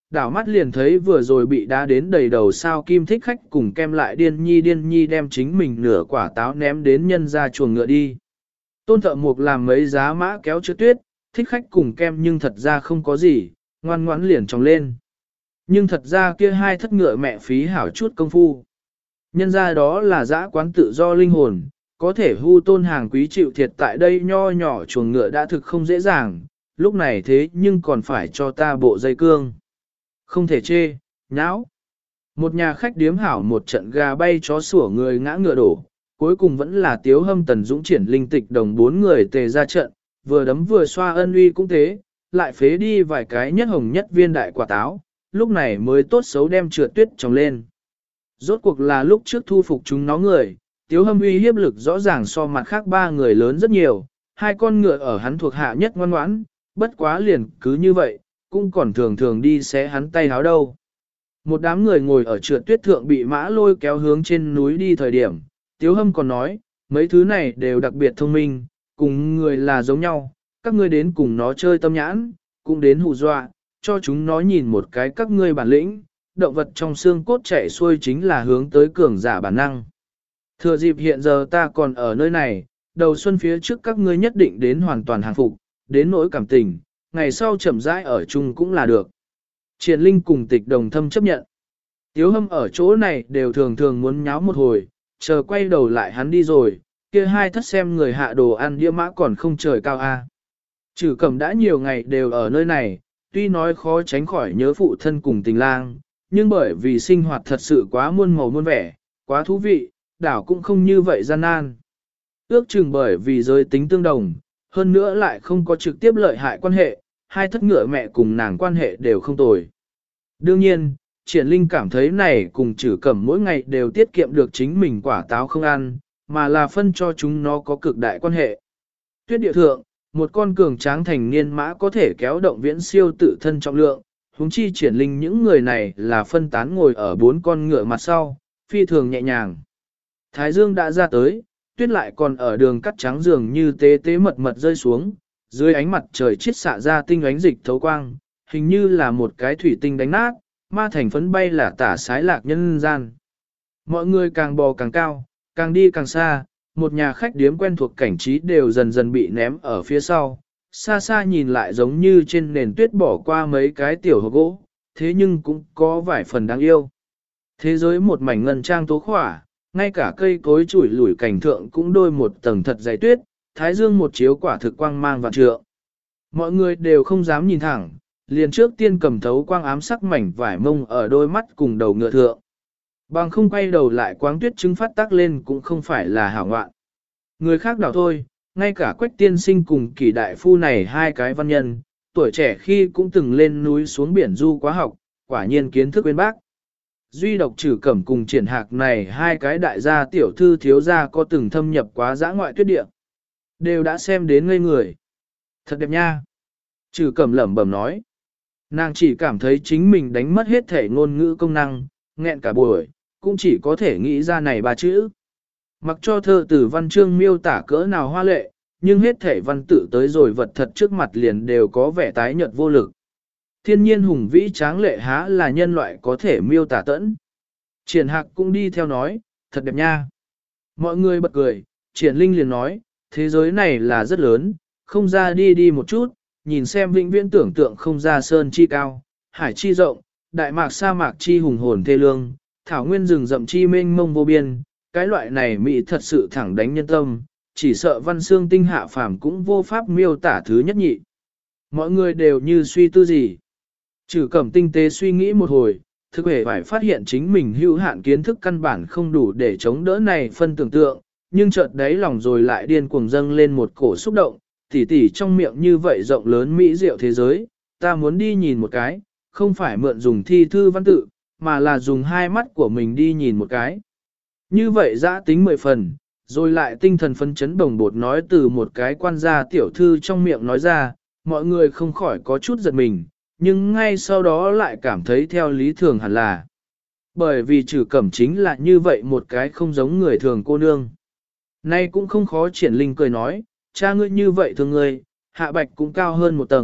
đảo mắt liền thấy vừa rồi bị đá đến đầy đầu sao kim thích khách cùng kem lại điên nhi điên nhi đem chính mình nửa quả táo ném đến nhân ra chuồng ngựa đi. Tôn thợ mục làm mấy giá mã kéo chứa tuyết, thích khách cùng kem nhưng thật ra không có gì, ngoan ngoãn liền tròng lên. Nhưng thật ra kia hai thất ngựa mẹ phí hảo chút công phu. Nhân ra đó là dã quán tự do linh hồn, có thể hưu tôn hàng quý chịu thiệt tại đây nho nhỏ chuồng ngựa đã thực không dễ dàng, lúc này thế nhưng còn phải cho ta bộ dây cương. Không thể chê, nháo. Một nhà khách điếm hảo một trận gà bay chó sủa người ngã ngựa đổ, cuối cùng vẫn là Tiếu Hâm Tần Dũng triển linh tịch đồng bốn người tề ra trận, vừa đấm vừa xoa ân uy cũng thế, lại phế đi vài cái nhất hồng nhất viên đại quả táo, lúc này mới tốt xấu đem trượt tuyết trồng lên. Rốt cuộc là lúc trước thu phục chúng nó người, Tiếu Hâm uy hiếp lực rõ ràng so mặt khác ba người lớn rất nhiều, hai con ngựa ở hắn thuộc hạ nhất ngoan ngoãn, bất quá liền cứ như vậy, cũng còn thường thường đi xé hắn tay háo đâu. Một đám người ngồi ở trượt tuyết thượng bị mã lôi kéo hướng trên núi đi thời điểm, Tiếu Hâm còn nói, mấy thứ này đều đặc biệt thông minh, cùng người là giống nhau, các ngươi đến cùng nó chơi tâm nhãn, cũng đến hù dọa, cho chúng nó nhìn một cái các ngươi bản lĩnh, động vật trong xương cốt chạy xuôi chính là hướng tới cường giả bản năng. Thừa dịp hiện giờ ta còn ở nơi này, đầu xuân phía trước các ngươi nhất định đến hoàn toàn hàng phục, đến nỗi cảm tình, ngày sau chậm rãi ở chung cũng là được. Triển Linh cùng Tịch Đồng Thâm chấp nhận. Tiếu Hâm ở chỗ này đều thường thường muốn nháo một hồi, chờ quay đầu lại hắn đi rồi, kia hai thất xem người hạ đồ ăn đĩa mã còn không trời cao a. Trừ Cẩm đã nhiều ngày đều ở nơi này, tuy nói khó tránh khỏi nhớ phụ thân cùng tình lang, nhưng bởi vì sinh hoạt thật sự quá muôn màu muôn vẻ, quá thú vị, đảo cũng không như vậy gian nan. Ước chừng bởi vì giới tính tương đồng, hơn nữa lại không có trực tiếp lợi hại quan hệ, hai thất ngựa mẹ cùng nàng quan hệ đều không tồi. Đương nhiên, Triển Linh cảm thấy này cùng Trử Cẩm mỗi ngày đều tiết kiệm được chính mình quả táo không ăn, mà là phân cho chúng nó có cực đại quan hệ. Tuyết địa thượng, một con cường tráng thành niên mã có thể kéo động viễn siêu tự thân trọng lượng, huống chi Triển Linh những người này là phân tán ngồi ở bốn con ngựa mặt sau, phi thường nhẹ nhàng. Thái dương đã ra tới, tuyết lại còn ở đường cắt trắng dường như tế tế mật mật rơi xuống, dưới ánh mặt trời chiết xạ ra tinh ánh dịch thấu quang, hình như là một cái thủy tinh đánh nát, ma thành phấn bay là tả sái lạc nhân gian. Mọi người càng bò càng cao, càng đi càng xa, một nhà khách điếm quen thuộc cảnh trí đều dần dần bị ném ở phía sau, xa xa nhìn lại giống như trên nền tuyết bỏ qua mấy cái tiểu hộp gỗ, thế nhưng cũng có vài phần đáng yêu. Thế giới một mảnh ngân trang tố khỏa, ngay cả cây cối chủi lủi cảnh thượng cũng đôi một tầng thật dày tuyết, thái dương một chiếu quả thực quang mang vạn trượng. Mọi người đều không dám nhìn thẳng, liền trước tiên cầm thấu quang ám sắc mảnh vải mông ở đôi mắt cùng đầu ngựa thượng. Bằng không quay đầu lại quáng tuyết trứng phát tác lên cũng không phải là hảo ngoạn. Người khác đảo thôi, ngay cả Quách tiên sinh cùng Kỷ đại phu này hai cái văn nhân, tuổi trẻ khi cũng từng lên núi xuống biển du quá học, quả nhiên kiến thức bên bác. Duy độc Trử Cẩm cùng Triển Hạc này hai cái đại gia tiểu thư thiếu gia có từng thâm nhập quá dã ngoại tuyết địa. Đều đã xem đến ngây người. Thật đẹp nha. Trử Cẩm lẩm bẩm nói. Nàng chỉ cảm thấy chính mình đánh mất hết thể ngôn ngữ công năng, nghẹn cả buổi, cũng chỉ có thể nghĩ ra này ba chữ. Mặc cho thơ từ văn chương miêu tả cỡ nào hoa lệ, nhưng hết thể văn tự tới rồi vật thật trước mặt liền đều có vẻ tái nhợt vô lực. Thiên nhiên hùng vĩ tráng lệ há là nhân loại có thể miêu tả tẫn. Triển Hạc cũng đi theo nói, thật đẹp nha. Mọi người bật cười, Triển Linh liền nói, thế giới này là rất lớn, không ra đi đi một chút, nhìn xem vĩnh viễn tưởng tượng không ra sơn chi cao, hải chi rộng, đại mạc sa mạc chi hùng hồn thê lương, thảo nguyên rừng rậm chi mênh mông vô biên, cái loại này mỹ thật sự thẳng đánh nhân tâm, chỉ sợ văn xương tinh hạ phàm cũng vô pháp miêu tả thứ nhất nhị. Mọi người đều như suy tư gì. Trử Cẩm tinh tế suy nghĩ một hồi, thực hề phải phát hiện chính mình hữu hạn kiến thức căn bản không đủ để chống đỡ này phân tưởng tượng, nhưng chợt đáy lòng rồi lại điên cuồng dâng lên một cổ xúc động, tỉ tỉ trong miệng như vậy rộng lớn mỹ diệu thế giới, ta muốn đi nhìn một cái, không phải mượn dùng thi thư văn tự, mà là dùng hai mắt của mình đi nhìn một cái. Như vậy giã tính mười phần, rồi lại tinh thần phấn chấn đồng bột nói từ một cái quan gia tiểu thư trong miệng nói ra, mọi người không khỏi có chút giật mình, nhưng ngay sau đó lại cảm thấy theo lý thường hẳn là. Bởi vì Trử Cẩm chính là như vậy một cái không giống người thường cô nương. Nay cũng không khó. Triển Linh cười nói, cha ngươi như vậy thương ngươi, Hạ Bạch cũng cao hơn một tầng,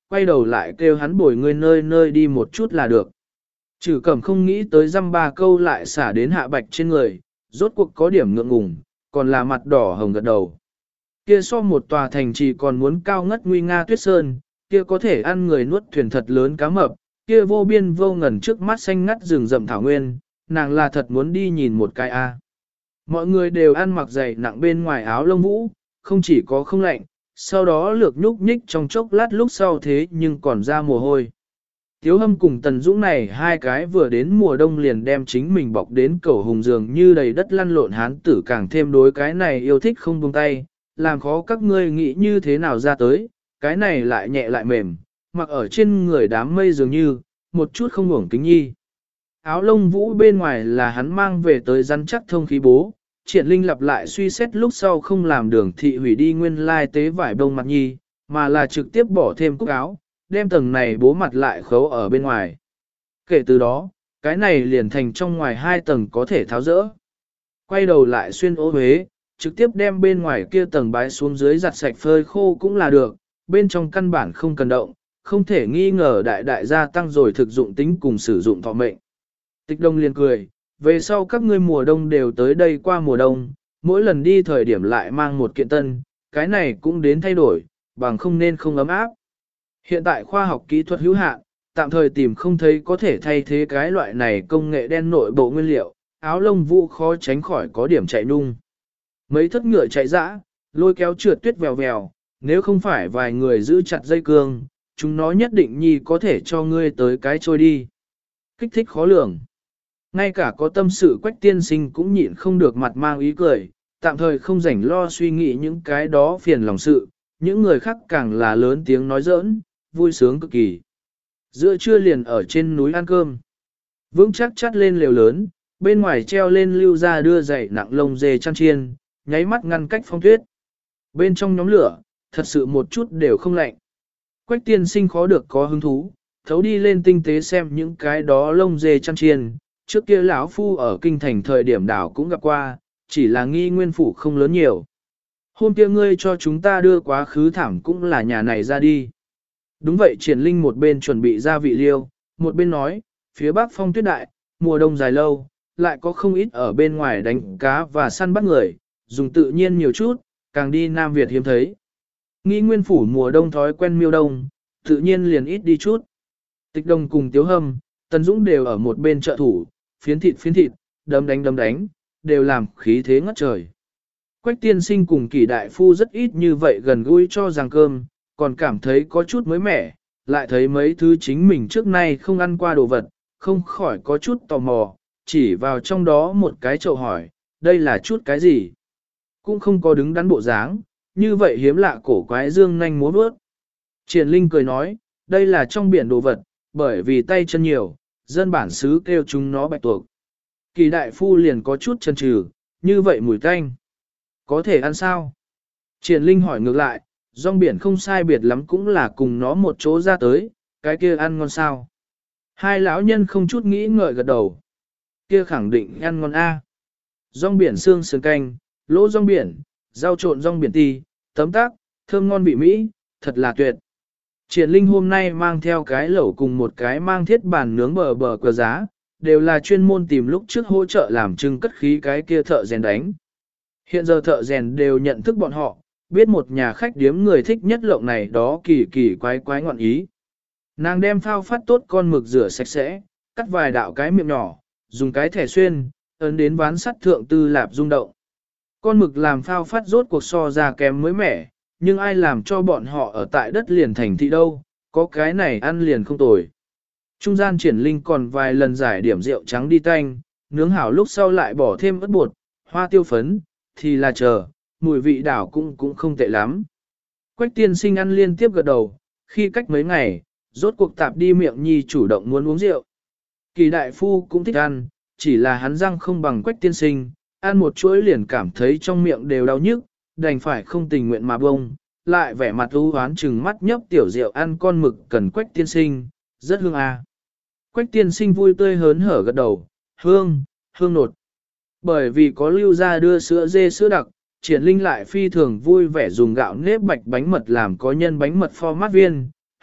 quay đầu lại kêu hắn bồi ngươi nơi nơi đi một chút là được. Trừ cẩm không nghĩ tới dăm ba câu lại xả đến Hạ Bạch trên người, rốt cuộc có điểm ngượng ngùng, còn là mặt đỏ hồng gật đầu. Kia so một tòa thành trì còn muốn cao ngất nguy nga tuyết sơn, kia có thể ăn người nuốt thuyền thật lớn cá mập, kia vô biên vô ngần trước mắt xanh ngắt rừng rậm thảo nguyên, nàng là thật muốn đi nhìn một cái a. Mọi người đều ăn mặc dày nặng bên ngoài áo lông vũ, không chỉ có không lạnh, sau đó lược nhúc nhích trong chốc lát lúc sau thế nhưng còn ra mồ hôi. Tiếu Hâm cùng Tần Dũng này hai cái vừa đến mùa đông liền đem chính mình bọc đến cầu hùng giường như đầy đất lăn lộn hán tử càng thêm đối cái này yêu thích không buông tay, làm khó các ngươi nghĩ như thế nào ra tới, cái này lại nhẹ lại mềm, mặc ở trên người đám mây dường như, một chút không uổng kính nhi. Áo lông vũ bên ngoài là hắn mang về tới rắn chắc thông khí bố, Triển Linh lặp lại suy xét lúc sau không làm đường thị hủy đi nguyên lai tế vải bông mặt nhi, mà là trực tiếp bỏ thêm cúc áo, đem tầng này bố mặt lại khấu ở bên ngoài. Kể từ đó, cái này liền thành trong ngoài hai tầng có thể tháo rỡ. Quay đầu lại xuyên ố huế, trực tiếp đem bên ngoài kia tầng bái xuống dưới giặt sạch phơi khô cũng là được, bên trong căn bản không cần động, không thể nghi ngờ đại đại gia tăng rồi thực dụng tính cùng sử dụng thọ mệnh. Tịch Đông liền cười, về sau các ngươi mùa đông đều tới đây qua mùa đông, mỗi lần đi thời điểm lại mang một kiện tân, cái này cũng đến thay đổi, bằng không nên không ấm áp. Hiện tại khoa học kỹ thuật hữu hạn, tạm thời tìm không thấy có thể thay thế cái loại này công nghệ đen nội bộ nguyên liệu, áo lông vũ khó tránh khỏi có điểm chạy nung. Mấy thất ngựa chạy dã, lôi kéo trượt tuyết vèo vèo, nếu không phải vài người giữ chặt dây cương, chúng nó nhất định nhi có thể cho ngươi tới cái trôi đi. Kích thích khó lường. Ngay cả có tâm sự Quách tiên sinh cũng nhịn không được mặt mang ý cười, tạm thời không rảnh lo suy nghĩ những cái đó phiền lòng sự, những người khác càng là lớn tiếng nói giỡn, vui sướng cực kỳ. Giữa trưa liền ở trên núi ăn cơm. Vững chắc chắt lên lều lớn, bên ngoài treo lên lưu ra đưa dậy nặng lông dê chăn chiên, nháy mắt ngăn cách phong tuyết. Bên trong nhóm lửa, thật sự một chút đều không lạnh. Quách tiên sinh khó được có hứng thú, thấu đi lên tinh tế xem những cái đó lông dê chăn chiên. Trước kia lão phu ở kinh thành thời điểm đảo cũng gặp qua, chỉ là nghi nguyên phủ không lớn nhiều. Hôm kia ngươi cho chúng ta đưa quá khứ thảm cũng là nhà này ra đi. Đúng vậy, Triển Linh một bên chuẩn bị gia vị liêu, một bên nói, phía bắc phong tuyết đại, mùa đông dài lâu, lại có không ít ở bên ngoài đánh cá và săn bắt người, dùng tự nhiên nhiều chút, càng đi Nam Việt hiếm thấy. Nghi nguyên phủ mùa đông thói quen miêu đông, tự nhiên liền ít đi chút. Tịch Đông cùng Tiếu Hâm, Tần Dũng đều ở một bên trợ thủ, phiến thịt phiến thịt, đấm đánh đấm đánh, đều làm khí thế ngất trời. Quách tiên sinh cùng Kỷ đại phu rất ít như vậy gần gũi cho giang cơm, còn cảm thấy có chút mới mẻ, lại thấy mấy thứ chính mình trước nay không ăn qua đồ vật, không khỏi có chút tò mò, chỉ vào trong đó một cái chậu hỏi, đây là chút cái gì? Cũng không có đứng đắn bộ dáng, như vậy hiếm lạ cổ quái dương nhanh múa bước. Triển Linh cười nói, đây là trong biển đồ vật, bởi vì tay chân nhiều, dân bản xứ kêu chúng nó bạch tuộc. Kỳ đại phu liền có chút chần chừ, như vậy mùi tanh. Có thể ăn sao? Triển Linh hỏi ngược lại, rong biển không sai biệt lắm cũng là cùng nó một chỗ ra tới, cái kia ăn ngon sao? Hai lão nhân không chút nghĩ ngợi gật đầu. Kia khẳng định ăn ngon a. Rong biển xương sườn canh, lỗ rong biển, rau trộn rong biển ti, tấm tác, thơm ngon vị mỹ, thật là tuyệt. Triển Linh hôm nay mang theo cái lẩu cùng một cái mang thiết bàn nướng bờ bờ cờ giá, đều là chuyên môn tìm lúc trước hỗ trợ làm trưng cất khí cái kia thợ rèn đánh. Hiện giờ thợ rèn đều nhận thức bọn họ, biết một nhà khách điếm người thích nhất lộng này đó kỳ kỳ quái quái ngọn ý. Nàng đem phao phát tốt con mực rửa sạch sẽ, cắt vài đạo cái miệng nhỏ, dùng cái thẻ xuyên, ấn đến ván sắt thượng tư lạp rung động. Con mực làm phao phát rốt cuộc so ra kém mới mẻ, nhưng ai làm cho bọn họ ở tại đất liền thành thị đâu, có cái này ăn liền không tồi. Trung gian Triển Linh còn vài lần giải điểm rượu trắng đi tanh, nướng hảo lúc sau lại bỏ thêm ớt bột, hoa tiêu phấn, thì là chờ, mùi vị đảo cũng cũng không tệ lắm. Quách tiên sinh ăn liên tiếp gật đầu, khi cách mấy ngày, rốt cuộc tạp đi miệng nhi chủ động muốn uống rượu. Kỳ đại phu cũng thích ăn, chỉ là hắn răng không bằng Quách tiên sinh, ăn một chuỗi liền cảm thấy trong miệng đều đau nhức, đành phải không tình nguyện mà bông, lại vẻ mặt u hoán chừng mắt nhấp tiểu rượu ăn con mực cần Quách tiên sinh, rất hương à. Quách tiên sinh vui tươi hớn hở gật đầu, hương, hương nột. Bởi vì có lưu ra đưa sữa dê sữa đặc, Triển Linh lại phi thường vui vẻ dùng gạo nếp bạch bánh mật làm có nhân bánh mật format viên,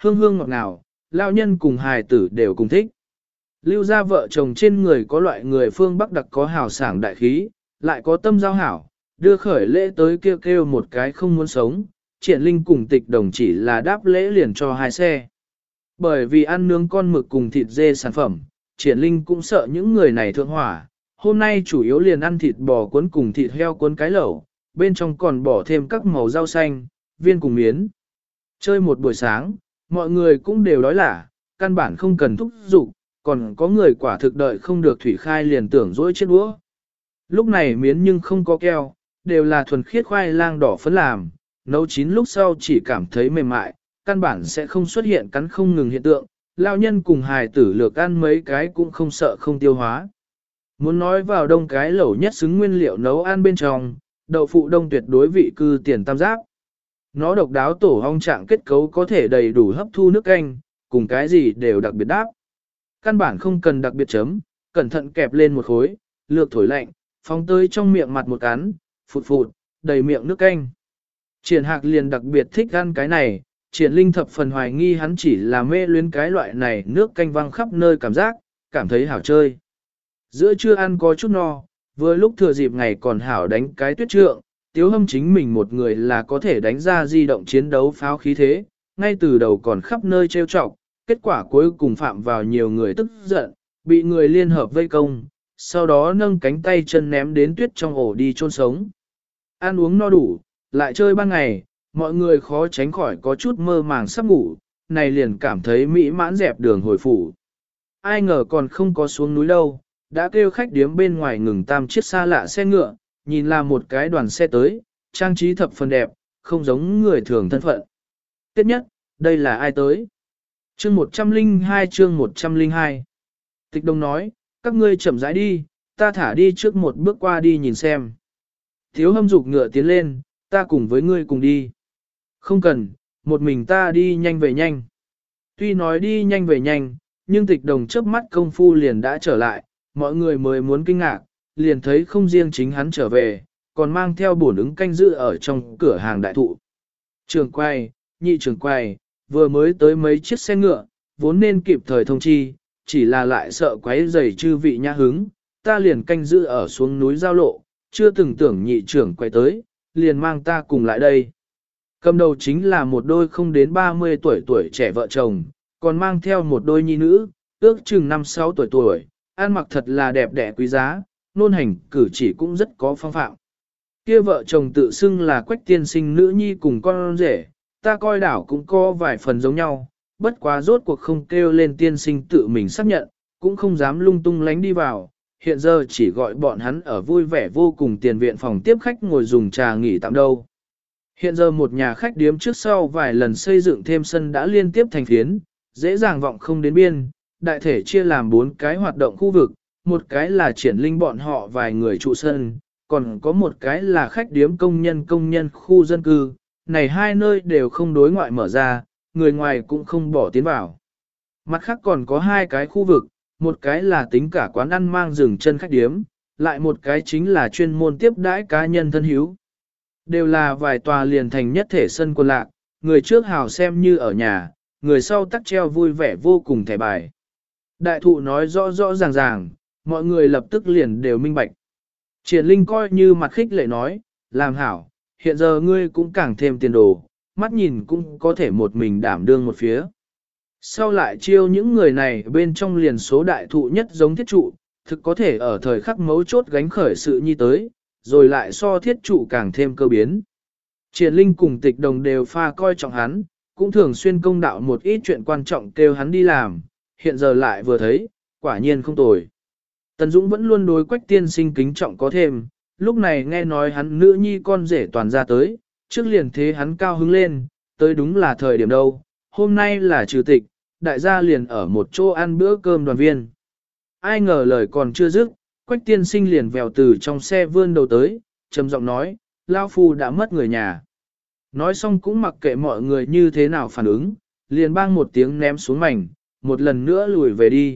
hương hương ngọt ngào, lao nhân cùng hài tử đều cùng thích. Lưu gia vợ chồng trên người có loại người phương Bắc đặc có hào sảng đại khí, lại có tâm giao hảo, đưa khởi lễ tới kêu kêu một cái không muốn sống, Triển Linh cùng Tịch Đồng chỉ là đáp lễ liền cho hai xe. Bởi vì ăn nướng con mực cùng thịt dê sản phẩm, Triển Linh cũng sợ những người này thượng hỏa, hôm nay chủ yếu liền ăn thịt bò cuốn cùng thịt heo cuốn cái lẩu, bên trong còn bỏ thêm các màu rau xanh, viên cùng miến. Chơi một buổi sáng, mọi người cũng đều đói lả, căn bản không cần thúc giục, còn có người quả thực đợi không được thủy khai liền tưởng dỗi chết đũa. Lúc này miến nhưng không có keo, đều là thuần khiết khoai lang đỏ phấn làm, nấu chín lúc sau chỉ cảm thấy mềm mại, căn bản sẽ không xuất hiện cắn không ngừng hiện tượng, lao nhân cùng hài tử lược ăn mấy cái cũng không sợ không tiêu hóa. Muốn nói vào đông cái lẩu nhất xứng nguyên liệu nấu ăn bên trong, đậu phụ đông tuyệt đối vị cư tiền tam giác. Nó độc đáo tổ hong trạng kết cấu có thể đầy đủ hấp thu nước canh, cùng cái gì đều đặc biệt đáp. Căn bản không cần đặc biệt chấm, cẩn thận kẹp lên một khối, lược thổi lạnh, phóng tới trong miệng mặt một cắn, phụt phụt, đầy miệng nước canh. Triển Hạc liền đặc biệt thích ăn cái này, Triển Linh thập phần hoài nghi hắn chỉ là mê luyến cái loại này nước canh văng khắp nơi cảm giác, cảm thấy hảo chơi. Giữa trưa ăn có chút no, vừa lúc thừa dịp ngày còn hảo đánh cái tuyết trượng, Tiếu Hâm chính mình một người là có thể đánh ra di động chiến đấu pháo khí thế, ngay từ đầu còn khắp nơi trêu chọc, kết quả cuối cùng phạm vào nhiều người tức giận, bị người liên hợp vây công, sau đó nâng cánh tay chân ném đến tuyết trong ổ đi chôn sống. Ăn uống no đủ, lại chơi ban ngày, mọi người khó tránh khỏi có chút mơ màng sắp ngủ, này liền cảm thấy mỹ mãn dẹp đường hồi phủ. Ai ngờ còn không có xuống núi đâu, đã kêu khách điếm bên ngoài ngừng tam chiếc xa lạ xe ngựa, nhìn là một cái đoàn xe tới, trang trí thập phần đẹp, không giống người thường thân phận. Tiếp nhất, đây là ai tới? Chương một trăm linh hai chương một trăm linh hai Tịch Đồng nói, các ngươi chậm rãi đi, ta thả đi trước một bước qua đi nhìn xem. Thiếu Hâm dục ngựa tiến lên, ta cùng với ngươi cùng đi. Không cần, một mình ta đi nhanh về nhanh. Tuy nói đi nhanh về nhanh, nhưng Tịch Đồng chớp mắt công phu liền đã trở lại, mọi người mới muốn kinh ngạc, liền thấy không riêng chính hắn trở về, còn mang theo bổn ứng canh giữ ở trong cửa hàng đại thụ. Trường quay, nhị trường quay, vừa mới tới mấy chiếc xe ngựa, vốn nên kịp thời thông chi, chỉ là lại sợ quấy rầy chư vị nhã hứng, ta liền canh giữ ở xuống núi giao lộ, chưa từng tưởng nhị trưởng quay tới, liền mang ta cùng lại đây. Cầm đầu chính là một đôi không đến ba mươi tuổi tuổi trẻ vợ chồng, còn mang theo một đôi nhi nữ, ước chừng năm sáu tuổi tuổi, ăn mặc thật là đẹp đẽ quý giá, nôn hành cử chỉ cũng rất có phong phạm. Kia vợ chồng tự xưng là Quách tiên sinh nữ nhi cùng con rể, ta coi đảo cũng có vài phần giống nhau, bất quá rốt cuộc không kêu lên tiên sinh tự mình xác nhận, cũng không dám lung tung lánh đi vào, hiện giờ chỉ gọi bọn hắn ở vui vẻ vô cùng tiền viện phòng tiếp khách ngồi dùng trà nghỉ tạm đâu. Hiện giờ một nhà khách điếm trước sau vài lần xây dựng thêm sân đã liên tiếp thành phiến, dễ dàng vọng không đến biên, đại thể chia làm bốn cái hoạt động khu vực, một cái là Triển Linh bọn họ vài người trụ sân, còn có một cái là khách điếm công nhân công nhân khu dân cư, này hai nơi đều không đối ngoại mở ra, người ngoài cũng không bỏ tiến vào. Mặt khác còn có hai cái khu vực, một cái là tính cả quán ăn mang rừng chân khách điếm, lại một cái chính là chuyên môn tiếp đãi cá nhân thân hữu. Đều là vài tòa liền thành nhất thể sân quân lạc, người trước hào xem như ở nhà, người sau tắc treo vui vẻ vô cùng thẻ bài. Đại thụ nói rõ rõ ràng ràng, mọi người lập tức liền đều minh bạch. Triển Linh coi như mặt khích lệ nói, làm hảo, hiện giờ ngươi cũng càng thêm tiền đồ, mắt nhìn cũng có thể một mình đảm đương một phía. Sau lại chiêu những người này bên trong liền số đại thụ nhất giống thiết trụ, thực có thể ở thời khắc mấu chốt gánh khởi sự nhi tới, rồi lại so thiết trụ càng thêm cơ biến. Triển Linh cùng Tịch Đồng đều pha coi trọng hắn, cũng thường xuyên công đạo một ít chuyện quan trọng kêu hắn đi làm, hiện giờ lại vừa thấy, quả nhiên không tồi. Tần Dũng vẫn luôn đối Quách tiên sinh kính trọng có thêm, lúc này nghe nói hắn nữ nhi con rể toàn ra tới, trước liền thế hắn cao hứng lên, tới đúng là thời điểm đâu, hôm nay là trừ tịch, đại gia liền ở một chỗ ăn bữa cơm đoàn viên. Ai ngờ lời còn chưa dứt, Quách tiên sinh liền vèo từ trong xe vươn đầu tới, trầm giọng nói, Lao Phu đã mất người nhà. Nói xong cũng mặc kệ mọi người như thế nào phản ứng, liền bang một tiếng ném xuống mảnh, một lần nữa lùi về đi.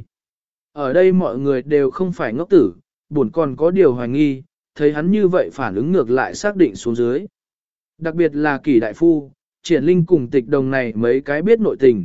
Ở đây mọi người đều không phải ngốc tử, buồn còn có điều hoài nghi, thấy hắn như vậy phản ứng ngược lại xác định xuống dưới. Đặc biệt là Kỷ đại phu, Triển Linh cùng Tịch Đồng này mấy cái biết nội tình,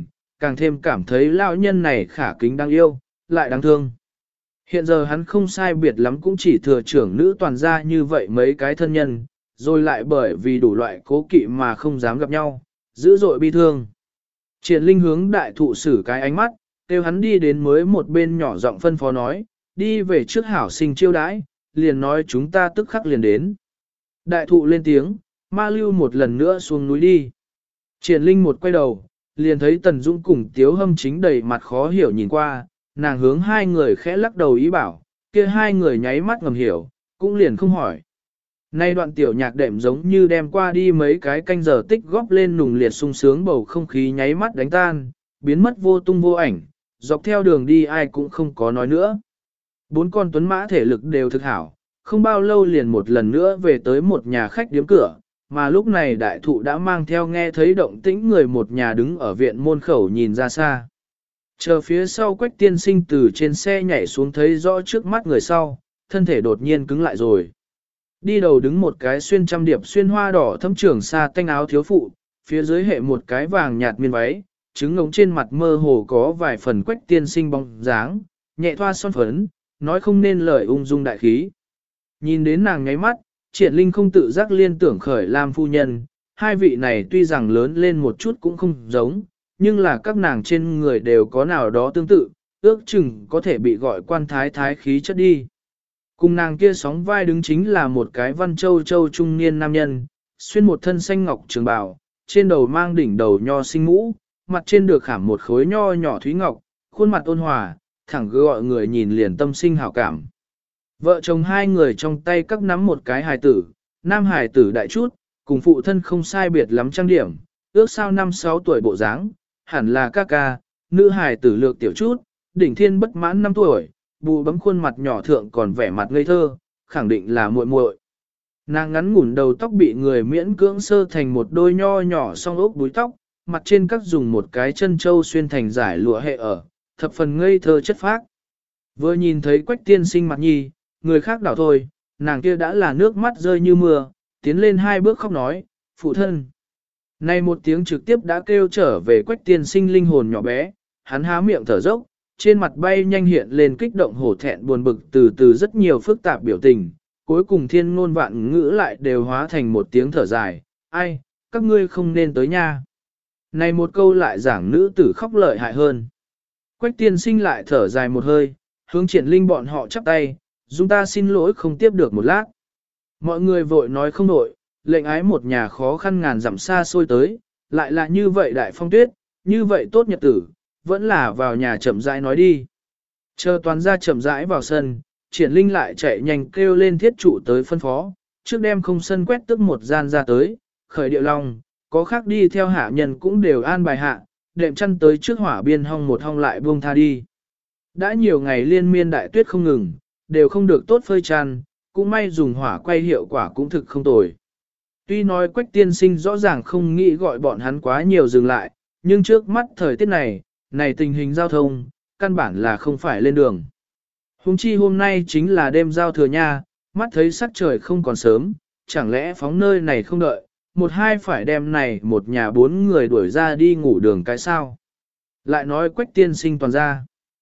càng thêm cảm thấy lão nhân này khả kính đáng yêu, lại đáng thương. Hiện giờ hắn không sai biệt lắm cũng chỉ thừa trưởng nữ toàn gia như vậy mấy cái thân nhân, rồi lại bởi vì đủ loại cố kỵ mà không dám gặp nhau, dữ dội bi thương. Triển Linh hướng đại thụ xử cái ánh mắt, kêu hắn đi đến mới một bên nhỏ giọng phân phó nói, đi về trước hảo sinh chiêu đãi, liền nói chúng ta tức khắc liền đến. Đại thụ lên tiếng, ma lưu một lần nữa xuống núi đi. Triển Linh một quay đầu, liền thấy Tần Dũng cùng Tiếu Hâm chính đầy mặt khó hiểu nhìn qua, nàng hướng hai người khẽ lắc đầu ý bảo, kia hai người nháy mắt ngầm hiểu, cũng liền không hỏi. Nay đoạn tiểu nhạc đệm giống như đem qua đi mấy cái canh giờ tích góp lên nùng liệt sung sướng bầu không khí nháy mắt đánh tan, biến mất vô tung vô ảnh, dọc theo đường đi ai cũng không có nói nữa. Bốn con tuấn mã thể lực đều thực hảo, không bao lâu liền một lần nữa về tới một nhà khách điếm cửa, mà lúc này đại thụ đã mang theo nghe thấy động tĩnh người một nhà đứng ở viện môn khẩu nhìn ra xa. Chờ phía sau Quách tiên sinh từ trên xe nhảy xuống thấy rõ trước mắt người sau, thân thể đột nhiên cứng lại rồi. Đi đầu đứng một cái xuyên trăm điệp xuyên hoa đỏ thâm trưởng xa tanh áo thiếu phụ, phía dưới hệ một cái vàng nhạt miên váy, trứng ngống trên mặt mơ hồ có vài phần Quách tiên sinh bóng dáng, nhẹ thoa son phấn, nói không nên lời ung dung đại khí. Nhìn đến nàng nháy mắt, Triển Linh không tự giác liên tưởng khởi Lam phu nhân, hai vị này tuy rằng lớn lên một chút cũng không giống, nhưng là các nàng trên người đều có nào đó tương tự, ước chừng có thể bị gọi quan thái thái khí chất đi. Cùng nàng kia sóng vai đứng chính là một cái văn châu châu trung niên nam nhân, xuyên một thân xanh ngọc trường bào, trên đầu mang đỉnh đầu nho sinh mũ, mặt trên được khảm một khối nho nhỏ thúy ngọc, khuôn mặt ôn hòa, thẳng gọi người nhìn liền tâm sinh hảo cảm. Vợ chồng hai người trong tay các nắm một cái hài tử, nam hài tử đại chút, cùng phụ thân không sai biệt lắm trang điểm, ước sao năm sáu tuổi bộ dáng, hẳn là ca ca, nữ hài tử lược tiểu chút, đỉnh thiên bất mãn năm tuổi, bù bấm khuôn mặt nhỏ thượng còn vẻ mặt ngây thơ, khẳng định là muội muội. Nàng ngắn ngủn đầu tóc bị người miễn cưỡng sơ thành một đôi nho nhỏ song ốc búi tóc, mặt trên các dùng một cái chân châu xuyên thành giải lụa hệ ở, thập phần ngây thơ chất phác. Vừa nhìn thấy Quách tiên sinh mặt nhi, người khác đảo thôi, nàng kia đã là nước mắt rơi như mưa, tiến lên hai bước khóc nói, phụ thân. Này một tiếng trực tiếp đã kêu trở về Quách tiên sinh linh hồn nhỏ bé, hắn há miệng thở dốc, trên mặt bay nhanh hiện lên kích động hổ thẹn buồn bực từ từ rất nhiều phức tạp biểu tình, cuối cùng thiên ngôn vạn ngữ lại đều hóa thành một tiếng thở dài, ai, các ngươi không nên tới nha. Này một câu lại giảng nữ tử khóc lợi hại hơn. Quách tiên sinh lại thở dài một hơi, hướng Triển Linh bọn họ chắp tay, chúng ta xin lỗi không tiếp được một lát. Mọi người vội nói không nội, lệnh ái một nhà khó khăn ngàn dặm xa xôi tới, lại là như vậy đại phong tuyết, như vậy tốt nhật tử, vẫn là vào nhà chậm rãi nói đi. Chờ toàn ra chậm rãi vào sân, Triển Linh lại chạy nhanh kêu lên thiết trụ tới phân phó, trước đem không sân quét tức một gian ra tới, khởi điệu long, có khác đi theo hạ nhân cũng đều an bài hạ, đệm chăn tới trước hỏa biên hong một hong lại buông tha đi. Đã nhiều ngày liên miên đại tuyết không ngừng, đều không được tốt phơi chăn, cũng may dùng hỏa quay hiệu quả cũng thực không tồi. Tuy nói Quách tiên sinh rõ ràng không nghĩ gọi bọn hắn quá nhiều dừng lại, nhưng trước mắt thời tiết này, này tình hình giao thông, căn bản là không phải lên đường. Hùng chi hôm nay chính là đêm giao thừa nha, mắt thấy sắc trời không còn sớm, chẳng lẽ phóng nơi này không đợi, một hai phải đem này một nhà bốn người đuổi ra đi ngủ đường cái sao. Lại nói Quách tiên sinh toàn ra.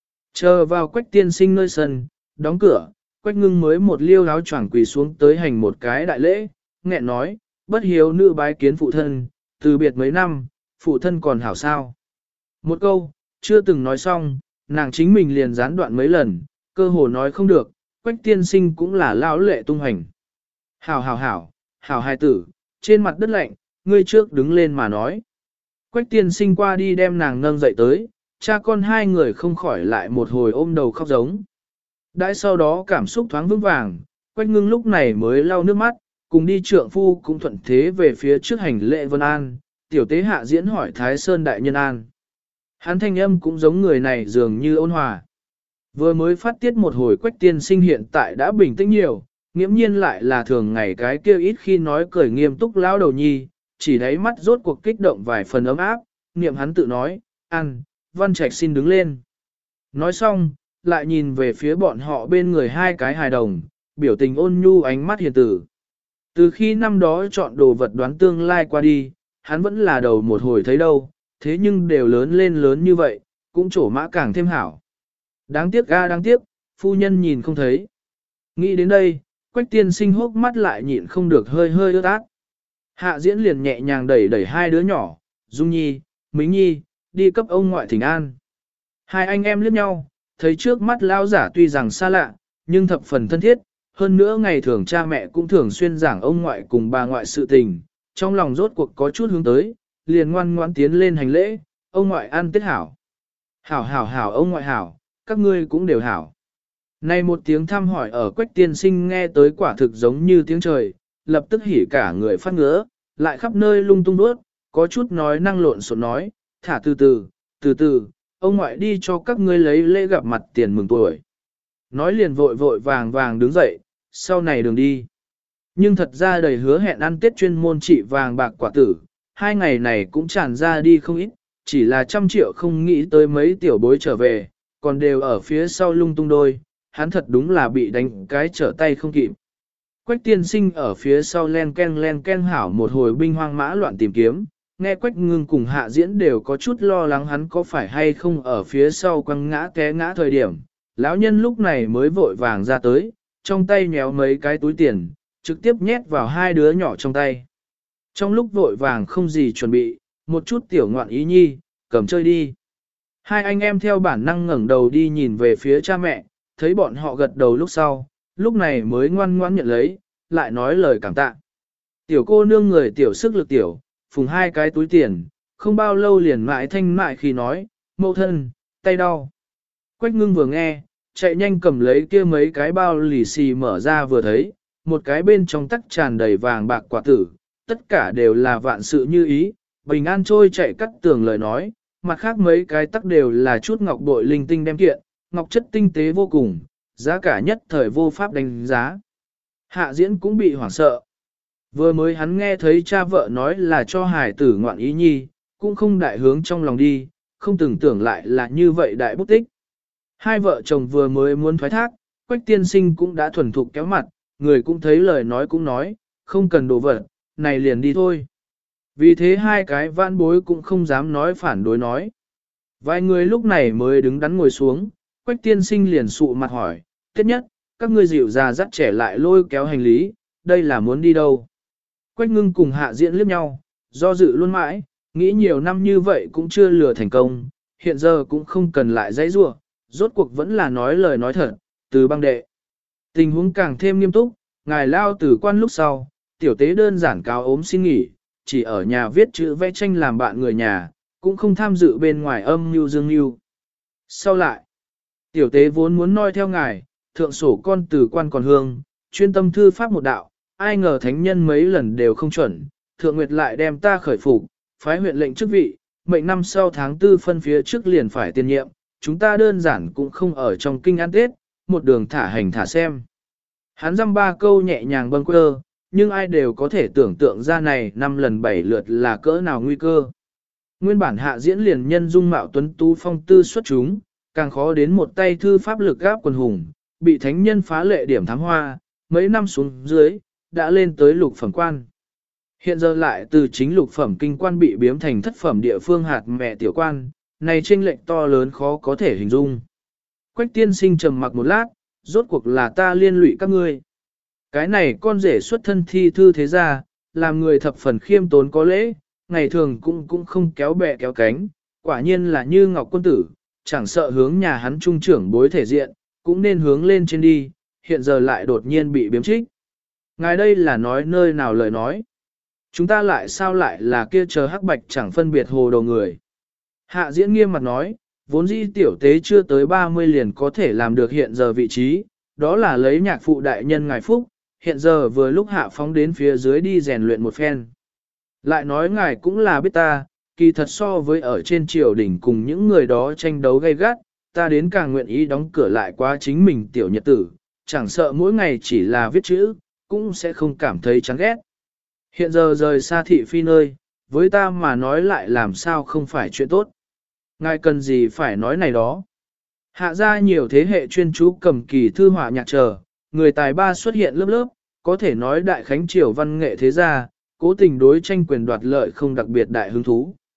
Chờ vào Quách tiên sinh nơi sân, đóng cửa, Quách ngưng mới một liêu áo choàng quỳ xuống tới hành một cái đại lễ, nghẹn nói, bất hiếu nữ bái kiến phụ thân, từ biệt mấy năm, phụ thân còn hảo sao. Một câu, chưa từng nói xong, nàng chính mình liền gián đoạn mấy lần, cơ hồ nói không được, Quách tiên sinh cũng là lão lệ tung hành. Hảo hảo hảo, hảo hài tử, trên mặt đất lạnh, ngươi trước đứng lên mà nói. Quách tiên sinh qua đi đem nàng nâng dậy tới, cha con hai người không khỏi lại một hồi ôm đầu khóc giống. Đãi sau đó cảm xúc thoáng vững vàng, Quách ngưng lúc này mới lau nước mắt, cùng đi trượng phu cũng thuận thế về phía trước hành lễ vân an, tiểu tế hạ diễn hỏi Thái Sơn đại nhân an. Hắn thanh âm cũng giống người này dường như ôn hòa. Vừa mới phát tiết một hồi Quách tiên sinh hiện tại đã bình tĩnh nhiều, nghiễm nhiên lại là thường ngày cái kia ít khi nói cười nghiêm túc lão đầu nhi, chỉ đáy mắt rốt cuộc kích động vài phần ấm áp, niệm hắn tự nói, ăn, Văn Trạch xin đứng lên. Nói xong, lại nhìn về phía bọn họ bên người hai cái hài đồng, biểu tình ôn nhu ánh mắt hiền tử. Từ khi năm đó chọn đồ vật đoán tương lai qua đi, hắn vẫn là đầu một hồi thấy đâu, thế nhưng đều lớn lên lớn như vậy, cũng trổ mã càng thêm hảo. Đáng tiếc ga đáng tiếc, phu nhân nhìn không thấy. Nghĩ đến đây, Quách tiên sinh hốc mắt lại nhịn không được hơi hơi ướt át. Hạ diễn liền nhẹ nhàng đẩy đẩy hai đứa nhỏ, Dung Nhi, Mính Nhi, đi cấp ông ngoại thỉnh an. Hai anh em liếc nhau, thấy trước mắt lão giả tuy rằng xa lạ, nhưng thập phần thân thiết, hơn nữa ngày thường cha mẹ cũng thường xuyên giảng ông ngoại cùng bà ngoại sự tình, trong lòng rốt cuộc có chút hướng tới, liền ngoan ngoãn tiến lên hành lễ, ông ngoại ăn tết hảo. Hảo hảo hảo ông ngoại hảo, các ngươi cũng đều hảo. Này một tiếng thăm hỏi ở Quách tiên sinh nghe tới quả thực giống như tiếng trời, lập tức hỉ cả người phát ngứa, lại khắp nơi lung tung đuốt, có chút nói năng lộn xộn nói, thả từ từ, từ từ, ông ngoại đi cho các ngươi lấy lễ gặp mặt tiền mừng tuổi. Nói liền vội vội vàng vàng đứng dậy, sau này đường đi. Nhưng thật ra đầy hứa hẹn ăn tết chuyên môn trị vàng bạc quả tử, hai ngày này cũng tràn ra đi không ít, chỉ là trăm triệu không nghĩ tới mấy tiểu bối trở về, còn đều ở phía sau lung tung đôi, hắn thật đúng là bị đánh cái trở tay không kịp. Quách tiên sinh ở phía sau len ken len ken hảo một hồi binh hoang mã loạn tìm kiếm, nghe Quách ngưng cùng hạ diễn đều có chút lo lắng hắn có phải hay không ở phía sau quăng ngã té ngã thời điểm. Lão nhân lúc này mới vội vàng ra tới, trong tay nhéo mấy cái túi tiền, trực tiếp nhét vào hai đứa nhỏ trong tay. Trong lúc vội vàng không gì chuẩn bị, một chút tiểu ngoạn ý nhi, cầm chơi đi. Hai anh em theo bản năng ngẩng đầu đi nhìn về phía cha mẹ, thấy bọn họ gật đầu lúc sau, lúc này mới ngoan ngoãn nhận lấy, lại nói lời cảm tạ. Tiểu cô nương người tiểu sức lực tiểu, phùng hai cái túi tiền, không bao lâu liền mại thanh mại khi nói, mẫu thân, tay đau. Quách ngưng vừa nghe, chạy nhanh cầm lấy kia mấy cái bao lì xì mở ra vừa thấy, một cái bên trong tắc tràn đầy vàng bạc quả tử, tất cả đều là vạn sự như ý, bình an trôi chạy cắt tường lời nói, mặt khác mấy cái tắc đều là chút ngọc bội linh tinh đem kiện, ngọc chất tinh tế vô cùng, giá cả nhất thời vô pháp đánh giá. Hạ diễn cũng bị hoảng sợ. Vừa mới hắn nghe thấy cha vợ nói là cho hài tử ngoạn ý nhi, cũng không đại hướng trong lòng đi, không từng tưởng lại là như vậy đại bút tích. Hai vợ chồng vừa mới muốn thoái thác, Quách tiên sinh cũng đã thuần thục kéo mặt, người cũng thấy lời nói cũng nói, không cần đồ vật, này liền đi thôi. Vì thế hai cái vãn bối cũng không dám nói phản đối nói. Vài người lúc này mới đứng đắn ngồi xuống, Quách tiên sinh liền sụ mặt hỏi, tiếp nhất, các ngươi dịu già dắt trẻ lại lôi kéo hành lý, đây là muốn đi đâu? Quách ngưng cùng hạ diễn liếc nhau, do dự luôn mãi, nghĩ nhiều năm như vậy cũng chưa lừa thành công, hiện giờ cũng không cần lại dãy rua, rốt cuộc vẫn là nói lời nói thật, từ băng đệ. Tình huống càng thêm nghiêm túc, ngài lao từ quan lúc sau, tiểu tế đơn giản cáo ốm xin nghỉ, chỉ ở nhà viết chữ vẽ tranh làm bạn người nhà, cũng không tham dự bên ngoài âm mưu dương mưu. Sau lại, tiểu tế vốn muốn noi theo ngài, thượng sổ con từ quan còn hương, chuyên tâm thư pháp một đạo, ai ngờ thánh nhân mấy lần đều không chuẩn, thượng nguyệt lại đem ta khởi phục, phái huyện lệnh chức vị, mệnh năm sau tháng tư phân phía trước liền phải tiền nhiệm, chúng ta đơn giản cũng không ở trong kinh ăn tết, một đường thả hành thả xem. Hắn dăm ba câu nhẹ nhàng bâng quơ, nhưng ai đều có thể tưởng tượng ra này năm lần bảy lượt là cỡ nào nguy cơ. Nguyên bản hạ diễn liền nhân dung mạo tuấn tú phong tư xuất chúng, càng khó đến một tay thư pháp lực gáp quần hùng, bị thánh nhân phá lệ điểm thám hoa, mấy năm xuống dưới, đã lên tới lục phẩm quan. Hiện giờ lại từ chính lục phẩm kinh quan bị biếm thành thất phẩm địa phương hạt mẹ tiểu quan, này chênh lệch to lớn khó có thể hình dung. Quách tiên sinh trầm mặc một lát, rốt cuộc là ta liên lụy các ngươi. Cái này con rể xuất thân thi thư thế gia, làm người thập phần khiêm tốn có lễ, ngày thường cũng cũng không kéo bè kéo cánh, quả nhiên là như ngọc quân tử, chẳng sợ hướng nhà hắn trung trưởng bối thể diện, cũng nên hướng lên trên đi, hiện giờ lại đột nhiên bị biếm trích. Ngài đây là nói nơi nào lời nói. Chúng ta lại sao lại là kia chờ hắc bạch chẳng phân biệt hồ đầu người. Hạ diễn nghiêm mặt nói, vốn dĩ tiểu tế chưa tới ba mươi liền có thể làm được hiện giờ vị trí, đó là lấy nhạc phụ đại nhân ngài phúc, hiện giờ vừa lúc hạ phóng đến phía dưới đi rèn luyện một phen. Lại nói ngài cũng là biết ta, kỳ thật so với ở trên triều đỉnh cùng những người đó tranh đấu gay gắt, ta đến càng nguyện ý đóng cửa lại quá chính mình tiểu nhật tử, chẳng sợ mỗi ngày chỉ là viết chữ, cũng sẽ không cảm thấy chán ghét. Hiện giờ rời xa thị phi nơi, với ta mà nói lại làm sao không phải chuyện tốt. Ngài cần gì phải nói này đó. Hạ ra nhiều thế hệ chuyên chú cầm kỳ thư họa nhạc chờ, người tài ba xuất hiện lớp lớp, có thể nói đại khánh triều văn nghệ thế gia, cố tình đối tranh quyền đoạt lợi không đặc biệt đại hứng thú.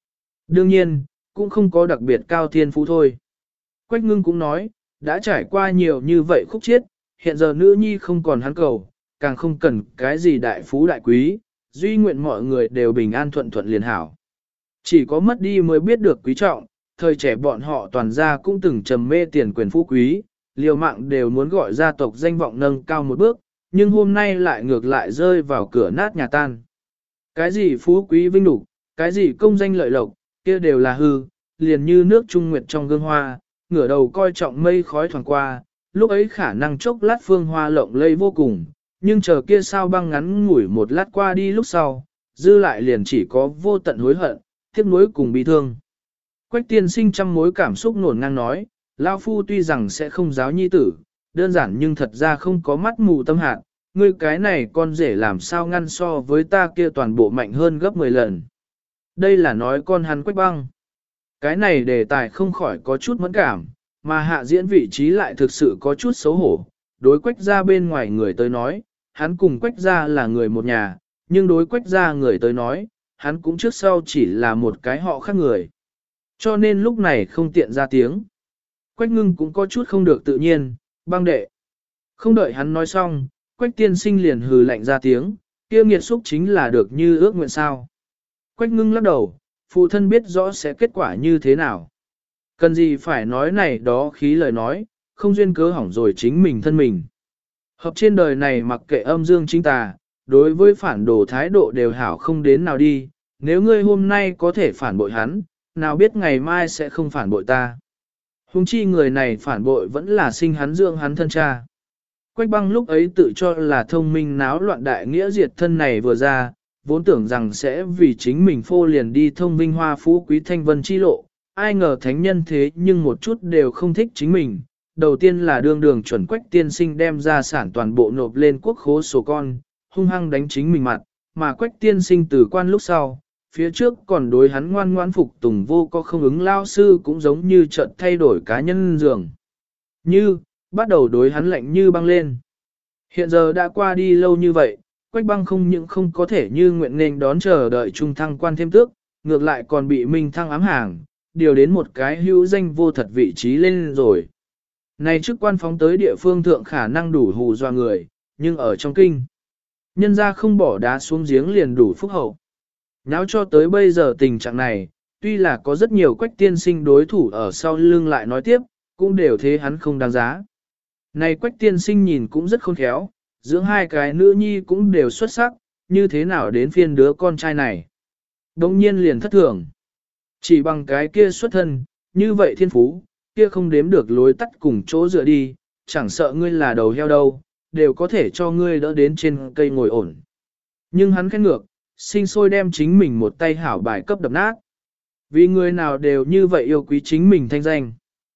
Đương nhiên, cũng không có đặc biệt cao thiên phú thôi. Quách ngưng cũng nói, đã trải qua nhiều như vậy khúc chiết, hiện giờ nữ nhi không còn hắn cầu, càng không cần cái gì đại phú đại quý, duy nguyện mọi người đều bình an thuận thuận liền hảo. Chỉ có mất đi mới biết được quý trọng, thời trẻ bọn họ toàn ra cũng từng trầm mê tiền quyền phú quý, liều mạng đều muốn gọi gia tộc danh vọng nâng cao một bước, nhưng hôm nay lại ngược lại rơi vào cửa nát nhà tan. Cái gì phú quý vinh đủ, cái gì công danh lợi lộc, kia đều là hư, liền như nước trung nguyệt trong gương hoa, ngửa đầu coi trọng mây khói thoảng qua, lúc ấy khả năng chốc lát phương hoa lộng lây vô cùng, nhưng chờ kia sao băng ngắn ngủi một lát qua đi lúc sau, dư lại liền chỉ có vô tận hối hận, tiếc nuối cùng bi thương. Quách tiên sinh trăm mối cảm xúc nổn ngang nói, Lao Phu tuy rằng sẽ không giáo nhi tử, đơn giản nhưng thật ra không có mắt mù tâm hạt, ngươi cái này con rể làm sao ngăn so với ta kia toàn bộ mạnh hơn gấp mười lần. Đây là nói con hắn Quách băng. Cái này đề tài không khỏi có chút mẫn cảm, mà hạ diễn vị trí lại thực sự có chút xấu hổ. Đối Quách gia bên ngoài người tới nói, hắn cùng Quách gia là người một nhà, nhưng đối Quách gia người tới nói, hắn cũng trước sau chỉ là một cái họ khác người. Cho nên lúc này không tiện ra tiếng. Quách ngưng cũng có chút không được tự nhiên, băng đệ. Không đợi hắn nói xong, Quách tiên sinh liền hừ lạnh ra tiếng, kia nghiệt xúc chính là được như ước nguyện sao. Quách ngưng lắc đầu, phụ thân biết rõ sẽ kết quả như thế nào. Cần gì phải nói này đó khí lời nói, không duyên cớ hỏng rồi chính mình thân mình. Hợp trên đời này mặc kệ âm dương chính tà, đối với phản đồ thái độ đều hảo không đến nào đi, nếu ngươi hôm nay có thể phản bội hắn, nào biết ngày mai sẽ không phản bội ta. Hùng chi người này phản bội vẫn là sinh hắn dưỡng hắn thân cha. Quách băng lúc ấy tự cho là thông minh náo loạn đại nghĩa diệt thân này vừa ra, vốn tưởng rằng sẽ vì chính mình phô liền đi thông vinh hoa phú quý thanh vân chi lộ, ai ngờ thánh nhân thế nhưng một chút đều không thích chính mình. Đầu tiên là đương đường chuẩn Quách tiên sinh đem gia sản toàn bộ nộp lên quốc khố sổ con, hung hăng đánh chính mình mặt, mà Quách tiên sinh từ quan lúc sau, phía trước còn đối hắn ngoan ngoãn phục tùng vô có không ứng lao sư cũng giống như chợt thay đổi cá nhân dường. Như, bắt đầu đối hắn lạnh như băng lên. Hiện giờ đã qua đi lâu như vậy, Quách băng không những không có thể như nguyện nên đón chờ đợi trung thăng quan thêm tước, ngược lại còn bị Minh thăng ám hàng, điều đến một cái hữu danh vô thật vị trí lên rồi. Này chức quan phóng tới địa phương thượng khả năng đủ hù dọa người, nhưng ở trong kinh, nhân ra không bỏ đá xuống giếng liền đủ phúc hậu. Nháo cho tới bây giờ tình trạng này, tuy là có rất nhiều Quách tiên sinh đối thủ ở sau lưng lại nói tiếp, cũng đều thế hắn không đáng giá. Này Quách tiên sinh nhìn cũng rất khôn khéo, dưỡng hai cái nữ nhi cũng đều xuất sắc, như thế nào đến phiên đứa con trai này. Đông nhiên liền thất thường. Chỉ bằng cái kia xuất thân, như vậy thiên phú, kia không đếm được lối tắt cùng chỗ dựa đi, chẳng sợ ngươi là đầu heo đâu, đều có thể cho ngươi đỡ đến trên cây ngồi ổn. Nhưng hắn khét ngược, sinh sôi đem chính mình một tay hảo bài cấp đập nát. Vì người nào đều như vậy yêu quý chính mình thanh danh.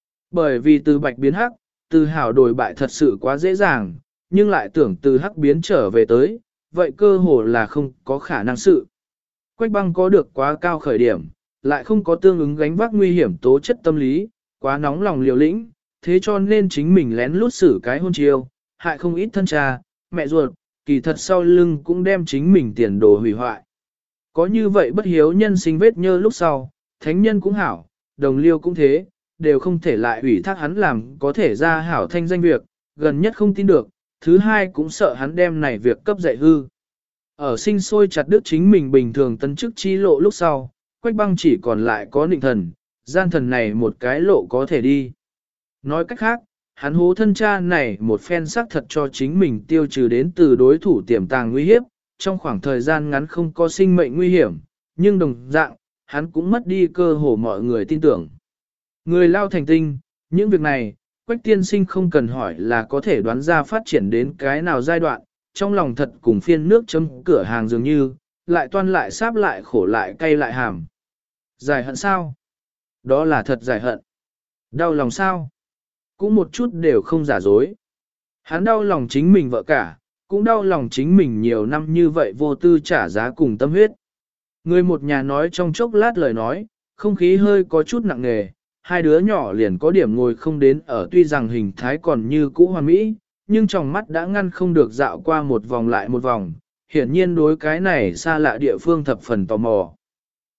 Bởi vì từ bạch biến hắc, từ hảo đổi bại thật sự quá dễ dàng, nhưng lại tưởng từ hắc biến trở về tới, vậy cơ hồ là không có khả năng sự. Quách băng có được quá cao khởi điểm, lại không có tương ứng gánh vác nguy hiểm tố chất tâm lý, quá nóng lòng liều lĩnh, thế cho nên chính mình lén lút xử cái hôn chiêu, hại không ít thân cha, mẹ ruột, kỳ thật sau lưng cũng đem chính mình tiền đồ hủy hoại. Có như vậy bất hiếu nhân sinh vết nhơ lúc sau, thánh nhân cũng hảo, đồng liêu cũng thế, đều không thể lại ủy thác hắn làm có thể ra hảo thanh danh việc, gần nhất không tin được, thứ hai cũng sợ hắn đem này việc cấp dạy hư. Ở sinh sôi chặt đứt chính mình bình thường tân chức chi lộ lúc sau, Quách băng chỉ còn lại có định thần, gian thần này một cái lộ có thể đi. Nói cách khác, hắn hố thân cha này một phen xác thật cho chính mình tiêu trừ đến từ đối thủ tiềm tàng nguy hiếp, trong khoảng thời gian ngắn không có sinh mệnh nguy hiểm, nhưng đồng dạng, hắn cũng mất đi cơ hồ mọi người tin tưởng. Người lao thành tinh, những việc này, Quách tiên sinh không cần hỏi là có thể đoán ra phát triển đến cái nào giai đoạn, trong lòng thật cùng phiên nước chấm cửa hàng dường như, lại toan lại sáp lại khổ lại cay lại hàm. Giải hận sao? Đó là thật giải hận. Đau lòng sao? Cũng một chút đều không giả dối. Hắn đau lòng chính mình vợ cả, cũng đau lòng chính mình nhiều năm như vậy vô tư trả giá cùng tâm huyết. Người một nhà nói trong chốc lát lời nói, không khí hơi có chút nặng nề, hai đứa nhỏ liền có điểm ngồi không đến ở tuy rằng hình thái còn như cũ hoàn mỹ, nhưng trong mắt đã ngăn không được dạo qua một vòng lại một vòng, hiển nhiên đối cái này xa lạ địa phương thập phần tò mò.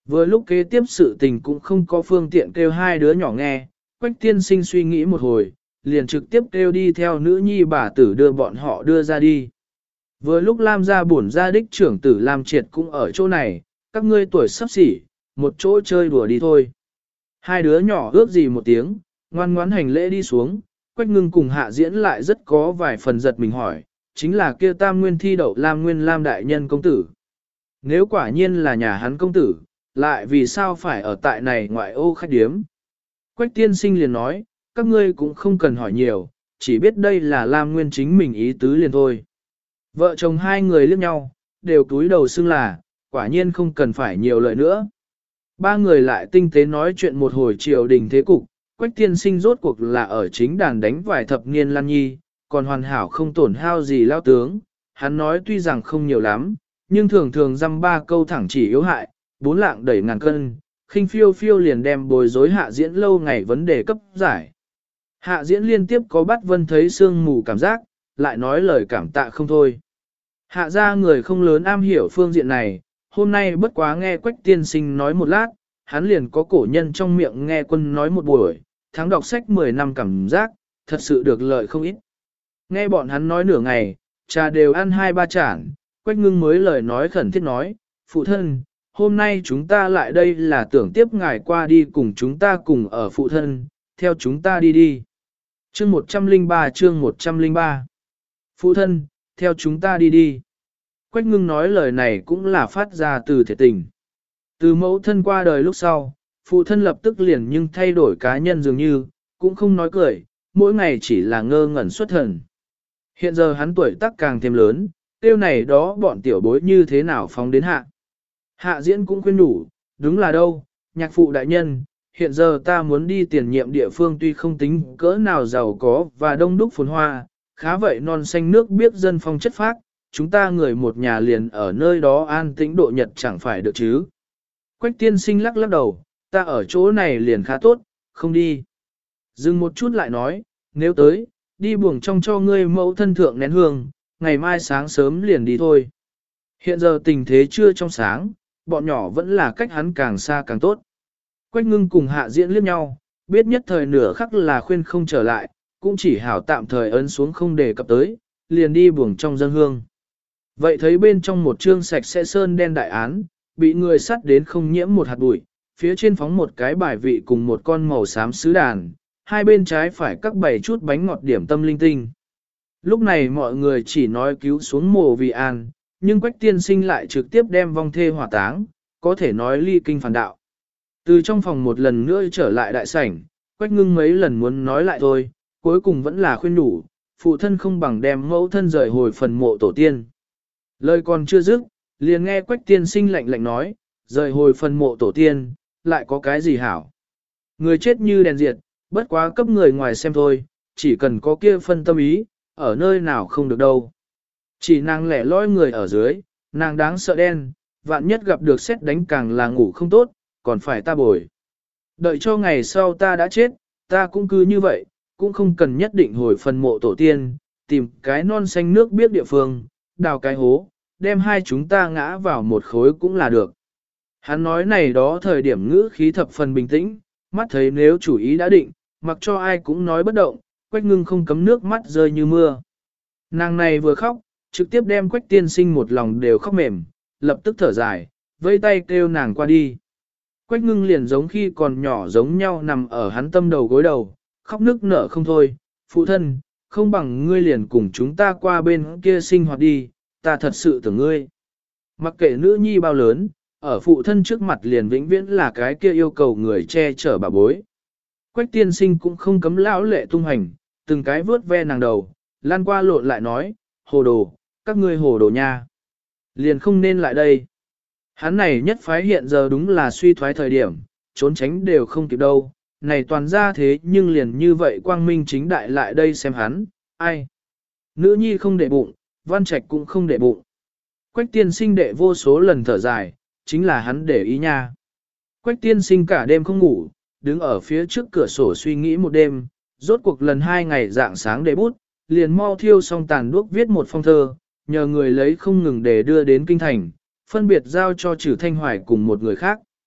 Vừa lúc kế tiếp sự tình cũng không có phương tiện kêu hai đứa nhỏ nghe, Quách tiên sinh suy nghĩ một hồi, liền trực tiếp kêu đi theo nữ nhi bà tử đưa bọn họ đưa ra đi. Vừa lúc Lam gia bổn gia đích trưởng tử Lam Triệt cũng ở chỗ này, các ngươi tuổi sắp xỉ, một chỗ chơi đùa đi thôi. Hai đứa nhỏ ước gì một tiếng, ngoan ngoãn hành lễ đi xuống, Quách Ngưng cùng Hạ Diễn lại rất có vài phần giật mình hỏi, chính là kia tam nguyên thi đậu Lam Nguyên Lam đại nhân công tử. Nếu quả nhiên là nhà hắn công tử, lại vì sao phải ở tại này ngoại ô khách điếm? Quách tiên sinh liền nói, các ngươi cũng không cần hỏi nhiều, chỉ biết đây là Lam Nguyên chính mình ý tứ liền thôi. Vợ chồng hai người liếc nhau, đều cúi đầu xưng là, quả nhiên không cần phải nhiều lời nữa. Ba người lại tinh tế nói chuyện một hồi triều đình thế cục, Quách tiên sinh rốt cuộc là ở chính đàn đánh vài thập niên Lan Nhi, còn hoàn hảo không tổn hao gì lao tướng. Hắn nói tuy rằng không nhiều lắm, nhưng thường thường dăm ba câu thẳng chỉ yếu hại, bốn lạng đẩy ngàn cân, khinh phiêu phiêu liền đem bồi dối Hạ Diễn lâu ngày vấn đề cấp giải. Hạ Diễn liên tiếp có bắt vân thấy sương mù cảm giác, lại nói lời cảm tạ không thôi. Hạ ra người không lớn am hiểu phương diện này, hôm nay bất quá nghe Quách tiên sinh nói một lát, hắn liền có cổ nhân trong miệng nghe quân nói một buổi, tháng đọc sách mười năm cảm giác, thật sự được lợi không ít. Nghe bọn hắn nói nửa ngày, trà đều ăn hai ba chản, Quách Ngưng mới lời nói khẩn thiết nói, phụ thân, hôm nay chúng ta lại đây là tưởng tiếp ngài qua đi cùng chúng ta cùng ở phụ thân, theo chúng ta đi đi. Chương một trăm lẻ ba chương một trăm lẻ ba Phụ thân, theo chúng ta đi đi. Quách Ngưng nói lời này cũng là phát ra từ thiệt tình. Từ mẫu thân qua đời lúc sau, phụ thân lập tức liền nhưng thay đổi cá nhân dường như, cũng không nói cười, mỗi ngày chỉ là ngơ ngẩn xuất thần. Hiện giờ hắn tuổi tác càng thêm lớn, tiêu này đó bọn tiểu bối như thế nào phóng đến hạ. Hạ Diễn cũng khuyên đủ, đúng là đâu, nhạc phụ đại nhân, hiện giờ ta muốn đi tiền nhiệm địa phương tuy không tính cỡ nào giàu có và đông đúc phồn hoa, khá vậy non xanh nước biết dân phong chất phác, chúng ta người một nhà liền ở nơi đó an tĩnh độ nhật chẳng phải được chứ. Quách tiên sinh lắc lắc đầu, ta ở chỗ này liền khá tốt, không đi. Dừng một chút lại nói, nếu tới, đi buồng trong cho ngươi mẫu thân thượng nén hương, ngày mai sáng sớm liền đi thôi. Hiện giờ tình thế chưa trong sáng, bọn nhỏ vẫn là cách hắn càng xa càng tốt. Quách Ngưng cùng Hạ Diễn liếc nhau, biết nhất thời nửa khắc là khuyên không trở lại, cũng chỉ hảo tạm thời ấn xuống không đề cập tới, liền đi buồng trong dân hương. Vậy thấy bên trong một trương sạch sẽ sơn đen đại án, bị người sắt đến không nhiễm một hạt bụi, phía trên phóng một cái bài vị cùng một con màu xám sứ đàn, hai bên trái phải các bảy chút bánh ngọt điểm tâm linh tinh. Lúc này mọi người chỉ nói cứu xuống mồ vì an, nhưng Quách tiên sinh lại trực tiếp đem vong thê hỏa táng, có thể nói ly kinh phản đạo. Từ trong phòng một lần nữa trở lại đại sảnh, Quách Ngưng mấy lần muốn nói lại thôi, cuối cùng vẫn là khuyên đủ, phụ thân không bằng đem mẫu thân rời hồi phần mộ tổ tiên. Lời còn chưa dứt, liền nghe Quách tiên sinh lạnh lạnh nói, rời hồi phần mộ tổ tiên, lại có cái gì hảo. Người chết như đèn diệt, bất quá cấp người ngoài xem thôi, chỉ cần có kia phân tâm ý, ở nơi nào không được đâu. Chỉ nàng lẻ loi người ở dưới, nàng đáng sợ đen, vạn nhất gặp được xét đánh càng là ngủ không tốt, còn phải ta bồi. Đợi cho ngày sau ta đã chết, ta cũng cứ như vậy, cũng không cần nhất định hồi phần mộ tổ tiên, tìm cái non xanh nước biết địa phương, đào cái hố, đem hai chúng ta ngã vào một khối cũng là được. Hắn nói này đó thời điểm ngữ khí thập phần bình tĩnh, mắt thấy nếu chủ ý đã định, mặc cho ai cũng nói bất động, Quách Ngưng không cấm nước mắt rơi như mưa. Nàng này vừa khóc, trực tiếp đem Quách tiên sinh một lòng đều khóc mềm, lập tức thở dài, vây tay kêu nàng qua đi. Quách Ngưng liền giống khi còn nhỏ giống nhau nằm ở hắn tâm đầu gối đầu, khóc nức nở không thôi, phụ thân, không bằng ngươi liền cùng chúng ta qua bên kia sinh hoạt đi, ta thật sự tưởng ngươi. Mặc kệ nữ nhi bao lớn, ở phụ thân trước mặt liền vĩnh viễn là cái kia yêu cầu người che chở bà bối. Quách tiên sinh cũng không cấm lão lệ tung hành, từng cái vướt ve nàng đầu, lan qua lộn lại nói, hồ đồ, các ngươi hồ đồ nha. Liền không nên lại đây. Hắn này nhất phái hiện giờ đúng là suy thoái thời điểm, trốn tránh đều không kịp đâu, này toàn ra thế nhưng liền như vậy quang minh chính đại lại đây xem hắn, ai. Nữ nhi không để bụng, Văn Trạch cũng không để bụng. Quách tiên sinh đệ vô số lần thở dài, chính là hắn để ý nha. Quách tiên sinh cả đêm không ngủ, đứng ở phía trước cửa sổ suy nghĩ một đêm, rốt cuộc lần hai ngày dạng sáng để bút, liền mau thiêu xong tàn đuốc viết một phong thơ, nhờ người lấy không ngừng để đưa đến kinh thành, phân biệt giao cho Trử Thanh Hoài cùng một người khác.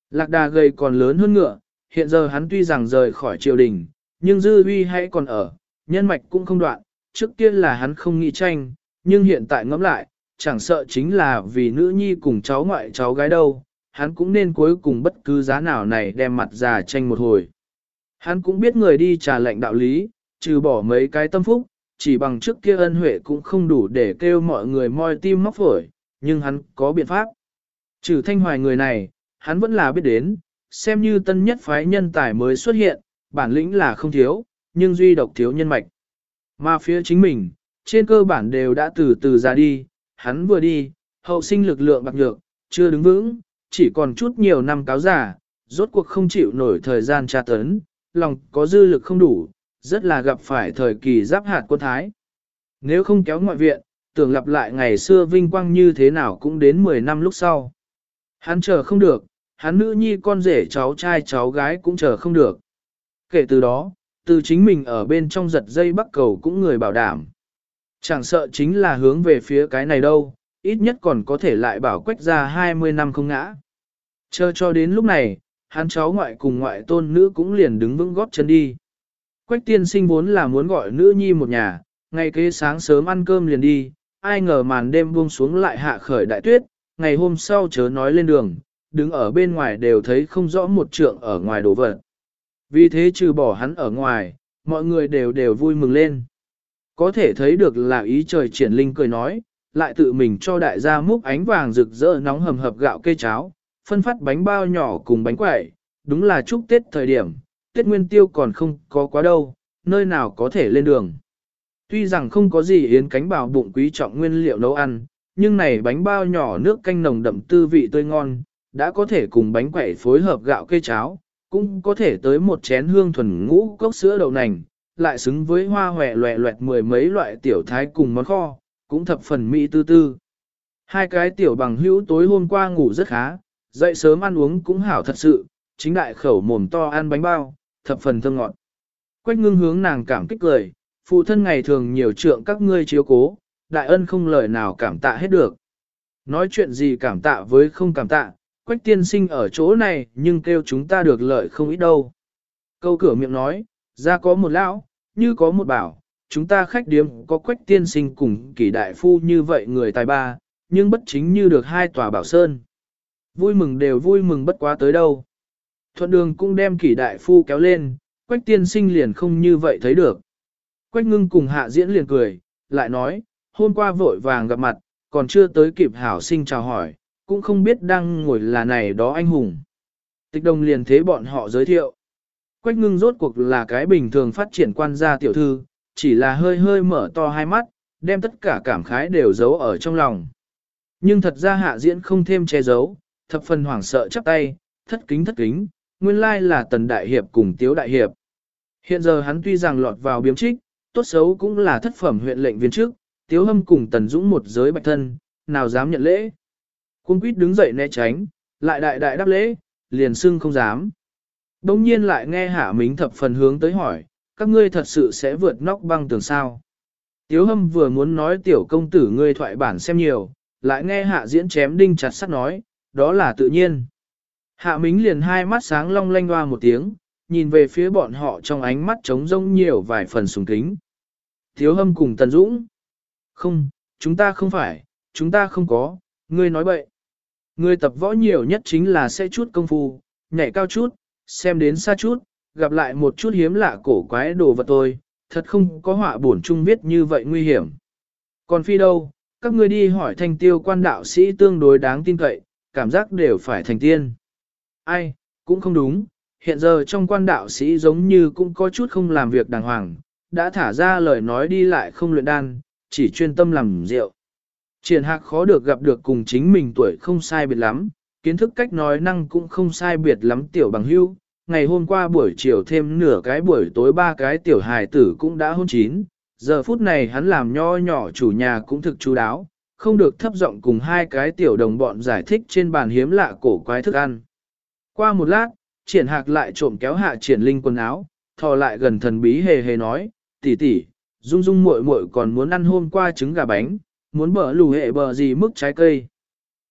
Lạc đà gầy còn lớn hơn ngựa, hiện giờ hắn tuy rằng rời khỏi triều đình, nhưng dư uy hay còn ở, nhân mạch cũng không đoạn, trước kia là hắn không nghĩ tranh, nhưng hiện tại ngẫm lại, chẳng sợ chính là vì nữ nhi cùng cháu ngoại cháu gái đâu, hắn cũng nên cuối cùng bất cứ giá nào này đem mặt già tranh một hồi. Hắn cũng biết người đi trà lệnh đạo lý, trừ bỏ mấy cái tâm phúc, chỉ bằng trước kia ân huệ cũng không đủ để kêu mọi người moi tim móc phổi, nhưng hắn có biện pháp. Trừ Thanh Hoài người này, hắn vẫn là biết đến, xem như tân nhất phái nhân tài mới xuất hiện, bản lĩnh là không thiếu, nhưng duy độc thiếu nhân mạch. Mà phía chính mình, trên cơ bản đều đã từ từ ra đi, hắn vừa đi, hậu sinh lực lượng bạc nhược, chưa đứng vững, chỉ còn chút nhiều năm cáo giả, rốt cuộc không chịu nổi thời gian tra tấn, lòng có dư lực không đủ, rất là gặp phải thời kỳ giáp hạt quân thái. Nếu không kéo ngoại viện, tưởng lặp lại ngày xưa vinh quang như thế nào cũng đến mười năm lúc sau. Hắn chờ không được, hắn nữ nhi con rể cháu trai cháu gái cũng chờ không được. Kể từ đó, từ chính mình ở bên trong giật dây bắt cầu cũng người bảo đảm. Chẳng sợ chính là hướng về phía cái này đâu, ít nhất còn có thể lại bảo quách ra hai mươi năm không ngã. Chờ cho đến lúc này, hắn cháu ngoại cùng ngoại tôn nữ cũng liền đứng vững góp chân đi. Quách tiên sinh vốn là muốn gọi nữ nhi một nhà, ngày kế sáng sớm ăn cơm liền đi, ai ngờ màn đêm buông xuống lại hạ khởi đại tuyết, ngày hôm sau chớ nói lên đường, đứng ở bên ngoài đều thấy không rõ một trượng ở ngoài đổ vật. Vì thế trừ bỏ hắn ở ngoài, mọi người đều đều vui mừng lên. Có thể thấy được là ý trời triển linh cười nói, lại tự mình cho đại gia múc ánh vàng rực rỡ nóng hầm hập gạo cây cháo, phân phát bánh bao nhỏ cùng bánh quẩy, đúng là chúc Tết thời điểm, Tết Nguyên Tiêu còn không có quá đâu, nơi nào có thể lên đường. Tuy rằng không có gì yến cánh bào bụng quý trọng nguyên liệu nấu ăn, nhưng này bánh bao nhỏ nước canh nồng đậm tư vị tươi ngon, đã có thể cùng bánh quẩy phối hợp gạo cây cháo, cũng có thể tới một chén hương thuần ngũ cốc sữa đậu nành, lại xứng với hoa hòe loẹ loẹt mười mấy loại tiểu thái cùng món kho, cũng thập phần mỹ tư tư. Hai cái tiểu bằng hữu tối hôm qua ngủ rất khá, dậy sớm ăn uống cũng hảo thật sự, chính đại khẩu mồm to ăn bánh bao, thập phần thơm ngọt. Quách ngưng hướng nàng cảm kích cười, phụ thân ngày thường nhiều trượng các ngươi chiếu cố, đại ân không lời nào cảm tạ hết được. Nói chuyện gì cảm tạ với không cảm tạ, Quách tiên sinh ở chỗ này nhưng kêu chúng ta được lợi không ít đâu. Câu cửa miệng nói, ra có một lão, như có một bảo, chúng ta khách điếm có Quách tiên sinh cùng kỷ đại phu như vậy người tài ba, nhưng bất chính như được hai tòa bảo sơn. Vui mừng đều vui mừng bất quá tới đâu. Thuận đường cũng đem kỷ đại phu kéo lên, Quách tiên sinh liền không như vậy thấy được. Quách ngưng cùng hạ diễn liền cười, lại nói, hôm qua vội vàng gặp mặt, còn chưa tới kịp hảo sinh chào hỏi, cũng không biết đang ngồi là này đó anh hùng. Tịch đồng liền thế bọn họ giới thiệu. Quách ngưng rốt cuộc là cái bình thường phát triển quan gia tiểu thư, chỉ là hơi hơi mở to hai mắt, đem tất cả cảm khái đều giấu ở trong lòng. Nhưng thật ra hạ diễn không thêm che giấu, thập phần hoảng sợ chắp tay, thất kính thất kính, nguyên lai là Tần Đại Hiệp cùng Tiếu Đại Hiệp. Hiện giờ hắn tuy rằng lọt vào biếm trích, tốt xấu cũng là thất phẩm huyện lệnh viên trước, Tiếu Hâm cùng Tần Dũng một giới bạch thân, nào dám nhận lễ. Cung quýt đứng dậy né tránh, lại đại đại đáp lễ, liền xưng không dám. Đông nhiên lại nghe Hạ Mính thập phần hướng tới hỏi, các ngươi thật sự sẽ vượt nóc băng tường sao? Tiếu Hâm vừa muốn nói tiểu công tử ngươi thoại bản xem nhiều, lại nghe Hạ Diễn chém đinh chặt sắt nói, đó là tự nhiên. Hạ Mính liền hai mắt sáng long lanh hoa một tiếng, nhìn về phía bọn họ trong ánh mắt trống rông nhiều vài phần sùng kính. Tiếu Hâm cùng Tần Dũng. Không, chúng ta không phải, chúng ta không có, ngươi nói bậy. Ngươi tập võ nhiều nhất chính là sẽ chút công phu, nhảy cao chút, xem đến xa chút, gặp lại một chút hiếm lạ cổ quái đồ vật tôi, thật không có họa bổn chung viết như vậy nguy hiểm. Còn phi đâu, các ngươi đi hỏi thanh tiêu quan đạo sĩ tương đối đáng tin cậy, cảm giác đều phải thành tiên. Ai, cũng không đúng, hiện giờ trong quan đạo sĩ giống như cũng có chút không làm việc đàng hoàng, đã thả ra lời nói đi lại không luyện đan, chỉ chuyên tâm làm rượu. Triển Hạc khó được gặp được cùng chính mình tuổi không sai biệt lắm, kiến thức cách nói năng cũng không sai biệt lắm tiểu bằng hưu. Ngày hôm qua buổi chiều thêm nửa cái buổi tối ba cái tiểu hài tử cũng đã hôn chín, giờ phút này hắn làm nho nhỏ chủ nhà cũng thực chú đáo, không được thấp giọng cùng hai cái tiểu đồng bọn giải thích trên bàn hiếm lạ cổ quái thức ăn. Qua một lát, Triển Hạc lại trộm kéo Hạ Triển Linh quần áo, thò lại gần thần bí hề hề nói, tỷ tỷ, Dung Dung muội muội còn muốn ăn hôm qua trứng gà bánh, muốn bở lù hệ bờ gì mức trái cây.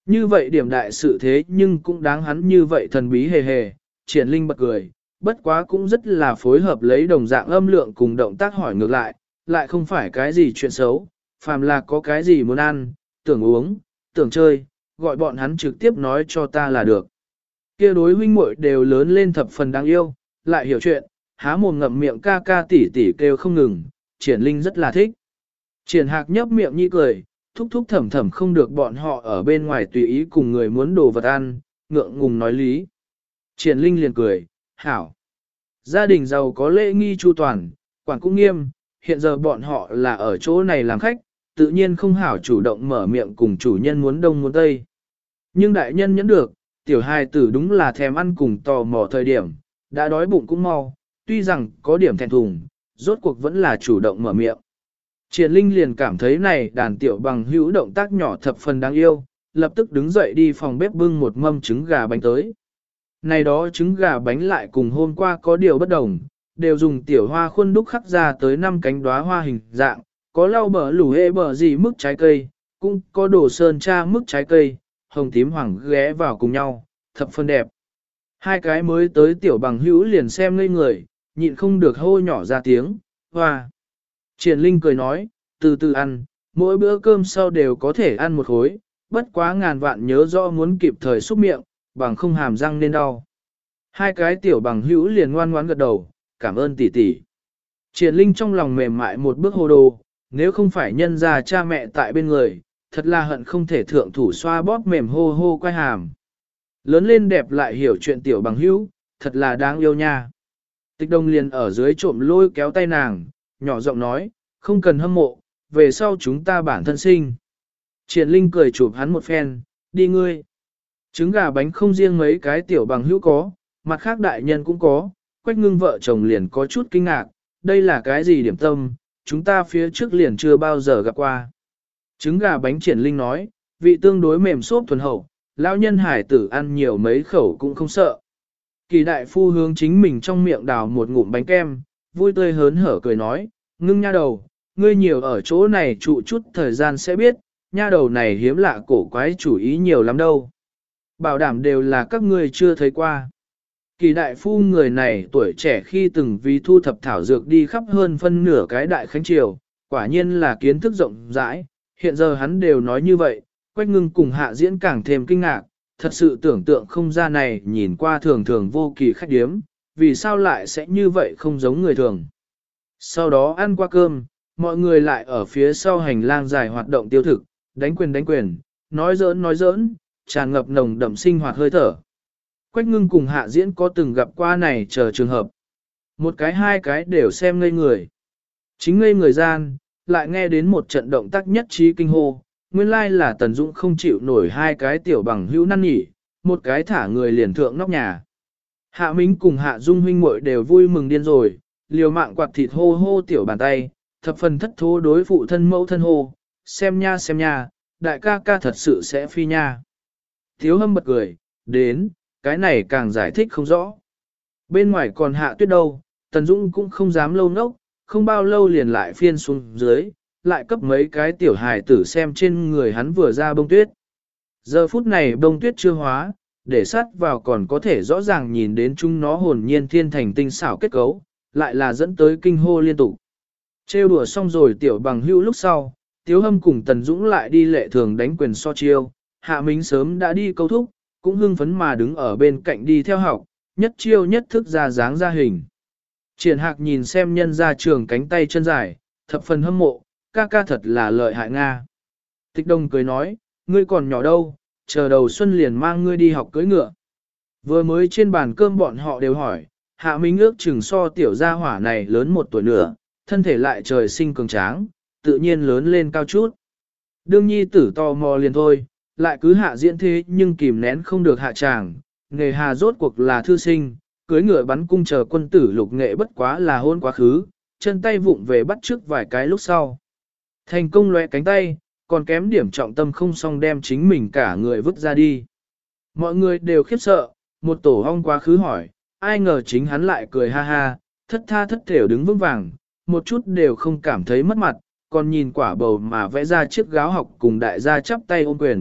Như vậy điểm đại sự thế nhưng cũng đáng hắn như vậy thần bí hề hề, triển linh bật cười, bất quá cũng rất là phối hợp lấy đồng dạng âm lượng cùng động tác hỏi ngược lại, lại không phải cái gì chuyện xấu, phàm là có cái gì muốn ăn, tưởng uống, tưởng chơi, gọi bọn hắn trực tiếp nói cho ta là được. Kia đối huynh muội đều lớn lên thập phần đáng yêu, lại hiểu chuyện, há mồm ngậm miệng ca ca tỉ tỉ kêu không ngừng, triển linh rất là thích. Triển hạc nhấp miệng nhi cười, thúc thúc thầm thầm không được bọn họ ở bên ngoài tùy ý cùng người muốn đồ vật ăn, ngượng ngùng nói lý. Triển linh liền cười, hảo. Gia đình giàu có lễ nghi chu toàn, quản cũng nghiêm, hiện giờ bọn họ là ở chỗ này làm khách, tự nhiên không hảo chủ động mở miệng cùng chủ nhân muốn đông muốn tây. Nhưng đại nhân nhẫn được, tiểu hài tử đúng là thèm ăn cùng tò mò thời điểm, đã đói bụng cũng mau, tuy rằng có điểm thèm thùng, rốt cuộc vẫn là chủ động mở miệng. Triển Linh liền cảm thấy này đàn tiểu bằng hữu động tác nhỏ thập phần đáng yêu, lập tức đứng dậy đi phòng bếp bưng một mâm trứng gà bánh tới. Này đó trứng gà bánh lại cùng hôm qua có điều bất đồng, đều dùng tiểu hoa khuôn đúc khắc ra tới năm cánh đóa hoa hình dạng, có lau bờ lủ hê bờ gì mức trái cây, cũng có đồ sơn tra mức trái cây, hồng tím hoàng ghé vào cùng nhau, thập phần đẹp. Hai cái mới tới tiểu bằng hữu liền xem ngây người, nhịn không được hô nhỏ ra tiếng, hoa. Triển Linh cười nói, từ từ ăn, mỗi bữa cơm sau đều có thể ăn một khối, bất quá ngàn vạn nhớ rõ muốn kịp thời xúc miệng, bằng không hàm răng nên đau. Hai cái tiểu bằng hữu liền ngoan ngoãn gật đầu, cảm ơn tỷ tỷ. Triển Linh trong lòng mềm mại một bước hồ đồ, nếu không phải nhân ra cha mẹ tại bên người, thật là hận không thể thượng thủ xoa bóp mềm hô hô quay hàm. Lớn lên đẹp lại hiểu chuyện tiểu bằng hữu, thật là đáng yêu nha. Tịch Đông liền ở dưới trộm lôi kéo tay nàng, nhỏ giọng nói, không cần hâm mộ, về sau chúng ta bản thân sinh. Triển Linh cười chụp hắn một phen, đi ngươi. Trứng gà bánh không riêng mấy cái tiểu bằng hữu có, mặt khác đại nhân cũng có, Quách Ngưng vợ chồng liền có chút kinh ngạc, đây là cái gì điểm tâm, chúng ta phía trước liền chưa bao giờ gặp qua. Trứng gà bánh Triển Linh nói, vị tương đối mềm xốp thuần hậu, lão nhân hải tử ăn nhiều mấy khẩu cũng không sợ. Kỳ đại phu hướng chính mình trong miệng đào một ngụm bánh kem, vui tươi hớn hở cười nói, Ngưng nha đầu, ngươi nhiều ở chỗ này trụ chút thời gian sẽ biết, nha đầu này hiếm lạ cổ quái chủ ý nhiều lắm đâu. Bảo đảm đều là các ngươi chưa thấy qua. Kỳ đại phu người này tuổi trẻ khi từng vì thu thập thảo dược đi khắp hơn phân nửa cái đại khánh triều, quả nhiên là kiến thức rộng rãi, hiện giờ hắn đều nói như vậy, Quách Ngưng cùng Hạ Diễn càng thêm kinh ngạc, thật sự tưởng tượng không ra này nhìn qua thường thường vô kỳ khách điếm, vì sao lại sẽ như vậy không giống người thường. Sau đó ăn qua cơm, mọi người lại ở phía sau hành lang dài hoạt động tiêu thực, đánh quyền đánh quyền, nói giỡn nói giỡn, tràn ngập nồng đậm sinh hoạt hơi thở. Quách Ngưng cùng Hạ Diễn có từng gặp qua này chờ trường hợp. Một cái hai cái đều xem ngây người. Chính ngây người gian, lại nghe đến một trận động tác nhất trí kinh hô, nguyên lai là Tần Dũng không chịu nổi hai cái tiểu bằng hữu năn nhỉ, một cái thả người liền thượng nóc nhà. Hạ Mính cùng Hạ Dung huynh muội đều vui mừng điên rồi, liều mạng quạt thịt hô hô tiểu bàn tay, thập phần thất thố đối phụ thân mẫu thân hô, xem nha xem nha, đại ca ca thật sự sẽ phi nha. Thiếu Hâm bật cười, đến, cái này càng giải thích không rõ. Bên ngoài còn Hạ Tuyết đâu, Tần Dũng cũng không dám lâu nốc, không bao lâu liền lại phiên xuống dưới, lại cấp mấy cái tiểu hài tử xem trên người hắn vừa ra bông tuyết. Giờ phút này bông tuyết chưa hóa, để sát vào còn có thể rõ ràng nhìn đến chúng nó hồn nhiên thiên thành tinh xảo kết cấu, lại là dẫn tới kinh hô liên tục. Trêu đùa xong rồi tiểu bằng hữu lúc sau, Tiếu Hâm cùng Tần Dũng lại đi lệ thường đánh quyền so chiêu, Hạ Mính sớm đã đi câu thúc, cũng hưng phấn mà đứng ở bên cạnh đi theo học, nhất chiêu nhất thức ra dáng ra hình. Triển Hạc nhìn xem nhân ra trường cánh tay chân dài, thập phần hâm mộ, ca ca thật là lợi hại Nga. Tịch Đông cười nói, ngươi còn nhỏ đâu, chờ đầu xuân liền mang ngươi đi học cưỡi ngựa. Vừa mới trên bàn cơm bọn họ đều hỏi, Hạ Mính ước chừng so tiểu gia hỏa này lớn một tuổi nữa, thân thể lại trời sinh cường tráng, tự nhiên lớn lên cao chút. Đương nhi tử tò mò liền thôi, lại cứ Hạ Diễn thế nhưng kìm nén không được hạ tràng, nghề hà rốt cuộc là thư sinh, cưới ngựa bắn cung chờ quân tử lục nghệ bất quá là hôn quá khứ, chân tay vụng về bắt trước vài cái lúc sau. Thành công lóe cánh tay, còn kém điểm trọng tâm không xong đem chính mình cả người vứt ra đi. Mọi người đều khiếp sợ, một tổ hong quá khứ hỏi, ai ngờ chính hắn lại cười ha ha, thất tha thất thểu đứng vững vàng, một chút đều không cảm thấy mất mặt, còn nhìn quả bầu mà vẽ ra chiếc gáo học cùng đại gia chắp tay ôm quyền,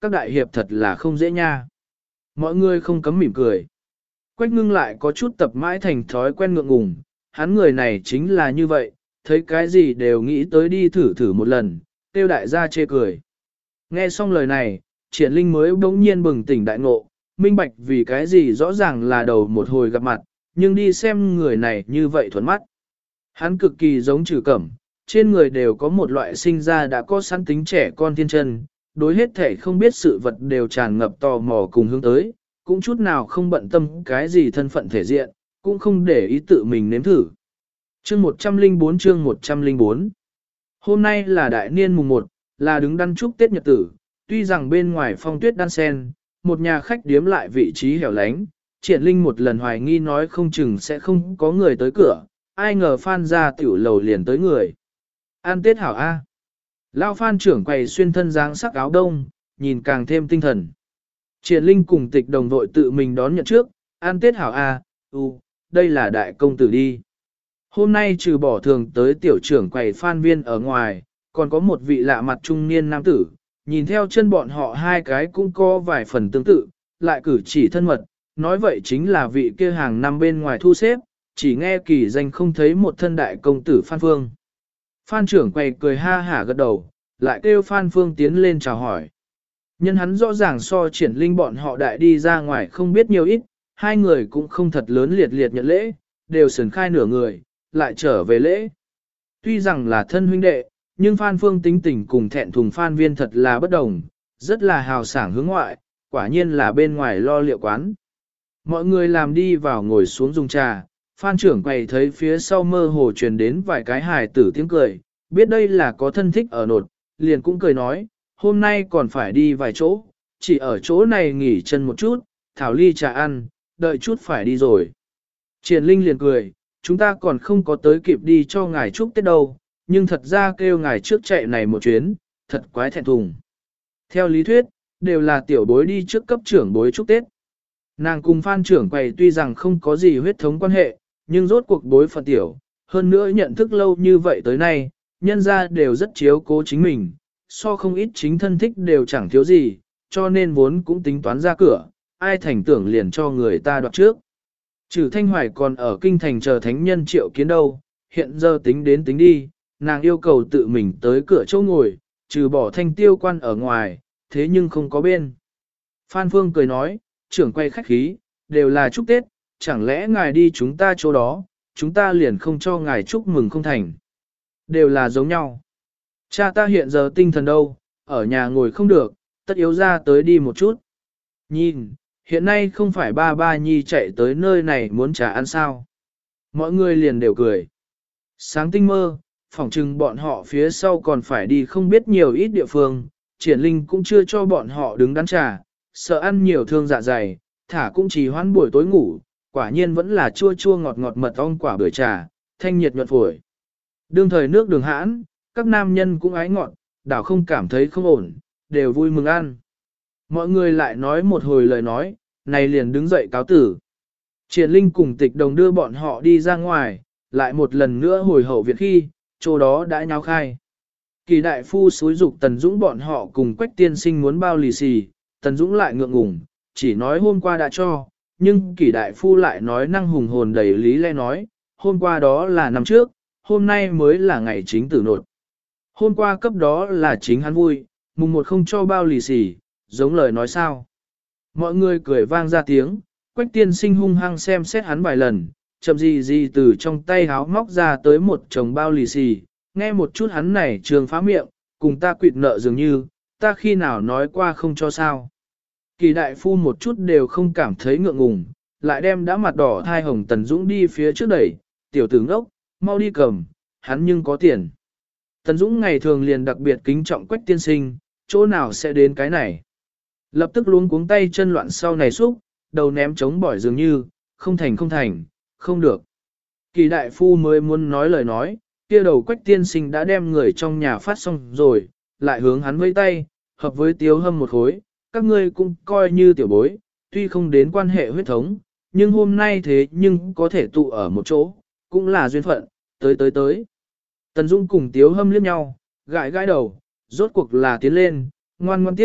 các đại hiệp thật là không dễ nha. Mọi người không cấm mỉm cười. Quách ngưng lại có chút tập mãi thành thói quen ngượng ngùng, hắn người này chính là như vậy, thấy cái gì đều nghĩ tới đi thử thử một lần, tiêu đại gia chê cười. Nghe xong lời này, Triển Linh mới bỗng nhiên bừng tỉnh đại ngộ, minh bạch vì cái gì rõ ràng là đầu một hồi gặp mặt, nhưng đi xem người này như vậy thuận mắt. Hắn cực kỳ giống Trừ Cẩm, trên người đều có một loại sinh ra đã có sẵn tính trẻ con thiên chân, đối hết thể không biết sự vật đều tràn ngập tò mò cùng hướng tới, cũng chút nào không bận tâm cái gì thân phận thể diện, cũng không để ý tự mình nếm thử. Chương một trăm lẻ bốn chương một trăm lẻ bốn Hôm nay là đại niên mùng một, là đứng đắn chúc Tết Nhật tử, tuy rằng bên ngoài phong tuyết đan sen, một nhà khách điếm lại vị trí hẻo lánh, Triển Linh một lần hoài nghi nói không chừng sẽ không có người tới cửa, ai ngờ Phan ra tiểu lầu liền tới người. An Tết hảo A. Lao Phan trưởng quầy xuyên thân dáng sắc áo đông, nhìn càng thêm tinh thần. Triển Linh cùng Tịch Đồng vội tự mình đón nhận trước, An Tết hảo A, u, đây là đại công tử đi. Hôm nay trừ bỏ thường tới tiểu trưởng quầy Phan Viên ở ngoài, còn có một vị lạ mặt trung niên nam tử, nhìn theo chân bọn họ hai cái cũng có vài phần tương tự, lại cử chỉ thân mật, nói vậy chính là vị kia hàng năm bên ngoài thu xếp, chỉ nghe kỳ danh không thấy một thân đại công tử Phan Phương. Phan trưởng quầy cười ha hả gật đầu, lại kêu Phan Phương tiến lên chào hỏi. Nhân hắn rõ ràng so Triển Linh bọn họ đại đi ra ngoài không biết nhiều ít, hai người cũng không thật lớn liệt liệt nhận lễ, đều sườn khai nửa người, lại trở về lễ. Tuy rằng là thân huynh đệ, nhưng Phan Phương tính tình cùng thẹn thùng Phan Viên thật là bất đồng, rất là hào sảng hướng ngoại, quả nhiên là bên ngoài lo liệu quán. Mọi người làm đi vào ngồi xuống dùng trà, Phan trưởng quầy thấy phía sau mơ hồ truyền đến vài cái hài tử tiếng cười, biết đây là có thân thích ở nột, liền cũng cười nói, hôm nay còn phải đi vài chỗ, chỉ ở chỗ này nghỉ chân một chút, thảo ly trà ăn, đợi chút phải đi rồi. Triển Linh liền cười, chúng ta còn không có tới kịp đi cho ngài chúc Tết đâu, nhưng thật ra kêu ngài trước chạy này một chuyến, thật quái thẹn thùng. Theo lý thuyết, đều là tiểu bối đi trước cấp trưởng bối chúc Tết. Nàng cùng Phan trưởng quầy tuy rằng không có gì huyết thống quan hệ, nhưng rốt cuộc bối phận tiểu, hơn nữa nhận thức lâu như vậy tới nay, nhân ra đều rất chiếu cố chính mình, so không ít chính thân thích đều chẳng thiếu gì, cho nên vốn cũng tính toán ra cửa, ai thành tưởng liền cho người ta đoạt trước. Trừ Thanh Hoài còn ở kinh thành chờ thánh nhân triệu kiến đâu, hiện giờ tính đến tính đi, nàng yêu cầu tự mình tới cửa chỗ ngồi, trừ bỏ thanh tiêu quan ở ngoài, thế nhưng không có bên. Phan Phương cười nói, trưởng quay khách khí, đều là chúc Tết, chẳng lẽ ngài đi chúng ta chỗ đó, chúng ta liền không cho ngài chúc mừng không thành. Đều là giống nhau. Cha ta hiện giờ tinh thần đâu, ở nhà ngồi không được, tất yếu ra tới đi một chút. Nhìn, hiện nay không phải ba ba nhi chạy tới nơi này muốn trà ăn sao. Mọi người liền đều cười. Sáng tinh mơ, phỏng chừng bọn họ phía sau còn phải đi không biết nhiều ít địa phương, Triển Linh cũng chưa cho bọn họ đứng đắn trà, sợ ăn nhiều thương dạ dày, thả cũng chỉ hoãn buổi tối ngủ, quả nhiên vẫn là chua chua ngọt ngọt mật ong quả bưởi trà, thanh nhiệt nhuận phổi. Đương thời nước đường hãn, các nam nhân cũng ái ngọt, đảo không cảm thấy không ổn, đều vui mừng ăn. Mọi người lại nói một hồi lời nói, này liền đứng dậy cáo tử. Triển Linh cùng Tịch Đồng đưa bọn họ đi ra ngoài, lại một lần nữa hồi hậu viện khi, chỗ đó đã nháo khai. Kỳ đại phu xúi dục Tần Dũng bọn họ cùng Quách tiên sinh muốn bao lì xì, Tần Dũng lại ngượng ngùng, chỉ nói hôm qua đã cho, nhưng Kỳ đại phu lại nói năng hùng hồn đầy lý lẽ nói, hôm qua đó là năm trước, hôm nay mới là ngày chính tử nột. Hôm qua cấp đó là chính hắn vui, mùng một không cho bao lì xì, giống lời nói sao. Mọi người cười vang ra tiếng, Quách tiên sinh hung hăng xem xét hắn vài lần, chậm gì gì từ trong tay háo móc ra tới một chồng bao lì xì, nghe một chút hắn này trường phá miệng, cùng ta quỵt nợ dường như, ta khi nào nói qua không cho sao. Kỳ đại phu một chút đều không cảm thấy ngượng ngùng, lại đem đã mặt đỏ thai hồng Tần Dũng đi phía trước đẩy, tiểu tử ngốc, mau đi cầm, hắn nhưng có tiền. Tần Dũng ngày thường liền đặc biệt kính trọng Quách tiên sinh, chỗ nào sẽ đến cái này. Lập tức luống cuống tay chân loạn sau này xúc, đầu ném chống bỏi dường như, không thành không thành, không được. Kỳ đại phu mới muốn nói lời nói, kia đầu Quách tiên sinh đã đem người trong nhà phát xong rồi, lại hướng hắn vẫy tay, hợp với Tiếu Hâm một khối, các ngươi cũng coi như tiểu bối, tuy không đến quan hệ huyết thống, nhưng hôm nay thế nhưng có thể tụ ở một chỗ, cũng là duyên phận, tới tới tới. Tần Dung cùng Tiếu Hâm liếc nhau, gãi gãi đầu, rốt cuộc là tiến lên, ngoan ngoan tiếp,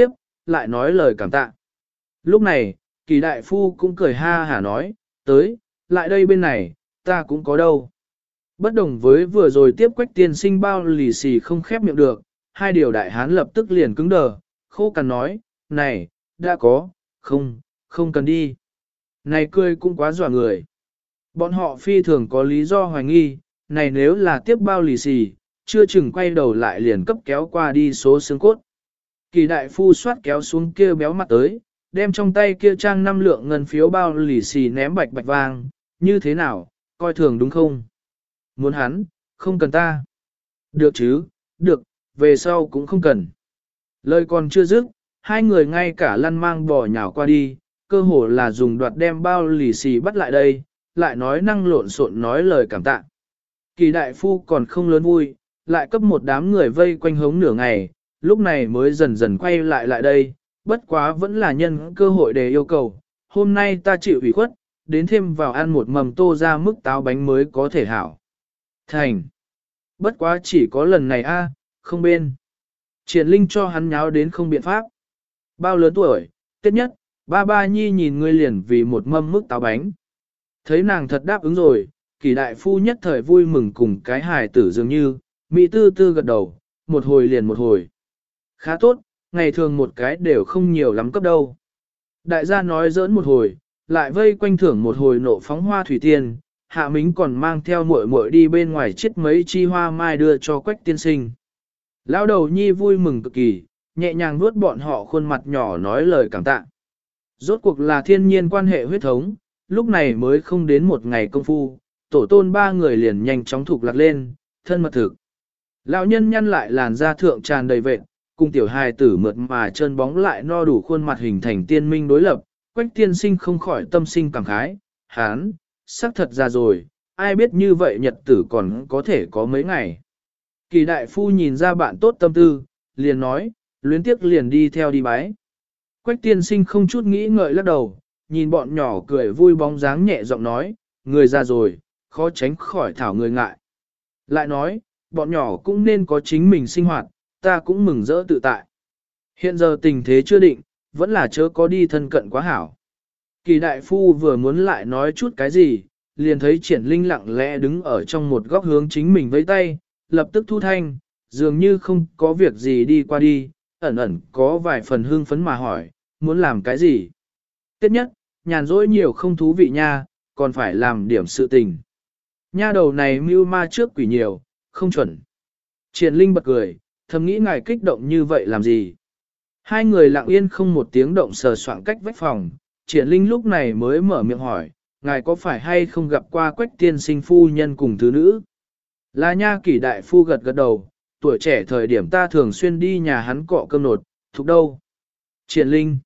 lại nói lời cảm tạ. Lúc này, kỳ đại phu cũng cười ha hả nói, tới, lại đây bên này, ta cũng có đâu. Bất đồng với vừa rồi tiếp quách tiên sinh bao lì xì không khép miệng được, hai điều đại hán lập tức liền cứng đờ, khô cằn nói, này, đã có, không, không cần đi. Này cười cũng quá dọa người. Bọn họ phi thường có lý do hoài nghi, này nếu là tiếp bao lì xì, chưa chừng quay đầu lại liền cấp kéo qua đi số xương cốt. Kỳ đại phu xoát kéo xuống kia béo mặt tới, đem trong tay kia trang năm lượng ngân phiếu bao lì xì ném bạch bạch vang, như thế nào, coi thường đúng không? Muốn hắn, không cần ta. Được chứ, được, về sau cũng không cần. Lời còn chưa dứt, hai người ngay cả lăn mang bò nhào qua đi, cơ hồ là dùng đoạt đem bao lì xì bắt lại đây, lại nói năng lộn xộn nói lời cảm tạ. Kỳ đại phu còn không lớn vui, lại cấp một đám người vây quanh hống nửa ngày, lúc này mới dần dần quay lại lại đây, bất quá vẫn là nhân cơ hội để yêu cầu, hôm nay ta chịu ủy khuất, đến thêm vào ăn một mầm tô ra mức táo bánh mới có thể hảo. Thành. Bất quá chỉ có lần này a, không bên. Triển Linh cho hắn nháo đến không biện pháp. Bao lớn tuổi, tiết nhất, ba ba nhi nhìn ngươi liền vì một mâm mức táo bánh. Thấy nàng thật đáp ứng rồi, kỳ đại phu nhất thời vui mừng cùng cái hài tử dường như, mỹ tư tư gật đầu, một hồi liền một hồi. Khá tốt, ngày thường một cái đều không nhiều lắm cấp đâu. Đại gia nói giỡn một hồi, lại vây quanh thưởng một hồi nộ phóng hoa thủy tiên, Hạ Mính còn mang theo muội muội đi bên ngoài chết mấy chi hoa mai đưa cho Quách tiên sinh. Lão đầu nhi vui mừng cực kỳ, nhẹ nhàng vuốt bọn họ khuôn mặt nhỏ nói lời cảm tạ. Rốt cuộc là thiên nhiên quan hệ huyết thống, lúc này mới không đến một ngày công phu, tổ tôn ba người liền nhanh chóng thục lạc lên, thân mật thực. Lão nhân nhăn lại làn da thượng tràn đầy vệt, cùng tiểu hài tử mượt mà chân bóng lại no đủ khuôn mặt hình thành tiên minh đối lập, Quách tiên sinh không khỏi tâm sinh cảm khái, hán, sắc thật ra rồi, ai biết như vậy nhật tử còn có thể có mấy ngày. Kỳ đại phu nhìn ra bạn tốt tâm tư, liền nói, luyến tiếc liền đi theo đi bái. Quách tiên sinh không chút nghĩ ngợi lắc đầu, nhìn bọn nhỏ cười vui bóng dáng nhẹ giọng nói, người ra rồi, khó tránh khỏi thảo người ngại. Lại nói, bọn nhỏ cũng nên có chính mình sinh hoạt, ta cũng mừng rỡ tự tại. Hiện giờ tình thế chưa định, vẫn là chớ có đi thân cận quá hảo. Kỳ đại phu vừa muốn lại nói chút cái gì, liền thấy triển linh lặng lẽ đứng ở trong một góc hướng chính mình với tay, lập tức thu thanh, dường như không có việc gì đi qua đi, ẩn ẩn có vài phần hương phấn mà hỏi, muốn làm cái gì? Tiếp nhất, nhàn rỗi nhiều không thú vị nha, còn phải làm điểm sự tình. Nha đầu này mưu ma trước quỷ nhiều, không chuẩn. Triển linh bật cười, thầm nghĩ ngài kích động như vậy làm gì? Hai người lặng yên không một tiếng động sờ soạng cách vách phòng, triển linh lúc này mới mở miệng hỏi, ngài có phải hay không gặp qua Quách tiên sinh phu nhân cùng thứ nữ? Là nha kỷ đại phu gật gật đầu, tuổi trẻ thời điểm ta thường xuyên đi nhà hắn cọ cơm nột, thuộc đâu? Triển linh.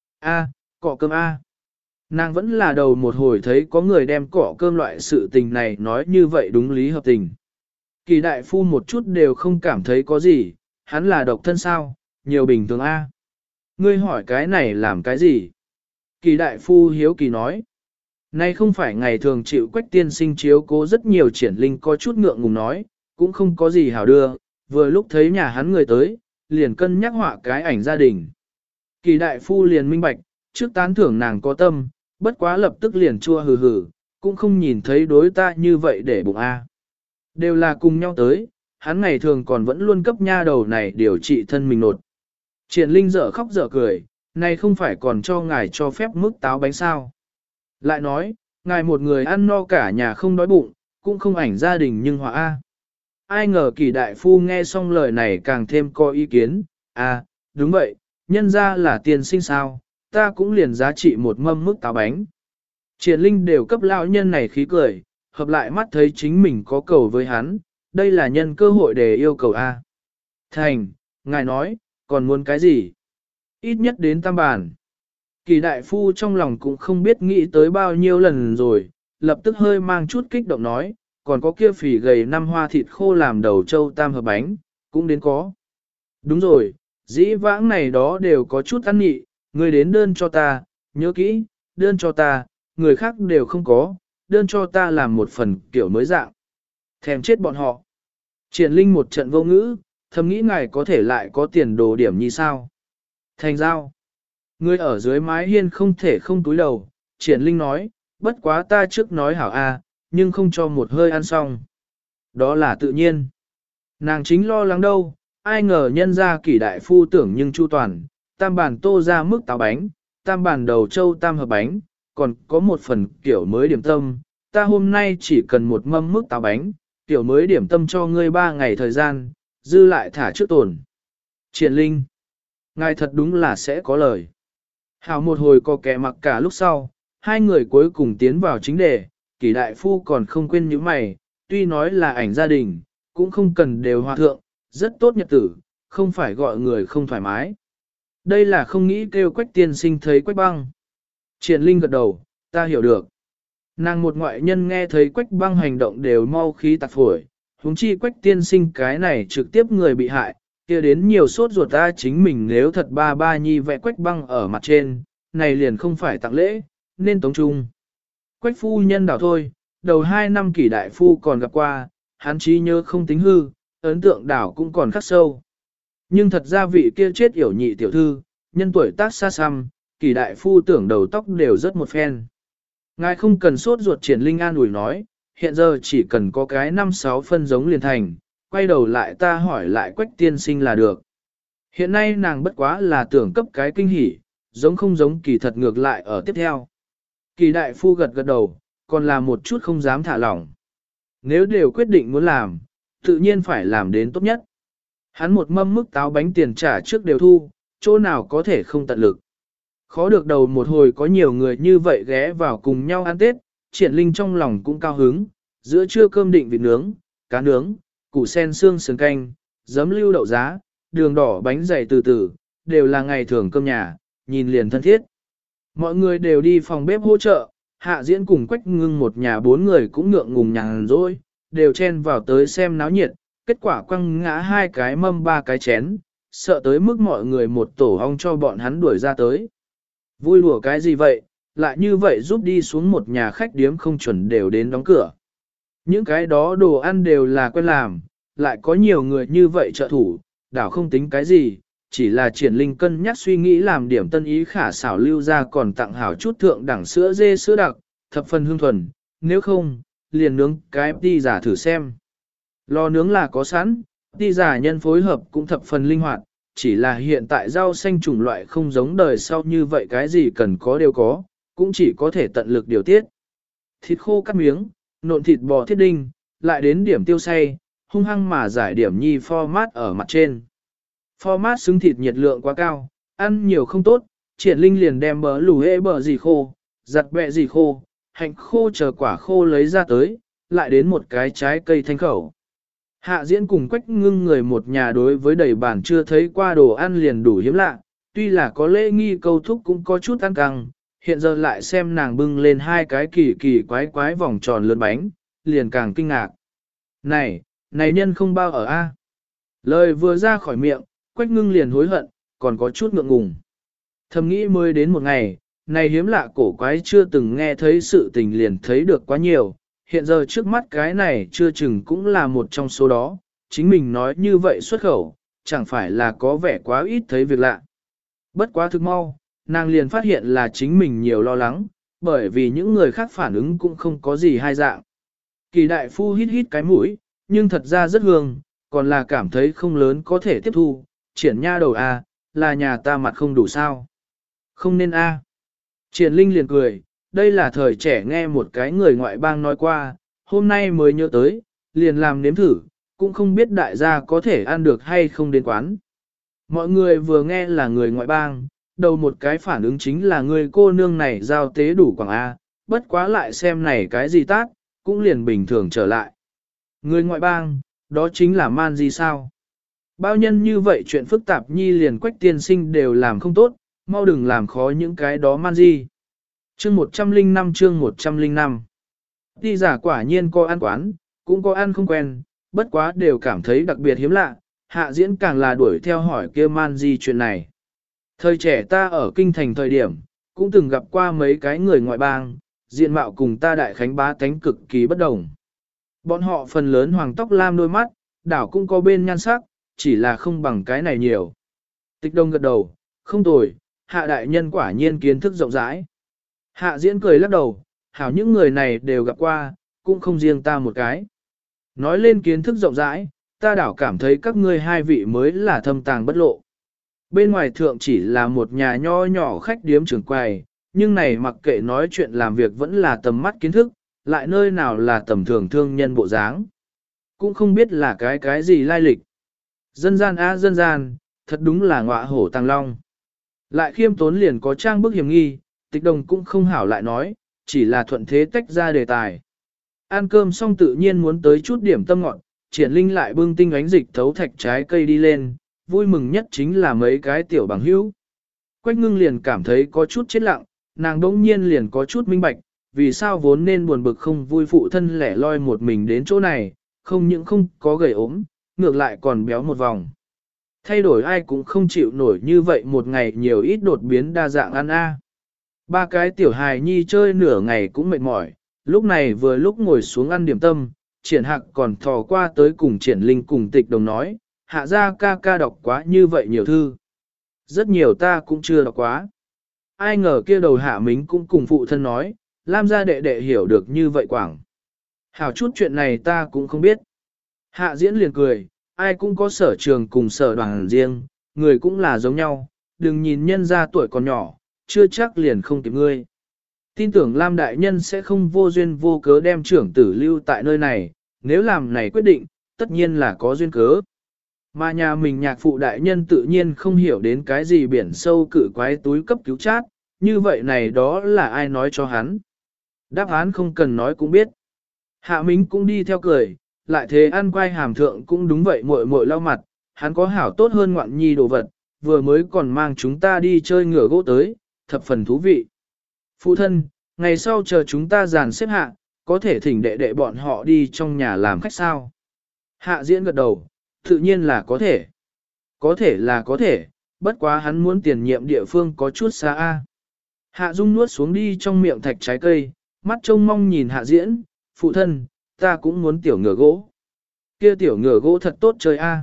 A, cọ cơm A. Nàng vẫn là đầu một hồi thấy có người đem cọ cơm loại sự tình này nói như vậy đúng lý hợp tình. Kỳ đại phu một chút đều không cảm thấy có gì, hắn là độc thân sao, nhiều bình thường A. Ngươi hỏi cái này làm cái gì? Kỳ đại phu hiếu kỳ nói. Nay không phải ngày thường chịu Quách tiên sinh chiếu cố rất nhiều, triển linh có chút ngượng ngùng nói, cũng không có gì hảo đưa, vừa lúc thấy nhà hắn người tới, liền cân nhắc họa cái ảnh gia đình. Kỳ đại phu liền minh bạch, trước tán thưởng nàng có tâm, bất quá lập tức liền chua hừ hừ, cũng không nhìn thấy đối ta như vậy để bụng A. Đều là cùng nhau tới, hắn ngày thường còn vẫn luôn cấp nha đầu này điều trị thân mình nột. Triển linh dở khóc dở cười, này không phải còn cho ngài cho phép mức táo bánh sao. Lại nói, ngài một người ăn no cả nhà không đói bụng, cũng không ảnh gia đình nhưng hòa A. Ai ngờ kỳ đại phu nghe xong lời này càng thêm có ý kiến, à, đúng vậy, nhân ra là tiền sinh sao, ta cũng liền giá trị một mâm mức táo bánh. Triển linh đều cấp lão nhân này khí cười, hợp lại mắt thấy chính mình có cầu với hắn, đây là nhân cơ hội để yêu cầu A. Thành, ngài nói, còn muốn cái gì? Ít nhất đến tam bản. Kỳ đại phu trong lòng cũng không biết nghĩ tới bao nhiêu lần rồi, lập tức hơi mang chút kích động nói, còn có kia phỉ gầy năm hoa thịt khô làm đầu trâu tam hợp bánh, cũng đến có. Đúng rồi, dĩ vãng này đó đều có chút ăn nhị, người đến đơn cho ta, nhớ kỹ, đơn cho ta, người khác đều không có, đơn cho ta làm một phần kiểu mới dạng. Thèm chết bọn họ. Triển linh một trận vô ngữ, thầm nghĩ ngài có thể lại có tiền đồ điểm như sao. Thành giao. Người ở dưới mái hiên không thể không túi đầu, triển linh nói, bất quá ta trước nói hảo a, nhưng không cho một hơi ăn xong. Đó là tự nhiên. Nàng chính lo lắng đâu, ai ngờ nhân ra kỷ đại phu tưởng nhưng chu toàn, tam bản tô ra mức táo bánh, tam bản đầu châu tam hợp bánh, còn có một phần kiểu mới điểm tâm, ta hôm nay chỉ cần một mâm mức táo bánh, kiểu mới điểm tâm cho ngươi ba ngày thời gian, dư lại thả trước tồn. Triển linh, ngài thật đúng là sẽ có lời. Hảo một hồi có kẻ mặc cả lúc sau, hai người cuối cùng tiến vào chính đề, kỷ đại phu còn không quên những mày, tuy nói là ảnh gia đình, cũng không cần đều hòa thượng, rất tốt nhật tử, không phải gọi người không thoải mái. Đây là không nghĩ kêu Quách tiên sinh thấy Quách băng. Triển linh gật đầu, ta hiểu được. Nàng một ngoại nhân nghe thấy Quách băng hành động đều mau khí tạc phổi, huống chi Quách tiên sinh cái này trực tiếp người bị hại, kia đến nhiều sốt ruột ta chính mình nếu thật ba ba nhi vẽ Quách băng ở mặt trên, này liền không phải tặng lễ, nên tống trung. Quách phu nhân đảo thôi, đầu hai năm kỷ đại phu còn gặp qua, hắn trí nhớ không tính hư, ấn tượng đảo cũng còn khắc sâu. Nhưng thật ra vị kia chết yểu nhị tiểu thư, nhân tuổi tác xa xăm, kỷ đại phu tưởng đầu tóc đều rất một phen. Ngài không cần sốt ruột triển linh an ủi nói, hiện giờ chỉ cần có cái năm sáu phân giống liền thành, quay đầu lại ta hỏi lại Quách tiên sinh là được. Hiện nay nàng bất quá là tưởng cấp cái kinh hỉ, giống không giống kỳ thật ngược lại ở tiếp theo. Kỳ đại phu gật gật đầu, còn là một chút không dám thả lỏng. Nếu đều quyết định muốn làm, tự nhiên phải làm đến tốt nhất. Hắn một mâm mức táo bánh tiền trả trước đều thu, chỗ nào có thể không tận lực. Khó được đầu một hồi có nhiều người như vậy ghé vào cùng nhau ăn Tết, triển linh trong lòng cũng cao hứng, giữa trưa cơm định vịt nướng, cá nướng, củ sen xương sườn canh, giấm lưu đậu giá, đường đỏ bánh dày từ từ, đều là ngày thường cơm nhà, nhìn liền thân thiết. Mọi người đều đi phòng bếp hỗ trợ, hạ diễn cùng Quách ngưng một nhà bốn người cũng ngượng ngùng nhàn rỗi, đều chen vào tới xem náo nhiệt, kết quả quăng ngã hai cái mâm ba cái chén, sợ tới mức mọi người một tổ ong cho bọn hắn đuổi ra tới. Vui đùa cái gì vậy, lại như vậy giúp đi xuống một nhà khách điếm không chuẩn đều đến đóng cửa. Những cái đó đồ ăn đều là quen làm, lại có nhiều người như vậy trợ thủ, đảo không tính cái gì, chỉ là triển linh cân nhắc suy nghĩ làm điểm tân ý khả xảo lưu ra còn tặng hảo chút thượng đẳng sữa dê sữa đặc, thập phần hương thuần, nếu không, liền nướng cái ti giả thử xem. Lò nướng là có sẵn, ti giả nhân phối hợp cũng thập phần linh hoạt, chỉ là hiện tại rau xanh chủng loại không giống đời sau như vậy cái gì cần có đều có, cũng chỉ có thể tận lực điều tiết. Thịt khô cắt miếng, nộn thịt bò thiết đinh, lại đến điểm tiêu xay, hung hăng mà giải điểm nhi format ở mặt trên. Format xứng thịt nhiệt lượng quá cao, ăn nhiều không tốt, triển linh liền đem bờ lù hê bờ gì khô, giặt bẹ gì khô, hạnh khô chờ quả khô lấy ra tới, lại đến một cái trái cây thanh khẩu. Hạ diễn cùng Quách ngưng người một nhà đối với đầy bản chưa thấy qua đồ ăn liền đủ hiếm lạ, tuy là có lễ nghi câu thúc cũng có chút ăn căng, hiện giờ lại xem nàng bưng lên hai cái kỳ kỳ quái quái vòng tròn lớn bánh, liền càng kinh ngạc. Này, này nhân không bao ở a. Lời vừa ra khỏi miệng, Quách ngưng liền hối hận, còn có chút ngượng ngùng. Thầm nghĩ mới đến một ngày, này hiếm lạ cổ quái chưa từng nghe thấy sự tình liền thấy được quá nhiều, hiện giờ trước mắt cái này chưa chừng cũng là một trong số đó, chính mình nói như vậy xuất khẩu, chẳng phải là có vẻ quá ít thấy việc lạ. Bất quá thực mau, nàng liền phát hiện là chính mình nhiều lo lắng, bởi vì những người khác phản ứng cũng không có gì hai dạng. Kỳ đại phu hít hít cái mũi, nhưng thật ra rất hương, còn là cảm thấy không lớn có thể tiếp thu, triển nha đầu A, là nhà ta mặt không đủ sao. Không nên A. Triển linh liền cười, đây là thời trẻ nghe một cái người ngoại bang nói qua, hôm nay mới nhớ tới, liền làm nếm thử, cũng không biết đại gia có thể ăn được hay không đến quán. Mọi người vừa nghe là người ngoại bang, đầu một cái phản ứng chính là người cô nương này giao tế đủ quảng A, bất quá lại xem này cái gì tát, cũng liền bình thường trở lại. Người ngoại bang, đó chính là man gì sao? Bao nhân như vậy chuyện phức tạp nhi liền Quách tiên sinh đều làm không tốt, mau đừng làm khó những cái đó man gì. Chương một trăm linh năm chương một trăm linh năm. Ti giả quả nhiên có ăn quán, cũng có ăn không quen, bất quá đều cảm thấy đặc biệt hiếm lạ, hạ diễn càng là đuổi theo hỏi kia man gì chuyện này. Thời trẻ ta ở kinh thành thời điểm, cũng từng gặp qua mấy cái người ngoại bang, diện mạo cùng ta đại khánh bá tánh cực kỳ bất đồng. Bọn họ phần lớn hoàng tóc lam đôi mắt, đảo cũng có bên nhan sắc, chỉ là không bằng cái này nhiều. Tịch đông gật đầu, không tồi, hạ đại nhân quả nhiên kiến thức rộng rãi. Hạ diễn cười lắc đầu, hảo những người này đều gặp qua, cũng không riêng ta một cái. Nói lên kiến thức rộng rãi, ta đảo cảm thấy các ngươi hai vị mới là thâm tàng bất lộ. Bên ngoài thượng chỉ là một nhà nho nhỏ khách điếm trưởng quầy, nhưng này mặc kệ nói chuyện làm việc vẫn là tầm mắt kiến thức, lại nơi nào là tầm thường thương nhân bộ dáng. Cũng không biết là cái cái gì lai lịch. Dân gian á dân gian, thật đúng là ngọa hổ tăng long. Lại khiêm tốn liền có trang bức hiểm nghi, Tịch Đồng cũng không hảo lại nói, chỉ là thuận thế tách ra đề tài. Ăn cơm xong tự nhiên muốn tới chút điểm tâm ngọn, Triển Linh lại bưng tinh ánh dịch thấu thạch trái cây đi lên, vui mừng nhất chính là mấy cái tiểu bằng hữu. Quách Ngưng liền cảm thấy có chút chết lặng, nàng đỗng nhiên liền có chút minh bạch, vì sao vốn nên buồn bực không vui phụ thân lẻ loi một mình đến chỗ này, không những không có gầy ốm, ngược lại còn béo một vòng. Thay đổi ai cũng không chịu nổi như vậy một ngày nhiều ít đột biến đa dạng ăn a. Ba cái tiểu hài nhi chơi nửa ngày cũng mệt mỏi, lúc này vừa lúc ngồi xuống ăn điểm tâm, Triển Hạc còn thò qua tới cùng Triển Linh cùng Tịch Đồng nói, hạ ra ca ca đọc quá như vậy nhiều thư. Rất nhiều ta cũng chưa đọc quá. Ai ngờ kia đầu hạ mính cũng cùng phụ thân nói, Lam gia đệ đệ hiểu được như vậy quảng. Hảo chút chuyện này ta cũng không biết. Hạ diễn liền cười, ai cũng có sở trường cùng sở đoàn riêng, người cũng là giống nhau, đừng nhìn nhân ra tuổi còn nhỏ, chưa chắc liền không kịp ngươi. Tin tưởng Lam đại nhân sẽ không vô duyên vô cớ đem trưởng tử lưu tại nơi này, nếu làm này quyết định, tất nhiên là có duyên cớ. Mà nhà mình nhạc phụ đại nhân tự nhiên không hiểu đến cái gì biển sâu cử quái túi cấp cứu chát, như vậy này đó là ai nói cho hắn. Đáp án không cần nói cũng biết. Hạ Mính cũng đi theo cười, lại thế ăn quay hàm thượng cũng đúng vậy muội muội lau mặt, hắn có hảo tốt hơn ngoạn nhi đồ vật, vừa mới còn mang chúng ta đi chơi ngựa gỗ tới, thập phần thú vị. Phụ thân, ngày sau chờ chúng ta dàn xếp hạ, có thể thỉnh đệ đệ bọn họ đi trong nhà làm khách sao? Hạ diễn gật đầu, tự nhiên là có thể. Có thể là có thể, bất quá hắn muốn tiền nhiệm địa phương có chút xa a. Hạ Dung nuốt xuống đi trong miệng thạch trái cây, mắt trông mong nhìn hạ diễn, phụ thân, ta cũng muốn tiểu ngựa gỗ. Kia tiểu ngựa gỗ thật tốt chơi a.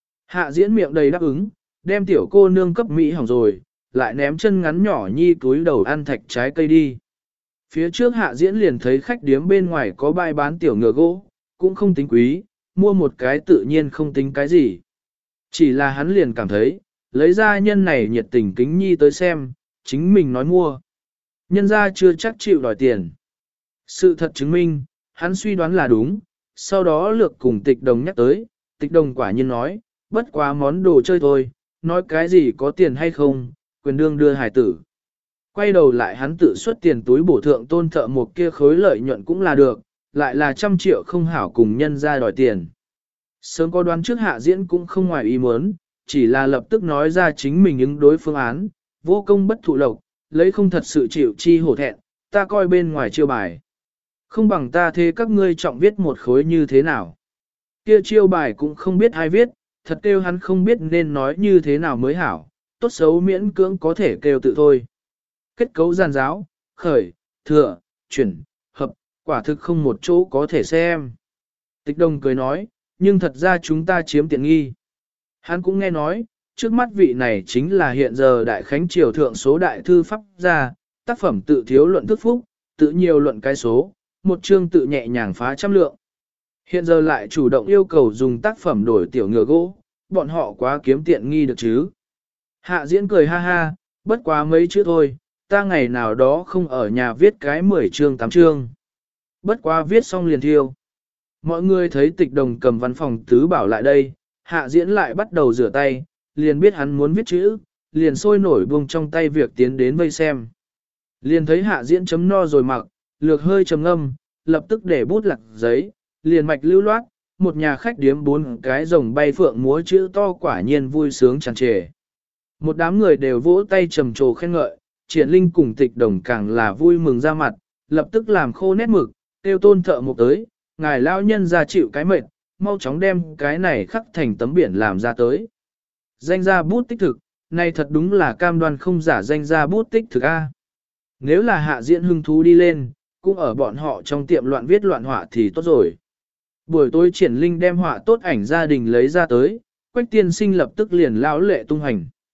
Hạ diễn miệng đầy đáp ứng, đem tiểu cô nương cấp Mỹ hỏng rồi, lại ném chân ngắn nhỏ nhi túi đầu ăn thạch trái cây đi. Phía trước hạ diễn liền thấy khách điếm bên ngoài có bài bán tiểu ngựa gỗ, cũng không tính quý, mua một cái tự nhiên không tính cái gì. Chỉ là hắn liền cảm thấy, lấy ra nhân này nhiệt tình kính nhi tới xem, chính mình nói mua. Nhân ra chưa chắc chịu đòi tiền. Sự thật chứng minh, hắn suy đoán là đúng, sau đó lược cùng tịch đồng nhắc tới, tịch đồng quả nhiên nói, bất quá món đồ chơi thôi, nói cái gì có tiền hay không, quyền đương đưa hải tử. Quay đầu lại hắn tự xuất tiền túi bổ thượng tôn thợ một kia khối lợi nhuận cũng là được, lại là trăm triệu không hảo cùng nhân ra đòi tiền. Sớm có đoán trước hạ diễn cũng không ngoài ý muốn, chỉ là lập tức nói ra chính mình ứng đối phương án, vô công bất thụ lộc, lấy không thật sự chịu chi hổ thẹn, ta coi bên ngoài chiêu bài. Không bằng ta thế các ngươi trọng viết một khối như thế nào. Kia chiêu bài cũng không biết ai viết, thật kêu hắn không biết nên nói như thế nào mới hảo, tốt xấu miễn cưỡng có thể kêu tự thôi. Kết cấu giàn giáo, khởi, thừa, chuyển, hợp, quả thực không một chỗ có thể xem. Tịch Đồng cười nói, nhưng thật ra chúng ta chiếm tiện nghi. Hắn cũng nghe nói, trước mắt vị này chính là hiện giờ Đại Khánh Triều Thượng số đại thư pháp gia, tác phẩm tự thiếu luận thức phúc, tự nhiều luận cái số, một chương tự nhẹ nhàng phá trăm lượng. Hiện giờ lại chủ động yêu cầu dùng tác phẩm đổi tiểu ngựa gỗ, bọn họ quá kiếm tiện nghi được chứ. Hạ diễn cười ha ha, bất quá mấy chữ thôi, ta ngày nào đó không ở nhà viết cái mười chương tám chương. Bất quá viết xong liền thiêu. Mọi người thấy Tịch Đồng cầm văn phòng tứ bảo lại đây, hạ diễn lại bắt đầu rửa tay, liền biết hắn muốn viết chữ, liền sôi nổi buông trong tay việc tiến đến vây xem. Liền thấy hạ diễn chấm no rồi mặc, lược hơi trầm ngâm, lập tức để bút lạc giấy, liền mạch lưu loát, một nhà khách điếm bốn cái rồng bay phượng múa chữ to quả nhiên vui sướng tràn trề. Một đám người đều vỗ tay trầm trồ khen ngợi, Triển Linh cùng Tịch Đồng càng là vui mừng ra mặt, lập tức làm khô nét mực, tiêu tôn thợ một tới, ngài lao nhân ra chịu cái mệt, mau chóng đem cái này khắc thành tấm biển làm ra tới. Danh gia bút tích thực, này thật đúng là cam đoan không giả danh gia bút tích thực A. Nếu là hạ diễn hưng thú đi lên, cũng ở bọn họ trong tiệm loạn viết loạn họa thì tốt rồi. Buổi tối Triển Linh đem họa tốt ảnh gia đình lấy ra tới, Quách tiên sinh lập tức liền lão lệ tung hành.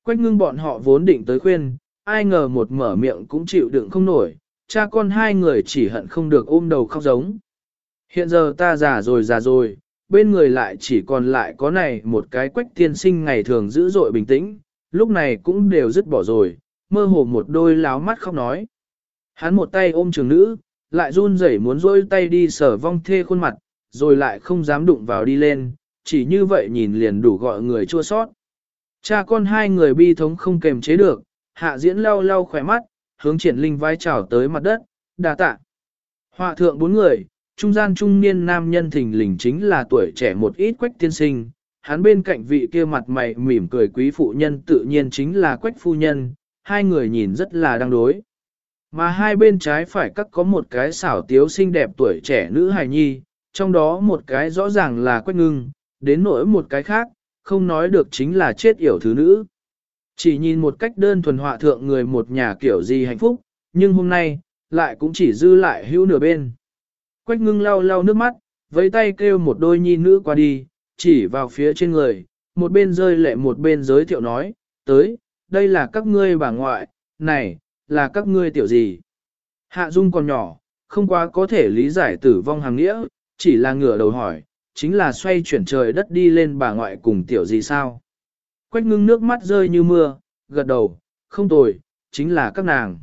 Quách ngưng bọn họ vốn định tới khuyên, ai ngờ một mở miệng cũng chịu đựng không nổi, cha con hai người chỉ hận không được ôm đầu khóc giống. Hiện giờ ta già rồi già rồi, bên người lại chỉ còn lại có này một cái Quách tiên sinh ngày thường dữ dội bình tĩnh, lúc này cũng đều dứt bỏ rồi, mơ hồ một đôi láo mắt khóc nói. Hắn một tay ôm trường nữ, lại run rẩy muốn rôi tay đi sờ vong thê khuôn mặt, rồi lại không dám đụng vào đi lên, chỉ như vậy nhìn liền đủ gọi người chua sót. Cha con hai người bi thống không kềm chế được, hạ diễn lau lau khỏe mắt, hướng triển linh vai trào tới mặt đất, đà tạ. Họa thượng bốn người, trung gian trung niên nam nhân thình lình chính là tuổi trẻ một ít Quách tiên sinh, hắn bên cạnh vị kia mặt mày mỉm cười quý phụ nhân tự nhiên chính là Quách phu nhân, hai người nhìn rất là đang đối. Mà hai bên trái phải các có một cái xảo tiếu xinh đẹp tuổi trẻ nữ hài nhi, trong đó một cái rõ ràng là Quách ngưng, đến nỗi một cái khác, không nói được chính là chết yểu thứ nữ. Chỉ nhìn một cách đơn thuần họa thượng người một nhà kiểu gì hạnh phúc, nhưng hôm nay, lại cũng chỉ dư lại hữu nửa bên. Quách ngưng lau lau nước mắt, với tay kêu một đôi nhi nữ qua đi, chỉ vào phía trên người, một bên rơi lệ một bên giới thiệu nói, tới, đây là các ngươi bà ngoại, này, là các ngươi tiểu gì. Hạ Dung còn nhỏ, không quá có thể lý giải tử vong hàng nghĩa, chỉ là ngửa đầu hỏi, chính là xoay chuyển trời đất đi lên bà ngoại cùng tiểu gì sao. Quách ngưng nước mắt rơi như mưa, gật đầu, không tồi, chính là các nàng.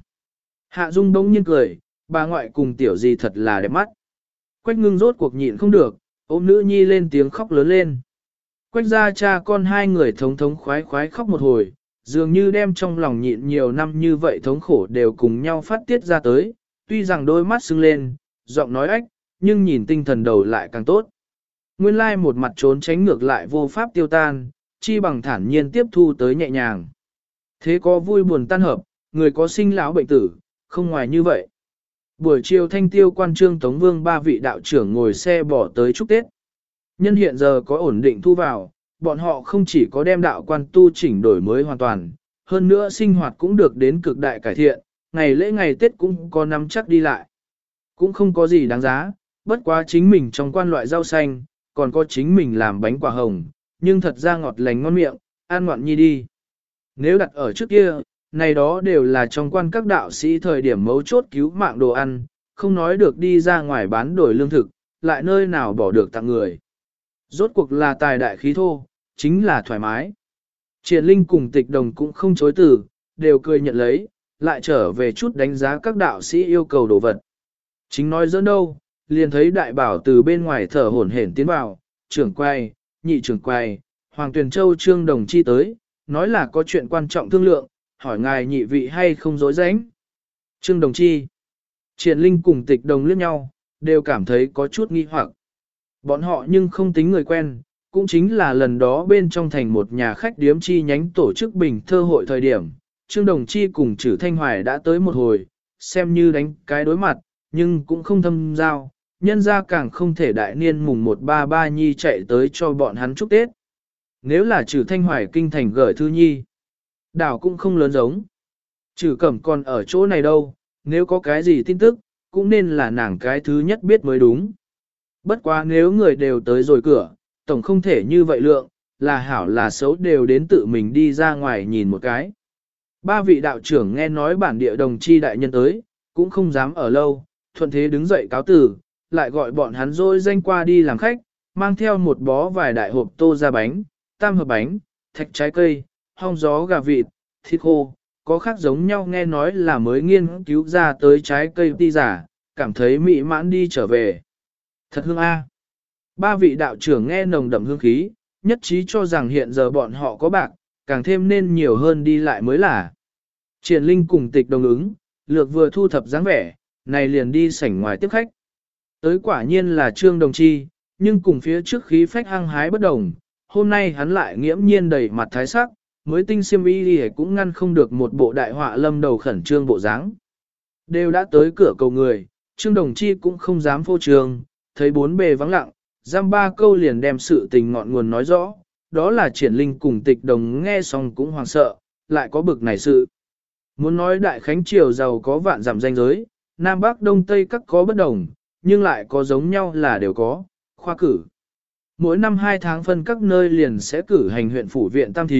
Hạ Dung bỗng nhiên cười, bà ngoại cùng tiểu gì thật là đẹp mắt. Quách ngưng rốt cuộc nhịn không được, ôm nữ nhi lên tiếng khóc lớn lên. Quách gia cha con hai người thống thống khoái khoái khóc một hồi, dường như đem trong lòng nhịn nhiều năm như vậy thống khổ đều cùng nhau phát tiết ra tới, tuy rằng đôi mắt sưng lên, giọng nói ách, nhưng nhìn tinh thần đầu lại càng tốt. Nguyên lai một mặt trốn tránh ngược lại vô pháp tiêu tan, chi bằng thản nhiên tiếp thu tới nhẹ nhàng. Thế có vui buồn tan hợp, người có sinh lão bệnh tử, không ngoài như vậy. Buổi chiều thanh tiêu quan trương Tống Vương ba vị đạo trưởng ngồi xe bỏ tới chúc Tết. Nhân hiện giờ có ổn định thu vào, bọn họ không chỉ có đem đạo quan tu chỉnh đổi mới hoàn toàn, hơn nữa sinh hoạt cũng được đến cực đại cải thiện, ngày lễ ngày Tết cũng có nắm chắc đi lại. Cũng không có gì đáng giá, bất quá chính mình trong quan loại rau xanh, còn có chính mình làm bánh quả hồng, nhưng thật ra ngọt lành ngon miệng, ăn ngoạn nhi đi. Nếu đặt ở trước kia, này đó đều là trong quan các đạo sĩ thời điểm mấu chốt cứu mạng đồ ăn, không nói được đi ra ngoài bán đổi lương thực, lại nơi nào bỏ được tặng người. Rốt cuộc là tài đại khí thô, chính là thoải mái. Triển Linh cùng Tịch Đồng cũng không chối từ, đều cười nhận lấy, lại trở về chút đánh giá các đạo sĩ yêu cầu đồ vật. Chính nói dẫn đâu, liền thấy đại bảo từ bên ngoài thở hổn hển tiến vào, trưởng quay, nhị trưởng quay, Hoàng Tuyền Châu Trương Đồng Chi tới, nói là có chuyện quan trọng thương lượng, hỏi ngài nhị vị hay không dối rãnh. Trương Đồng Chi, Triển Linh cùng Tịch Đồng liếc nhau, đều cảm thấy có chút nghi hoặc. Bọn họ nhưng không tính người quen, cũng chính là lần đó bên trong thành một nhà khách điếm chi nhánh tổ chức bình thơ hội thời điểm, Trương Đồng Chi cùng Trử Thanh Hoài đã tới một hồi, xem như đánh cái đối mặt, nhưng cũng không thâm giao, nhân ra càng không thể đại niên mùng một ba ba nhi chạy tới cho bọn hắn chúc Tết. Nếu là Trử Thanh Hoài kinh thành gửi thư nhi, đảo cũng không lớn giống. Trử Cẩm còn ở chỗ này đâu, nếu có cái gì tin tức, cũng nên là nàng cái thứ nhất biết mới đúng. Bất quá nếu người đều tới rồi cửa, tổng không thể như vậy lượng, là hảo là xấu đều đến tự mình đi ra ngoài nhìn một cái. Ba vị đạo trưởng nghe nói bản địa đồng chi đại nhân tới, cũng không dám ở lâu, thuận thế đứng dậy cáo từ, lại gọi bọn hắn dôi danh qua đi làm khách, mang theo một bó vài đại hộp tô ra bánh, tam hợp bánh, thạch trái cây, hong gió gà vịt, thịt khô, có khác giống nhau nghe nói là mới nghiên cứu ra tới trái cây ti giả, cảm thấy mị mãn đi trở về. Thật hương a. Ba vị đạo trưởng nghe nồng đậm hương khí, nhất trí cho rằng hiện giờ bọn họ có bạc, càng thêm nên nhiều hơn đi lại mới là. Triển Linh cùng Tịch Đồng ứng, lược vừa thu thập dáng vẻ, này liền đi sảnh ngoài tiếp khách. Tới quả nhiên là Trương Đồng Chi, nhưng cùng phía trước khí phách hăng hái bất đồng, hôm nay hắn lại nghiễm nhiên đầy mặt thái sắc, mới tinh xiêm y đi cũng ngăn không được một bộ đại họa lâm đầu khẩn trương bộ dáng. Đều đã tới cửa cầu người, Trương Đồng Chi cũng không dám phô trương, thấy bốn bề vắng lặng, giam ba câu liền đem sự tình ngọn nguồn nói rõ, đó là Triển Linh cùng Tịch Đồng nghe xong cũng hoảng sợ, lại có bực này sự. Muốn nói Đại Khánh Triều giàu có vạn giảm danh giới, Nam Bắc Đông Tây các có bất đồng, nhưng lại có giống nhau là đều có, khoa cử. Mỗi năm hai tháng phân các nơi liền sẽ cử hành huyện phủ viện tam thí,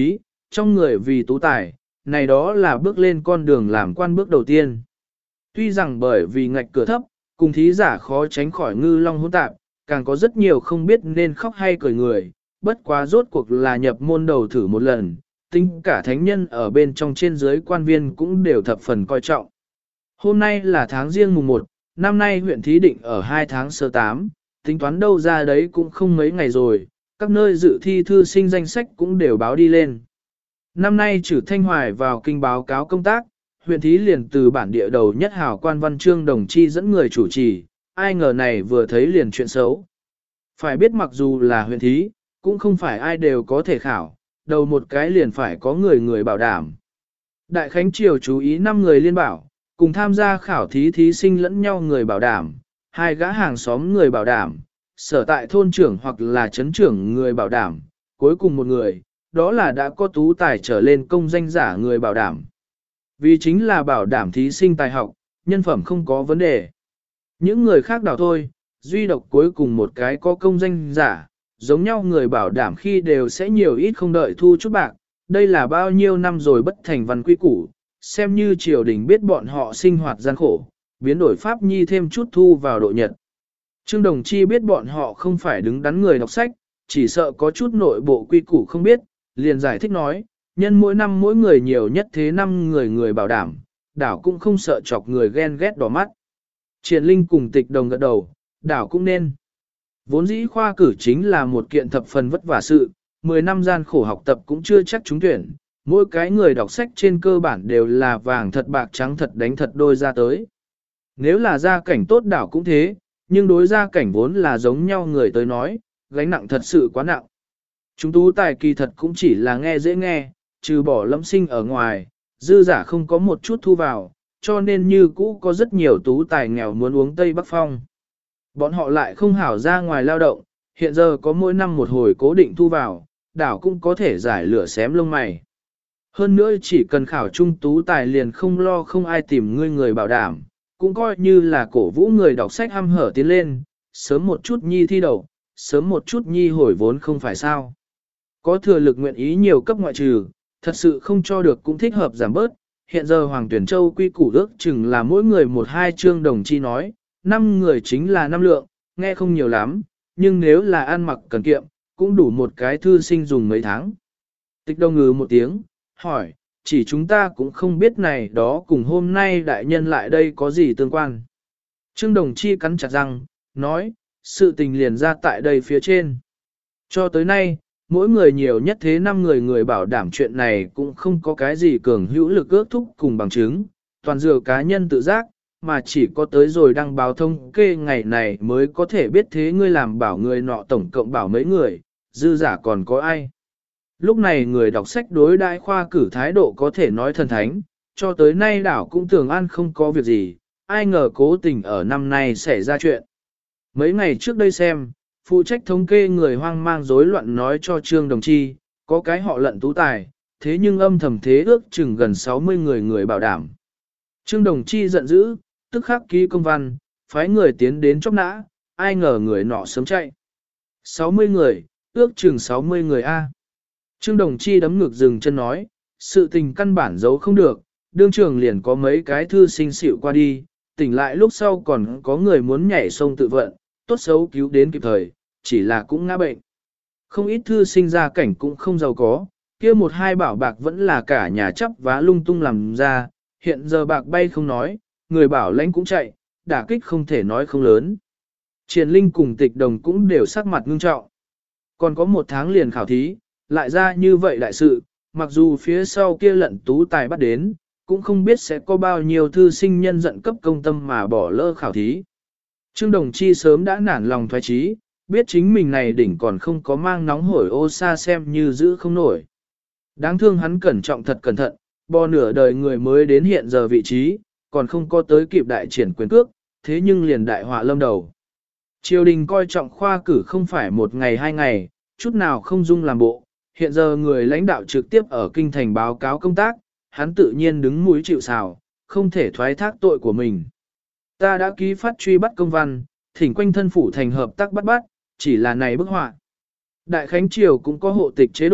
trong người vì tú tài, này đó là bước lên con đường làm quan bước đầu tiên. Tuy rằng bởi vì ngạch cửa thấp, cùng thí giả khó tránh khỏi ngư long hỗn tạp, càng có rất nhiều không biết nên khóc hay cười người, bất quá rốt cuộc là nhập môn đầu thử một lần, tính cả thánh nhân ở bên trong trên dưới quan viên cũng đều thập phần coi trọng. Hôm nay là tháng riêng mùng một, năm nay huyện thí định ở hai tháng sơ tám, tính toán đâu ra đấy cũng không mấy ngày rồi, các nơi dự thi thư sinh danh sách cũng đều báo đi lên. Năm nay trừ Thanh Hoài vào kinh báo cáo công tác, huyện thí liền từ bản địa đầu nhất hào quan văn Trương Đồng Chi dẫn người chủ trì, ai ngờ này vừa thấy liền chuyện xấu. Phải biết mặc dù là huyện thí, cũng không phải ai đều có thể khảo, đầu một cái liền phải có người người bảo đảm. Đại Khánh Triều chú ý năm người liên bảo, cùng tham gia khảo thí thí sinh lẫn nhau người bảo đảm, hai gã hàng xóm người bảo đảm, sở tại thôn trưởng hoặc là chấn trưởng người bảo đảm, cuối cùng một người, đó là đã có tú tài trở lên công danh giả người bảo đảm. Vì chính là bảo đảm thí sinh tài học, nhân phẩm không có vấn đề. Những người khác đảo thôi, duy độc cuối cùng một cái có công danh giả, giống nhau người bảo đảm khi đều sẽ nhiều ít không đợi thu chút bạc, đây là bao nhiêu năm rồi bất thành văn quy củ, xem như triều đình biết bọn họ sinh hoạt gian khổ, biến đổi pháp nhi thêm chút thu vào độ nhật. Trương Đồng Chi biết bọn họ không phải đứng đắn người đọc sách, chỉ sợ có chút nội bộ quy củ không biết, liền giải thích nói, nhân mỗi năm mỗi người nhiều nhất thế năm người người bảo đảm, đảo cũng không sợ chọc người ghen ghét đỏ mắt. Triển Linh cùng Tịch Đồng gật đầu, đảo cũng nên. Vốn dĩ khoa cử chính là một kiện thập phần vất vả sự, mười năm gian khổ học tập cũng chưa chắc trúng tuyển, mỗi cái người đọc sách trên cơ bản đều là vàng thật bạc trắng thật đánh thật đôi ra tới. Nếu là gia cảnh tốt đảo cũng thế, nhưng đối gia cảnh vốn là giống nhau người tới nói, gánh nặng thật sự quá nặng. Chúng tú tài kỳ thật cũng chỉ là nghe dễ nghe, trừ bỏ lâm sinh ở ngoài, dư giả không có một chút thu vào, cho nên như cũ có rất nhiều tú tài nghèo muốn uống Tây Bắc Phong. Bọn họ lại không hảo ra ngoài lao động, hiện giờ có mỗi năm một hồi cố định thu vào, đảo cũng có thể giải lửa xém lông mày. Hơn nữa chỉ cần khảo trung tú tài liền không lo không ai tìm ngươi người bảo đảm, cũng coi như là cổ vũ người đọc sách hăm hở tiến lên, sớm một chút nhi thi đậu, sớm một chút nhi hồi vốn không phải sao. Có thừa lực nguyện ý nhiều cấp ngoại trừ, thật sự không cho được cũng thích hợp giảm bớt. Hiện giờ Hoàng Tuyển Châu quy củ ước chừng là mỗi người một hai chương đồng chi nói, năm người chính là năm lượng, nghe không nhiều lắm, nhưng nếu là ăn mặc cần kiệm, cũng đủ một cái thư sinh dùng mấy tháng. Tịch Đồng ngừ một tiếng, hỏi, chỉ chúng ta cũng không biết này đó cùng hôm nay đại nhân lại đây có gì tương quan. Trương Đồng Chi cắn chặt răng, nói, sự tình liền ra tại đây phía trên. Cho tới nay, mỗi người nhiều nhất thế năm người người bảo đảm chuyện này cũng không có cái gì cường hữu lực ước thúc cùng bằng chứng, toàn dựa cá nhân tự giác, mà chỉ có tới rồi đăng báo thông kê ngày này mới có thể biết thế ngươi làm bảo người nọ tổng cộng bảo mấy người, dư giả còn có ai. Lúc này người đọc sách đối đại khoa cử thái độ có thể nói thần thánh, cho tới nay đảo cũng tưởng an không có việc gì, ai ngờ cố tình ở năm nay xảy ra chuyện. Mấy ngày trước đây xem, phụ trách thống kê người hoang mang rối loạn nói cho Trương Đồng Chi, có cái họ lận tú tài, thế nhưng âm thầm thế ước chừng gần sáu mươi người người bảo đảm. Trương Đồng Chi giận dữ, tức khắc ký công văn, phái người tiến đến chóc nã, ai ngờ người nọ sớm chạy. sáu mươi người, ước chừng sáu mươi người A. Trương Đồng Chi đấm ngược dừng chân nói, sự tình căn bản giấu không được, đương trường liền có mấy cái thư sinh xịu qua đi, tỉnh lại lúc sau còn có người muốn nhảy sông tự vận, tốt xấu cứu đến kịp thời, chỉ là cũng ngã bệnh. Không ít thư sinh ra cảnh cũng không giàu có, kia một hai bảo bạc vẫn là cả nhà chấp vá lung tung làm ra, hiện giờ bạc bay không nói, người bảo lãnh cũng chạy, đả kích không thể nói không lớn. Triển Linh cùng Tịch Đồng cũng đều sắc mặt ngưng trọng. Còn có một tháng liền khảo thí, lại ra như vậy đại sự, mặc dù phía sau kia lận tú tài bắt đến, cũng không biết sẽ có bao nhiêu thư sinh nhân giận cấp công tâm mà bỏ lỡ khảo thí. Trương Đồng Chi sớm đã nản lòng thoái trí, biết chính mình này đỉnh còn không có mang nóng hổi ô sa xem như giữ không nổi. Đáng thương hắn cẩn trọng thật cẩn thận, bò nửa đời người mới đến hiện giờ vị trí, còn không có tới kịp đại triển quyền cước, thế nhưng liền đại họa lâm đầu. Triều đình coi trọng khoa cử không phải một ngày hai ngày, chút nào không dung làm bộ, hiện giờ người lãnh đạo trực tiếp ở kinh thành báo cáo công tác, hắn tự nhiên đứng mũi chịu sào, không thể thoái thác tội của mình. Ta đã ký phát truy bắt công văn, thỉnh quanh thân phủ thành hợp tác bắt bắt, chỉ là này bức họa. Đại Khánh Triều cũng có hộ tịch chế độ,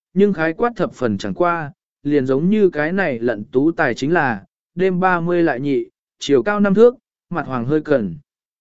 nhưng khái quát thập phần chẳng qua, liền giống như cái này lận tú tài chính là, đêm ba mươi lại nhị, chiều cao năm thước, mặt hoàng hơi cần.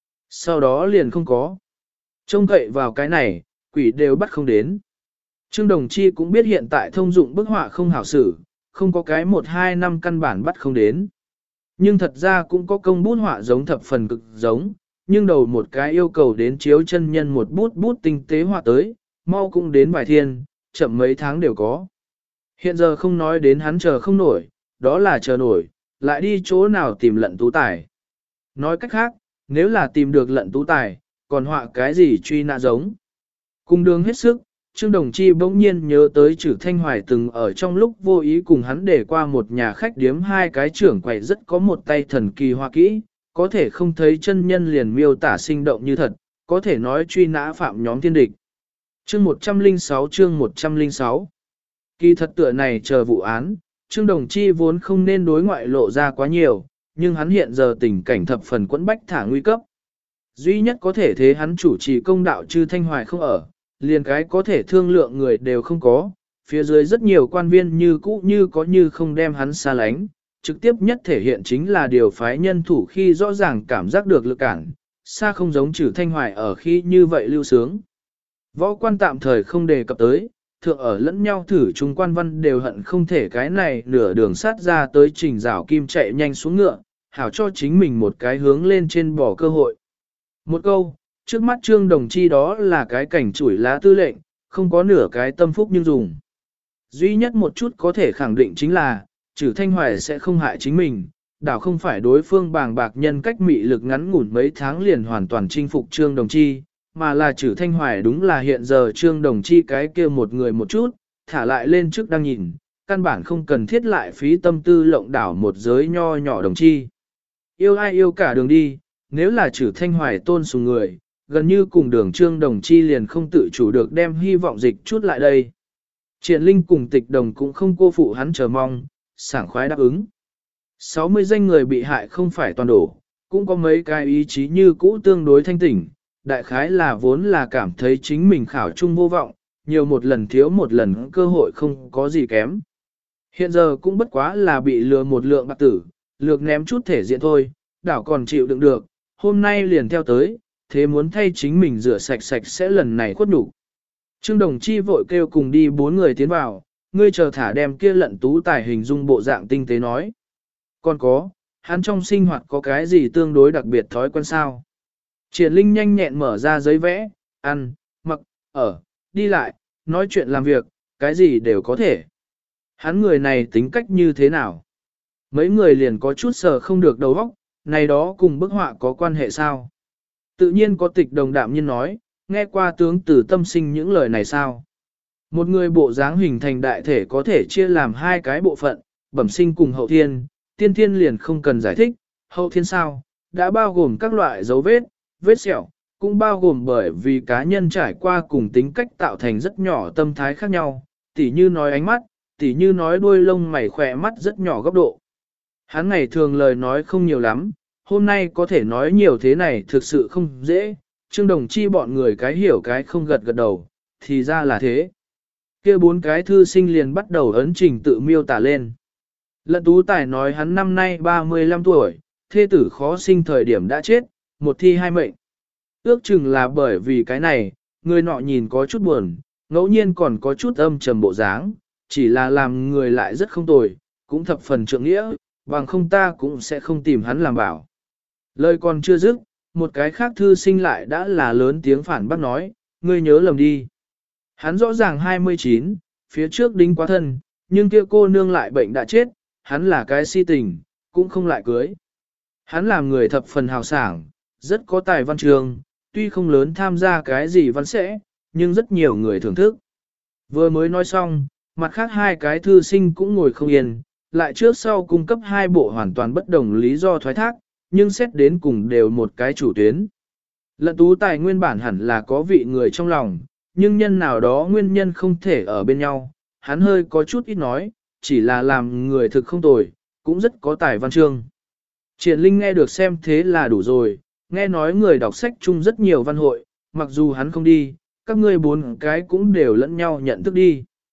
Sau đó liền không có. Trông cậy vào cái này, quỷ đều bắt không đến. Trương Đồng Chi cũng biết hiện tại thông dụng bức họa không hảo xử, không có cái một hai năm căn bản bắt không đến. Nhưng thật ra cũng có công bút họa giống thập phần cực giống, nhưng đầu một cái yêu cầu đến chiếu chân nhân một bút bút tinh tế họa tới, mau cũng đến vài thiên, chậm mấy tháng đều có. Hiện giờ không nói đến hắn chờ không nổi, đó là chờ nổi, lại đi chỗ nào tìm lận tú tài. Nói cách khác, nếu là tìm được lận tú tài, còn họa cái gì truy nã giống. Cùng đường hết sức, Trương Đồng Chi bỗng nhiên nhớ tới Trử Thanh Hoài từng ở trong lúc vô ý cùng hắn để qua một nhà khách điếm hai cái trưởng quầy rất có một tay thần kỳ hoa kỹ, có thể không thấy chân nhân liền miêu tả sinh động như thật, có thể nói truy nã phạm nhóm thiên địch. Chương một trăm lẻ sáu chương một trăm lẻ sáu Kỳ thật tựa này chờ vụ án, Trương Đồng Chi vốn không nên đối ngoại lộ ra quá nhiều, nhưng hắn hiện giờ tình cảnh thập phần quẫn bách thả nguy cấp. Duy nhất có thể thế hắn chủ trì công đạo Trư Thanh Hoài không ở, liền cái có thể thương lượng người đều không có, phía dưới rất nhiều quan viên như cũ như có như không đem hắn xa lánh, trực tiếp nhất thể hiện chính là điều phái nhân thủ khi rõ ràng cảm giác được lực cản, xa không giống Trử Thanh Hoài ở khi như vậy lưu sướng. Võ quan tạm thời không đề cập tới, thượng ở lẫn nhau thử chung quan văn đều hận không thể cái này nửa đường sát ra tới trình rào kim chạy nhanh xuống ngựa, hảo cho chính mình một cái hướng lên trên bỏ cơ hội. Một câu, trước mắt Trương Đồng Chi đó là cái cảnh chủi lá tư lệnh, không có nửa cái tâm phúc nhưng dùng. Duy nhất một chút có thể khẳng định chính là, Trử Thanh Hoài sẽ không hại chính mình, đảo không phải đối phương bàng bạc nhân cách mị lực ngắn ngủn mấy tháng liền hoàn toàn chinh phục Trương Đồng Chi, mà là Trử Thanh Hoài đúng là hiện giờ Trương Đồng Chi cái kia một người một chút, thả lại lên trước đang nhìn, căn bản không cần thiết lại phí tâm tư lộng đảo một giới nho nhỏ Đồng Chi. Yêu ai yêu cả đường đi, nếu là Trử Thanh Hoài tôn sùng người, gần như cùng đường Trương Đồng Chi liền không tự chủ được đem hy vọng dịch chút lại đây. Triển Linh cùng Tịch Đồng cũng không cô phụ hắn chờ mong, sảng khoái đáp ứng. sáu mươi danh người bị hại không phải toàn đổ, cũng có mấy cái ý chí như cũ tương đối thanh tỉnh, đại khái là vốn là cảm thấy chính mình khảo trung vô vọng, nhiều một lần thiếu một lần cơ hội không có gì kém. Hiện giờ cũng bất quá là bị lừa một lượng bạc tử, lược ném chút thể diện thôi, đảo còn chịu đựng được, hôm nay liền theo tới, thế muốn thay chính mình rửa sạch sạch sẽ lần này khuất nhục. Trương Đồng Chi vội kêu cùng đi bốn người tiến vào, ngươi chờ thả đem kia lận tú tài hình dung bộ dạng tinh tế nói. Còn có, hắn trong sinh hoạt có cái gì tương đối đặc biệt thói quen sao? Triển Linh nhanh nhẹn mở ra giấy vẽ, ăn, mặc, ở, đi lại, nói chuyện làm việc, cái gì đều có thể. Hắn người này tính cách như thế nào? Mấy người liền có chút sờ không được đầu óc, này đó cùng bức họa có quan hệ sao? Tự nhiên có Tịch Đồng đạm nhiên nói, nghe qua tướng tử tâm sinh những lời này sao? Một người bộ dáng hình thành đại thể có thể chia làm hai cái bộ phận, bẩm sinh cùng hậu thiên, tiên thiên liền không cần giải thích, hậu thiên sao, đã bao gồm các loại dấu vết, vết sẹo, cũng bao gồm bởi vì cá nhân trải qua cùng tính cách tạo thành rất nhỏ tâm thái khác nhau, tỉ như nói ánh mắt, tỉ như nói đuôi lông mày khỏe mắt rất nhỏ góc độ. Hắn ngày thường lời nói không nhiều lắm, hôm nay có thể nói nhiều thế này thực sự không dễ, Trương Đồng Chi bọn người cái hiểu cái không gật gật đầu, thì ra là thế. Kia bốn cái thư sinh liền bắt đầu ấn trình tự miêu tả lên. Lận tú tài nói hắn năm nay ba mươi lăm tuổi, thê tử khó sinh thời điểm đã chết, một thi hai mệnh. Ước chừng là bởi vì cái này, người nọ nhìn có chút buồn, ngẫu nhiên còn có chút âm trầm bộ dáng, chỉ là làm người lại rất không tồi, cũng thập phần trượng nghĩa, bằng không ta cũng sẽ không tìm hắn làm bảo. Lời còn chưa dứt, một cái khác thư sinh lại đã là lớn tiếng phản bác nói, ngươi nhớ lầm đi. Hắn rõ ràng hai mươi chín, phía trước đính quá thân, nhưng kia cô nương lại bệnh đã chết, hắn là cái si tình, cũng không lại cưới. Hắn làm người thập phần hào sảng, rất có tài văn trường, tuy không lớn tham gia cái gì văn sẽ, nhưng rất nhiều người thưởng thức. Vừa mới nói xong, mặt khác hai cái thư sinh cũng ngồi không yên, lại trước sau cung cấp hai bộ hoàn toàn bất đồng lý do thoái thác, nhưng xét đến cùng đều một cái chủ tuyến. Lận tú tài nguyên bản hẳn là có vị người trong lòng, nhưng nhân nào đó nguyên nhân không thể ở bên nhau, hắn hơi có chút ít nói, chỉ là làm người thực không tồi, cũng rất có tài văn chương. Triển Linh nghe được xem thế là đủ rồi, nghe nói người đọc sách chung rất nhiều văn hội, mặc dù hắn không đi, các ngươi bốn cái cũng đều lẫn nhau nhận thức đi.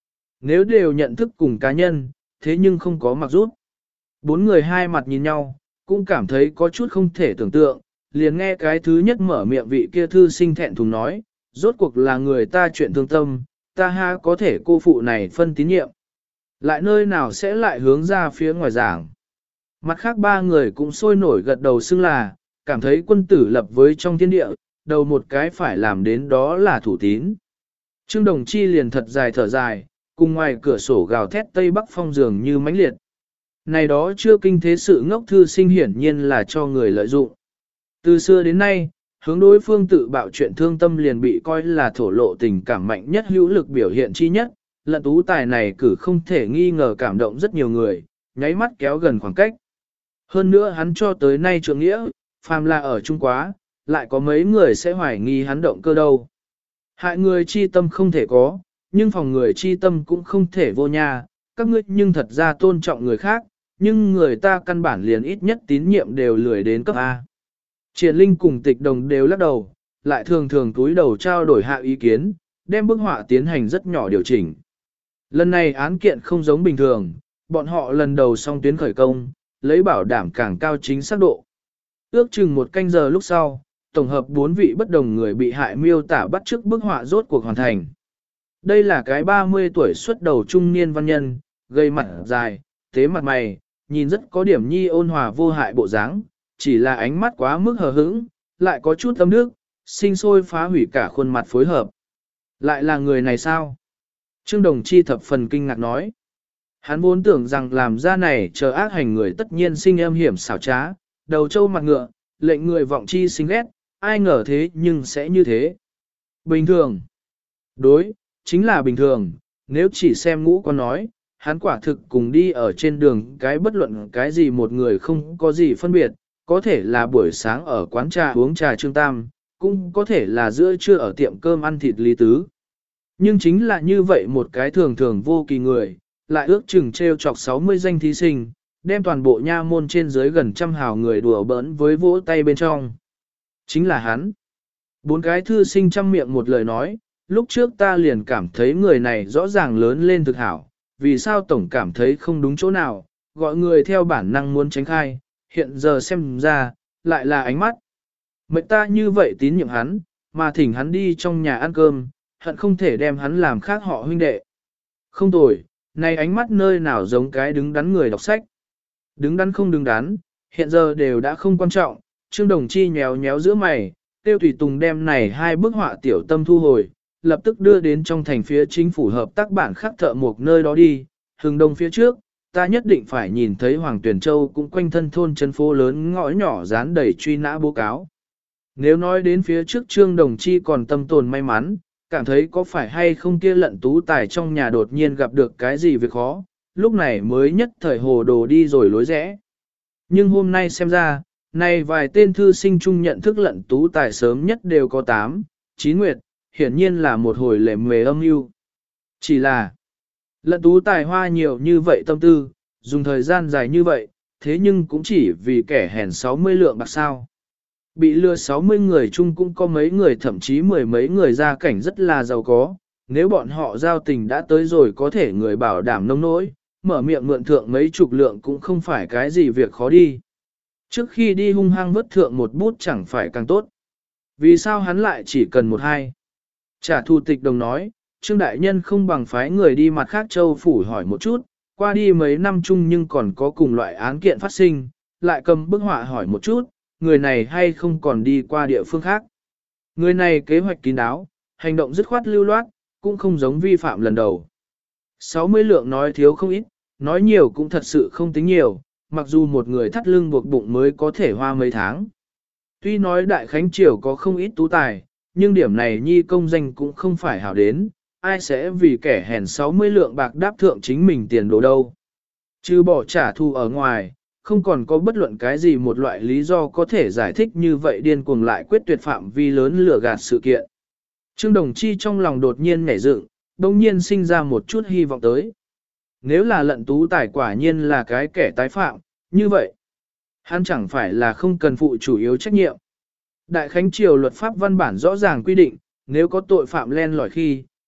Nếu đều nhận thức cùng cá nhân, thế nhưng không có mặc rút. Bốn người hai mặt nhìn nhau, cũng cảm thấy có chút không thể tưởng tượng, liền nghe cái thứ nhất mở miệng vị kia thư sinh thẹn thùng nói, rốt cuộc là người ta chuyện thương tâm, ta ha có thể cô phụ này phân tín nhiệm. Lại nơi nào sẽ lại hướng ra phía ngoài giảng. Mặt khác ba người cũng sôi nổi gật đầu xưng là, cảm thấy quân tử lập với trong thiên địa, đầu một cái phải làm đến đó là thủ tín. Trương Đồng Chi liền thật dài thở dài, cùng ngoài cửa sổ gào thét tây bắc phong dường như mãnh liệt. Này đó chưa kinh thế sự ngốc thư sinh hiển nhiên là cho người lợi dụng. Từ xưa đến nay, hướng đối phương tự bạo chuyện thương tâm liền bị coi là thổ lộ tình cảm mạnh nhất hữu lực biểu hiện chi nhất. Lận tú tài này cử không thể nghi ngờ cảm động rất nhiều người, nháy mắt kéo gần khoảng cách. Hơn nữa hắn cho tới nay trượng nghĩa, phàm là ở Trung Quá, lại có mấy người sẽ hoài nghi hắn động cơ đâu. Hại người chi tâm không thể có, nhưng phòng người chi tâm cũng không thể vô nha, các ngươi nhưng thật ra tôn trọng người khác, nhưng người ta căn bản liền ít nhất tín nhiệm đều lười đến cấp A. Triển Linh cùng Tịch Đồng đều lắc đầu, lại thường thường túi đầu trao đổi hạ ý kiến, đem bức họa tiến hành rất nhỏ điều chỉnh. Lần này án kiện không giống bình thường, bọn họ lần đầu xong tuyến khởi công, lấy bảo đảm càng cao chính xác độ. Ước chừng một canh giờ lúc sau, tổng hợp bốn vị bất đồng người bị hại miêu tả bắt chước bức họa rốt cuộc hoàn thành. Đây là cái ba mươi tuổi xuất đầu trung niên văn nhân, gây mặt dài, tế mặt mày, nhìn rất có điểm nhi ôn hòa vô hại bộ dáng, chỉ là ánh mắt quá mức hờ hững, lại có chút âm nước, sinh sôi phá hủy cả khuôn mặt phối hợp. Lại là người này sao? Trương Đồng Chi thập phần kinh ngạc nói. Hắn vốn tưởng rằng làm ra này chờ ác hành người tất nhiên sinh âm hiểm xảo trá, đầu trâu mặt ngựa, lệnh người vọng chi sinh ghét, ai ngờ thế nhưng sẽ như thế. Bình thường. Đối, chính là bình thường, nếu chỉ xem ngũ con nói, hắn quả thực cùng đi ở trên đường cái bất luận cái gì một người không có gì phân biệt, có thể là buổi sáng ở quán trà uống trà Trương Tam, cũng có thể là giữa trưa ở tiệm cơm ăn thịt Lý Tứ. Nhưng chính là như vậy một cái thường thường vô kỳ người, lại ước chừng treo chọc sáu mươi danh thí sinh, đem toàn bộ nha môn trên dưới gần trăm hào người đùa bỡn với vỗ tay bên trong. Chính là hắn. Bốn cái thư sinh trăm miệng một lời nói, lúc trước ta liền cảm thấy người này rõ ràng lớn lên thực hảo, vì sao tổng cảm thấy không đúng chỗ nào, gọi người theo bản năng muốn tránh khai, hiện giờ xem ra, lại là ánh mắt. Mệnh ta như vậy tín nhiệm hắn, mà thỉnh hắn đi trong nhà ăn cơm, hận không thể đem hắn làm khác họ huynh đệ. Không tồi, này ánh mắt nơi nào giống cái đứng đắn người đọc sách. Đứng đắn không đứng đắn, hiện giờ đều đã không quan trọng, Trương Đồng Chi nhéo nhéo giữa mày, Tiêu Thủy Tùng đem này hai bức họa tiểu tâm thu hồi, lập tức đưa đến trong thành phía chính phủ hợp tác bản khắc thợ một nơi đó đi, hừng đông phía trước, ta nhất định phải nhìn thấy Hoàng Tuyển Châu cũng quanh thân thôn chân phố lớn ngõ nhỏ dán đầy truy nã báo cáo. Nếu nói đến phía trước Trương Đồng Chi còn tâm tồn may mắn, cảm thấy có phải hay không kia lận tú tài trong nhà đột nhiên gặp được cái gì việc khó, lúc này mới nhất thời hồ đồ đi rồi lối rẽ. Nhưng hôm nay xem ra, này vài tên thư sinh chung nhận thức lận tú tài sớm nhất đều có tám, chín nguyệt, hiển nhiên là một hồi lệ mề âm mưu. Chỉ là, lận tú tài hoa nhiều như vậy tâm tư, dùng thời gian dài như vậy, thế nhưng cũng chỉ vì kẻ hèn sáu mươi lượng bạc sao. Bị lừa sáu mươi người chung cũng có mấy người thậm chí mười mấy người gia cảnh rất là giàu có, nếu bọn họ giao tình đã tới rồi có thể người bảo đảm nông nỗi, mở miệng mượn thượng mấy chục lượng cũng không phải cái gì việc khó đi. Trước khi đi hung hăng vớt thượng một bút chẳng phải càng tốt. Vì sao hắn lại chỉ cần một hai? Trả thù Tịch Đồng nói, Trương Đại Nhân không bằng phái người đi mặt khác châu phủ hỏi một chút, qua đi mấy năm chung nhưng còn có cùng loại án kiện phát sinh, lại cầm bức họa hỏi một chút, người này hay không còn đi qua địa phương khác. Người này kế hoạch kín đáo, hành động dứt khoát lưu loát, cũng không giống vi phạm lần đầu. sáu mươi lượng nói thiếu không ít, nói nhiều cũng thật sự không tính nhiều, mặc dù một người thắt lưng buộc bụng mới có thể hoa mấy tháng. Tuy nói Đại Khánh Triều có không ít tú tài, nhưng điểm này nhi công danh cũng không phải hảo đến, ai sẽ vì kẻ hèn sáu mươi lượng bạc đáp thượng chính mình tiền đồ đâu. Chứ bỏ trả thù ở ngoài, không còn có bất luận cái gì một loại lý do có thể giải thích như vậy điên cuồng lại quyết tuyệt phạm vi lớn lừa gạt sự kiện. Trương Đồng Chi trong lòng đột nhiên nhảy dựng, đồng nhiên sinh ra một chút hy vọng tới. Nếu là lận tú tài quả nhiên là cái kẻ tái phạm, như vậy, hắn chẳng phải là không cần phụ chủ yếu trách nhiệm. Đại Khánh Triều luật pháp văn bản rõ ràng quy định, nếu có tội phạm len lỏi khi,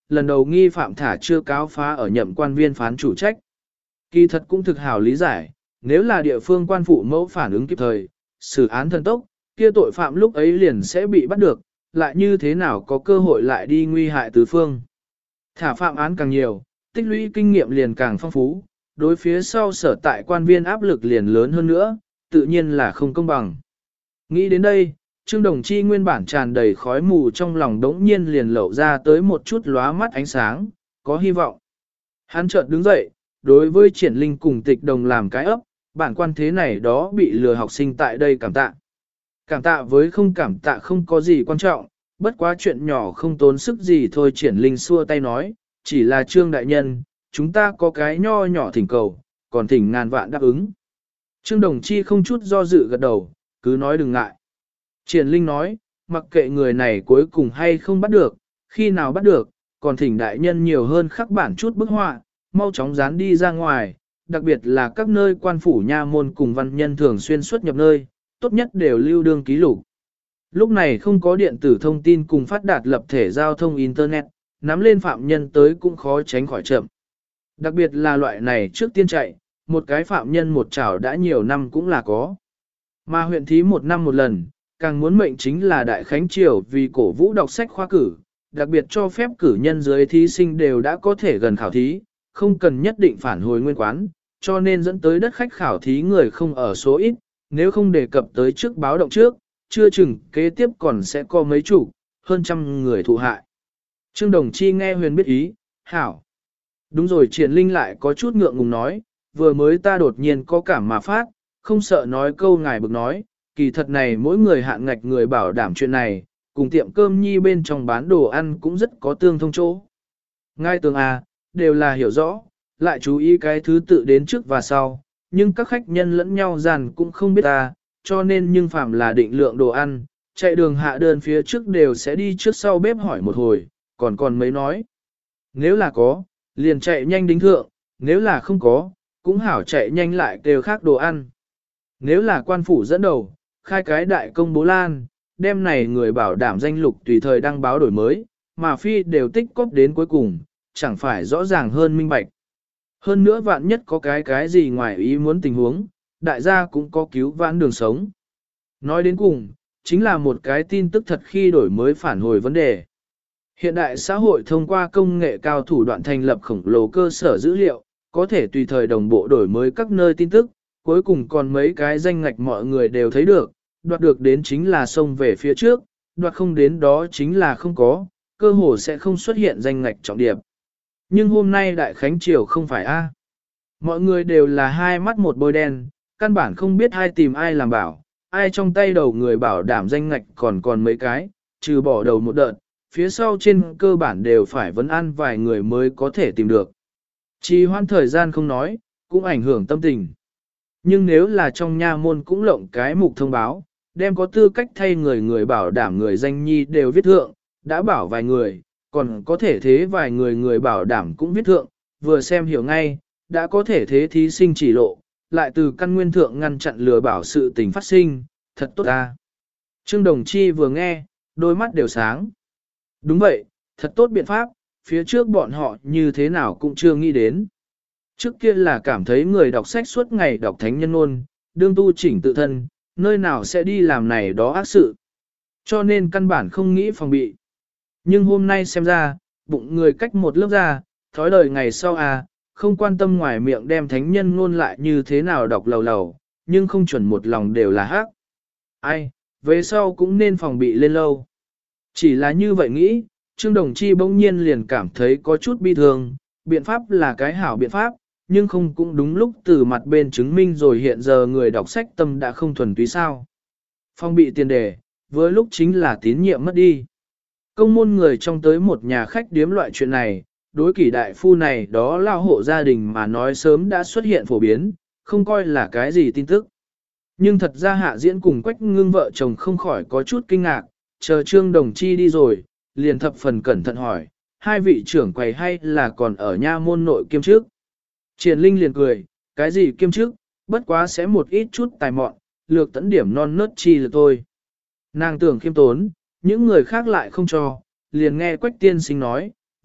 lần đầu nghi phạm thả chưa cáo phá ở nhậm quan viên phán chủ trách. Kỳ thật cũng thực hảo lý giải, nếu là địa phương quan phụ mẫu phản ứng kịp thời, xử án thần tốc, kia tội phạm lúc ấy liền sẽ bị bắt được, lại như thế nào có cơ hội lại đi nguy hại tứ phương. Thả phạm án càng nhiều, tích lũy kinh nghiệm liền càng phong phú, đối phía sau sở tại quan viên áp lực liền lớn hơn nữa, tự nhiên là không công bằng. Nghĩ đến đây, Trương Đồng Chi nguyên bản tràn đầy khói mù trong lòng đống nhiên liền lộ ra tới một chút lóa mắt ánh sáng, có hy vọng. Hắn chợt đứng dậy, đối với Triển Linh cùng Tịch Đồng làm cái ấp, bản quan thế này đó bị lừa học sinh tại đây cảm tạ. Cảm tạ với không cảm tạ không có gì quan trọng, bất quá chuyện nhỏ không tốn sức gì thôi. Triển Linh xua tay nói, chỉ là Trương đại nhân, chúng ta có cái nho nhỏ thỉnh cầu, còn thỉnh ngàn vạn đáp ứng. Trương Đồng Chi không chút do dự gật đầu, cứ nói đừng ngại. Triển Linh nói, mặc kệ người này cuối cùng hay không bắt được, khi nào bắt được, còn thỉnh đại nhân nhiều hơn khắc bản chút bức họa, mau chóng dán đi ra ngoài, đặc biệt là các nơi quan phủ nha môn cùng văn nhân thường xuyên xuất nhập nơi, tốt nhất đều lưu đương ký lục. Lúc này không có điện tử thông tin cùng phát đạt lập thể giao thông Internet, nắm lên phạm nhân tới cũng khó tránh khỏi chậm. Đặc biệt là loại này trước tiên chạy, một cái phạm nhân một chảo đã nhiều năm cũng là có. Mà huyện thí một năm một lần, càng muốn mệnh chính là Đại Khánh Triều vì cổ vũ đọc sách khoa cử, đặc biệt cho phép cử nhân dưới thí sinh đều đã có thể gần khảo thí, không cần nhất định phản hồi nguyên quán, cho nên dẫn tới đất khách khảo thí người không ở số ít, nếu không đề cập tới trước báo động trước, chưa chừng kế tiếp còn sẽ có mấy chủ, hơn trăm người thụ hại. Trương Đồng Chi nghe huyền biết ý, hảo. Đúng rồi, Triển Linh lại có chút ngượng ngùng nói, vừa mới ta đột nhiên có cảm mà phát, không sợ nói câu ngài bực nói, kỳ thật này mỗi người hạn ngạch người bảo đảm chuyện này, cùng tiệm cơm nhi bên trong bán đồ ăn cũng rất có tương thông chỗ. Ngay tường à, đều là hiểu rõ, lại chú ý cái thứ tự đến trước và sau, nhưng các khách nhân lẫn nhau dàn cũng không biết ta, cho nên nhưng phạm là định lượng đồ ăn, chạy đường hạ đơn phía trước đều sẽ đi trước sau bếp hỏi một hồi, còn còn mấy nói. Nếu là có, liền chạy nhanh đính thượng, nếu là không có, cũng hảo chạy nhanh lại kêu khác đồ ăn. Nếu là quan phủ dẫn đầu, khai cái đại công bố lan, đem này người bảo đảm danh lục tùy thời đăng báo đổi mới, mà phi đều tích cóp đến cuối cùng, chẳng phải rõ ràng hơn minh bạch. Hơn nữa vạn nhất có cái cái gì ngoài ý muốn tình huống, đại gia cũng có cứu vãn đường sống. Nói đến cùng, chính là một cái tin tức thật khi đổi mới phản hồi vấn đề. Hiện đại xã hội thông qua công nghệ cao thủ đoạn thành lập khổng lồ cơ sở dữ liệu, có thể tùy thời đồng bộ đổi mới các nơi tin tức, cuối cùng còn mấy cái danh ngạch mọi người đều thấy được, đoạt được đến chính là xông về phía trước, đoạt không đến đó chính là không có, cơ hồ sẽ không xuất hiện danh ngạch trọng điểm. Nhưng hôm nay Đại Khánh Triều không phải a. Mọi người đều là hai mắt một bôi đen, căn bản không biết ai tìm ai làm bảo, ai trong tay đầu người bảo đảm danh ngạch còn còn mấy cái, trừ bỏ đầu một đợt, phía sau trên cơ bản đều phải vấn ăn vài người mới có thể tìm được. Trì hoãn thời gian không nói, cũng ảnh hưởng tâm tình. Nhưng nếu là trong nha môn cũng lộng cái mục thông báo, đem có tư cách thay người người bảo đảm người danh nhi đều viết thượng, đã bảo vài người, còn có thể thế vài người người bảo đảm cũng viết thượng, vừa xem hiểu ngay, đã có thể thế thí sinh chỉ lộ, lại từ căn nguyên thượng ngăn chặn lừa bảo sự tình phát sinh, thật tốt ta. Trương Đồng Chi vừa nghe, đôi mắt đều sáng. Đúng vậy, thật tốt biện pháp, phía trước bọn họ như thế nào cũng chưa nghĩ đến. Trước kia là cảm thấy người đọc sách suốt ngày đọc thánh nhân ngôn, đương tu chỉnh tự thân, nơi nào sẽ đi làm này đó ác sự. Cho nên căn bản không nghĩ phòng bị. Nhưng hôm nay xem ra, bụng người cách một lớp ra, thói đời ngày sau à, không quan tâm ngoài miệng đem thánh nhân ngôn lại như thế nào đọc lầu lầu, nhưng không chuẩn một lòng đều là hắc. Ai, về sau cũng nên phòng bị lên lâu. Chỉ là như vậy nghĩ, Trương Đồng Chi bỗng nhiên liền cảm thấy có chút bi thương, biện pháp là cái hảo biện pháp, nhưng không cũng đúng lúc từ mặt bên chứng minh rồi hiện giờ người đọc sách tâm đã không thuần túy sao. Phòng bị tiền đề, với lúc chính là tín nhiệm mất đi. Công môn người trong tới một nhà khách điếm loại chuyện này, đối kỷ đại phu này đó lao hộ gia đình mà nói sớm đã xuất hiện phổ biến, không coi là cái gì tin tức. Nhưng thật ra Hạ Diễn cùng Quách Ngưng vợ chồng không khỏi có chút kinh ngạc, chờ Trương Đồng Chi đi rồi, liền thập phần cẩn thận hỏi, hai vị trưởng quầy hay là còn ở nha môn nội kiêm trước. Triển Linh liền cười, cái gì kiêm trước, bất quá sẽ một ít chút tài mọn, lược tấn điểm non nớt chi là thôi. Nàng tưởng khiêm tốn, những người khác lại không cho, liền nghe Quách tiên sinh nói,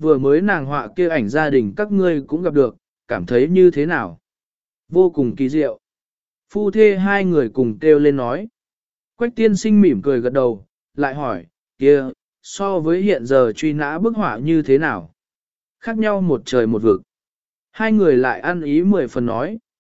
vừa mới nàng họa kia ảnh gia đình các ngươi cũng gặp được, cảm thấy như thế nào? Vô cùng kỳ diệu. Phu thê hai người cùng kêu lên nói. Quách tiên sinh mỉm cười gật đầu, lại hỏi, kia, so với hiện giờ truy nã bức họa như thế nào? Khác nhau một trời một vực. Hai người lại ăn ý mười phần nói.